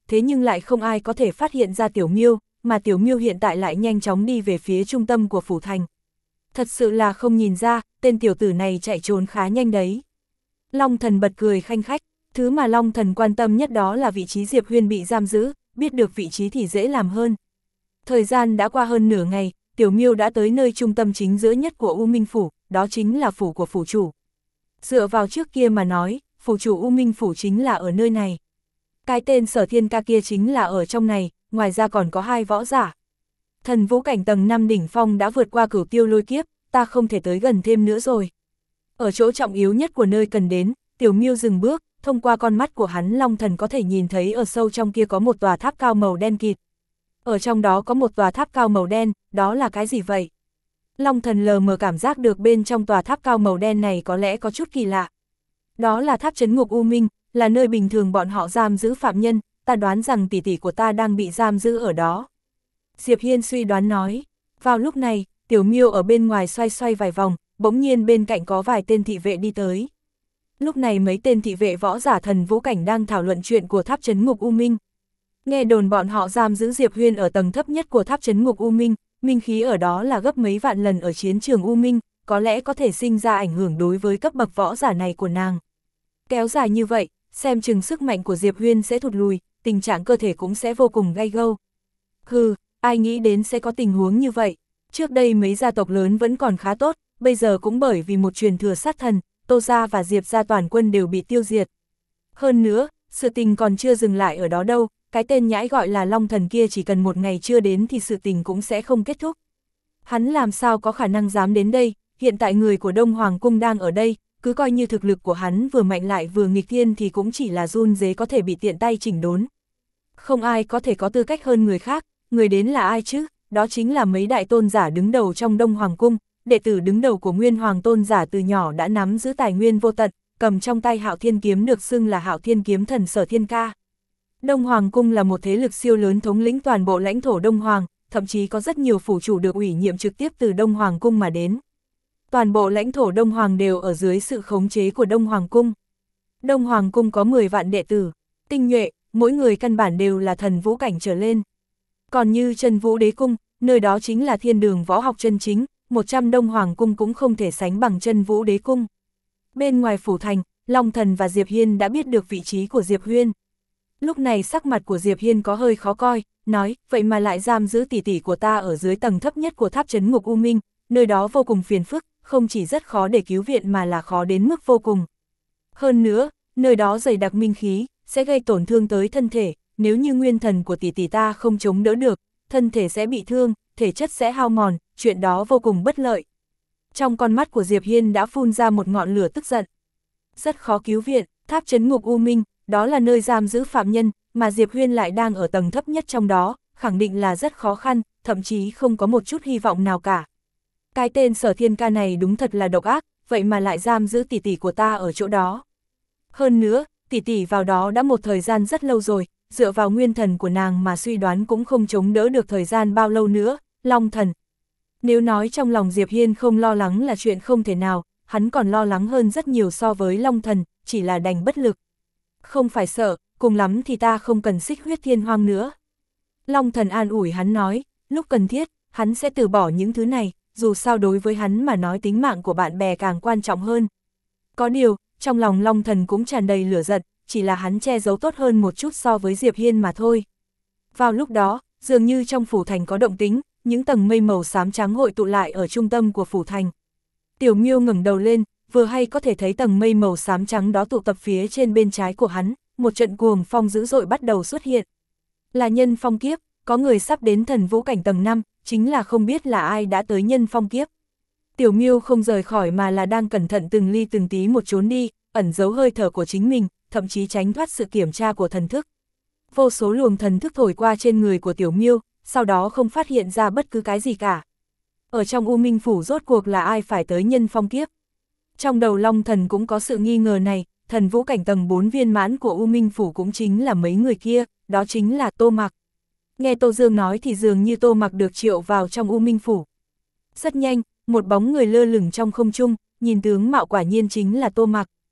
thế nhưng lại không ai có thể phát hiện ra Tiểu Miêu, mà Tiểu Miêu hiện tại lại nhanh chóng đi về phía trung tâm của phủ thành. Thật sự là không nhìn ra, tên tiểu tử này chạy trốn khá nhanh đấy. Long Thần bật cười khanh khách, thứ mà Long Thần quan tâm nhất đó là vị trí Diệp Huyên bị giam giữ, biết được vị trí thì dễ làm hơn. Thời gian đã qua hơn nửa ngày, Tiểu Miêu đã tới nơi trung tâm chính giữa nhất của U Minh Phủ, đó chính là phủ của phủ chủ. Dựa vào trước kia mà nói, phủ chủ U Minh Phủ chính là ở nơi này. Cái tên Sở Thiên Ca kia chính là ở trong này, ngoài ra còn có hai võ giả. Thần vũ cảnh tầng năm đỉnh phong đã vượt qua Cửu Tiêu Lôi Kiếp, ta không thể tới gần thêm nữa rồi. Ở chỗ trọng yếu nhất của nơi cần đến, Tiểu Miêu dừng bước, thông qua con mắt của hắn Long Thần có thể nhìn thấy ở sâu trong kia có một tòa tháp cao màu đen kịt. Ở trong đó có một tòa tháp cao màu đen, đó là cái gì vậy? Long Thần lờ mờ cảm giác được bên trong tòa tháp cao màu đen này có lẽ có chút kỳ lạ. Đó là tháp trấn ngục U Minh, là nơi bình thường bọn họ giam giữ phạm nhân, ta đoán rằng tỷ tỷ của ta đang bị giam giữ ở đó. Diệp Hiên suy đoán nói. Vào lúc này, Tiểu Miêu ở bên ngoài xoay xoay vài vòng, bỗng nhiên bên cạnh có vài tên thị vệ đi tới. Lúc này mấy tên thị vệ võ giả thần vũ cảnh đang thảo luận chuyện của tháp trấn ngục U Minh. Nghe đồn bọn họ giam giữ Diệp Huyên ở tầng thấp nhất của tháp trấn ngục U Minh, minh khí ở đó là gấp mấy vạn lần ở chiến trường U Minh, có lẽ có thể sinh ra ảnh hưởng đối với cấp bậc võ giả này của nàng. Kéo dài như vậy, xem chừng sức mạnh của Diệp Huyên sẽ thụt lùi, tình trạng cơ thể cũng sẽ vô cùng gay gâu. Hừ, ai nghĩ đến sẽ có tình huống như vậy. Trước đây mấy gia tộc lớn vẫn còn khá tốt, bây giờ cũng bởi vì một truyền thừa sát thần, Tô gia và Diệp gia toàn quân đều bị tiêu diệt. Hơn nữa, sự tình còn chưa dừng lại ở đó đâu, cái tên nhãi gọi là Long Thần kia chỉ cần một ngày chưa đến thì sự tình cũng sẽ không kết thúc. Hắn làm sao có khả năng dám đến đây, hiện tại người của Đông Hoàng Cung đang ở đây, cứ coi như thực lực của hắn vừa mạnh lại vừa nghịch thiên thì cũng chỉ là run rế có thể bị tiện tay chỉnh đốn. Không ai có thể có tư cách hơn người khác, người đến là ai chứ, đó chính là mấy đại tôn giả đứng đầu trong Đông Hoàng Cung, đệ tử đứng đầu của Nguyên Hoàng tôn giả từ nhỏ đã nắm giữ tài nguyên vô tận, cầm trong tay Hạo Thiên kiếm được xưng là Hạo Thiên kiếm thần Sở Thiên Ca. Đông Hoàng Cung là một thế lực siêu lớn thống lĩnh toàn bộ lãnh thổ Đông Hoàng, thậm chí có rất nhiều phủ chủ được ủy nhiệm trực tiếp từ Đông Hoàng Cung mà đến. Toàn bộ lãnh thổ Đông Hoàng đều ở dưới sự khống chế của Đông Hoàng Cung. Đông Hoàng Cung có mười vạn đệ tử, tinh nhuệ, mỗi người căn bản đều là thần vũ cảnh trở lên. Còn như Chân Vũ Đế Cung, nơi đó chính là thiên đường võ học chân chính, một trăm Đông Hoàng Cung cũng không thể sánh bằng Chân Vũ Đế Cung. Bên ngoài phủ thành, Long Thần và Diệp Hiên đã biết được vị trí của Diệp Huyên. Lúc này sắc mặt của Diệp Hiên có hơi khó coi, nói, vậy mà lại giam giữ tỷ tỷ của ta ở dưới tầng thấp nhất của tháp trấn ngục U Minh, nơi đó vô cùng phiền phức, không chỉ rất khó để cứu viện mà là khó đến mức vô cùng. Hơn nữa, nơi đó dày đặc minh khí, sẽ gây tổn thương tới thân thể, nếu như nguyên thần của tỷ tỷ ta không chống đỡ được, thân thể sẽ bị thương, thể chất sẽ hao mòn, chuyện đó vô cùng bất lợi. Trong con mắt của Diệp Hiên đã phun ra một ngọn lửa tức giận. Rất khó cứu viện, tháp trấn ngục U Minh, đó là nơi giam giữ phạm nhân, mà Diệp Huyên lại đang ở tầng thấp nhất trong đó, khẳng định là rất khó khăn, thậm chí không có một chút hy vọng nào cả. Cái tên Sở Thiên Ca này đúng thật là độc ác, vậy mà lại giam giữ tỷ tỷ của ta ở chỗ đó. Hơn nữa, tỷ tỷ vào đó đã một thời gian rất lâu rồi, dựa vào nguyên thần của nàng mà suy đoán cũng không chống đỡ được thời gian bao lâu nữa, Long Thần. Nếu nói trong lòng Diệp Hiên không lo lắng là chuyện không thể nào, hắn còn lo lắng hơn rất nhiều so với Long Thần, chỉ là đành bất lực. Không phải sợ, cùng lắm thì ta không cần xích huyết thiên hoang nữa. Long Thần an ủi hắn nói, lúc cần thiết, hắn sẽ từ bỏ những thứ này, dù sao đối với hắn mà nói tính mạng của bạn bè càng quan trọng hơn. Có điều, trong lòng Long Thần cũng tràn đầy lửa giận, chỉ là hắn che giấu tốt hơn một chút so với Diệp Hiên mà thôi. Vào lúc đó, dường như trong phủ thành có động tính, những tầng mây màu xám trắng hội tụ lại ở trung tâm của phủ thành. Tiểu Miêu ngẩng đầu lên, vừa hay có thể thấy tầng mây màu xám trắng đó tụ tập phía trên bên trái của hắn, một trận cuồng phong dữ dội bắt đầu xuất hiện. Là nhân phong kiếp, có người sắp đến thần vũ cảnh tầng năm, chính là không biết là ai đã tới nhân phong kiếp. Tiểu Miêu không rời khỏi mà là đang cẩn thận từng ly từng tí một trốn đi, ẩn giấu hơi thở của chính mình, thậm chí tránh thoát sự kiểm tra của thần thức. Vô số luồng thần thức thổi qua trên người của Tiểu Miêu, sau đó không phát hiện ra bất cứ cái gì cả. Ở trong U Minh Phủ rốt cuộc là ai phải tới nhân phong kiếp? Trong đầu Long Thần cũng có sự nghi ngờ này, thần vũ cảnh tầng bốn viên mãn của U Minh Phủ cũng chính là mấy người kia, đó chính là Tô Mặc. Nghe Tô Dương nói thì dường như Tô Mặc được triệu vào trong U Minh Phủ. Rất nhanh, một bóng người lơ lửng trong không trung, nhìn tướng mạo quả nhiên chính là Tô Mặc.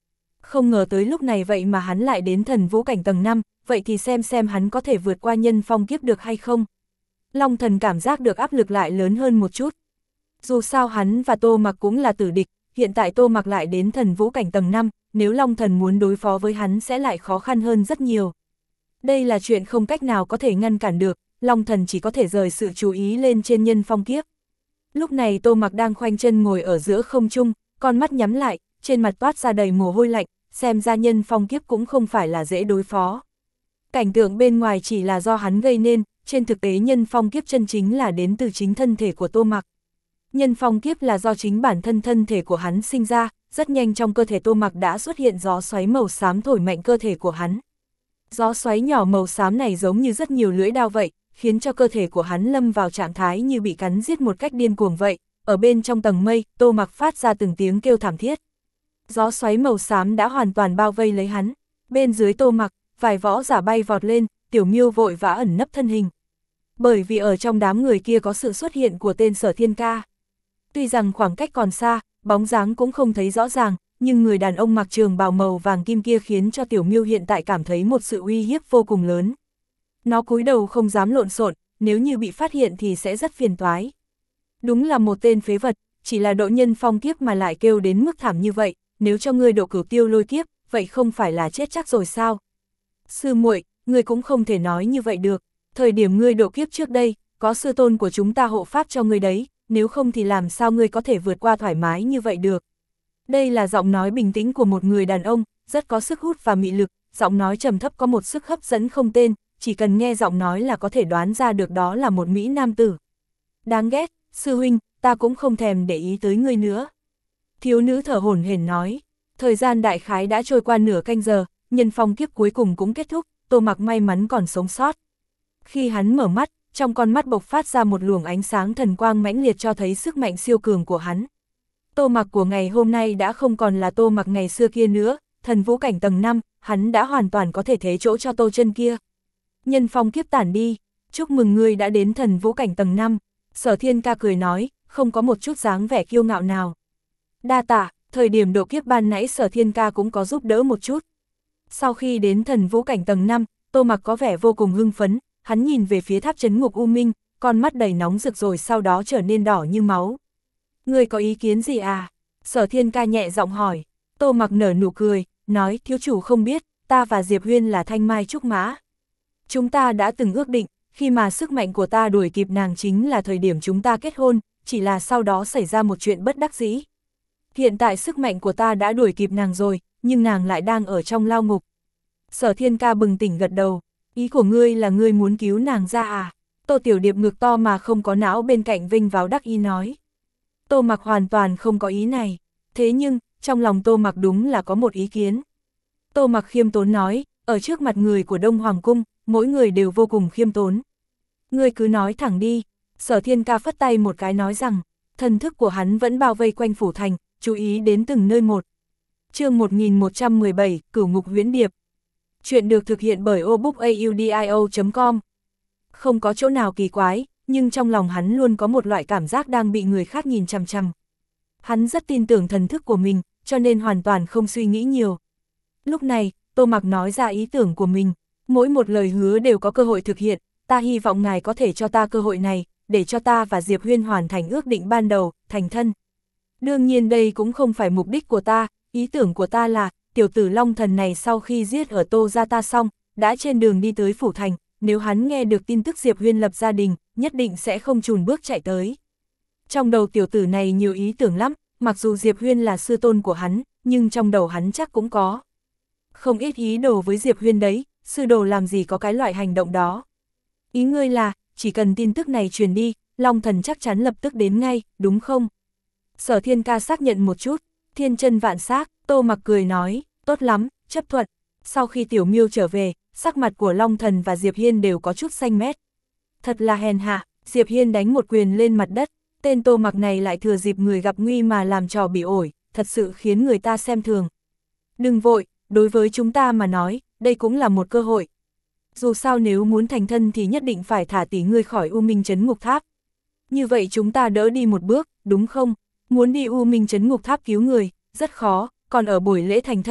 Không ngờ tới lúc này vậy mà hắn lại đến thần vũ cảnh tầng năm, vậy thì xem xem hắn có thể vượt qua nhân phong kiếp được hay không. Long thần cảm giác được áp lực lại lớn hơn một chút. Dù sao hắn và Tô Mặc cũng là tử địch, hiện tại Tô Mặc lại đến thần vũ cảnh tầng năm, nếu Long thần muốn đối phó với hắn sẽ lại khó khăn hơn rất nhiều. Đây là chuyện không cách nào có thể ngăn cản được, Long thần chỉ có thể rời sự chú ý lên trên nhân phong kiếp. Lúc này Tô Mặc đang khoanh chân ngồi ở giữa không trung, con mắt nhắm lại, trên mặt toát ra đầy mồ hôi lạnh, xem ra nhân phong kiếp cũng không phải là dễ đối phó. Cảnh tượng bên ngoài chỉ là do hắn gây nên, trên thực tế nhân phong kiếp chân chính là đến từ chính thân thể của Tô Mặc. Nhân phong kiếp là do chính bản thân thân thể của hắn sinh ra, rất nhanh trong cơ thể Tô Mặc đã xuất hiện gió xoáy màu xám thổi mạnh cơ thể của hắn. Gió xoáy nhỏ màu xám này giống như rất nhiều lưỡi dao vậy, khiến cho cơ thể của hắn lâm vào trạng thái như bị cắn giết một cách điên cuồng vậy. Ở bên trong tầng mây, Tô Mặc phát ra từng tiếng kêu thảm thiết. Gió xoáy màu xám đã hoàn toàn bao vây lấy hắn. Bên dưới Tô Mặc, vài võ giả bay vọt lên, Tiểu Miêu vội vã ẩn nấp thân hình. Bởi vì ở trong đám người kia có sự xuất hiện của tên Sở Thiên Ca. Tuy rằng khoảng cách còn xa, bóng dáng cũng không thấy rõ ràng, nhưng người đàn ông mặc trường bào màu vàng kim kia khiến cho Tiểu Miêu hiện tại cảm thấy một sự uy hiếp vô cùng lớn. Nó cúi đầu không dám lộn xộn, nếu như bị phát hiện thì sẽ rất phiền toái. Đúng là một tên phế vật, chỉ là độ nhân phong kiếp mà lại kêu đến mức thảm như vậy, nếu cho ngươi độ cửu tiêu lôi kiếp, vậy không phải là chết chắc rồi sao? Sư muội, ngươi cũng không thể nói như vậy được, thời điểm ngươi độ kiếp trước đây, có sư tôn của chúng ta hộ pháp cho ngươi đấy, nếu không thì làm sao ngươi có thể vượt qua thoải mái như vậy được. Đây là giọng nói bình tĩnh của một người đàn ông, rất có sức hút và mị lực, giọng nói trầm thấp có một sức hấp dẫn không tên, chỉ cần nghe giọng nói là có thể đoán ra được đó là một mỹ nam tử. Đáng ghét, sư huynh, ta cũng không thèm để ý tới ngươi nữa. Thiếu nữ thở hổn hển nói, thời gian đại khái đã trôi qua nửa canh giờ, nhân phong kiếp cuối cùng cũng kết thúc, Tô Mặc may mắn còn sống sót. Khi hắn mở mắt, trong con mắt bộc phát ra một luồng ánh sáng thần quang mãnh liệt cho thấy sức mạnh siêu cường của hắn. Tô Mặc của ngày hôm nay đã không còn là Tô Mặc ngày xưa kia nữa, thần vũ cảnh tầng năm, hắn đã hoàn toàn có thể thế chỗ cho Tô Chân kia. Nhân phong kiếp tản đi, chúc mừng ngươi đã đến thần vũ cảnh tầng năm, Sở Thiên Ca cười nói, không có một chút dáng vẻ kiêu ngạo nào. Đa tạ, thời điểm độ kiếp ban nãy Sở Thiên Ca cũng có giúp đỡ một chút. Sau khi đến thần vũ cảnh tầng năm, Tô Mặc có vẻ vô cùng hưng phấn, hắn nhìn về phía tháp trấn ngục U Minh, con mắt đầy nóng rực rồi sau đó trở nên đỏ như máu. Ngươi có ý kiến gì à? Sở Thiên Ca nhẹ giọng hỏi. Tô Mặc nở nụ cười, nói thiếu chủ không biết, ta và Diệp Huyên là thanh mai trúc mã. Chúng ta đã từng ước định, khi mà sức mạnh của ta đuổi kịp nàng chính là thời điểm chúng ta kết hôn, chỉ là sau đó xảy ra một chuyện bất đắc dĩ. Hiện tại sức mạnh của ta đã đuổi kịp nàng rồi, nhưng nàng lại đang ở trong lao ngục. Sở Thiên Ca bừng tỉnh gật đầu, ý của ngươi là ngươi muốn cứu nàng ra à? Tô Tiểu Điệp ngực to mà không có não bên cạnh vinh váo đắc ý nói. Tô Mặc hoàn toàn không có ý này, thế nhưng, trong lòng Tô Mặc đúng là có một ý kiến. Tô Mặc khiêm tốn nói, ở trước mặt người của Đông Hoàng Cung, mỗi người đều vô cùng khiêm tốn. Ngươi cứ nói thẳng đi, Sở Thiên Ca phất tay một cái nói rằng, thần thức của hắn vẫn bao vây quanh phủ thành, chú ý đến từng nơi một. Chương một nghìn một trăm mười bảy, Cửu Ngục Huyễn Điệp. Chuyện được thực hiện bởi obookaudio chấm com. Không có chỗ nào kỳ quái, nhưng trong lòng hắn luôn có một loại cảm giác đang bị người khác nhìn chằm chằm. Hắn rất tin tưởng thần thức của mình, cho nên hoàn toàn không suy nghĩ nhiều. Lúc này, Tô Mặc nói ra ý tưởng của mình, mỗi một lời hứa đều có cơ hội thực hiện, ta hy vọng ngài có thể cho ta cơ hội này, để cho ta và Diệp Huyên hoàn thành ước định ban đầu, thành thân. Đương nhiên đây cũng không phải mục đích của ta, ý tưởng của ta là, tiểu tử Long Thần này sau khi giết ở Tô gia ta xong, đã trên đường đi tới phủ thành, nếu hắn nghe được tin tức Diệp Huyên lập gia đình, nhất định sẽ không chùn bước chạy tới. Trong đầu tiểu tử này nhiều ý tưởng lắm, mặc dù Diệp Huyên là sư tôn của hắn, nhưng trong đầu hắn chắc cũng có không ít ý đồ với Diệp Huyên đấy, sư đồ làm gì có cái loại hành động đó. Ý ngươi là, chỉ cần tin tức này truyền đi, Long Thần chắc chắn lập tức đến ngay, đúng không? Sở Thiên Ca xác nhận một chút, thiên chân vạn xác, Tô Mặc cười nói, tốt lắm, chấp thuận. Sau khi Tiểu Miêu trở về, sắc mặt của Long Thần và Diệp Hiên đều có chút xanh mét. Thật là hèn hạ, Diệp Hiên đánh một quyền lên mặt đất, tên Tô Mặc này lại thừa dịp người gặp nguy mà làm trò bị ổi, thật sự khiến người ta xem thường. Đừng vội, đối với chúng ta mà nói, đây cũng là một cơ hội. Dù sao nếu muốn thành thân thì nhất định phải thả tỷ ngươi khỏi U Minh Trấn Ngục Tháp. Như vậy chúng ta đỡ đi một bước, đúng không? Muốn đi U Minh Trấn Ngục Tháp cứu người, rất khó, còn ở buổi lễ thành thân,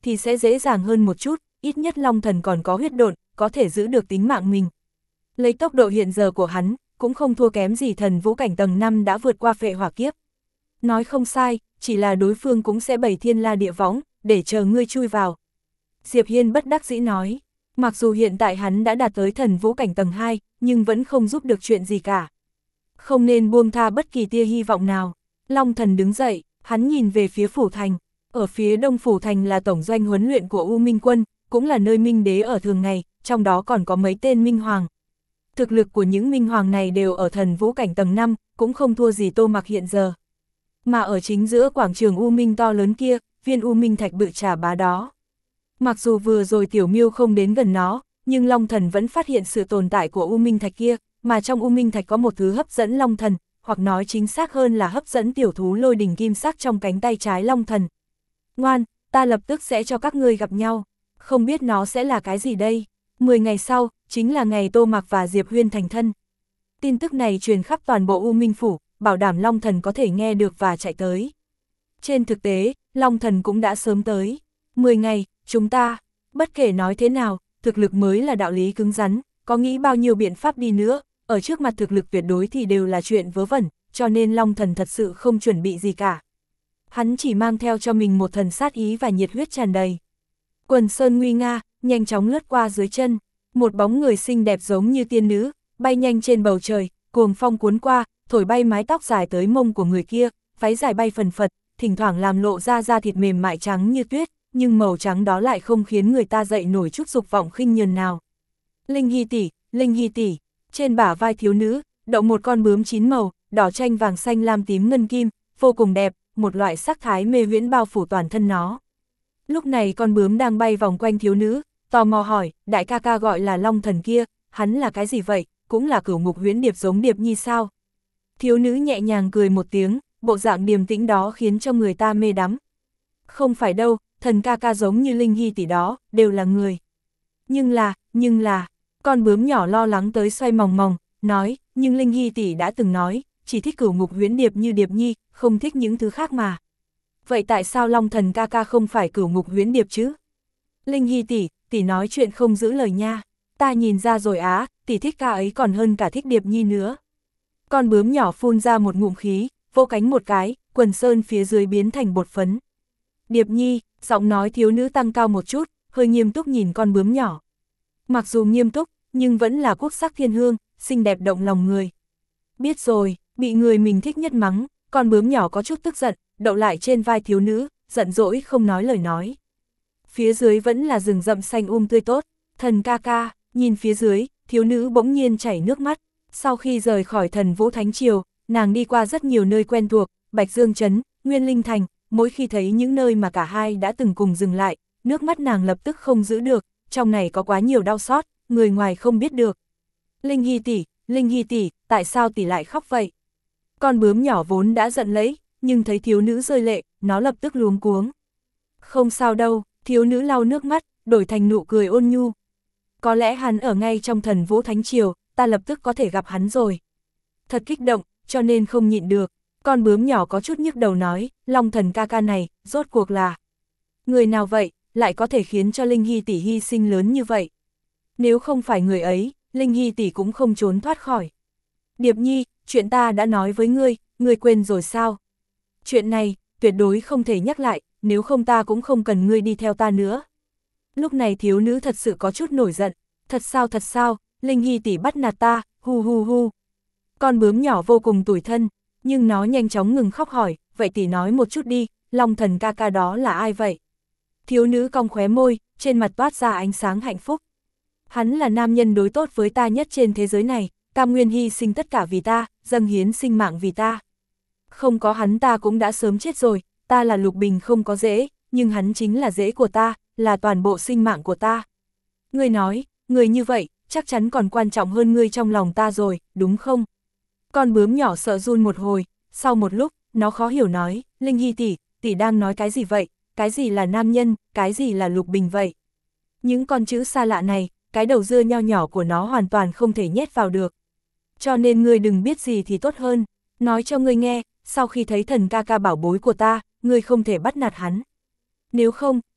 thì sẽ dễ dàng hơn một chút, ít nhất Long Thần còn có huyết độn, có thể giữ được tính mạng mình. Lấy tốc độ hiện giờ của hắn, cũng không thua kém gì thần vũ cảnh tầng năm đã vượt qua phệ hỏa kiếp. Nói không sai, chỉ là đối phương cũng sẽ bày thiên la địa võng, để chờ ngươi chui vào. Diệp Hiên bất đắc dĩ nói, mặc dù hiện tại hắn đã đạt tới thần vũ cảnh tầng hai, nhưng vẫn không giúp được chuyện gì cả. Không nên buông tha bất kỳ tia hy vọng nào. Long Thần đứng dậy, hắn nhìn về phía phủ thành. Ở phía đông phủ thành là tổng doanh huấn luyện của U Minh Quân, cũng là nơi Minh Đế ở thường ngày, trong đó còn có mấy tên Minh Hoàng. Thực lực của những Minh Hoàng này đều ở thần vũ cảnh tầng năm, cũng không thua gì Tô Mặc hiện giờ. Mà ở chính giữa quảng trường U Minh to lớn kia, viên U Minh thạch bự trà bá đó. Mặc dù vừa rồi Tiểu Miêu không đến gần nó, nhưng Long Thần vẫn phát hiện sự tồn tại của U Minh thạch kia, mà trong U Minh thạch có một thứ hấp dẫn Long Thần, hoặc nói chính xác hơn là hấp dẫn tiểu thú lôi đình kim sắc trong cánh tay trái Long Thần. Ngoan, ta lập tức sẽ cho các ngươi gặp nhau, không biết nó sẽ là cái gì đây. Mười ngày sau, chính là ngày Tô Mặc và Diệp Huyên thành thân. Tin tức này truyền khắp toàn bộ U Minh Phủ, bảo đảm Long Thần có thể nghe được và chạy tới. Trên thực tế, Long Thần cũng đã sớm tới. Mười ngày, chúng ta, bất kể nói thế nào, thực lực mới là đạo lý cứng rắn, có nghĩ bao nhiêu biện pháp đi nữa, ở trước mặt thực lực tuyệt đối thì đều là chuyện vớ vẩn, cho nên Long Thần thật sự không chuẩn bị gì cả. Hắn chỉ mang theo cho mình một thần sát ý và nhiệt huyết tràn đầy. Quần sơn nguy nga, nhanh chóng lướt qua dưới chân, một bóng người xinh đẹp giống như tiên nữ, bay nhanh trên bầu trời, cuồng phong cuốn qua, thổi bay mái tóc dài tới mông của người kia, váy dài bay phần phật, thỉnh thoảng làm lộ ra da thịt mềm mại trắng như tuyết, nhưng màu trắng đó lại không khiến người ta dậy nổi chút dục vọng khinh nhờn nào. Linh Hy tỷ, Linh Hy tỷ, trên bả vai thiếu nữ, đậu một con bướm chín màu, đỏ chanh vàng xanh lam tím ngân kim, vô cùng đẹp, một loại sắc thái mê huyễn bao phủ toàn thân nó. Lúc này con bướm đang bay vòng quanh thiếu nữ, tò mò hỏi, đại ca ca gọi là Long Thần kia, hắn là cái gì vậy, cũng là cửu ngục huyễn điệp giống điệp nhi sao? Thiếu nữ nhẹ nhàng cười một tiếng, bộ dạng điềm tĩnh đó khiến cho người ta mê đắm. Không phải đâu, thần ca ca giống như Linh Hy tỷ đó, đều là người. Nhưng là, nhưng là, con bướm nhỏ lo lắng tới xoay mòng mòng, nói, nhưng Linh Hy tỷ đã từng nói, chỉ thích cửu ngục huyễn điệp như điệp nhi, không thích những thứ khác mà. Vậy tại sao Long Thần ca ca không phải cửu ngục huyễn điệp chứ? Linh Hy tỷ, tỷ nói chuyện không giữ lời nha. Ta nhìn ra rồi á, tỷ thích ca ấy còn hơn cả thích điệp nhi nữa. Con bướm nhỏ phun ra một ngụm khí, vỗ cánh một cái, quần sơn phía dưới biến thành bột phấn. Điệp nhi, giọng nói thiếu nữ tăng cao một chút, hơi nghiêm túc nhìn con bướm nhỏ. Mặc dù nghiêm túc, nhưng vẫn là quốc sắc thiên hương, xinh đẹp động lòng người. Biết rồi, bị người mình thích nhất mắng, con bướm nhỏ có chút tức giận, đậu lại trên vai thiếu nữ, giận dỗi không nói lời nói. Phía dưới vẫn là rừng rậm xanh um tươi tốt, thần ca ca, nhìn phía dưới, thiếu nữ bỗng nhiên chảy nước mắt. Sau khi rời khỏi thần vũ thánh triều, nàng đi qua rất nhiều nơi quen thuộc, Bạch Dương Trấn, Nguyên Linh Thành, mỗi khi thấy những nơi mà cả hai đã từng cùng dừng lại, nước mắt nàng lập tức không giữ được, trong này có quá nhiều đau xót, người ngoài không biết được. Linh Hy tỷ, Linh Hy tỷ, tại sao tỷ lại khóc vậy? Con bướm nhỏ vốn đã giận lấy, nhưng thấy thiếu nữ rơi lệ, nó lập tức luống cuống. Không sao đâu, thiếu nữ lau nước mắt, đổi thành nụ cười ôn nhu. Có lẽ hắn ở ngay trong thần vũ thánh triều, ta lập tức có thể gặp hắn rồi. Thật kích động, cho nên không nhịn được. Con bướm nhỏ có chút nhức đầu nói, Long Thần ca ca này, rốt cuộc là người nào vậy, lại có thể khiến cho Linh Hy tỷ hy sinh lớn như vậy. Nếu không phải người ấy, Linh Hy tỷ cũng không trốn thoát khỏi. Điệp nhi, chuyện ta đã nói với ngươi, ngươi quên rồi sao? Chuyện này, tuyệt đối không thể nhắc lại, nếu không ta cũng không cần ngươi đi theo ta nữa. Lúc này thiếu nữ thật sự có chút nổi giận, thật sao thật sao, Linh Hy tỷ bắt nạt ta, hu hu hu. Con bướm nhỏ vô cùng tủi thân, nhưng nó nhanh chóng ngừng khóc hỏi, vậy tỷ nói một chút đi, Long Thần ca ca đó là ai vậy? Thiếu nữ cong khóe môi, trên mặt toát ra ánh sáng hạnh phúc. Hắn là nam nhân đối tốt với ta nhất trên thế giới này, cam nguyên hy sinh tất cả vì ta, dâng hiến sinh mạng vì ta. Không có hắn ta cũng đã sớm chết rồi, ta là Lục Bình không có rễ, nhưng hắn chính là rễ của ta, là toàn bộ sinh mạng của ta. Ngươi nói, người như vậy, chắc chắn còn quan trọng hơn ngươi trong lòng ta rồi, đúng không? Con bướm nhỏ sợ run một hồi, sau một lúc, nó khó hiểu nói, Linh Hy tỷ, tỷ đang nói cái gì vậy, cái gì là nam nhân, cái gì là Lục Bình vậy? Những con chữ xa lạ này, cái đầu dưa nho nhỏ của nó hoàn toàn không thể nhét vào được. Cho nên ngươi đừng biết gì thì tốt hơn, nói cho ngươi nghe, sau khi thấy thần ca ca bảo bối của ta, ngươi không thể bắt nạt hắn. Nếu không,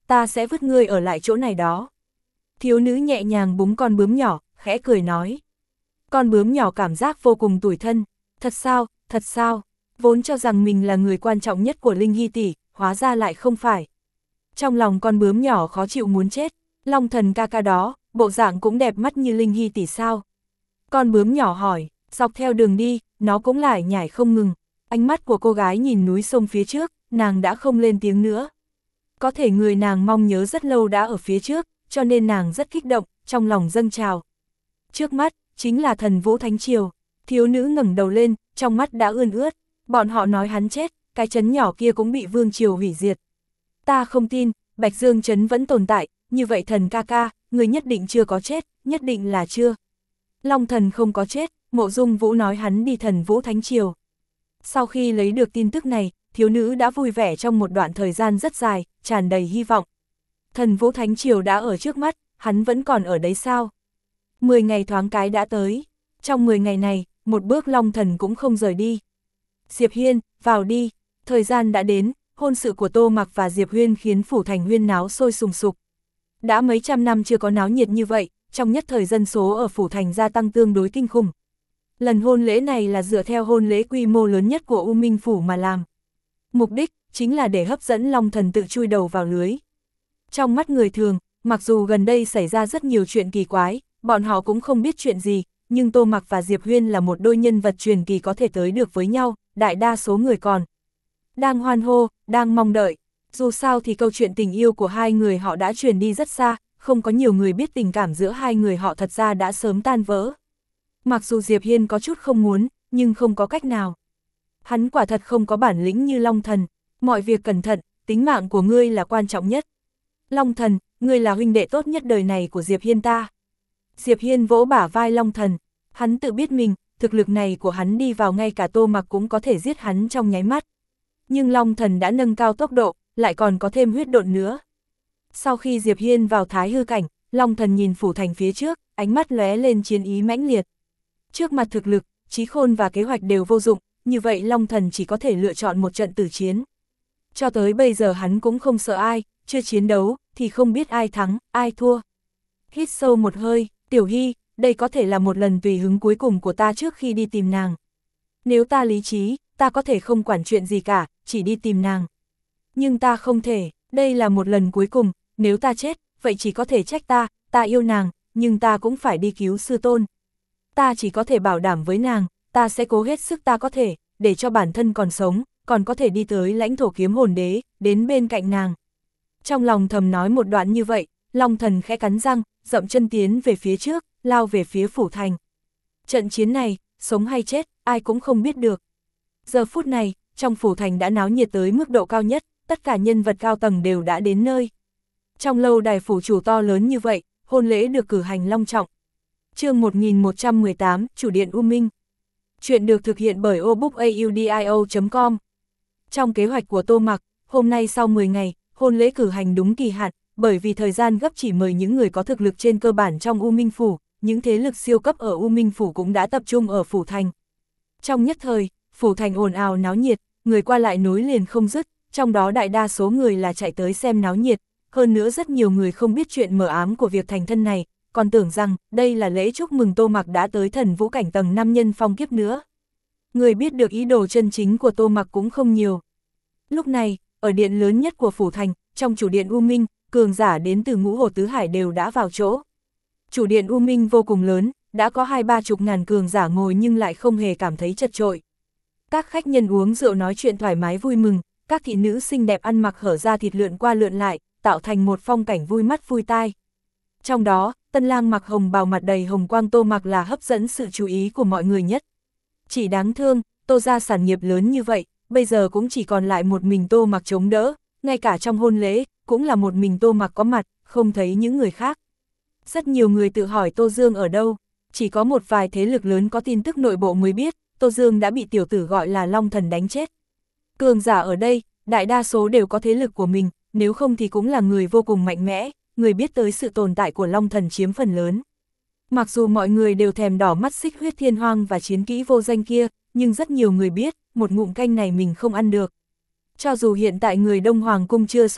ta sẽ vứt ngươi ở lại chỗ này đó. Thiếu nữ nhẹ nhàng búng con bướm nhỏ, khẽ cười nói. Con bướm nhỏ cảm giác vô cùng tủi thân. Thật sao, thật sao, vốn cho rằng mình là người quan trọng nhất của Linh Hy tỷ, hóa ra lại không phải. Trong lòng con bướm nhỏ khó chịu muốn chết, Long Thần ca ca đó, bộ dạng cũng đẹp mắt như Linh Hy tỷ sao? Con bướm nhỏ hỏi, dọc theo đường đi, nó cũng lải nhải không ngừng, ánh mắt của cô gái nhìn núi sông phía trước, nàng đã không lên tiếng nữa. Có thể người nàng mong nhớ rất lâu đã ở phía trước, cho nên nàng rất kích động, trong lòng dâng trào. Trước mắt, chính là Thần Vũ Thánh Triều, thiếu nữ ngẩng đầu lên, trong mắt đã ươn ướt, bọn họ nói hắn chết, cái trấn nhỏ kia cũng bị vương triều hủy diệt. Ta không tin, Bạch Dương trấn vẫn tồn tại, như vậy Thần ca ca, người nhất định chưa có chết, nhất định là chưa. Long Thần không có chết, Mộ Dung Vũ nói hắn đi Thần Vũ Thánh Triều. Sau khi lấy được tin tức này, thiếu nữ đã vui vẻ trong một đoạn thời gian rất dài, tràn đầy hy vọng. Thần Vũ Thánh Triều đã ở trước mắt, hắn vẫn còn ở đấy sao? Mười ngày thoáng cái đã tới. Trong mười ngày này, một bước Long Thần cũng không rời đi. Diệp Hiên, vào đi. Thời gian đã đến, hôn sự của Tô Mặc và Diệp Huyên khiến phủ thành huyên náo sôi sùng sục. Đã mấy trăm năm chưa có náo nhiệt như vậy, trong nhất thời dân số ở phủ thành gia tăng tương đối kinh khủng. Lần hôn lễ này là dựa theo hôn lễ quy mô lớn nhất của U Minh Phủ mà làm. Mục đích chính là để hấp dẫn Long Thần tự chui đầu vào lưới. Trong mắt người thường, mặc dù gần đây xảy ra rất nhiều chuyện kỳ quái, bọn họ cũng không biết chuyện gì, nhưng Tô Mặc và Diệp Huyên là một đôi nhân vật truyền kỳ có thể tới được với nhau, đại đa số người còn đang hoan hô, đang mong đợi. Dù sao thì câu chuyện tình yêu của hai người họ đã truyền đi rất xa, không có nhiều người biết tình cảm giữa hai người họ thật ra đã sớm tan vỡ. Mặc dù Diệp Hiên có chút không muốn, nhưng không có cách nào. Hắn quả thật không có bản lĩnh như Long Thần, mọi việc cẩn thận, tính mạng của ngươi là quan trọng nhất. Long Thần, ngươi là huynh đệ tốt nhất đời này của Diệp Hiên ta. Diệp Hiên vỗ bả vai Long Thần, hắn tự biết mình, thực lực này của hắn đi vào ngay cả Tô Mặc cũng có thể giết hắn trong nháy mắt. Nhưng Long Thần đã nâng cao tốc độ, lại còn có thêm huyết độn nữa. Sau khi Diệp Hiên vào thái hư cảnh, Long Thần nhìn phủ thành phía trước, ánh mắt lóe lên chiến ý mãnh liệt. Trước mặt thực lực, trí khôn và kế hoạch đều vô dụng, như vậy Long Thần chỉ có thể lựa chọn một trận tử chiến. Cho tới bây giờ hắn cũng không sợ ai, chưa chiến đấu, thì không biết ai thắng, ai thua. Hít sâu một hơi, Tiểu Hy, đây có thể là một lần tùy hứng cuối cùng của ta trước khi đi tìm nàng. Nếu ta lý trí, ta có thể không quản chuyện gì cả, chỉ đi tìm nàng. Nhưng ta không thể, đây là một lần cuối cùng, nếu ta chết, vậy chỉ có thể trách ta, ta yêu nàng, nhưng ta cũng phải đi cứu sư tôn. Ta chỉ có thể bảo đảm với nàng, ta sẽ cố hết sức ta có thể, để cho bản thân còn sống, còn có thể đi tới lãnh thổ kiếm hồn đế, đến bên cạnh nàng. Trong lòng thầm nói một đoạn như vậy, Long Thần khẽ cắn răng, dậm chân tiến về phía trước, lao về phía phủ thành. Trận chiến này, sống hay chết, ai cũng không biết được. Giờ phút này, trong phủ thành đã náo nhiệt tới mức độ cao nhất, tất cả nhân vật cao tầng đều đã đến nơi. Trong lâu đài phủ chủ to lớn như vậy, hôn lễ được cử hành long trọng. Chương một nghìn một trăm mười tám, Chủ điện U Minh. Chuyện được thực hiện bởi obookaudio chấm com. Trong kế hoạch của Tô Mặc, hôm nay sau mười ngày, hôn lễ cử hành đúng kỳ hạn, bởi vì thời gian gấp chỉ mời những người có thực lực trên cơ bản trong U Minh Phủ, những thế lực siêu cấp ở U Minh Phủ cũng đã tập trung ở Phủ Thành. Trong nhất thời, Phủ Thành ồn ào náo nhiệt, người qua lại nối liền không dứt, trong đó đại đa số người là chạy tới xem náo nhiệt, hơn nữa rất nhiều người không biết chuyện mờ ám của việc thành thân này, còn tưởng rằng đây là lễ chúc mừng Tô Mặc đã tới thần vũ cảnh tầng năm nhân phong kiếp nữa. Người biết được ý đồ chân chính của Tô Mặc cũng không nhiều. Lúc này, ở điện lớn nhất của Phủ Thành, trong chủ điện U Minh, cường giả đến từ ngũ hồ tứ hải đều đã vào chỗ. Chủ điện U Minh vô cùng lớn, đã có hai ba chục ngàn cường giả ngồi nhưng lại không hề cảm thấy chật chội. Các khách nhân uống rượu nói chuyện thoải mái vui mừng, các thị nữ xinh đẹp ăn mặc hở ra thịt lượn qua lượn lại, tạo thành một phong cảnh vui mắt vui tai. Trong đó, tân lang mặc hồng bào mặt đầy hồng quang Tô Mặc là hấp dẫn sự chú ý của mọi người nhất. Chỉ đáng thương, Tô gia sản nghiệp lớn như vậy, bây giờ cũng chỉ còn lại một mình Tô Mặc chống đỡ, ngay cả trong hôn lễ, cũng là một mình Tô Mặc có mặt, không thấy những người khác. Rất nhiều người tự hỏi Tô Dương ở đâu, chỉ có một vài thế lực lớn có tin tức nội bộ mới biết, Tô Dương đã bị tiểu tử gọi là Long Thần đánh chết. Cường giả ở đây, đại đa số đều có thế lực của mình, nếu không thì cũng là người vô cùng mạnh mẽ, người biết tới sự tồn tại của Long Thần chiếm phần lớn. Mặc dù mọi người đều thèm đỏ mắt xích huyết thiên hoang và chiến kỹ vô danh kia, nhưng rất nhiều người biết, một ngụm canh này mình không ăn được. Cho dù hiện tại người Đông Hoàng Cung chưa xuất hiện,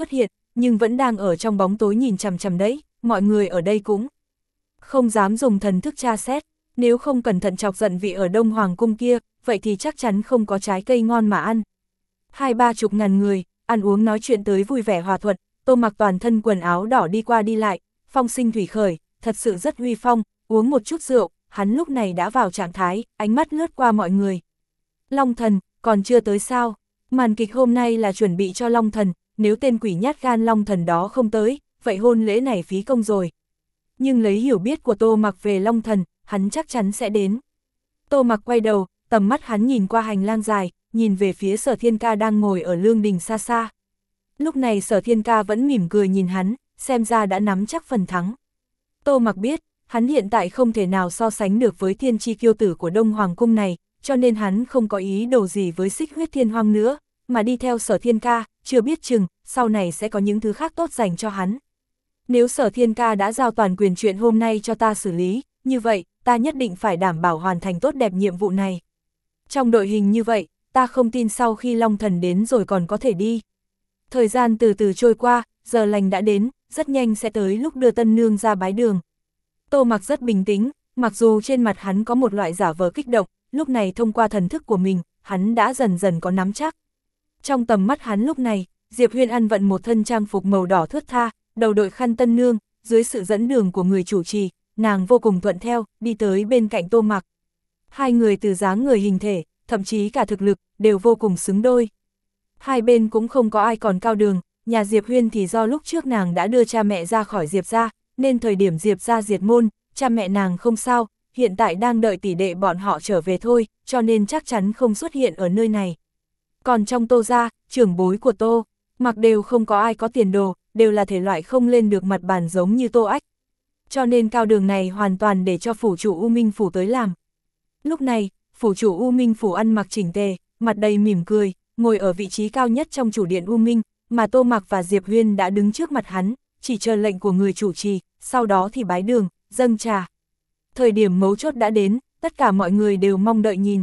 nhưng vẫn đang ở trong bóng tối nhìn chằm chằm đấy, mọi người ở đây cũng không dám dùng thần thức tra xét, nếu không cẩn thận chọc giận vị ở Đông Hoàng cung kia, vậy thì chắc chắn không có trái cây ngon mà ăn. Hai ba chục ngàn người, ăn uống nói chuyện tới vui vẻ hòa thuận, Tô Mặc toàn thân quần áo đỏ đi qua đi lại, phong sinh thủy khởi, thật sự rất uy phong, uống một chút rượu, hắn lúc này đã vào trạng thái, ánh mắt lướt qua mọi người. Long Thần, còn chưa tới sao? Màn kịch hôm nay là chuẩn bị cho Long Thần, nếu tên quỷ nhát gan Long Thần đó không tới, vậy hôn lễ này phí công rồi. Nhưng lấy hiểu biết của Tô Mặc về Long Thần, hắn chắc chắn sẽ đến. Tô Mặc quay đầu, tầm mắt hắn nhìn qua hành lang dài, nhìn về phía Sở Thiên Ca đang ngồi ở lương đình xa xa. Lúc này Sở Thiên Ca vẫn mỉm cười nhìn hắn, xem ra đã nắm chắc phần thắng. Tô Mặc biết, hắn hiện tại không thể nào so sánh được với thiên chi kiêu tử của Đông Hoàng cung này, cho nên hắn không có ý đồ gì với Xích Huyết Thiên Hoang nữa, mà đi theo Sở Thiên Ca, chưa biết chừng, sau này sẽ có những thứ khác tốt dành cho hắn. Nếu Sở Thiên Ca đã giao toàn quyền chuyện hôm nay cho ta xử lý, như vậy, ta nhất định phải đảm bảo hoàn thành tốt đẹp nhiệm vụ này. Trong đội hình như vậy, ta không tin sau khi Long Thần đến rồi còn có thể đi. Thời gian từ từ trôi qua, giờ lành đã đến, rất nhanh sẽ tới lúc đưa tân nương ra bái đường. Tô Mặc rất bình tĩnh, mặc dù trên mặt hắn có một loại giả vờ kích động, lúc này thông qua thần thức của mình, hắn đã dần dần có nắm chắc. Trong tầm mắt hắn lúc này, Diệp Huyên ăn vận một thân trang phục màu đỏ thướt tha, đầu đội khăn tân nương, dưới sự dẫn đường của người chủ trì, nàng vô cùng thuận theo, đi tới bên cạnh Tô Mặc. Hai người từ dáng người hình thể, thậm chí cả thực lực, đều vô cùng xứng đôi. Hai bên cũng không có ai còn cao đường, nhà Diệp Huyên thì do lúc trước nàng đã đưa cha mẹ ra khỏi Diệp gia, nên thời điểm Diệp gia diệt môn, cha mẹ nàng không sao, hiện tại đang đợi tỷ đệ bọn họ trở về thôi, cho nên chắc chắn không xuất hiện ở nơi này. Còn trong Tô gia, trưởng bối của Tô Mặc đều không có ai có tiền đồ, đều là thể loại không lên được mặt bàn giống như Tô Ách. Cho nên cao đường này hoàn toàn để cho phủ chủ U Minh Phủ tới làm. Lúc này, phủ chủ U Minh Phủ ăn mặc chỉnh tề, mặt đầy mỉm cười, ngồi ở vị trí cao nhất trong chủ điện U Minh, mà Tô Mặc và Diệp Huyên đã đứng trước mặt hắn, chỉ chờ lệnh của người chủ trì, sau đó thì bái đường, dâng trà. Thời điểm mấu chốt đã đến, tất cả mọi người đều mong đợi nhìn.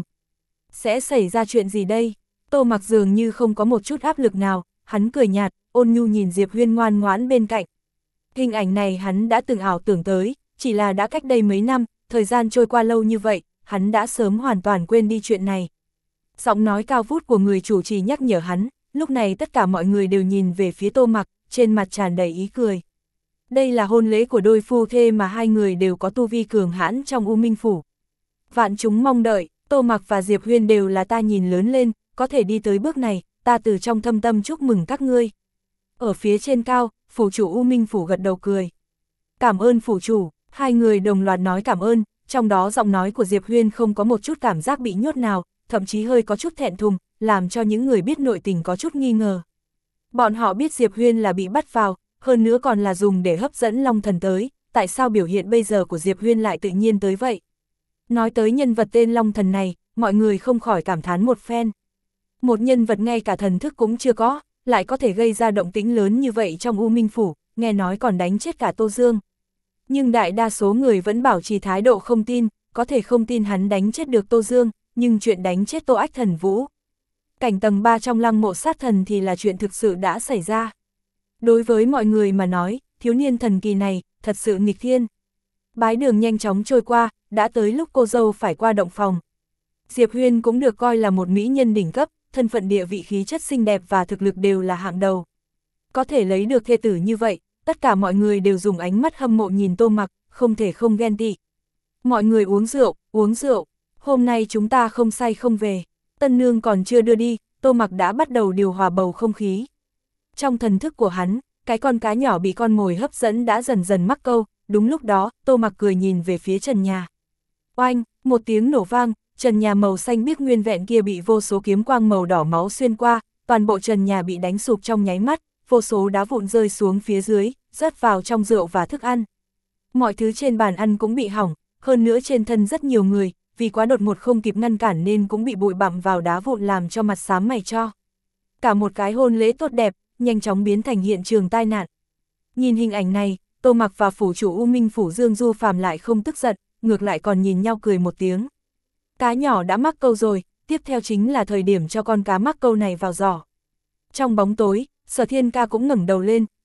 Sẽ xảy ra chuyện gì đây? Tô Mặc dường như không có một chút áp lực nào, hắn cười nhạt, ôn nhu nhìn Diệp Huyên ngoan ngoãn bên cạnh. Hình ảnh này hắn đã từng ảo tưởng tới, chỉ là đã cách đây mấy năm, thời gian trôi qua lâu như vậy, hắn đã sớm hoàn toàn quên đi chuyện này. Giọng nói cao vút của người chủ trì nhắc nhở hắn, lúc này tất cả mọi người đều nhìn về phía Tô Mặc, trên mặt tràn đầy ý cười. Đây là hôn lễ của đôi phu thê mà hai người đều có tu vi cường hãn trong U Minh Phủ. Vạn chúng mong đợi, Tô Mặc và Diệp Huyên đều là ta nhìn lớn lên, có thể đi tới bước này, ta từ trong thâm tâm chúc mừng các ngươi. Ở phía trên cao, phủ chủ U Minh Phủ gật đầu cười. Cảm ơn phủ chủ, hai người đồng loạt nói cảm ơn, trong đó giọng nói của Diệp Huyên không có một chút cảm giác bị nhốt nào, thậm chí hơi có chút thẹn thùng, làm cho những người biết nội tình có chút nghi ngờ. Bọn họ biết Diệp Huyên là bị bắt vào, hơn nữa còn là dùng để hấp dẫn Long Thần tới, tại sao biểu hiện bây giờ của Diệp Huyên lại tự nhiên tới vậy? Nói tới nhân vật tên Long Thần này, mọi người không khỏi cảm thán một phen. Một nhân vật ngay cả thần thức cũng chưa có, lại có thể gây ra động tĩnh lớn như vậy trong U Minh Phủ, nghe nói còn đánh chết cả Tô Dương. Nhưng đại đa số người vẫn bảo trì thái độ không tin, có thể không tin hắn đánh chết được Tô Dương, nhưng chuyện đánh chết Tô Ách Thần Vũ. Cảnh tầng ba trong lăng mộ sát thần thì là chuyện thực sự đã xảy ra. Đối với mọi người mà nói, thiếu niên thần kỳ này, thật sự nghịch thiên. Bái đường nhanh chóng trôi qua, đã tới lúc cô dâu phải qua động phòng. Diệp Huyên cũng được coi là một mỹ nhân đỉnh cấp, thân phận địa vị khí chất xinh đẹp và thực lực đều là hạng đầu. Có thể lấy được thê tử như vậy, tất cả mọi người đều dùng ánh mắt hâm mộ nhìn Tô Mặc, không thể không ghen tị. Mọi người uống rượu, uống rượu, hôm nay chúng ta không say không về. Tân nương còn chưa đưa đi, Tô Mặc đã bắt đầu điều hòa bầu không khí. Trong thần thức của hắn, cái con cá nhỏ bị con mồi hấp dẫn đã dần dần mắc câu, đúng lúc đó, Tô Mặc cười nhìn về phía trần nhà. Oanh, một tiếng nổ vang, trần nhà màu xanh biếc nguyên vẹn kia bị vô số kiếm quang màu đỏ máu xuyên qua, toàn bộ trần nhà bị đánh sụp trong nháy mắt, vô số đá vụn rơi xuống phía dưới, rớt vào trong rượu và thức ăn. Mọi thứ trên bàn ăn cũng bị hỏng, hơn nữa trên thân rất nhiều người, vì quá đột ngột không kịp ngăn cản nên cũng bị bụi bặm vào đá vụn làm cho mặt xám mày cho. Cả một cái hôn lễ tốt đẹp, nhanh chóng biến thành hiện trường tai nạn. Nhìn hình ảnh này, Tô Mặc và phủ chủ U Minh Phủ Dương Du Phàm lại không tức giận, ngược lại còn nhìn nhau cười một tiếng. Cá nhỏ đã mắc câu rồi, tiếp theo chính là thời điểm cho con cá mắc câu này vào giỏ. Trong bóng tối, Sở Thiên Ca cũng ngẩng đầu lên,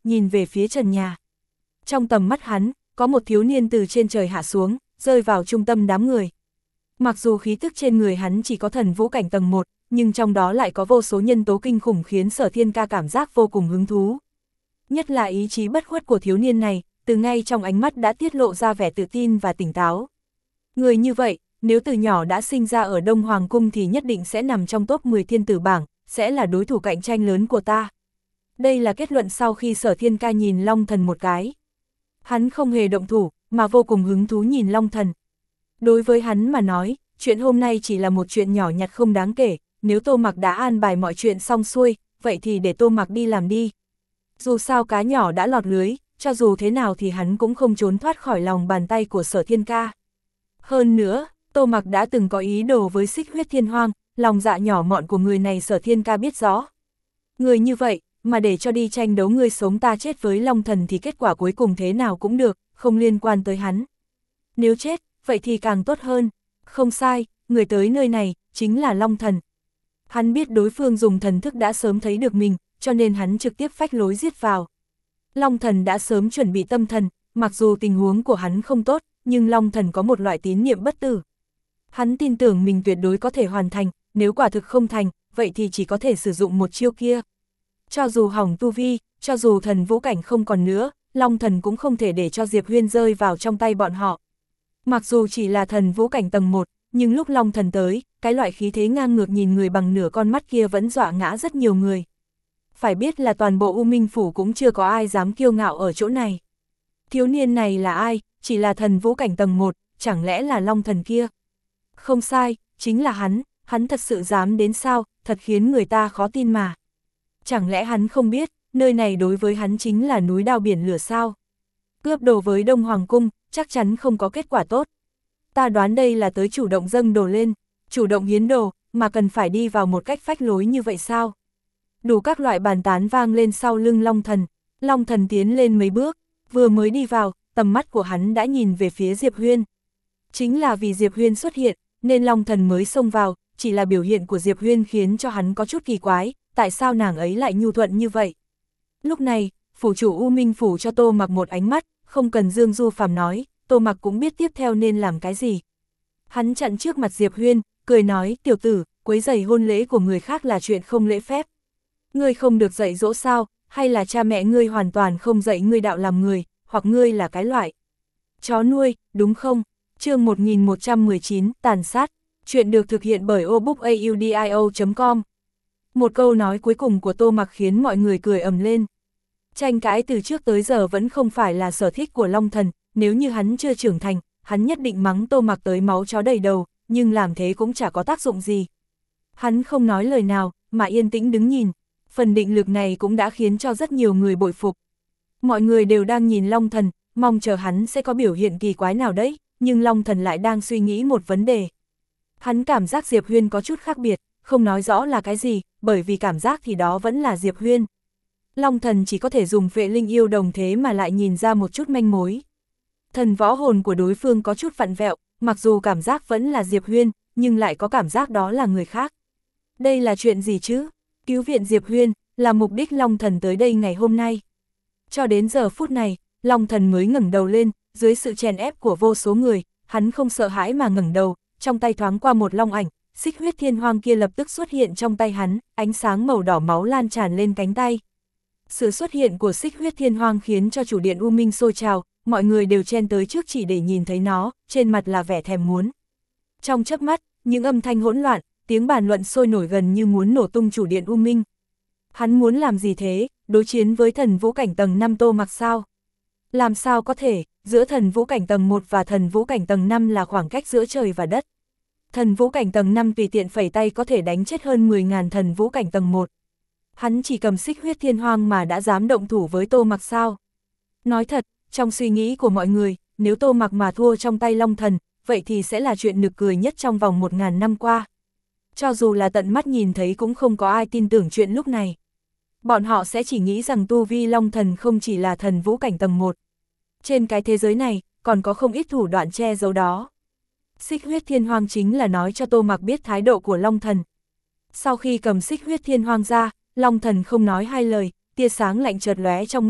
nhìn về phía trần nhà. Trong tầm mắt hắn, có một thiếu niên từ trên trời hạ xuống, rơi vào trung tâm đám người. Mặc dù khí tức trên người hắn chỉ có thần vũ cảnh tầng một, nhưng trong đó lại có vô số nhân tố kinh khủng khiến Sở Thiên Ca cảm giác vô cùng hứng thú. Nhất là ý chí bất khuất của thiếu niên này, từ ngay trong ánh mắt đã tiết lộ ra vẻ tự tin và tỉnh táo. Người như vậy, nếu từ nhỏ đã sinh ra ở Đông Hoàng Cung thì nhất định sẽ nằm trong top mười thiên tử bảng, sẽ là đối thủ cạnh tranh lớn của ta. Đây là kết luận sau khi Sở Thiên Ca nhìn Long Thần một cái. Hắn không hề động thủ, mà vô cùng hứng thú nhìn Long Thần. Đối với hắn mà nói, chuyện hôm nay chỉ là một chuyện nhỏ nhặt không đáng kể, nếu Tô Mặc đã an bài mọi chuyện xong xuôi, vậy thì để Tô Mặc đi làm đi. Dù sao cá nhỏ đã lọt lưới, cho dù thế nào thì hắn cũng không trốn thoát khỏi lòng bàn tay của Sở Thiên Ca. Hơn nữa, Tô Mặc đã từng có ý đồ với Xích Huyết Thiên Hoang, lòng dạ nhỏ mọn của người này Sở Thiên Ca biết rõ. Người như vậy, mà để cho đi tranh đấu ngươi sống ta chết với Long Thần thì kết quả cuối cùng thế nào cũng được, không liên quan tới hắn. Nếu chết, vậy thì càng tốt hơn. Không sai, người tới nơi này, chính là Long Thần. Hắn biết đối phương dùng thần thức đã sớm thấy được mình, cho nên hắn trực tiếp phách lối giết vào. Long Thần đã sớm chuẩn bị tâm thần, mặc dù tình huống của hắn không tốt, nhưng Long Thần có một loại tín niệm bất tử. Hắn tin tưởng mình tuyệt đối có thể hoàn thành, nếu quả thực không thành, vậy thì chỉ có thể sử dụng một chiêu kia. Cho dù hỏng tu vi, cho dù thần vũ cảnh không còn nữa, Long Thần cũng không thể để cho Diệp Huyên rơi vào trong tay bọn họ. Mặc dù chỉ là thần vũ cảnh tầng một, nhưng lúc Long Thần tới, cái loại khí thế ngang ngược nhìn người bằng nửa con mắt kia vẫn dọa ngã rất nhiều người. Phải biết là toàn bộ U Minh Phủ cũng chưa có ai dám kiêu ngạo ở chỗ này. Thiếu niên này là ai, chỉ là thần vũ cảnh tầng một, chẳng lẽ là Long Thần kia? Không sai, chính là hắn, hắn thật sự dám đến sao, thật khiến người ta khó tin mà. Chẳng lẽ hắn không biết, nơi này đối với hắn chính là núi đao biển lửa sao? Cướp đồ với Đông Hoàng Cung, chắc chắn không có kết quả tốt. Ta đoán đây là tới chủ động dâng đồ lên, chủ động hiến đồ, mà cần phải đi vào một cách phách lối như vậy sao? Đủ các loại bàn tán vang lên sau lưng Long Thần. Long Thần tiến lên mấy bước, vừa mới đi vào, tầm mắt của hắn đã nhìn về phía Diệp Huyên. Chính là vì Diệp Huyên xuất hiện, nên Long Thần mới xông vào, chỉ là biểu hiện của Diệp Huyên khiến cho hắn có chút kỳ quái, tại sao nàng ấy lại nhu thuận như vậy? Lúc này, phủ chủ U Minh Phủ cho Tô Mặc một ánh mắt, không cần Dương Du Phàm nói, Tô Mặc cũng biết tiếp theo nên làm cái gì. Hắn chặn trước mặt Diệp Huyên, cười nói, tiểu tử, quấy rầy hôn lễ của người khác là chuyện không lễ phép. Ngươi không được dạy dỗ sao, hay là cha mẹ ngươi hoàn toàn không dạy ngươi đạo làm người, hoặc ngươi là cái loại chó nuôi, đúng không? Chương một nghìn một trăm mười chín, tàn sát. Chuyện được thực hiện bởi obookaudio chấm com. Một câu nói cuối cùng của Tô Mặc khiến mọi người cười ầm lên. Tranh cãi từ trước tới giờ vẫn không phải là sở thích của Long Thần, nếu như hắn chưa trưởng thành, hắn nhất định mắng Tô Mặc tới máu chó đầy đầu, nhưng làm thế cũng chả có tác dụng gì. Hắn không nói lời nào, mà yên tĩnh đứng nhìn. Phần định lực này cũng đã khiến cho rất nhiều người bội phục. Mọi người đều đang nhìn Long Thần, mong chờ hắn sẽ có biểu hiện kỳ quái nào đấy, nhưng Long Thần lại đang suy nghĩ một vấn đề. Hắn cảm giác Diệp Huyên có chút khác biệt, không nói rõ là cái gì, bởi vì cảm giác thì đó vẫn là Diệp Huyên. Long Thần chỉ có thể dùng vệ linh yêu đồng thế mà lại nhìn ra một chút manh mối. Thần võ hồn của đối phương có chút vặn vẹo, mặc dù cảm giác vẫn là Diệp Huyên, nhưng lại có cảm giác đó là người khác. Đây là chuyện gì chứ? Cứu viện Diệp Huyên, là mục đích Long Thần tới đây ngày hôm nay. Cho đến giờ phút này, Long Thần mới ngẩng đầu lên, dưới sự chèn ép của vô số người, hắn không sợ hãi mà ngẩng đầu, trong tay thoáng qua một long ảnh, Xích Huyết Thiên Hoang kia lập tức xuất hiện trong tay hắn, ánh sáng màu đỏ máu lan tràn lên cánh tay. Sự xuất hiện của Xích Huyết Thiên Hoang khiến cho chủ điện U Minh sôi trào, mọi người đều chen tới trước chỉ để nhìn thấy nó, trên mặt là vẻ thèm muốn. Trong chớp mắt, những âm thanh hỗn loạn, tiếng bàn luận sôi nổi gần như muốn nổ tung chủ điện U Minh. Hắn muốn làm gì thế, đối chiến với thần vũ cảnh tầng năm Tô Mặc sao? Làm sao có thể, giữa thần vũ cảnh tầng một và thần vũ cảnh tầng năm là khoảng cách giữa trời và đất. Thần vũ cảnh tầng năm tùy tiện phẩy tay có thể đánh chết hơn mười nghìn thần vũ cảnh tầng một. Hắn chỉ cầm Xích Huyết Thiên Hoang mà đã dám động thủ với Tô Mặc sao? Nói thật, trong suy nghĩ của mọi người, nếu Tô Mặc mà thua trong tay Long Thần, vậy thì sẽ là chuyện nực cười nhất trong vòng một ngàn năm qua. Cho dù là tận mắt nhìn thấy cũng không có ai tin tưởng chuyện lúc này. Bọn họ sẽ chỉ nghĩ rằng tu vi Long Thần không chỉ là thần vũ cảnh tầng một. Trên cái thế giới này, còn có không ít thủ đoạn che giấu đó. Xích Huyết Thiên Hoang chính là nói cho Tô Mặc biết thái độ của Long Thần. Sau khi cầm Xích Huyết Thiên Hoang ra, Long Thần không nói hai lời, tia sáng lạnh chợt lóe trong mắt,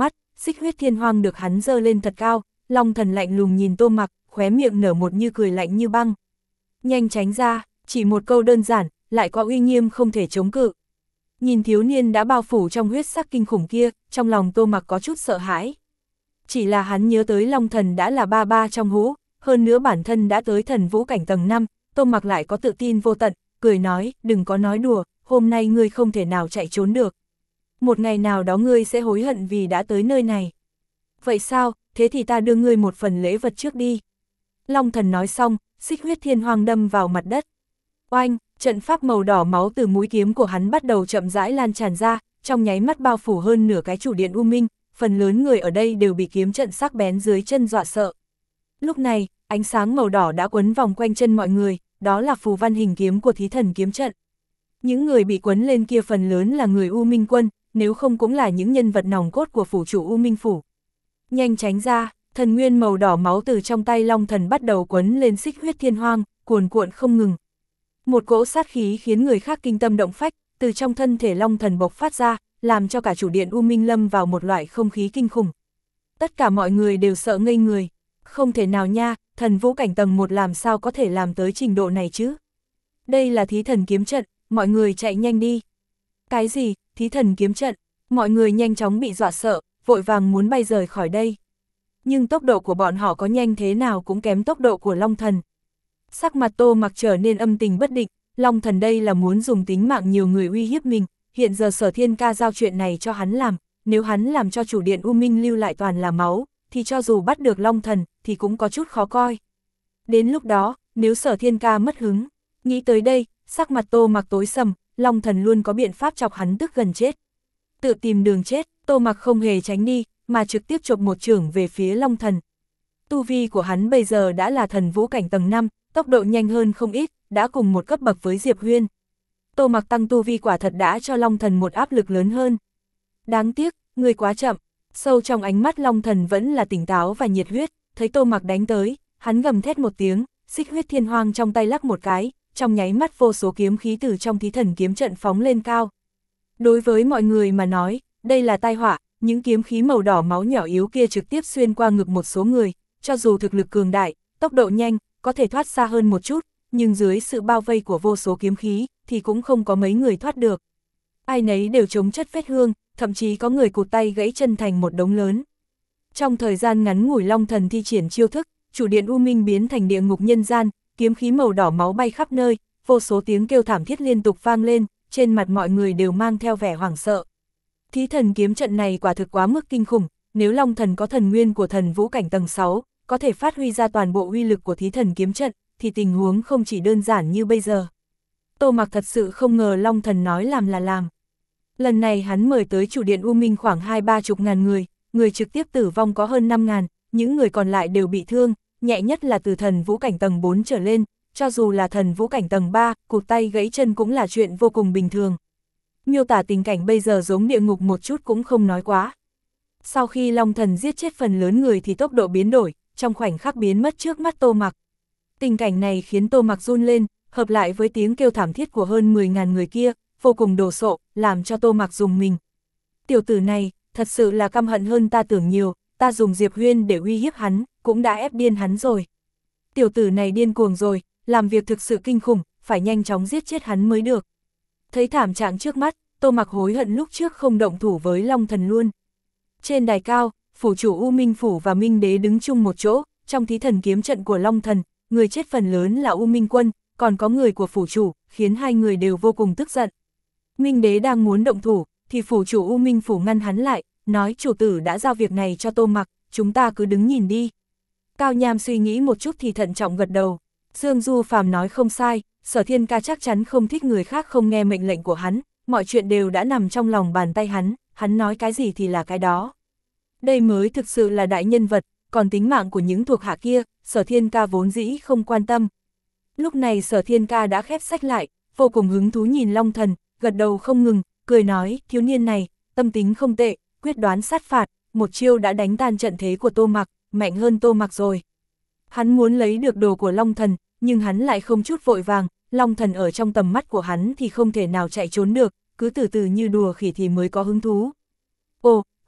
xích huyết thiên hoang được hắn giơ lên thật cao, Long Thần lạnh lùng nhìn Tô Mặc, khóe miệng nở một như cười lạnh như băng. Nhanh tránh ra, chỉ một câu đơn giản, lại có uy nghiêm không thể chống cự. Nhìn thiếu niên đã bao phủ trong huyết sắc kinh khủng kia, trong lòng Tô Mặc có chút sợ hãi. Chỉ là hắn nhớ tới Long Thần đã là ba ba trong hũ, hơn nữa bản thân đã tới thần vũ cảnh tầng năm, Tô Mặc lại có tự tin vô tận, cười nói, đừng có nói đùa, hôm nay ngươi không thể nào chạy trốn được. Một ngày nào đó ngươi sẽ hối hận vì đã tới nơi này. Vậy sao, thế thì ta đưa ngươi một phần lễ vật trước đi. Long Thần nói xong, xích huyết thiên hoang đâm vào mặt đất. Oanh, trận pháp màu đỏ máu từ mũi kiếm của hắn bắt đầu chậm rãi lan tràn ra, trong nháy mắt bao phủ hơn nửa cái chủ điện U Minh, phần lớn người ở đây đều bị kiếm trận sắc bén dưới chân dọa sợ. Lúc này, ánh sáng màu đỏ đã quấn vòng quanh chân mọi người, đó là phù văn hình kiếm của thí thần kiếm trận. Những người bị quấn lên kia phần lớn là người U Minh quân, nếu không cũng là những nhân vật nòng cốt của phủ chủ U Minh phủ. Nhanh tránh ra, thần nguyên màu đỏ máu từ trong tay Long Thần bắt đầu quấn lên xích huyết thiên hoang, cuồn cuộn không ngừng. Một cỗ sát khí khiến người khác kinh tâm động phách, từ trong thân thể Long Thần bộc phát ra, làm cho cả chủ điện U Minh lâm vào một loại không khí kinh khủng. Tất cả mọi người đều sợ ngây người. Không thể nào nha, thần vũ cảnh tầng một làm sao có thể làm tới trình độ này chứ? Đây là thí thần kiếm trận, mọi người chạy nhanh đi. Cái gì, thí thần kiếm trận? Mọi người nhanh chóng bị dọa sợ, vội vàng muốn bay rời khỏi đây. Nhưng tốc độ của bọn họ có nhanh thế nào cũng kém tốc độ của Long Thần. Sắc mặt Tô Mặc trở nên âm tình bất định, Long Thần đây là muốn dùng tính mạng nhiều người uy hiếp mình, hiện giờ Sở Thiên Ca giao chuyện này cho hắn làm, nếu hắn làm cho chủ điện U Minh lưu lại toàn là máu, thì cho dù bắt được Long Thần, thì cũng có chút khó coi. Đến lúc đó, nếu Sở Thiên Ca mất hứng, nghĩ tới đây, sắc mặt Tô Mặc tối sầm, Long Thần luôn có biện pháp chọc hắn tức gần chết. Tự tìm đường chết, Tô Mặc không hề tránh đi, mà trực tiếp chộp một chưởng về phía Long Thần. Tu vi của hắn bây giờ đã là thần vũ cảnh tầng năm, tốc độ nhanh hơn không ít, đã cùng một cấp bậc với Diệp Huyên. Tô Mặc tăng tu vi quả thật đã cho Long Thần một áp lực lớn hơn. Đáng tiếc, người quá chậm. Sâu trong ánh mắt Long Thần vẫn là tỉnh táo và nhiệt huyết, thấy Tô Mặc đánh tới, hắn gầm thét một tiếng, xích huyết thiên hoang trong tay lắc một cái, trong nháy mắt vô số kiếm khí từ trong thí thần kiếm trận phóng lên cao. Đối với mọi người mà nói, đây là tai họa, những kiếm khí màu đỏ máu nhỏ yếu kia trực tiếp xuyên qua ngực một số người, cho dù thực lực cường đại, tốc độ nhanh, có thể thoát xa hơn một chút, nhưng dưới sự bao vây của vô số kiếm khí, thì cũng không có mấy người thoát được. Ai nấy đều chống chất vết hương, thậm chí có người cụt tay gãy chân thành một đống lớn. Trong thời gian ngắn ngủi Long Thần thi triển chiêu thức, chủ điện U Minh biến thành địa ngục nhân gian, kiếm khí màu đỏ máu bay khắp nơi, vô số tiếng kêu thảm thiết liên tục vang lên, trên mặt mọi người đều mang theo vẻ hoảng sợ. Thí thần kiếm trận này quả thực quá mức kinh khủng, nếu Long Thần có thần nguyên của thần vũ cảnh tầng sáu, có thể phát huy ra toàn bộ uy lực của thí thần kiếm trận, thì tình huống không chỉ đơn giản như bây giờ. Tô Mặc thật sự không ngờ Long Thần nói làm là làm. Lần này hắn mời tới chủ điện U Minh khoảng hai ba chục ngàn người, người trực tiếp tử vong có hơn năm ngàn, những người còn lại đều bị thương, nhẹ nhất là từ thần vũ cảnh tầng bốn trở lên, cho dù là thần vũ cảnh tầng ba, cụt tay gãy chân cũng là chuyện vô cùng bình thường. Miêu tả tình cảnh bây giờ giống địa ngục một chút cũng không nói quá. Sau khi Long Thần giết chết phần lớn người thì tốc độ biến đổi, trong khoảnh khắc biến mất trước mắt Tô Mặc. Tình cảnh này khiến Tô Mặc run lên, hợp lại với tiếng kêu thảm thiết của hơn mười ngàn người kia, vô cùng đồ sộ, làm cho Tô Mặc rùng mình. Tiểu tử này, thật sự là căm hận hơn ta tưởng nhiều, ta dùng Diệp Huyên để uy hiếp hắn, cũng đã ép điên hắn rồi. Tiểu tử này điên cuồng rồi, làm việc thực sự kinh khủng, phải nhanh chóng giết chết hắn mới được. Thấy thảm trạng trước mắt, Tô Mặc hối hận lúc trước không động thủ với Long Thần luôn. Trên đài cao, phủ chủ U Minh Phủ và Minh Đế đứng chung một chỗ, trong thí thần kiếm trận của Long Thần, người chết phần lớn là U Minh Quân, còn có người của phủ chủ, khiến hai người đều vô cùng tức giận. Minh Đế đang muốn động thủ, thì phủ chủ U Minh Phủ ngăn hắn lại, nói chủ tử đã giao việc này cho Tô Mặc, chúng ta cứ đứng nhìn đi. Cao Nham suy nghĩ một chút thì thận trọng gật đầu. Dương Du Phàm nói không sai, Sở Thiên Ca chắc chắn không thích người khác không nghe mệnh lệnh của hắn, mọi chuyện đều đã nằm trong lòng bàn tay hắn, hắn nói cái gì thì là cái đó. Đây mới thực sự là đại nhân vật, còn tính mạng của những thuộc hạ kia, Sở Thiên Ca vốn dĩ không quan tâm. Lúc này Sở Thiên Ca đã khép sách lại, vô cùng hứng thú nhìn Long Thần, gật đầu không ngừng, cười nói, thiếu niên này, tâm tính không tệ, quyết đoán sát phạt, một chiêu đã đánh tan trận thế của Tô Mặc, mạnh hơn Tô Mặc rồi. Hắn muốn lấy được đồ của Long Thần, nhưng hắn lại không chút vội vàng, Long Thần ở trong tầm mắt của hắn thì không thể nào chạy trốn được, cứ từ từ như đùa khỉ thì mới có hứng thú. Ồ,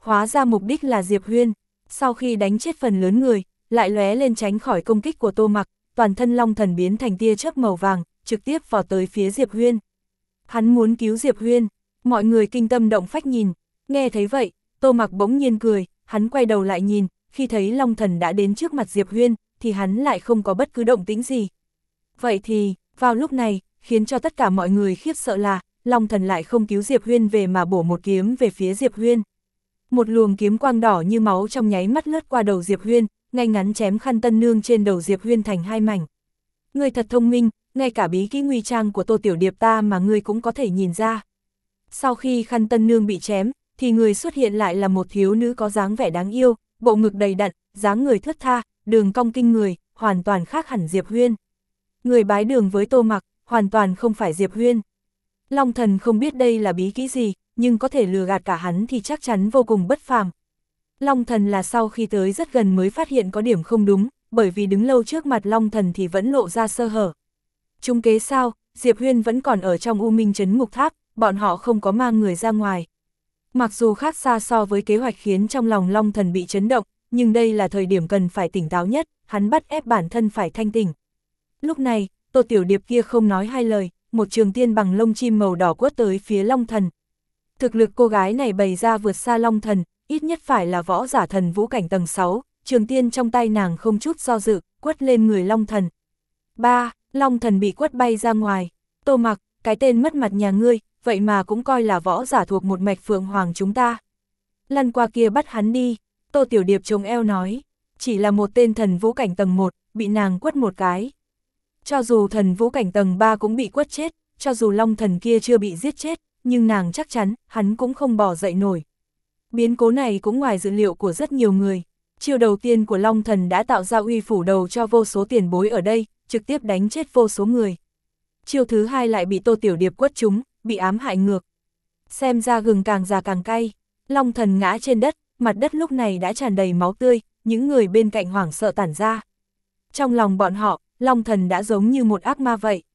hóa ra mục đích là Diệp Huyên. Sau khi đánh chết phần lớn người, lại lóe lên tránh khỏi công kích của Tô Mặc, toàn thân Long Thần biến thành tia chớp màu vàng, trực tiếp vào tới phía Diệp Huyên. Hắn muốn cứu Diệp Huyên, mọi người kinh tâm động phách nhìn, nghe thấy vậy, Tô Mặc bỗng nhiên cười, hắn quay đầu lại nhìn, khi thấy Long Thần đã đến trước mặt Diệp Huyên, thì hắn lại không có bất cứ động tĩnh gì. Vậy thì, vào lúc này, khiến cho tất cả mọi người khiếp sợ là, Long Thần lại không cứu Diệp Huyên về mà bổ một kiếm về phía Diệp Huyên. Một luồng kiếm quang đỏ như máu trong nháy mắt lướt qua đầu Diệp Huyên, ngay ngắn chém Khăn Tân Nương trên đầu Diệp Huyên thành hai mảnh. Ngươi thật thông minh, ngay cả bí kỹ nguy trang của Tô Tiểu Điệp ta mà ngươi cũng có thể nhìn ra. Sau khi Khăn Tân Nương bị chém, thì người xuất hiện lại là một thiếu nữ có dáng vẻ đáng yêu, bộ ngực đầy đặn, dáng người thướt tha, đường cong kinh người, hoàn toàn khác hẳn Diệp Huyên. Người bái đường với Tô Mặc, hoàn toàn không phải Diệp Huyên. Long Thần không biết đây là bí kỹ gì, nhưng có thể lừa gạt cả hắn thì chắc chắn vô cùng bất phàm. Long Thần là sau khi tới rất gần mới phát hiện có điểm không đúng, bởi vì đứng lâu trước mặt Long Thần thì vẫn lộ ra sơ hở. Trung kế sao, Diệp Huyên vẫn còn ở trong U Minh Trấn Ngục Tháp, bọn họ không có mang người ra ngoài. Mặc dù khác xa so với kế hoạch khiến trong lòng Long Thần bị chấn động, nhưng đây là thời điểm cần phải tỉnh táo nhất, hắn bắt ép bản thân phải thanh tỉnh. Lúc này, Tô Tiểu Điệp kia không nói hai lời, một trường tiên bằng lông chim màu đỏ quất tới phía Long Thần. Thực lực cô gái này bày ra vượt xa Long Thần, ít nhất phải là võ giả thần vũ cảnh tầng sáu, trường tiên trong tay nàng không chút do dự, quất lên người Long Thần. Ba, Long Thần bị quất bay ra ngoài. Tô Mặc, cái tên mất mặt nhà ngươi, vậy mà cũng coi là võ giả thuộc một mạch Phượng Hoàng chúng ta. Lăn qua kia bắt hắn đi, Tô Tiểu Điệp chống eo nói, chỉ là một tên thần vũ cảnh tầng một, bị nàng quất một cái. Cho dù thần vũ cảnh tầng ba cũng bị quất chết, cho dù Long Thần kia chưa bị giết chết, nhưng nàng chắc chắn, hắn cũng không bỏ dậy nổi. Biến cố này cũng ngoài dự liệu của rất nhiều người. Chiêu đầu tiên của Long Thần đã tạo ra uy phủ đầu cho vô số tiền bối ở đây, trực tiếp đánh chết vô số người. Chiêu thứ hai lại bị Tô Tiểu Điệp quất trúng, bị ám hại ngược. Xem ra gừng càng già càng cay, Long Thần ngã trên đất, mặt đất lúc này đã tràn đầy máu tươi, những người bên cạnh hoảng sợ tản ra. Trong lòng bọn họ, Long Thần đã giống như một ác ma vậy.